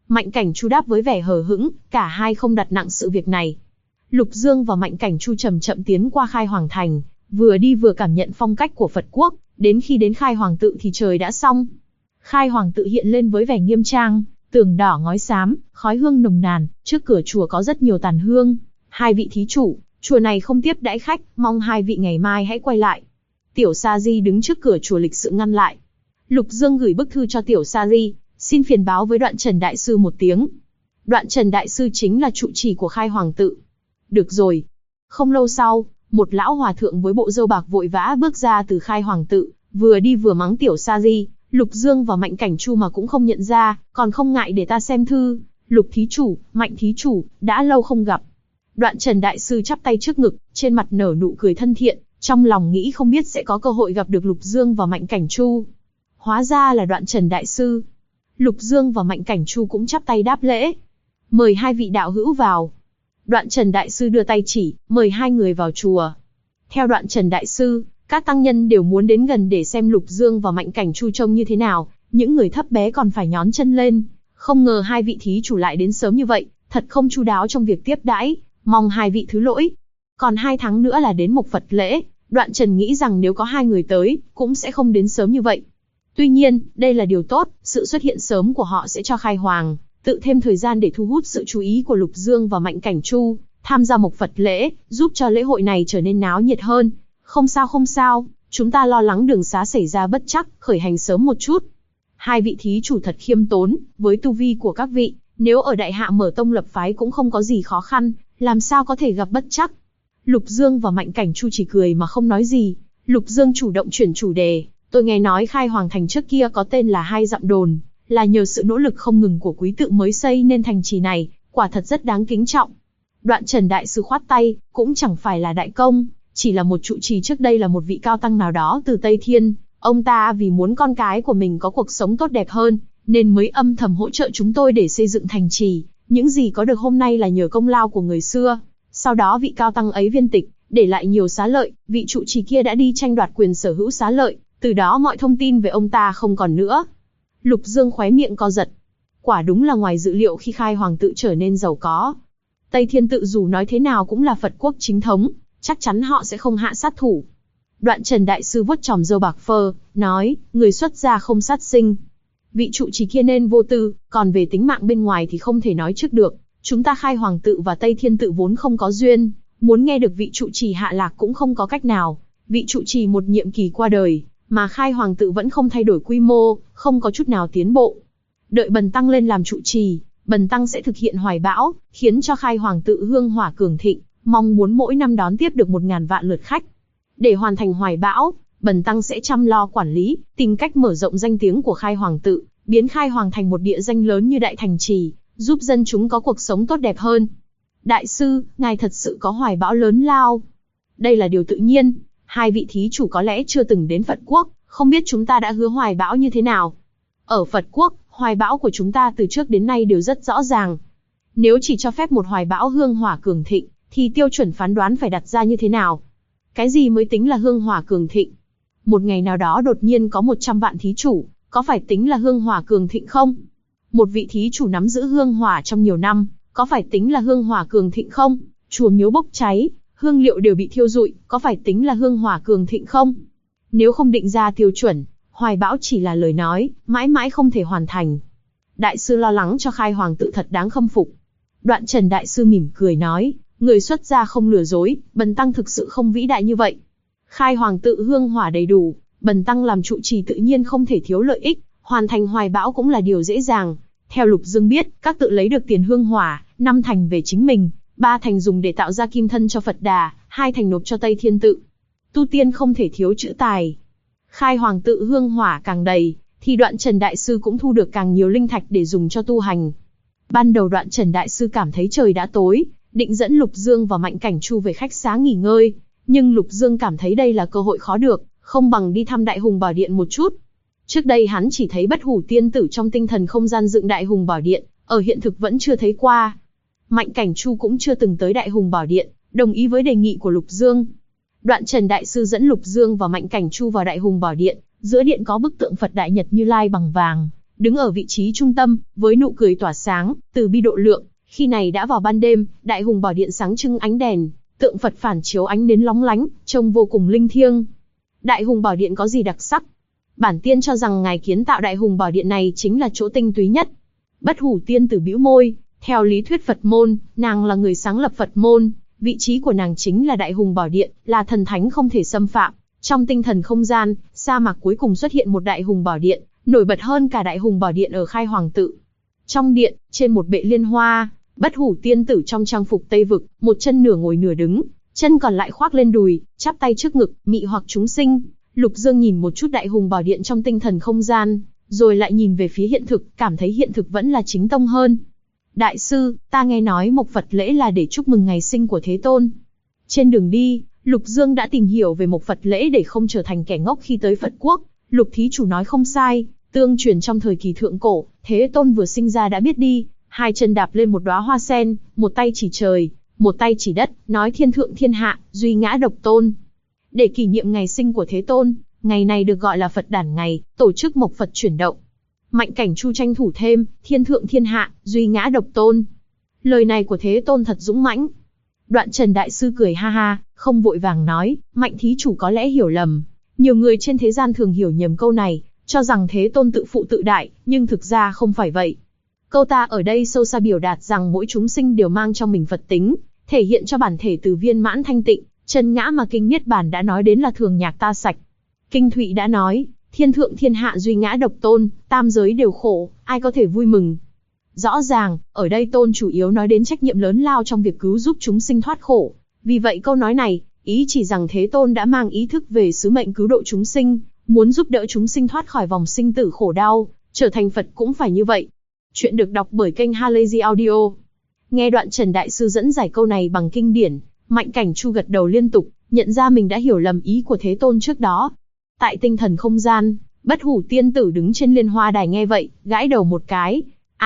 Mạnh Cảnh Chu đáp với vẻ hờ hững, cả hai không đặt nặng sự việc này. Lục Dương và Mạnh Cảnh Chu chậm chậm tiến qua Khai Hoàng Thành, vừa đi vừa cảm nhận phong cách của Phật quốc, đến khi đến Khai Hoàng tự thì trời đã xong. Khai Hoàng tự hiện lên với vẻ nghiêm trang, tường đỏ ngói xám, khói hương nồng nàn, trước cửa chùa có rất nhiều tàn hương. Hai vị thí chủ, chùa này không tiếp đãi khách, mong hai vị ngày mai hãy quay lại. Tiểu Sa Di đứng trước cửa chùa lịch sự ngăn lại. Lục Dương gửi bức thư cho Tiểu Sa Di, xin phiền báo với Đoạn Trần Đại Sư một tiếng. Đoạn Trần Đại Sư chính là trụ trì của Khai Hoàng tự. Được rồi. Không lâu sau, một lão hòa thượng với bộ râu bạc vội vã bước ra từ Khai Hoàng tự, vừa đi vừa mắng Tiểu Sa Di. Lục Dương và Mạnh Cảnh Chu mà cũng không nhận ra, còn không ngại để ta xem thư. Lục thí chủ, Mạnh thí chủ, đã lâu không gặp. Đoạn Trần Đại Sư chắp tay trước ngực, trên mặt nở nụ cười thân thiện, trong lòng nghĩ không biết sẽ có cơ hội gặp được Lục Dương và Mạnh Cảnh Chu. Hóa ra là Đoạn Trần Đại Sư. Lục Dương và Mạnh Cảnh Chu cũng chắp tay đáp lễ. Mời hai vị đạo hữu vào. Đoạn Trần Đại Sư đưa tay chỉ, mời hai người vào chùa. Theo Đoạn Trần Đại Sư, các tăng nhân đều muốn đến gần để xem Lục Dương và Mạnh Cảnh Chu trông như thế nào, những người thấp bé còn phải nhón chân lên. Không ngờ hai vị thí chủ lại đến sớm như vậy, thật không chu đáo trong việc tiếp đãi, mong hai vị thứ lỗi. Còn 2 tháng nữa là đến Mộc Phật lễ, Đoạn Trần nghĩ rằng nếu có hai người tới, cũng sẽ không đến sớm như vậy. Tuy nhiên, đây là điều tốt, sự xuất hiện sớm của họ sẽ cho Khai Hoàng tự thêm thời gian để thu hút sự chú ý của Lục Dương và Mạnh Cảnh Chu, tham gia Mộc Phật lễ, giúp cho lễ hội này trở nên náo nhiệt hơn. Không sao, chúng ta lo lắng đường xá xảy ra bất trắc, khởi hành sớm một chút. Hai vị thí chủ thật khiêm tốn, với tu vi của các vị, nếu ở Đại Hạ mở tông lập phái cũng không có gì khó khăn, làm sao có thể gặp bất trắc. Lục Dương và Mạnh Cảnh Chu chỉ cười mà không nói gì. Lục Dương chủ động chuyển chủ đề, tôi nghe nói Khai Hoàng thành trước kia có tên là Hai Dặm Đồn, là nhờ sự nỗ lực không ngừng của quý tự mới xây nên thành trì này, quả thật rất đáng kính trọng. Đoạn Trần Đại Sư khoát tay, cũng chẳng phải là đại công, chỉ là một trụ trì trước đây là một vị cao tăng nào đó từ Tây Thiên, ông ta vì muốn con cái của mình có cuộc sống tốt đẹp hơn, nên mới âm thầm hỗ trợ chúng tôi để xây dựng thành trì, những gì có được hôm nay là nhờ công lao của người xưa. Sau đó vị cao tăng ấy viên tịch, để lại nhiều xá lợi, vị trụ trì kia đã đi tranh đoạt quyền sở hữu xá lợi, từ đó mọi thông tin về ông ta không còn nữa. Lục Dương khóe miệng co giật. Quả đúng là ngoài dự liệu khi Khai Hoàng tự trở nên giàu có. Tây Thiên tự dù nói thế nào cũng là Phật quốc chính thống, chắc chắn họ sẽ không hạ sát thủ. Đoạn Trần Đại Sư vuốt chòm râu bạc phơ, nói, người xuất gia không sát sinh. Vị trụ trì kia nên vô tư, còn về tính mạng bên ngoài thì không thể nói trước được. Chúng ta Khai Hoàng tự và Tây Thiên tự vốn không có duyên, muốn nghe được vị trụ trì hạ lạc cũng không có cách nào. Vị trụ trì một nhiệm kỳ qua đời, mà Khai Hoàng tự vẫn không thay đổi quy mô, không có chút nào tiến bộ. Đợi Bần Tăng lên làm trụ trì, Bần Tăng sẽ thực hiện hoài bão, khiến cho Khai Hoàng tự hương hỏa cường thịnh, mong muốn mỗi năm đón tiếp được 1000 vạn lượt khách. Để hoàn thành hoài bão, Bần Tăng sẽ chăm lo quản lý, tìm cách mở rộng danh tiếng của Khai Hoàng tự, biến Khai Hoàng thành một địa danh lớn như đại thành trì, giúp dân chúng có cuộc sống tốt đẹp hơn. Đại sư, ngài thật sự có hoài bão lớn lao. Đây là điều tự nhiên, hai vị thí chủ có lẽ chưa từng đến Phật quốc, không biết chúng ta đã hứa hoài bão như thế nào. Ở Phật quốc, hoài bão của chúng ta từ trước đến nay đều rất rõ ràng. Nếu chỉ cho phép một hoài bão hương hỏa cường thịnh, thì tiêu chuẩn phán đoán phải đặt ra như thế nào? Cái gì mới tính là hương hỏa cường thịnh? Một ngày nào đó đột nhiên có 100 vạn thí chủ, có phải tính là hương hỏa cường thịnh không? Một vị thí chủ nắm giữ hương hỏa trong nhiều năm, có phải tính là hương hỏa cường thịnh không? Chùa miếu bốc cháy, hương liệu đều bị thiêu rụi, có phải tính là hương hỏa cường thịnh không? Nếu không định ra tiêu chuẩn, hoài bão chỉ là lời nói, mãi mãi không thể hoàn thành. Đại sư lo lắng cho Khai Hoàng tự thật đáng khâm phục. Đoạn Trần Đại Sư mỉm cười nói, người xuất gia không lừa dối, Bần Tăng thực sự không vĩ đại như vậy. Khai Hoàng tự hương hỏa đầy đủ, Bần Tăng làm trụ trì tự nhiên không thể thiếu lợi ích, hoàn thành hoài bão cũng là điều dễ dàng. Theo Lục Dương biết, các tự lấy được tiền hương hỏa, 5 thành về chính mình, 3 thành dùng để tạo ra kim thân cho Phật Đà, 2 thành nộp cho Tây Thiên tự. Tu tiên không thể thiếu chữ tài. Khai Hoàng tự hương hỏa càng đầy, thì Đoạn Trần Đại Sư cũng thu được càng nhiều linh thạch để dùng cho tu hành. Ban đầu Đoạn Trần Đại Sư cảm thấy trời đã tối, định dẫn Lục Dương và Mạnh Cảnh Chu về khách xá nghỉ ngơi, nhưng Lục Dương cảm thấy đây là cơ hội khó được, không bằng đi thăm Đại Hùng Bảo Điện một chút. Trước đây hắn chỉ thấy Bất Hủ tiên tử trong tinh thần không gian dựng Đại Hùng Bảo Điện, ở hiện thực vẫn chưa thấy qua. Mạnh Cảnh Chu cũng chưa từng tới Đại Hùng Bảo Điện, đồng ý với đề nghị của Lục Dương. Đoạn Trần Đại Sư dẫn Lục Dương và Mạnh Cảnh Chu vào Đại Hùng Bảo Điện, giữa điện có bức tượng Phật Đại Nhật Như Lai bằng vàng, đứng ở vị trí trung tâm, với nụ cười tỏa sáng, từ bi độ lượng. Khi này đã vào ban đêm, Đại Hùng Bảo Điện sáng trưng ánh đèn, tượng Phật phản chiếu ánh nến lóng lánh, trông vô cùng linh thiêng. Đại Hùng Bảo Điện có gì đặc sắc? Bản tiên cho rằng ngài kiến tạo Đại Hùng Bảo Điện này chính là chỗ tinh túy nhất. Bất Hủ tiên tử bĩu môi, theo lý thuyết Phật môn, nàng là người sáng lập Phật môn, vị trí của nàng chính là Đại Hùng Bảo Điện, là thần thánh không thể xâm phạm. Trong tinh thần không gian, sa mạc cuối cùng xuất hiện một Đại Hùng Bảo Điện, nổi bật hơn cả Đại Hùng Bảo Điện ở Khai Hoàng tự. Trong điện, trên một bệ liên hoa, Bất Hủ tiên tử trong trang phục Tây vực, một chân nửa ngồi nửa đứng, chân còn lại khoác lên đùi, chắp tay trước ngực, mị hoặc chúng sinh. Lục Dương nhìn một chút Đại Hùng Bảo Điện trong tinh thần không gian, rồi lại nhìn về phía hiện thực, cảm thấy hiện thực vẫn là chính tông hơn. Đại sư, ta nghe nói một Phật lễ là để chúc mừng ngày sinh của Thế Tôn. Trên đường đi, Lục Dương đã tìm hiểu về một Phật lễ để không trở thành kẻ ngốc khi tới Phật quốc. Lục thí chủ nói không sai, tương truyền trong thời kỳ thượng cổ, Thế Tôn vừa sinh ra đã biết đi, hai chân đạp lên một đóa hoa sen, một tay chỉ trời, một tay chỉ đất, nói thiên thượng thiên hạ, duy ngã độc tôn. Để kỷ niệm ngày sinh của Thế Tôn, ngày này được gọi là Phật đản ngày, tổ chức mộc Phật chuyển động. Mạnh Cảnh Chu tranh thủ thêm, thiên thượng thiên hạ, duy ngã độc tôn. Lời này của Thế Tôn thật dũng mãnh. Đoạn Trần đại sư cười ha ha, không vội vàng nói, Mạnh thí chủ có lẽ hiểu lầm. Nhiều người trên thế gian thường hiểu nhầm câu này, cho rằng Thế Tôn tự phụ tự đại, nhưng thực ra không phải vậy. Câu ta ở đây sâu xa biểu đạt rằng mỗi chúng sinh đều mang trong mình Phật tính, thể hiện cho bản thể từ viên mãn thanh tịnh, chân ngã mà kinh Niết Bàn đã nói đến là thường nhạc ta sạch. Kinh Thụy đã nói, thiên thượng thiên hạ duy ngã độc tôn, tam giới đều khổ, ai có thể vui mừng. Rõ ràng, ở đây Tôn chủ yếu nói đến trách nhiệm lớn lao trong việc cứu giúp chúng sinh thoát khổ. Vì vậy câu nói này, ý chỉ rằng Thế Tôn đã mang ý thức về sứ mệnh cứu độ chúng sinh, muốn giúp đỡ chúng sinh thoát khỏi vòng sinh tử khổ đau, trở thành Phật cũng phải như vậy. Chuyện được đọc bởi kênh Halazy Audio. Nghe Đoạn Trần đại sư dẫn giải câu này bằng kinh điển, Mạnh Cảnh Chu gật đầu liên tục, nhận ra mình đã hiểu lầm ý của Thế Tôn trước đó. Tại tinh thần không gian, Bất Hủ tiên tử đứng trên liên hoa đài nghe vậy, gãi đầu một cái.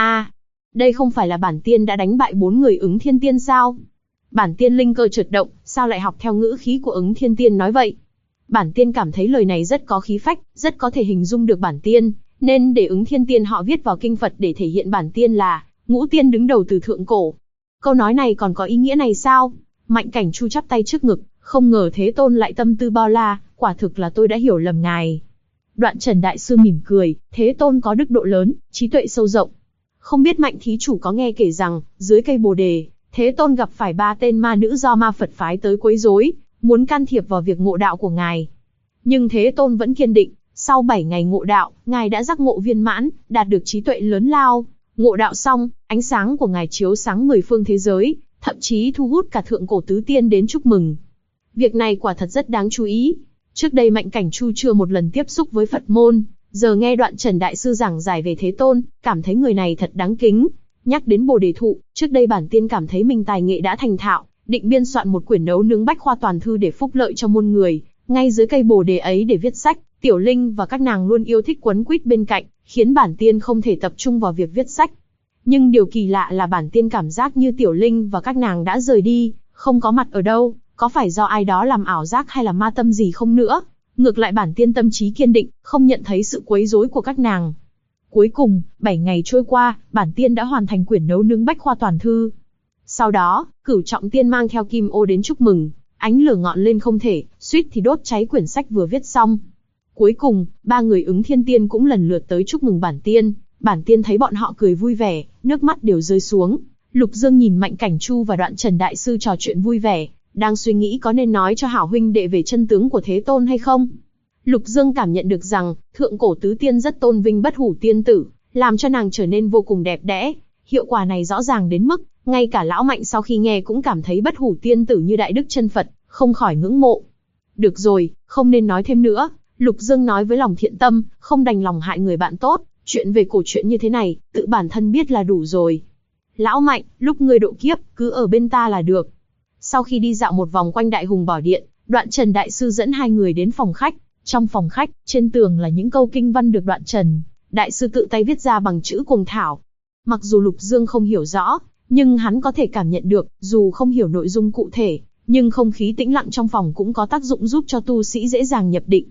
Đây không phải là bản tiên đã đánh bại 4 người Ứng Thiên Tiên sao? Bản tiên linh cơ chợt động, sao lại học theo ngữ khí của Ứng Thiên Tiên nói vậy? Bản tiên cảm thấy lời này rất có khí phách, rất có thể hình dung được bản tiên, nên để Ứng Thiên Tiên họ viết vào kinh Phật để thể hiện bản tiên là ngũ tiên đứng đầu từ thượng cổ. Câu nói này còn có ý nghĩa này sao? Mạnh Cảnh Chu chắp tay trước ngực, không ngờ Thế Tôn lại tâm tư bao la, quả thực là tôi đã hiểu lầm ngài. Đoạn Trần đại sư mỉm cười, Thế Tôn có đức độ lớn, trí tuệ sâu rộng. Không biết Mạnh thí chủ có nghe kể rằng, dưới cây Bồ đề, Thế Tôn gặp phải 3 tên ma nữ do ma Phật phái tới quấy rối, muốn can thiệp vào việc ngộ đạo của ngài. Nhưng Thế Tôn vẫn kiên định, sau 7 ngày ngộ đạo, ngài đã giác ngộ viên mãn, đạt được trí tuệ lớn lao. Ngộ đạo xong, ánh sáng của ngài chiếu sáng 10 phương thế giới, thậm chí thu hút cả thượng cổ tứ tiên đến chúc mừng. Việc này quả thật rất đáng chú ý. Trước đây Mạnh Cảnh Chu chưa một lần tiếp xúc với Phật môn, giờ nghe Đoạn Trần đại sư giảng giải về Thế Tôn, cảm thấy người này thật đáng kính. Nhắc đến Bồ đề thụ, trước đây bản tiên cảm thấy mình tài nghệ đã thành thạo, định biên soạn một quyển nấu nướng bách khoa toàn thư để phúc lợi cho muôn người, ngay dưới cây Bồ đề ấy để viết sách. Tiểu Linh và các nàng luôn yêu thích quấn quýt bên cạnh, khiến bản tiên không thể tập trung vào việc viết sách. Nhưng điều kỳ lạ là bản tiên cảm giác như Tiểu Linh và các nàng đã rời đi, không có mặt ở đâu, có phải do ai đó làm ảo giác hay là ma tâm gì không nữa? Ngược lại bản tiên tâm trí kiên định, không nhận thấy sự quấy rối của các nàng. Cuối cùng, 7 ngày trôi qua, bản tiên đã hoàn thành quyển nấu nướng bách khoa toàn thư. Sau đó, Cửu Trọng Tiên mang theo kim ô đến chúc mừng, ánh lửa ngọn lên không thể, suýt thì đốt cháy quyển sách vừa viết xong. Cuối cùng, 3 người Ứng Thiên Tiên cũng lần lượt tới chúc mừng bản tiên. Bản tiên thấy bọn họ cười vui vẻ, nước mắt đều rơi xuống. Lục Dương nhìn Mạnh Cảnh Chu và Đoạn Trần đại sư trò chuyện vui vẻ, đang suy nghĩ có nên nói cho hảo huynh đệ về chân tướng của Thế Tôn hay không. Lục Dương cảm nhận được rằng, thượng cổ tứ tiên rất tôn vinh Bất Hủ tiên tử, làm cho nàng trở nên vô cùng đẹp đẽ. Hiệu quả này rõ ràng đến mức, ngay cả lão Mạnh sau khi nghe cũng cảm thấy Bất Hủ tiên tử như đại đức chân Phật, không khỏi ngưỡng mộ. Được rồi, không nên nói thêm nữa. Lục Dương nói với lòng thiện tâm, không đành lòng hại người bạn tốt, chuyện về cổ truyện như thế này, tự bản thân biết là đủ rồi. Lão Mạnh, lúc ngươi độ kiếp, cứ ở bên ta là được. Sau khi đi dạo một vòng quanh Đại Hùng Bảo Điện, Đoạn Trần đại sư dẫn hai người đến phòng khách. Trong phòng khách, trên tường là những câu kinh văn được Đoạn Trần đại sư tự tay viết ra bằng chữ cuồng thảo. Mặc dù Lục Dương không hiểu rõ, nhưng hắn có thể cảm nhận được, dù không hiểu nội dung cụ thể, nhưng không khí tĩnh lặng trong phòng cũng có tác dụng giúp cho tu sĩ dễ dàng nhập định.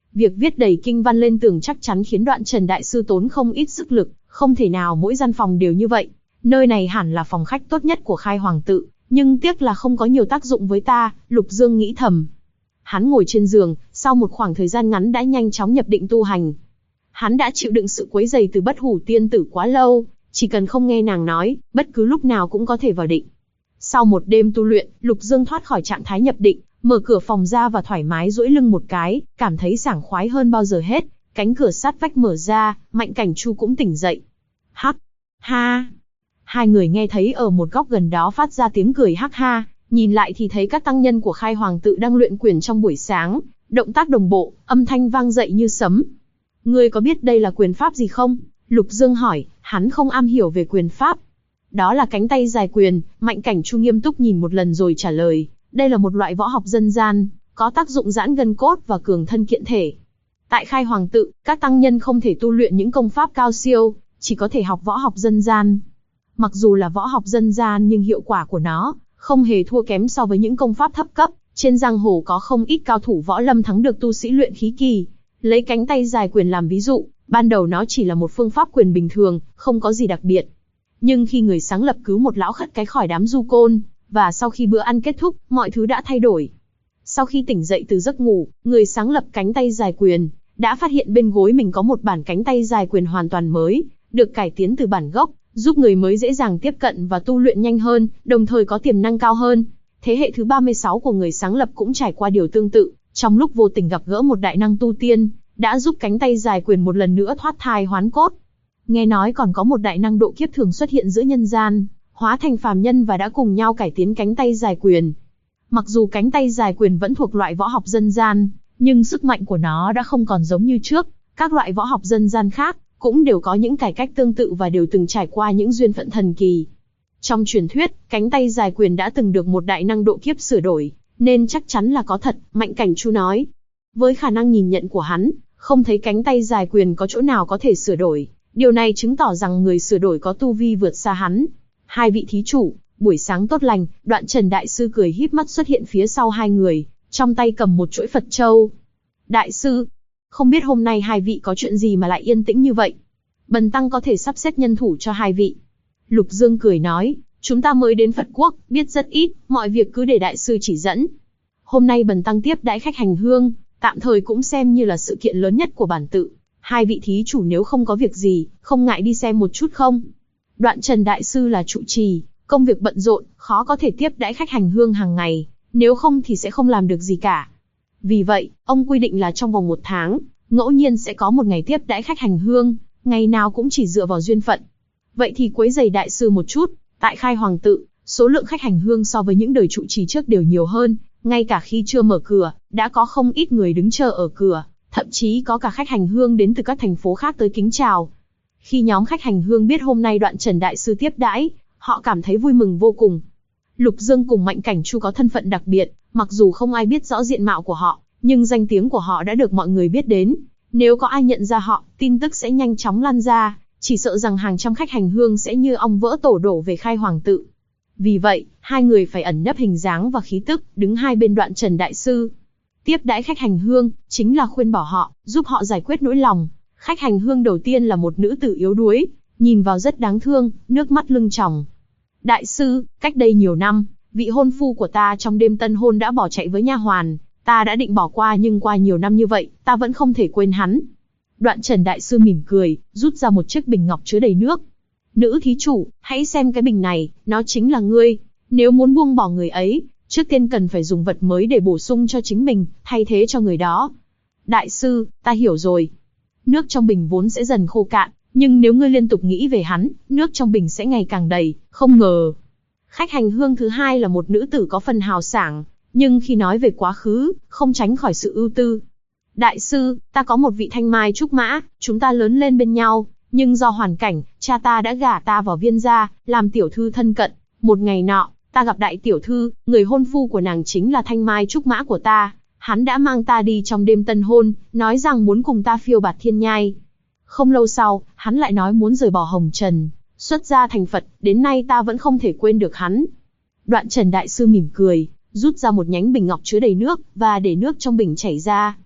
Việc viết đầy kinh văn lên tường chắc chắn khiến Đoạn Trần Đại Sư tốn không ít sức lực, không thể nào mỗi gian phòng đều như vậy. Nơi này hẳn là phòng khách tốt nhất của Khai Hoàng tự, nhưng tiếc là không có nhiều tác dụng với ta, Lục Dương nghĩ thầm. Hắn ngồi trên giường, sau một khoảng thời gian ngắn đã nhanh chóng nhập định tu hành. Hắn đã chịu đựng sự quấy rầy từ Bất Hủ tiên tử quá lâu, chỉ cần không nghe nàng nói, bất cứ lúc nào cũng có thể vào định. Sau một đêm tu luyện, Lục Dương thoát khỏi trạng thái nhập định, mở cửa phòng ra và thoải mái duỗi lưng một cái, cảm thấy sảng khoái hơn bao giờ hết. Cánh cửa sát vách mở ra, Mạnh Cảnh Chu cũng tỉnh dậy. Hắc, ha. Hai người nghe thấy ở một góc gần đó phát ra tiếng cười hắc ha, nhìn lại thì thấy các tăng nhân của Khai Hoàng tự đang luyện quyền trong buổi sáng, động tác đồng bộ, âm thanh vang dậy như sấm. Ngươi có biết đây là quyền pháp gì không? Lục Dương hỏi, hắn không am hiểu về quyền pháp. Đó là cánh tay dài quyền, Mạnh Cảnh Chu nghiêm túc nhìn một lần rồi trả lời. Đây là một loại võ học dân gian, có tác dụng giãn gân cốt và cường thân kiện thể. Tại Khai Hoàng tự, các tăng nhân không thể tu luyện những công pháp cao siêu, chỉ có thể học võ học dân gian. Mặc dù là võ học dân gian nhưng hiệu quả của nó không hề thua kém so với những công pháp thấp cấp. Trên giang hồ có không ít cao thủ võ lâm thắng được tu sĩ luyện khí kỳ. Lấy cánh tay dài quyền làm ví dụ, ban đầu nó chỉ là một phương pháp quyền bình thường, không có gì đặc biệt. Nhưng khi người sáng lập cứu một lão khất cái khỏi đám du côn, và sau khi bữa ăn kết thúc, mọi thứ đã thay đổi. Sau khi tỉnh dậy từ giấc ngủ, người sáng lập cánh tay dài quyền đã phát hiện bên gối mình có một bản cánh tay dài quyền hoàn toàn mới, được cải tiến từ bản gốc, giúp người mới dễ dàng tiếp cận và tu luyện nhanh hơn, đồng thời có tiềm năng cao hơn. Thế hệ thứ 36 của người sáng lập cũng trải qua điều tương tự, trong lúc vô tình gặp gỡ một đại năng tu tiên, đã giúp cánh tay dài quyền một lần nữa thoát thai hoán cốt. Nghe nói còn có một đại năng độ kiếp thường xuất hiện giữa nhân gian, hóa thành phàm nhân và đã cùng nhau cải tiến cánh tay dài quyền. Mặc dù cánh tay dài quyền vẫn thuộc loại võ học dân gian, nhưng sức mạnh của nó đã không còn giống như trước. Các loại võ học dân gian khác cũng đều có những cải cách tương tự và đều từng trải qua những duyên phận thần kỳ. Trong truyền thuyết, cánh tay dài quyền đã từng được một đại năng độ kiếp sửa đổi, nên chắc chắn là có thật, Mạnh Cảnh Chu nói. Với khả năng nhìn nhận của hắn, không thấy cánh tay dài quyền có chỗ nào có thể sửa đổi. Điều này chứng tỏ rằng người sửa đổi có tu vi vượt xa hắn. Hai vị thí chủ, buổi sáng tốt lành. Đoạn Trần Đại Sư cười híp mắt xuất hiện phía sau hai người, trong tay cầm một chuỗi Phật châu. Đại sư, không biết hôm nay hai vị có chuyện gì mà lại yên tĩnh như vậy? Bần tăng có thể sắp xếp nhân thủ cho hai vị. Lục Dương cười nói, chúng ta mới đến Phật quốc, biết rất ít, mọi việc cứ để đại sư chỉ dẫn. Hôm nay bần tăng tiếp đãi khách hành hương, tạm thời cũng xem như là sự kiện lớn nhất của bản tự. Hai vị thí chủ nếu không có việc gì, không ngại đi xem một chút không? Đoạn Trần Đại Sư là trụ trì, công việc bận rộn, khó có thể tiếp đãi khách hành hương hàng ngày, nếu không thì sẽ không làm được gì cả. Vì vậy, ông quy định là trong vòng 1 tháng, ngẫu nhiên sẽ có một ngày tiếp đãi khách hành hương, ngày nào cũng chỉ dựa vào duyên phận. Vậy thì quấy rầy đại sư một chút, tại Khai Hoàng tự, số lượng khách hành hương so với những đời trụ trì trước đều nhiều hơn, ngay cả khi chưa mở cửa, đã có không ít người đứng chờ ở cửa, thậm chí có cả khách hành hương đến từ các thành phố khác tới kính chào. Khi nhóm khách hành hương biết hôm nay Đoạn Trần Đại Sư tiếp đãi, họ cảm thấy vui mừng vô cùng. Lục Dương cùng Mạnh Cảnh Chu có thân phận đặc biệt, mặc dù không ai biết rõ diện mạo của họ, nhưng danh tiếng của họ đã được mọi người biết đến. Nếu có ai nhận ra họ, tin tức sẽ nhanh chóng lan ra, chỉ sợ rằng hàng trăm khách hành hương sẽ như ong vỡ tổ đổ về Khai Hoàng tự. Vì vậy, hai người phải ẩn nấp hình dáng và khí tức, đứng hai bên Đoạn Trần Đại Sư. Tiếp đãi khách hành hương, chính là khuyên bảo họ, giúp họ giải quyết nỗi lòng. Khách hành hương đầu tiên là một nữ tử yếu đuối, nhìn vào rất đáng thương, nước mắt lưng tròng. Đại sư, cách đây nhiều năm, vị hôn phu của ta trong đêm tân hôn đã bỏ chạy với nha hoàn. Ta đã định bỏ qua nhưng qua nhiều năm như vậy, ta vẫn không thể quên hắn. Đoạn Trần Đại Sư mỉm cười, rút ra một chiếc bình ngọc chứa đầy nước. Nữ thí chủ, hãy xem cái bình này, nó chính là ngươi. Nếu muốn buông bỏ người ấy, trước tiên cần phải dùng vật mới để bổ sung cho chính mình, thay thế cho người đó. Đại sư, ta hiểu rồi. Nước trong bình vốn sẽ dần khô cạn, nhưng nếu ngươi liên tục nghĩ về hắn, nước trong bình sẽ ngày càng đầy, không ngờ. Khách hành hương thứ hai là một nữ tử có phần hào sảng, nhưng khi nói về quá khứ, không tránh khỏi sự ưu tư. Đại sư, ta có một vị thanh mai trúc mã, chúng ta lớn lên bên nhau, nhưng do hoàn cảnh, cha ta đã gả ta vào Viên gia, làm tiểu thư thân cận. Một ngày nọ, ta gặp đại tiểu thư, người hôn phu của nàng chính là thanh mai trúc mã của ta. Hắn đã mang ta đi trong đêm tân hôn, nói rằng muốn cùng ta phiêu bạt thiên nhai. Không lâu sau, hắn lại nói muốn rời bỏ hồng trần, xuất gia thành Phật, đến nay ta vẫn không thể quên được hắn. Đoạn Trần Đại Sư mỉm cười, rút ra một nhánh bình ngọc chứa đầy nước, và để nước trong bình chảy ra.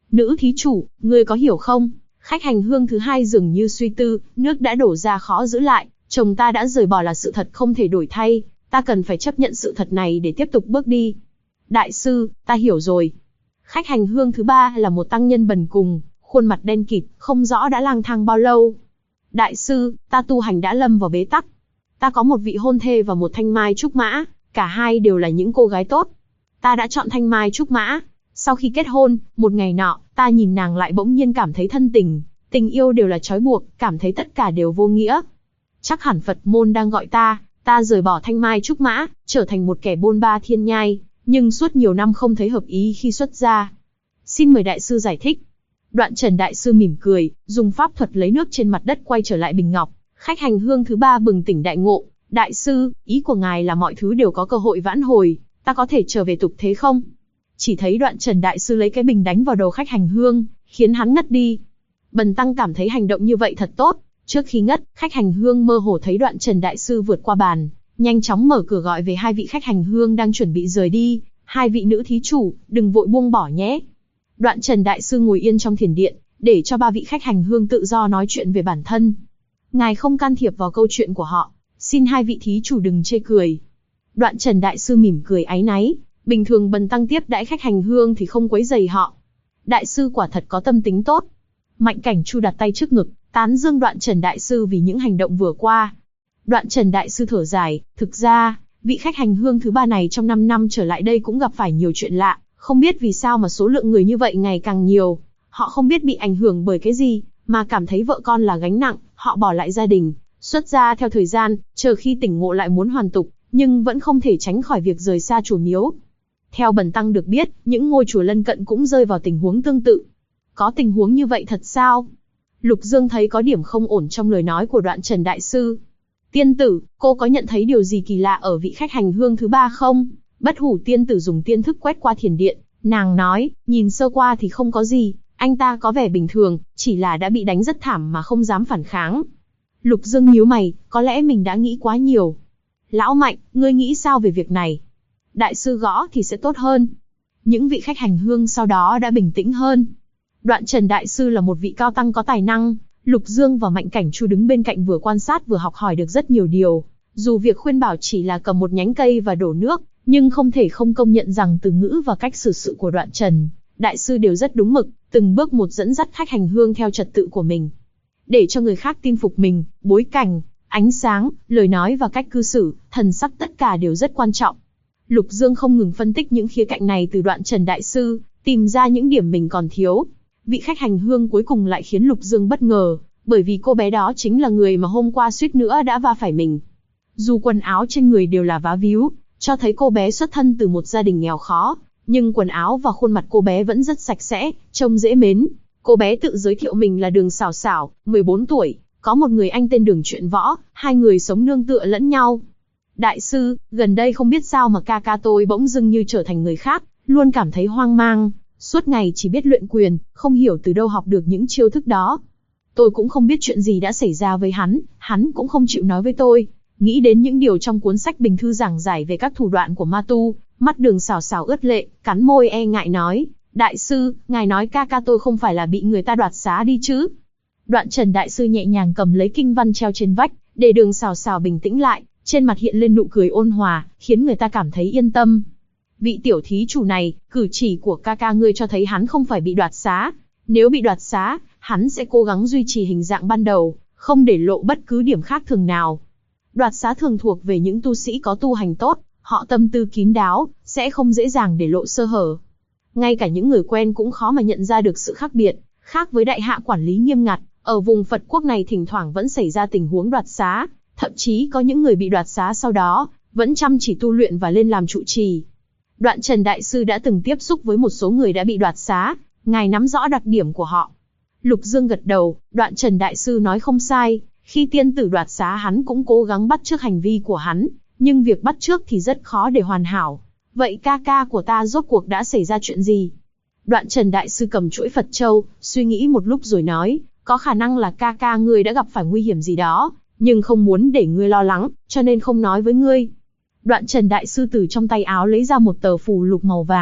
Nữ thí chủ, ngươi có hiểu không? Khách hành hương thứ hai dường như suy tư, nước đã đổ ra khó giữ lại, chồng ta đã rời bỏ là sự thật không thể đổi thay, ta cần phải chấp nhận sự thật này để tiếp tục bước đi. Đại sư, ta hiểu rồi. Khách hành hương thứ ba là một tăng nhân bần cùng, khuôn mặt đen kịt, không rõ đã lang thang bao lâu. Đại sư, ta tu hành đã lâm vào bế tắc. Ta có một vị hôn thê và một thanh mai trúc mã, cả hai đều là những cô gái tốt. Ta đã chọn thanh mai trúc mã. Sau khi kết hôn, một ngày nọ, ta nhìn nàng lại bỗng nhiên cảm thấy thân tình, tình yêu đều là trói buộc, cảm thấy tất cả đều vô nghĩa. Chắc hẳn Phật môn đang gọi ta rời bỏ thanh mai trúc mã, trở thành một kẻ bôn ba thiên nhai, nhưng suốt nhiều năm không thấy hợp ý khi xuất gia. Xin mời đại sư giải thích. Đoạn Trần đại sư mỉm cười, dùng pháp thuật lấy nước trên mặt đất quay trở lại bình ngọc. Khách hành hương thứ ba bừng tỉnh đại ngộ. Đại sư, ý của ngài là mọi thứ đều có cơ hội vãn hồi, ta có thể trở về tục thế không? Chỉ thấy Đoạn Trần đại sư lấy cái bình đánh vào đầu khách hành hương, khiến hắn ngất đi. Bần tăng cảm thấy hành động như vậy thật tốt. Trước khi ngất, khách hành hương mơ hồ thấy Đoạn Trần đại sư vượt qua bàn, nhanh chóng mở cửa gọi về hai vị khách hành hương đang chuẩn bị rời đi. Hai vị nữ thí chủ, đừng vội buông bỏ nhé. Đoạn Trần đại sư ngồi yên trong thiền điện, để cho ba vị khách hành hương tự do nói chuyện về bản thân. Ngài không can thiệp vào câu chuyện của họ, xin hai vị thí chủ đừng chê cười. Đoạn Trần đại sư mỉm cười áy náy, bình thường bần tăng tiếp đãi khách hành hương thì không quấy rầy họ. Đại sư quả thật có tâm tính tốt. Mạnh Cảnh Chu đặt tay trước ngực, tán dương Đoạn Trần đại sư vì những hành động vừa qua. Đoạn Trần đại sư thở dài, thực ra, vị khách hành hương thứ ba này trong 5 năm trở lại đây cũng gặp phải nhiều chuyện lạ, không biết vì sao mà số lượng người như vậy ngày càng nhiều. Họ không biết bị ảnh hưởng bởi cái gì, mà cảm thấy vợ con là gánh nặng, họ bỏ lại gia đình, xuất gia theo thời gian, chờ khi tỉnh ngộ lại muốn hoàn tục, nhưng vẫn không thể tránh khỏi việc rời xa chùa miếu. Theo bần tăng được biết, những ngôi chùa lân cận cũng rơi vào tình huống tương tự. Có tình huống như vậy thật sao? Lục Dương thấy có điểm không ổn trong lời nói của Đoạn Trần đại sư. Tiên tử, cô có nhận thấy điều gì kỳ lạ ở vị khách hành hương thứ ba không? Bất Hủ tiên tử dùng tiên thức quét qua thiền điện, nàng nói, nhìn sơ qua thì không có gì, anh ta có vẻ bình thường, chỉ là đã bị đánh rất thảm mà không dám phản kháng. Lục Dương nhíu mày, có lẽ mình đã nghĩ quá nhiều. Lão Mạnh, ngươi nghĩ sao về việc này? Đại sư gõ thì sẽ tốt hơn. Những vị khách hành hương sau đó đã bình tĩnh hơn. Đoạn Trần đại sư là một vị cao tăng có tài năng, Lục Dương và Mạnh Cảnh Chu đứng bên cạnh vừa quan sát vừa học hỏi được rất nhiều điều. Dù việc khuyên bảo chỉ là cầm một nhánh cây và đổ nước, nhưng không thể không công nhận rằng từ ngữ và cách xử sự của Đoạn Trần đại sư đều rất đúng mực, từng bước một dẫn dắt khách hành hương theo trật tự của mình. Để cho người khác tin phục mình, bối cảnh, ánh sáng, lời nói và cách cư xử, thần sắc tất cả đều rất quan trọng. Lục Dương không ngừng phân tích những khía cạnh này từ Đoạn Trần đại sư, tìm ra những điểm mình còn thiếu. Vị khách hành hương cuối cùng lại khiến Lục Dương bất ngờ, bởi vì cô bé đó chính là người mà hôm qua suýt nữa đã va phải mình. Dù quần áo trên người đều là vá víu, cho thấy cô bé xuất thân từ một gia đình nghèo khó, nhưng quần áo và khuôn mặt cô bé vẫn rất sạch sẽ, trông dễ mến. Cô bé tự giới thiệu mình là Đường Sảo Sảo, 14 tuổi, có một người anh tên Đường Chuyện Võ, hai người sống nương tựa lẫn nhau. Đại sư, gần đây không biết sao mà ca ca tôi bỗng dưng như trở thành người khác, luôn cảm thấy hoang mang, suốt ngày chỉ biết luyện quyền, không hiểu từ đâu học được những chiêu thức đó. Tôi cũng không biết chuyện gì đã xảy ra với hắn cũng không chịu nói với tôi. Nghĩ đến những điều trong cuốn sách Bình Thư giảng giải về các thủ đoạn của ma tu, mắt Đường Sảo Sảo ướt lệ, cắn môi e ngại nói, đại sư, ngài nói ca ca tôi không phải là bị người ta đoạt xá đi chứ? Đoạn Trần đại sư nhẹ nhàng cầm lấy kinh văn treo trên vách, để Đường Sảo Sảo bình tĩnh lại, trên mặt hiện lên nụ cười ôn hòa, khiến người ta cảm thấy yên tâm. Vị tiểu thí chủ này, cử chỉ của ca ca ngươi cho thấy hắn không phải bị đoạt xá. Nếu bị đoạt xá, hắn sẽ cố gắng duy trì hình dạng ban đầu, không để lộ bất cứ điểm khác thường nào. Đoạt xá thường thuộc về những tu sĩ có tu hành tốt, họ tâm tư kín đáo, sẽ không dễ dàng để lộ sơ hở. Ngay cả những người quen cũng khó mà nhận ra được sự khác biệt. Khác với đại hạ quản lý nghiêm ngặt, ở vùng Phật quốc này thỉnh thoảng vẫn xảy ra tình huống đoạt xá, thậm chí có những người bị đoạt xá sau đó vẫn chăm chỉ tu luyện và lên làm trụ trì. Đoạn Trần đại sư đã từng tiếp xúc với một số người đã bị đoạt xá, ngài nắm rõ đặc điểm của họ. Lục Dương gật đầu, Đoạn Trần đại sư nói không sai, khi tiên tử đoạt xá hắn cũng cố gắng bắt chước hành vi của hắn, nhưng việc bắt chước thì rất khó để hoàn hảo. Vậy ca ca của ta rốt cuộc đã xảy ra chuyện gì? Đoạn Trần đại sư cầm chuỗi Phật châu, suy nghĩ một lúc rồi nói, có khả năng là ca ca ngươi đã gặp phải nguy hiểm gì đó, nhưng không muốn để ngươi lo lắng, cho nên không nói với ngươi. Đoạn Trần đại sư từ trong tay áo lấy ra một tờ phù lục màu vàng,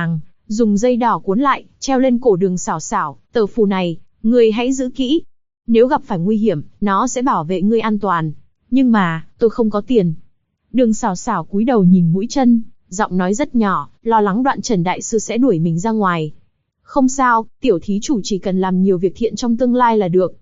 dùng dây đỏ cuốn lại, treo lên cổ Đường Sảo Sảo, tờ phù này, ngươi hãy giữ kỹ. Nếu gặp phải nguy hiểm, nó sẽ bảo vệ ngươi an toàn. Nhưng mà, tôi không có tiền. Đường Sảo Sảo cúi đầu nhìn mũi chân, giọng nói rất nhỏ, lo lắng Đoạn Trần đại sư sẽ đuổi mình ra ngoài. Không sao, tiểu thí chủ chỉ cần làm nhiều việc thiện trong tương lai là được.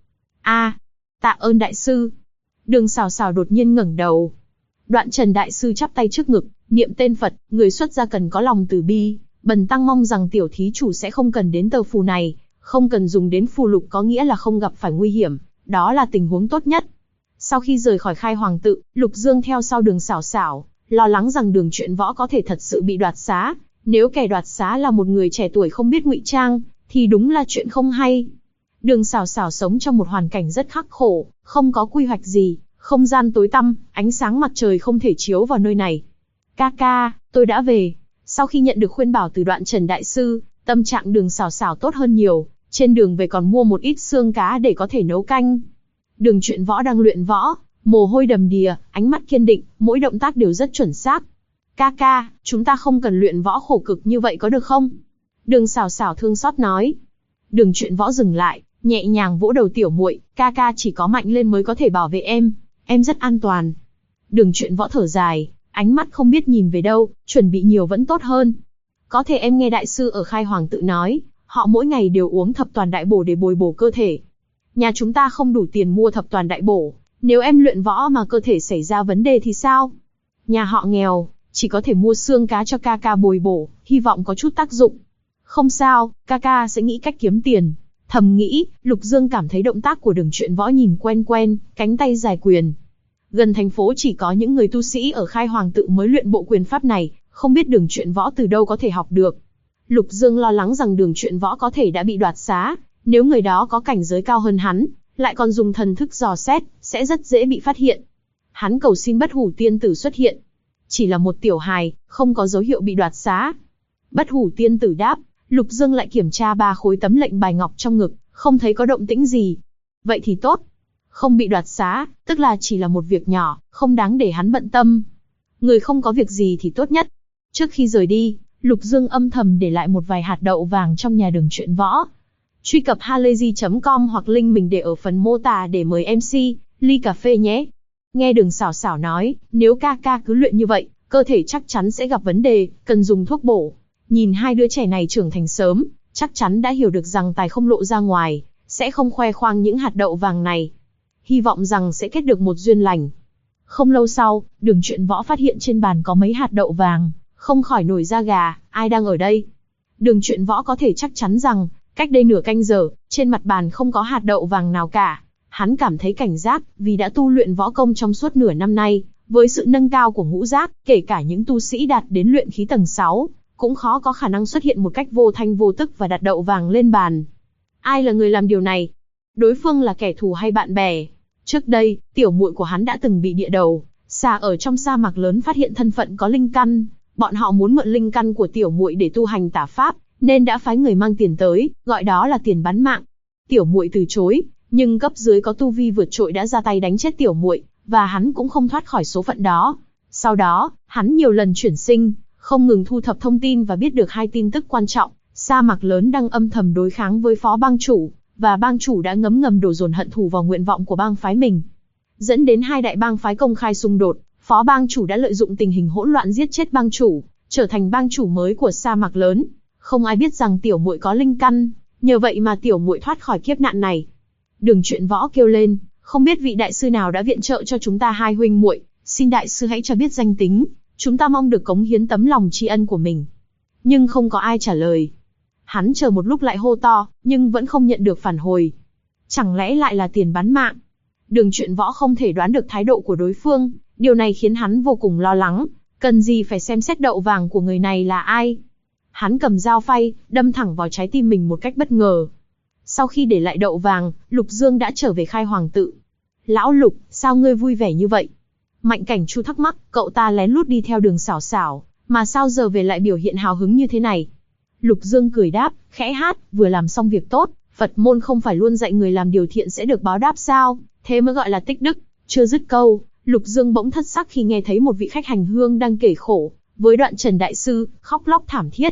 Tạ ơn đại sư. Đường Sảo Sảo đột nhiên ngẩng đầu. Đoạn Trần đại sư chắp tay trước ngực, niệm tên Phật, người xuất gia cần có lòng từ bi. Bần tăng mong rằng tiểu thí chủ sẽ không cần đến tờ phù này, không cần dùng đến phù lục, có nghĩa là không gặp phải nguy hiểm, đó là tình huống tốt nhất. Sau khi rời khỏi Khai Hoàng tự, Lục Dương theo sau Đường Sảo Sảo, lo lắng rằng Đường Truyện Võ có thể thật sự bị đoạt xá. Nếu kẻ đoạt xá là một người trẻ tuổi không biết ngụy trang, thì đúng là chuyện không hay. Đường Sảo Sảo sống trong một hoàn cảnh rất khắc khổ, không có quy hoạch gì, không gian tối tăm, ánh sáng mặt trời không thể chiếu vào nơi này. Ca, tôi đã về. Sau khi nhận được khuyên bảo từ Đoạn Trần đại sư, tâm trạng Đường Sảo Sảo tốt hơn nhiều, trên đường về còn mua một ít xương cá để có thể nấu canh. Đường Truyện Võ đang luyện võ, mồ hôi đầm đìa, ánh mắt kiên định, mỗi động tác đều rất chuẩn xác. Ca, chúng ta không cần luyện võ khổ cực như vậy có được không? Đường Sảo Sảo thương xót nói. Đường Truyện Võ dừng lại, nhẹ nhàng vỗ đầu tiểu muội, ca chỉ có mạnh lên mới có thể bảo vệ em rất an toàn. Đường Truyện Võ thở dài, ánh mắt không biết nhìn về đâu, chuẩn bị nhiều vẫn tốt hơn. Có thể em nghe đại sư ở Khai Hoàng tự nói, họ mỗi ngày đều uống thập toàn đại bổ để bồi bổ cơ thể. Nhà chúng ta không đủ tiền mua thập toàn đại bổ, nếu em luyện võ mà cơ thể xảy ra vấn đề thì sao? Nhà họ nghèo, chỉ có thể mua xương cá cho ca bồi bổ, hy vọng có chút tác dụng. Không sao, ca sẽ nghĩ cách kiếm tiền. Thầm nghĩ, Lục Dương cảm thấy động tác của Đường Truyện Võ nhìn quen, cánh tay dài quyền. Gần thành phố chỉ có những người tu sĩ ở Khai Hoàng tự mới luyện bộ quyền pháp này, không biết Đường Truyện Võ từ đâu có thể học được. Lục Dương lo lắng rằng Đường Truyện Võ có thể đã bị đoạt xá, nếu người đó có cảnh giới cao hơn hắn, lại còn dùng thần thức dò xét, sẽ rất dễ bị phát hiện. Hắn cầu xin Bất Hủ Tiên Tử xuất hiện. Chỉ là một tiểu hài, không có dấu hiệu bị đoạt xá. Bất Hủ Tiên Tử đáp. Lục Dương lại kiểm tra 3 khối tấm lệnh bài ngọc trong ngực, không thấy có động tĩnh gì. Vậy thì tốt. Không bị đoạt xá, tức là chỉ là một việc nhỏ, không đáng để hắn bận tâm. Người không có việc gì thì tốt nhất. Trước khi rời đi, Lục Dương âm thầm để lại một vài hạt đậu vàng trong nhà Đường Truyện Võ. Truy cập halayzi.com hoặc link mình để ở phần mô tả để mời MC, ly cà phê nhé. Nghe Đường Sảo Sảo nói, nếu ca cứ luyện như vậy, cơ thể chắc chắn sẽ gặp vấn đề, cần dùng thuốc bổ. Nhìn hai đứa trẻ này trưởng thành sớm, chắc chắn đã hiểu được rằng tài không lộ ra ngoài, sẽ không khoe khoang những hạt đậu vàng này. Hy vọng rằng sẽ kết được một duyên lành. Không lâu sau, Đường Truyện Võ phát hiện trên bàn có mấy hạt đậu vàng, không khỏi nổi da gà, ai đang ở đây? Đường Truyện Võ có thể chắc chắn rằng, cách đây nửa canh giờ, trên mặt bàn không có hạt đậu vàng nào cả. Hắn cảm thấy cảnh giác, vì đã tu luyện võ công trong suốt nửa năm nay, với sự nâng cao của ngũ giác, kể cả những tu sĩ đạt đến luyện khí tầng 6, cũng khó có khả năng xuất hiện một cách vô thanh vô tức và đặt đậu vàng lên bàn. Ai là người làm điều này? Đối phương là kẻ thù hay bạn bè? Trước đây, tiểu muội của hắn đã từng bị địa đầu xà ở trong sa mạc lớn phát hiện thân phận có linh căn, bọn họ muốn mượn linh căn của tiểu muội để tu hành tà pháp, nên đã phái người mang tiền tới, gọi đó là tiền bán mạng. Tiểu muội từ chối, nhưng cấp dưới có tu vi vượt trội đã ra tay đánh chết tiểu muội, và hắn cũng không thoát khỏi số phận đó. Sau đó, hắn nhiều lần chuyển sinh, không ngừng thu thập thông tin và biết được 2 tin tức quan trọng. Sa mạc lớn đang âm thầm đối kháng với phó bang chủ, và bang chủ đã ngấm ngầm đổ dồn hận thù vào nguyện vọng của bang phái mình, dẫn đến 2 đại bang phái công khai xung đột. Phó bang chủ đã lợi dụng tình hình hỗn loạn giết chết bang chủ, trở thành bang chủ mới của sa mạc lớn. Không ai biết rằng tiểu muội có linh căn, nhờ vậy mà tiểu muội thoát khỏi kiếp nạn này. Đường Truyện Võ kêu lên, không biết vị đại sư nào đã viện trợ cho chúng ta 2 huynh muội, xin đại sư hãy cho biết danh tính, chúng ta mong được cống hiến tấm lòng tri ân của mình. Nhưng không có ai trả lời. Hắn chờ một lúc lại hô to, nhưng vẫn không nhận được phản hồi. Chẳng lẽ lại là tiền bán mạng? Đường Truyện Võ không thể đoán được thái độ của đối phương, điều này khiến hắn vô cùng lo lắng, cần gì phải xem xét đậu vàng của người này là ai. Hắn cầm dao phay, đâm thẳng vào trái tim mình một cách bất ngờ. Sau khi để lại đậu vàng, Lục Dương đã trở về Khai Hoàng tự. Lão Lục, sao ngươi vui vẻ như vậy? Mạnh Cảnh Chu thắc mắc, cậu ta lén lút đi theo Đường Sảo Sảo, mà sao giờ về lại biểu hiện hào hứng như thế này? Lục Dương cười đáp, khẽ hát, vừa làm xong việc tốt, Phật môn không phải luôn dạy người làm điều thiện sẽ được báo đáp sao, thế mới gọi là tích đức. Chưa dứt câu, Lục Dương bỗng thất sắc khi nghe thấy một vị khách hành hương đang kể khổ với Đoạn Trần đại sư, khóc lóc thảm thiết.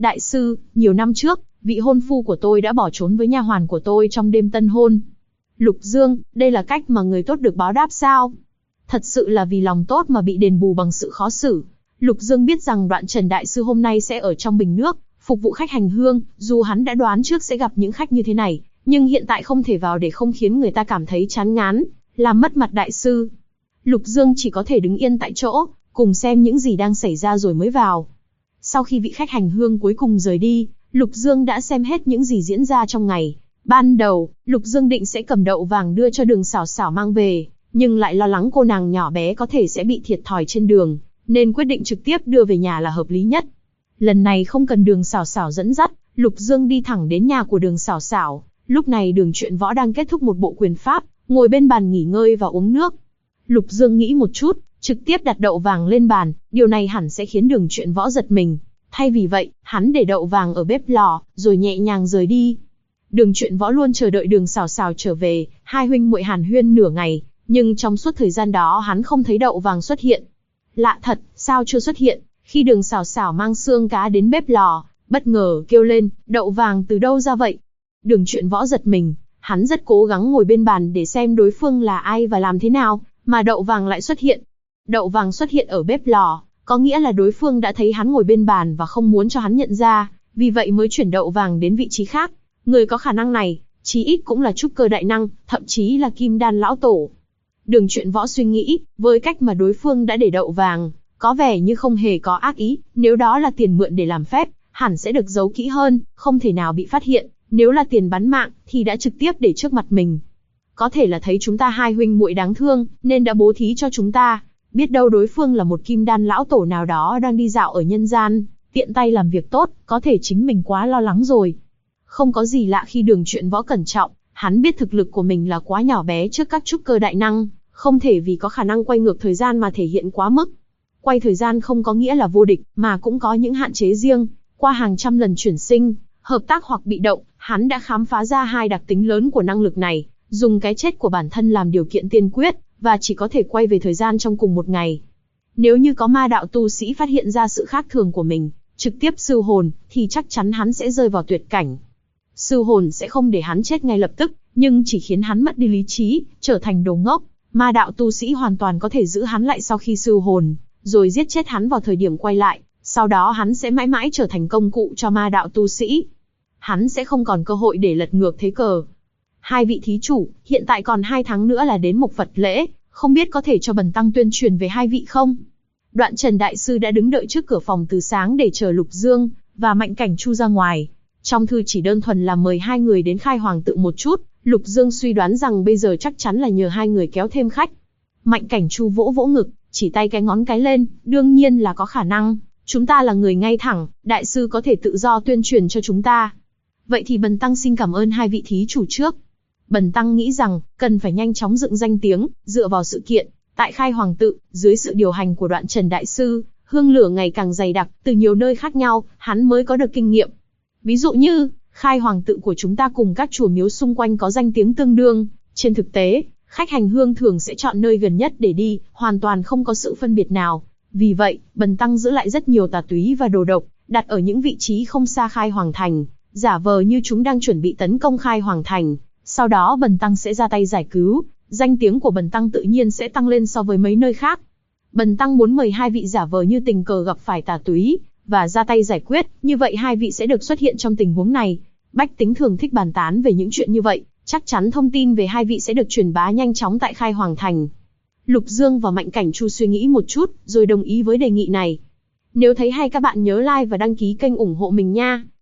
Đại sư, nhiều năm trước, vị hôn phu của tôi đã bỏ trốn với nha hoàn của tôi trong đêm tân hôn. Lục Dương, đây là cách mà người tốt được báo đáp sao? Thật sự là vì lòng tốt mà bị đền bù bằng sự khó xử. Lục Dương biết rằng Đoạn Trần Đại Sư hôm nay sẽ ở trong bình nước, phục vụ khách hành hương, dù hắn đã đoán trước sẽ gặp những khách như thế này, nhưng hiện tại không thể vào để không khiến người ta cảm thấy chán ngán, làm mất mặt Đại Sư. Lục Dương chỉ có thể đứng yên tại chỗ, cùng xem những gì đang xảy ra rồi mới vào. Sau khi vị khách hành hương cuối cùng rời đi, Lục Dương đã xem hết những gì diễn ra trong ngày. Ban đầu, Lục Dương định sẽ cầm đậu vàng đưa cho Đường Sảo Sảo mang về, nhưng lại lo lắng cô nàng nhỏ bé có thể sẽ bị thiệt thòi trên đường, nên quyết định trực tiếp đưa về nhà là hợp lý nhất. Lần này không cần Đường Sảo Sảo dẫn dắt, Lục Dương đi thẳng đến nhà của Đường Sảo Sảo. Lúc này Đường Truyện Võ đang kết thúc một bộ quyền pháp, ngồi bên bàn nghỉ ngơi và uống nước. Lục Dương nghĩ một chút, trực tiếp đặt đậu vàng lên bàn, điều này hẳn sẽ khiến Đường Truyện Võ giật mình. Thay vì vậy, hắn để đậu vàng ở bếp lò, rồi nhẹ nhàng rời đi. Đường Truyện Võ luôn chờ đợi Đường Sảo Sảo trở về, hai huynh muội hàn huyên nửa ngày, nhưng trong suốt thời gian đó hắn không thấy đậu vàng xuất hiện. Lạ thật, sao chưa xuất hiện? Khi Đường Sảo Sảo mang xương cá đến bếp lò, bất ngờ kêu lên, đậu vàng từ đâu ra vậy? Đường Truyện Võ giật mình, hắn rất cố gắng ngồi bên bàn để xem đối phương là ai và làm thế nào, mà đậu vàng lại xuất hiện. Đậu vàng xuất hiện ở bếp lò, có nghĩa là đối phương đã thấy hắn ngồi bên bàn và không muốn cho hắn nhận ra, vì vậy mới chuyển đậu vàng đến vị trí khác. Người có khả năng này, chí ít cũng là trúc cơ đại năng, thậm chí là kim đan lão tổ. Đường Truyện Võ suy nghĩ, với cách mà đối phương đã để đậu vàng, có vẻ như không hề có ác ý, nếu đó là tiền mượn để làm phép, hẳn sẽ được giấu kỹ hơn, không thể nào bị phát hiện, nếu là tiền bán mạng, thì đã trực tiếp để trước mặt mình. Có thể là thấy chúng ta hai huynh muội đáng thương, nên đã bố thí cho chúng ta, biết đâu đối phương là một kim đan lão tổ nào đó đang đi dạo ở nhân gian, tiện tay làm việc tốt, có thể chính mình quá lo lắng rồi. Không có gì lạ khi Đường Truyện Võ cẩn trọng, hắn biết thực lực của mình là quá nhỏ bé trước các trúc cơ đại năng, không thể vì có khả năng quay ngược thời gian mà thể hiện quá mức. Quay thời gian không có nghĩa là vô địch, mà cũng có những hạn chế riêng, qua hàng trăm lần chuyển sinh, hợp tác hoặc bị động, hắn đã khám phá ra hai đặc tính lớn của năng lực này, dùng cái chết của bản thân làm điều kiện tiên quyết, và chỉ có thể quay về thời gian trong cùng một ngày. Nếu như có ma đạo tu sĩ phát hiện ra sự khác thường của mình, trực tiếp siêu hồn, thì chắc chắn hắn sẽ rơi vào tuyệt cảnh. Siêu hồn sẽ không để hắn chết ngay lập tức, nhưng chỉ khiến hắn mất đi lý trí, trở thành đồ ngốc. Ma đạo tu sĩ hoàn toàn có thể giữ hắn lại sau khi siêu hồn, rồi giết chết hắn vào thời điểm quay lại, sau đó hắn sẽ mãi mãi trở thành công cụ cho ma đạo tu sĩ. Hắn sẽ không còn cơ hội để lật ngược thế cờ. Hai vị thí chủ, hiện tại còn 2 tháng nữa là đến Mộc Phật lễ, không biết có thể cho bần tăng tuyên truyền về hai vị không? Đoạn Trần Đại Sư đã đứng đợi trước cửa phòng từ sáng để chờ Lục Dương và Mạnh Cảnh Chu ra ngoài. Trong thư chỉ đơn thuần là mời hai người đến Khai Hoàng tự một chút, Lục Dương suy đoán rằng bây giờ chắc chắn là nhờ hai người kéo thêm khách. Mạnh Cảnh Chu vỗ vỗ ngực, chỉ tay cái ngón cái lên, đương nhiên là có khả năng, chúng ta là người ngay thẳng, Đại Sư có thể tự do tuyên truyền cho chúng ta. Vậy thì bần tăng xin cảm ơn hai vị thí chủ trước. Bần tăng nghĩ rằng, cần phải nhanh chóng dựng danh tiếng, dựa vào sự kiện. Tại Khai Hoàng tự, dưới sự điều hành của Đoạn Trần Đại Sư, hương lửa ngày càng dày đặc, từ nhiều nơi khác nhau, hắn mới có được kinh nghiệm. Ví dụ như, Khai Hoàng tự của chúng ta cùng các chùa miếu xung quanh có danh tiếng tương đương. Trên thực tế, khách hành hương thường sẽ chọn nơi gần nhất để đi, hoàn toàn không có sự phân biệt nào. Vì vậy, bần tăng giữ lại rất nhiều tà túy và đồ độc, đặt ở những vị trí không xa Khai Hoàng thành, giả vờ như chúng đang chuẩn bị tấn công Khai Hoàng thành. Sau đó bần tăng sẽ ra tay giải cứu, danh tiếng của bần tăng tự nhiên sẽ tăng lên so với mấy nơi khác. Bần tăng muốn mời hai vị giả vờ như tình cờ gặp phải tà túy, và ra tay giải quyết, như vậy hai vị sẽ được xuất hiện trong tình huống này. Bách tính thường thích bàn tán về những chuyện như vậy, chắc chắn thông tin về hai vị sẽ được truyền bá nhanh chóng tại Khai Hoàng thành. Lục Dương và Mạnh Cảnh Chu suy nghĩ một chút, rồi đồng ý với đề nghị này. Nếu thấy hay các bạn nhớ like và đăng ký kênh ủng hộ mình nha.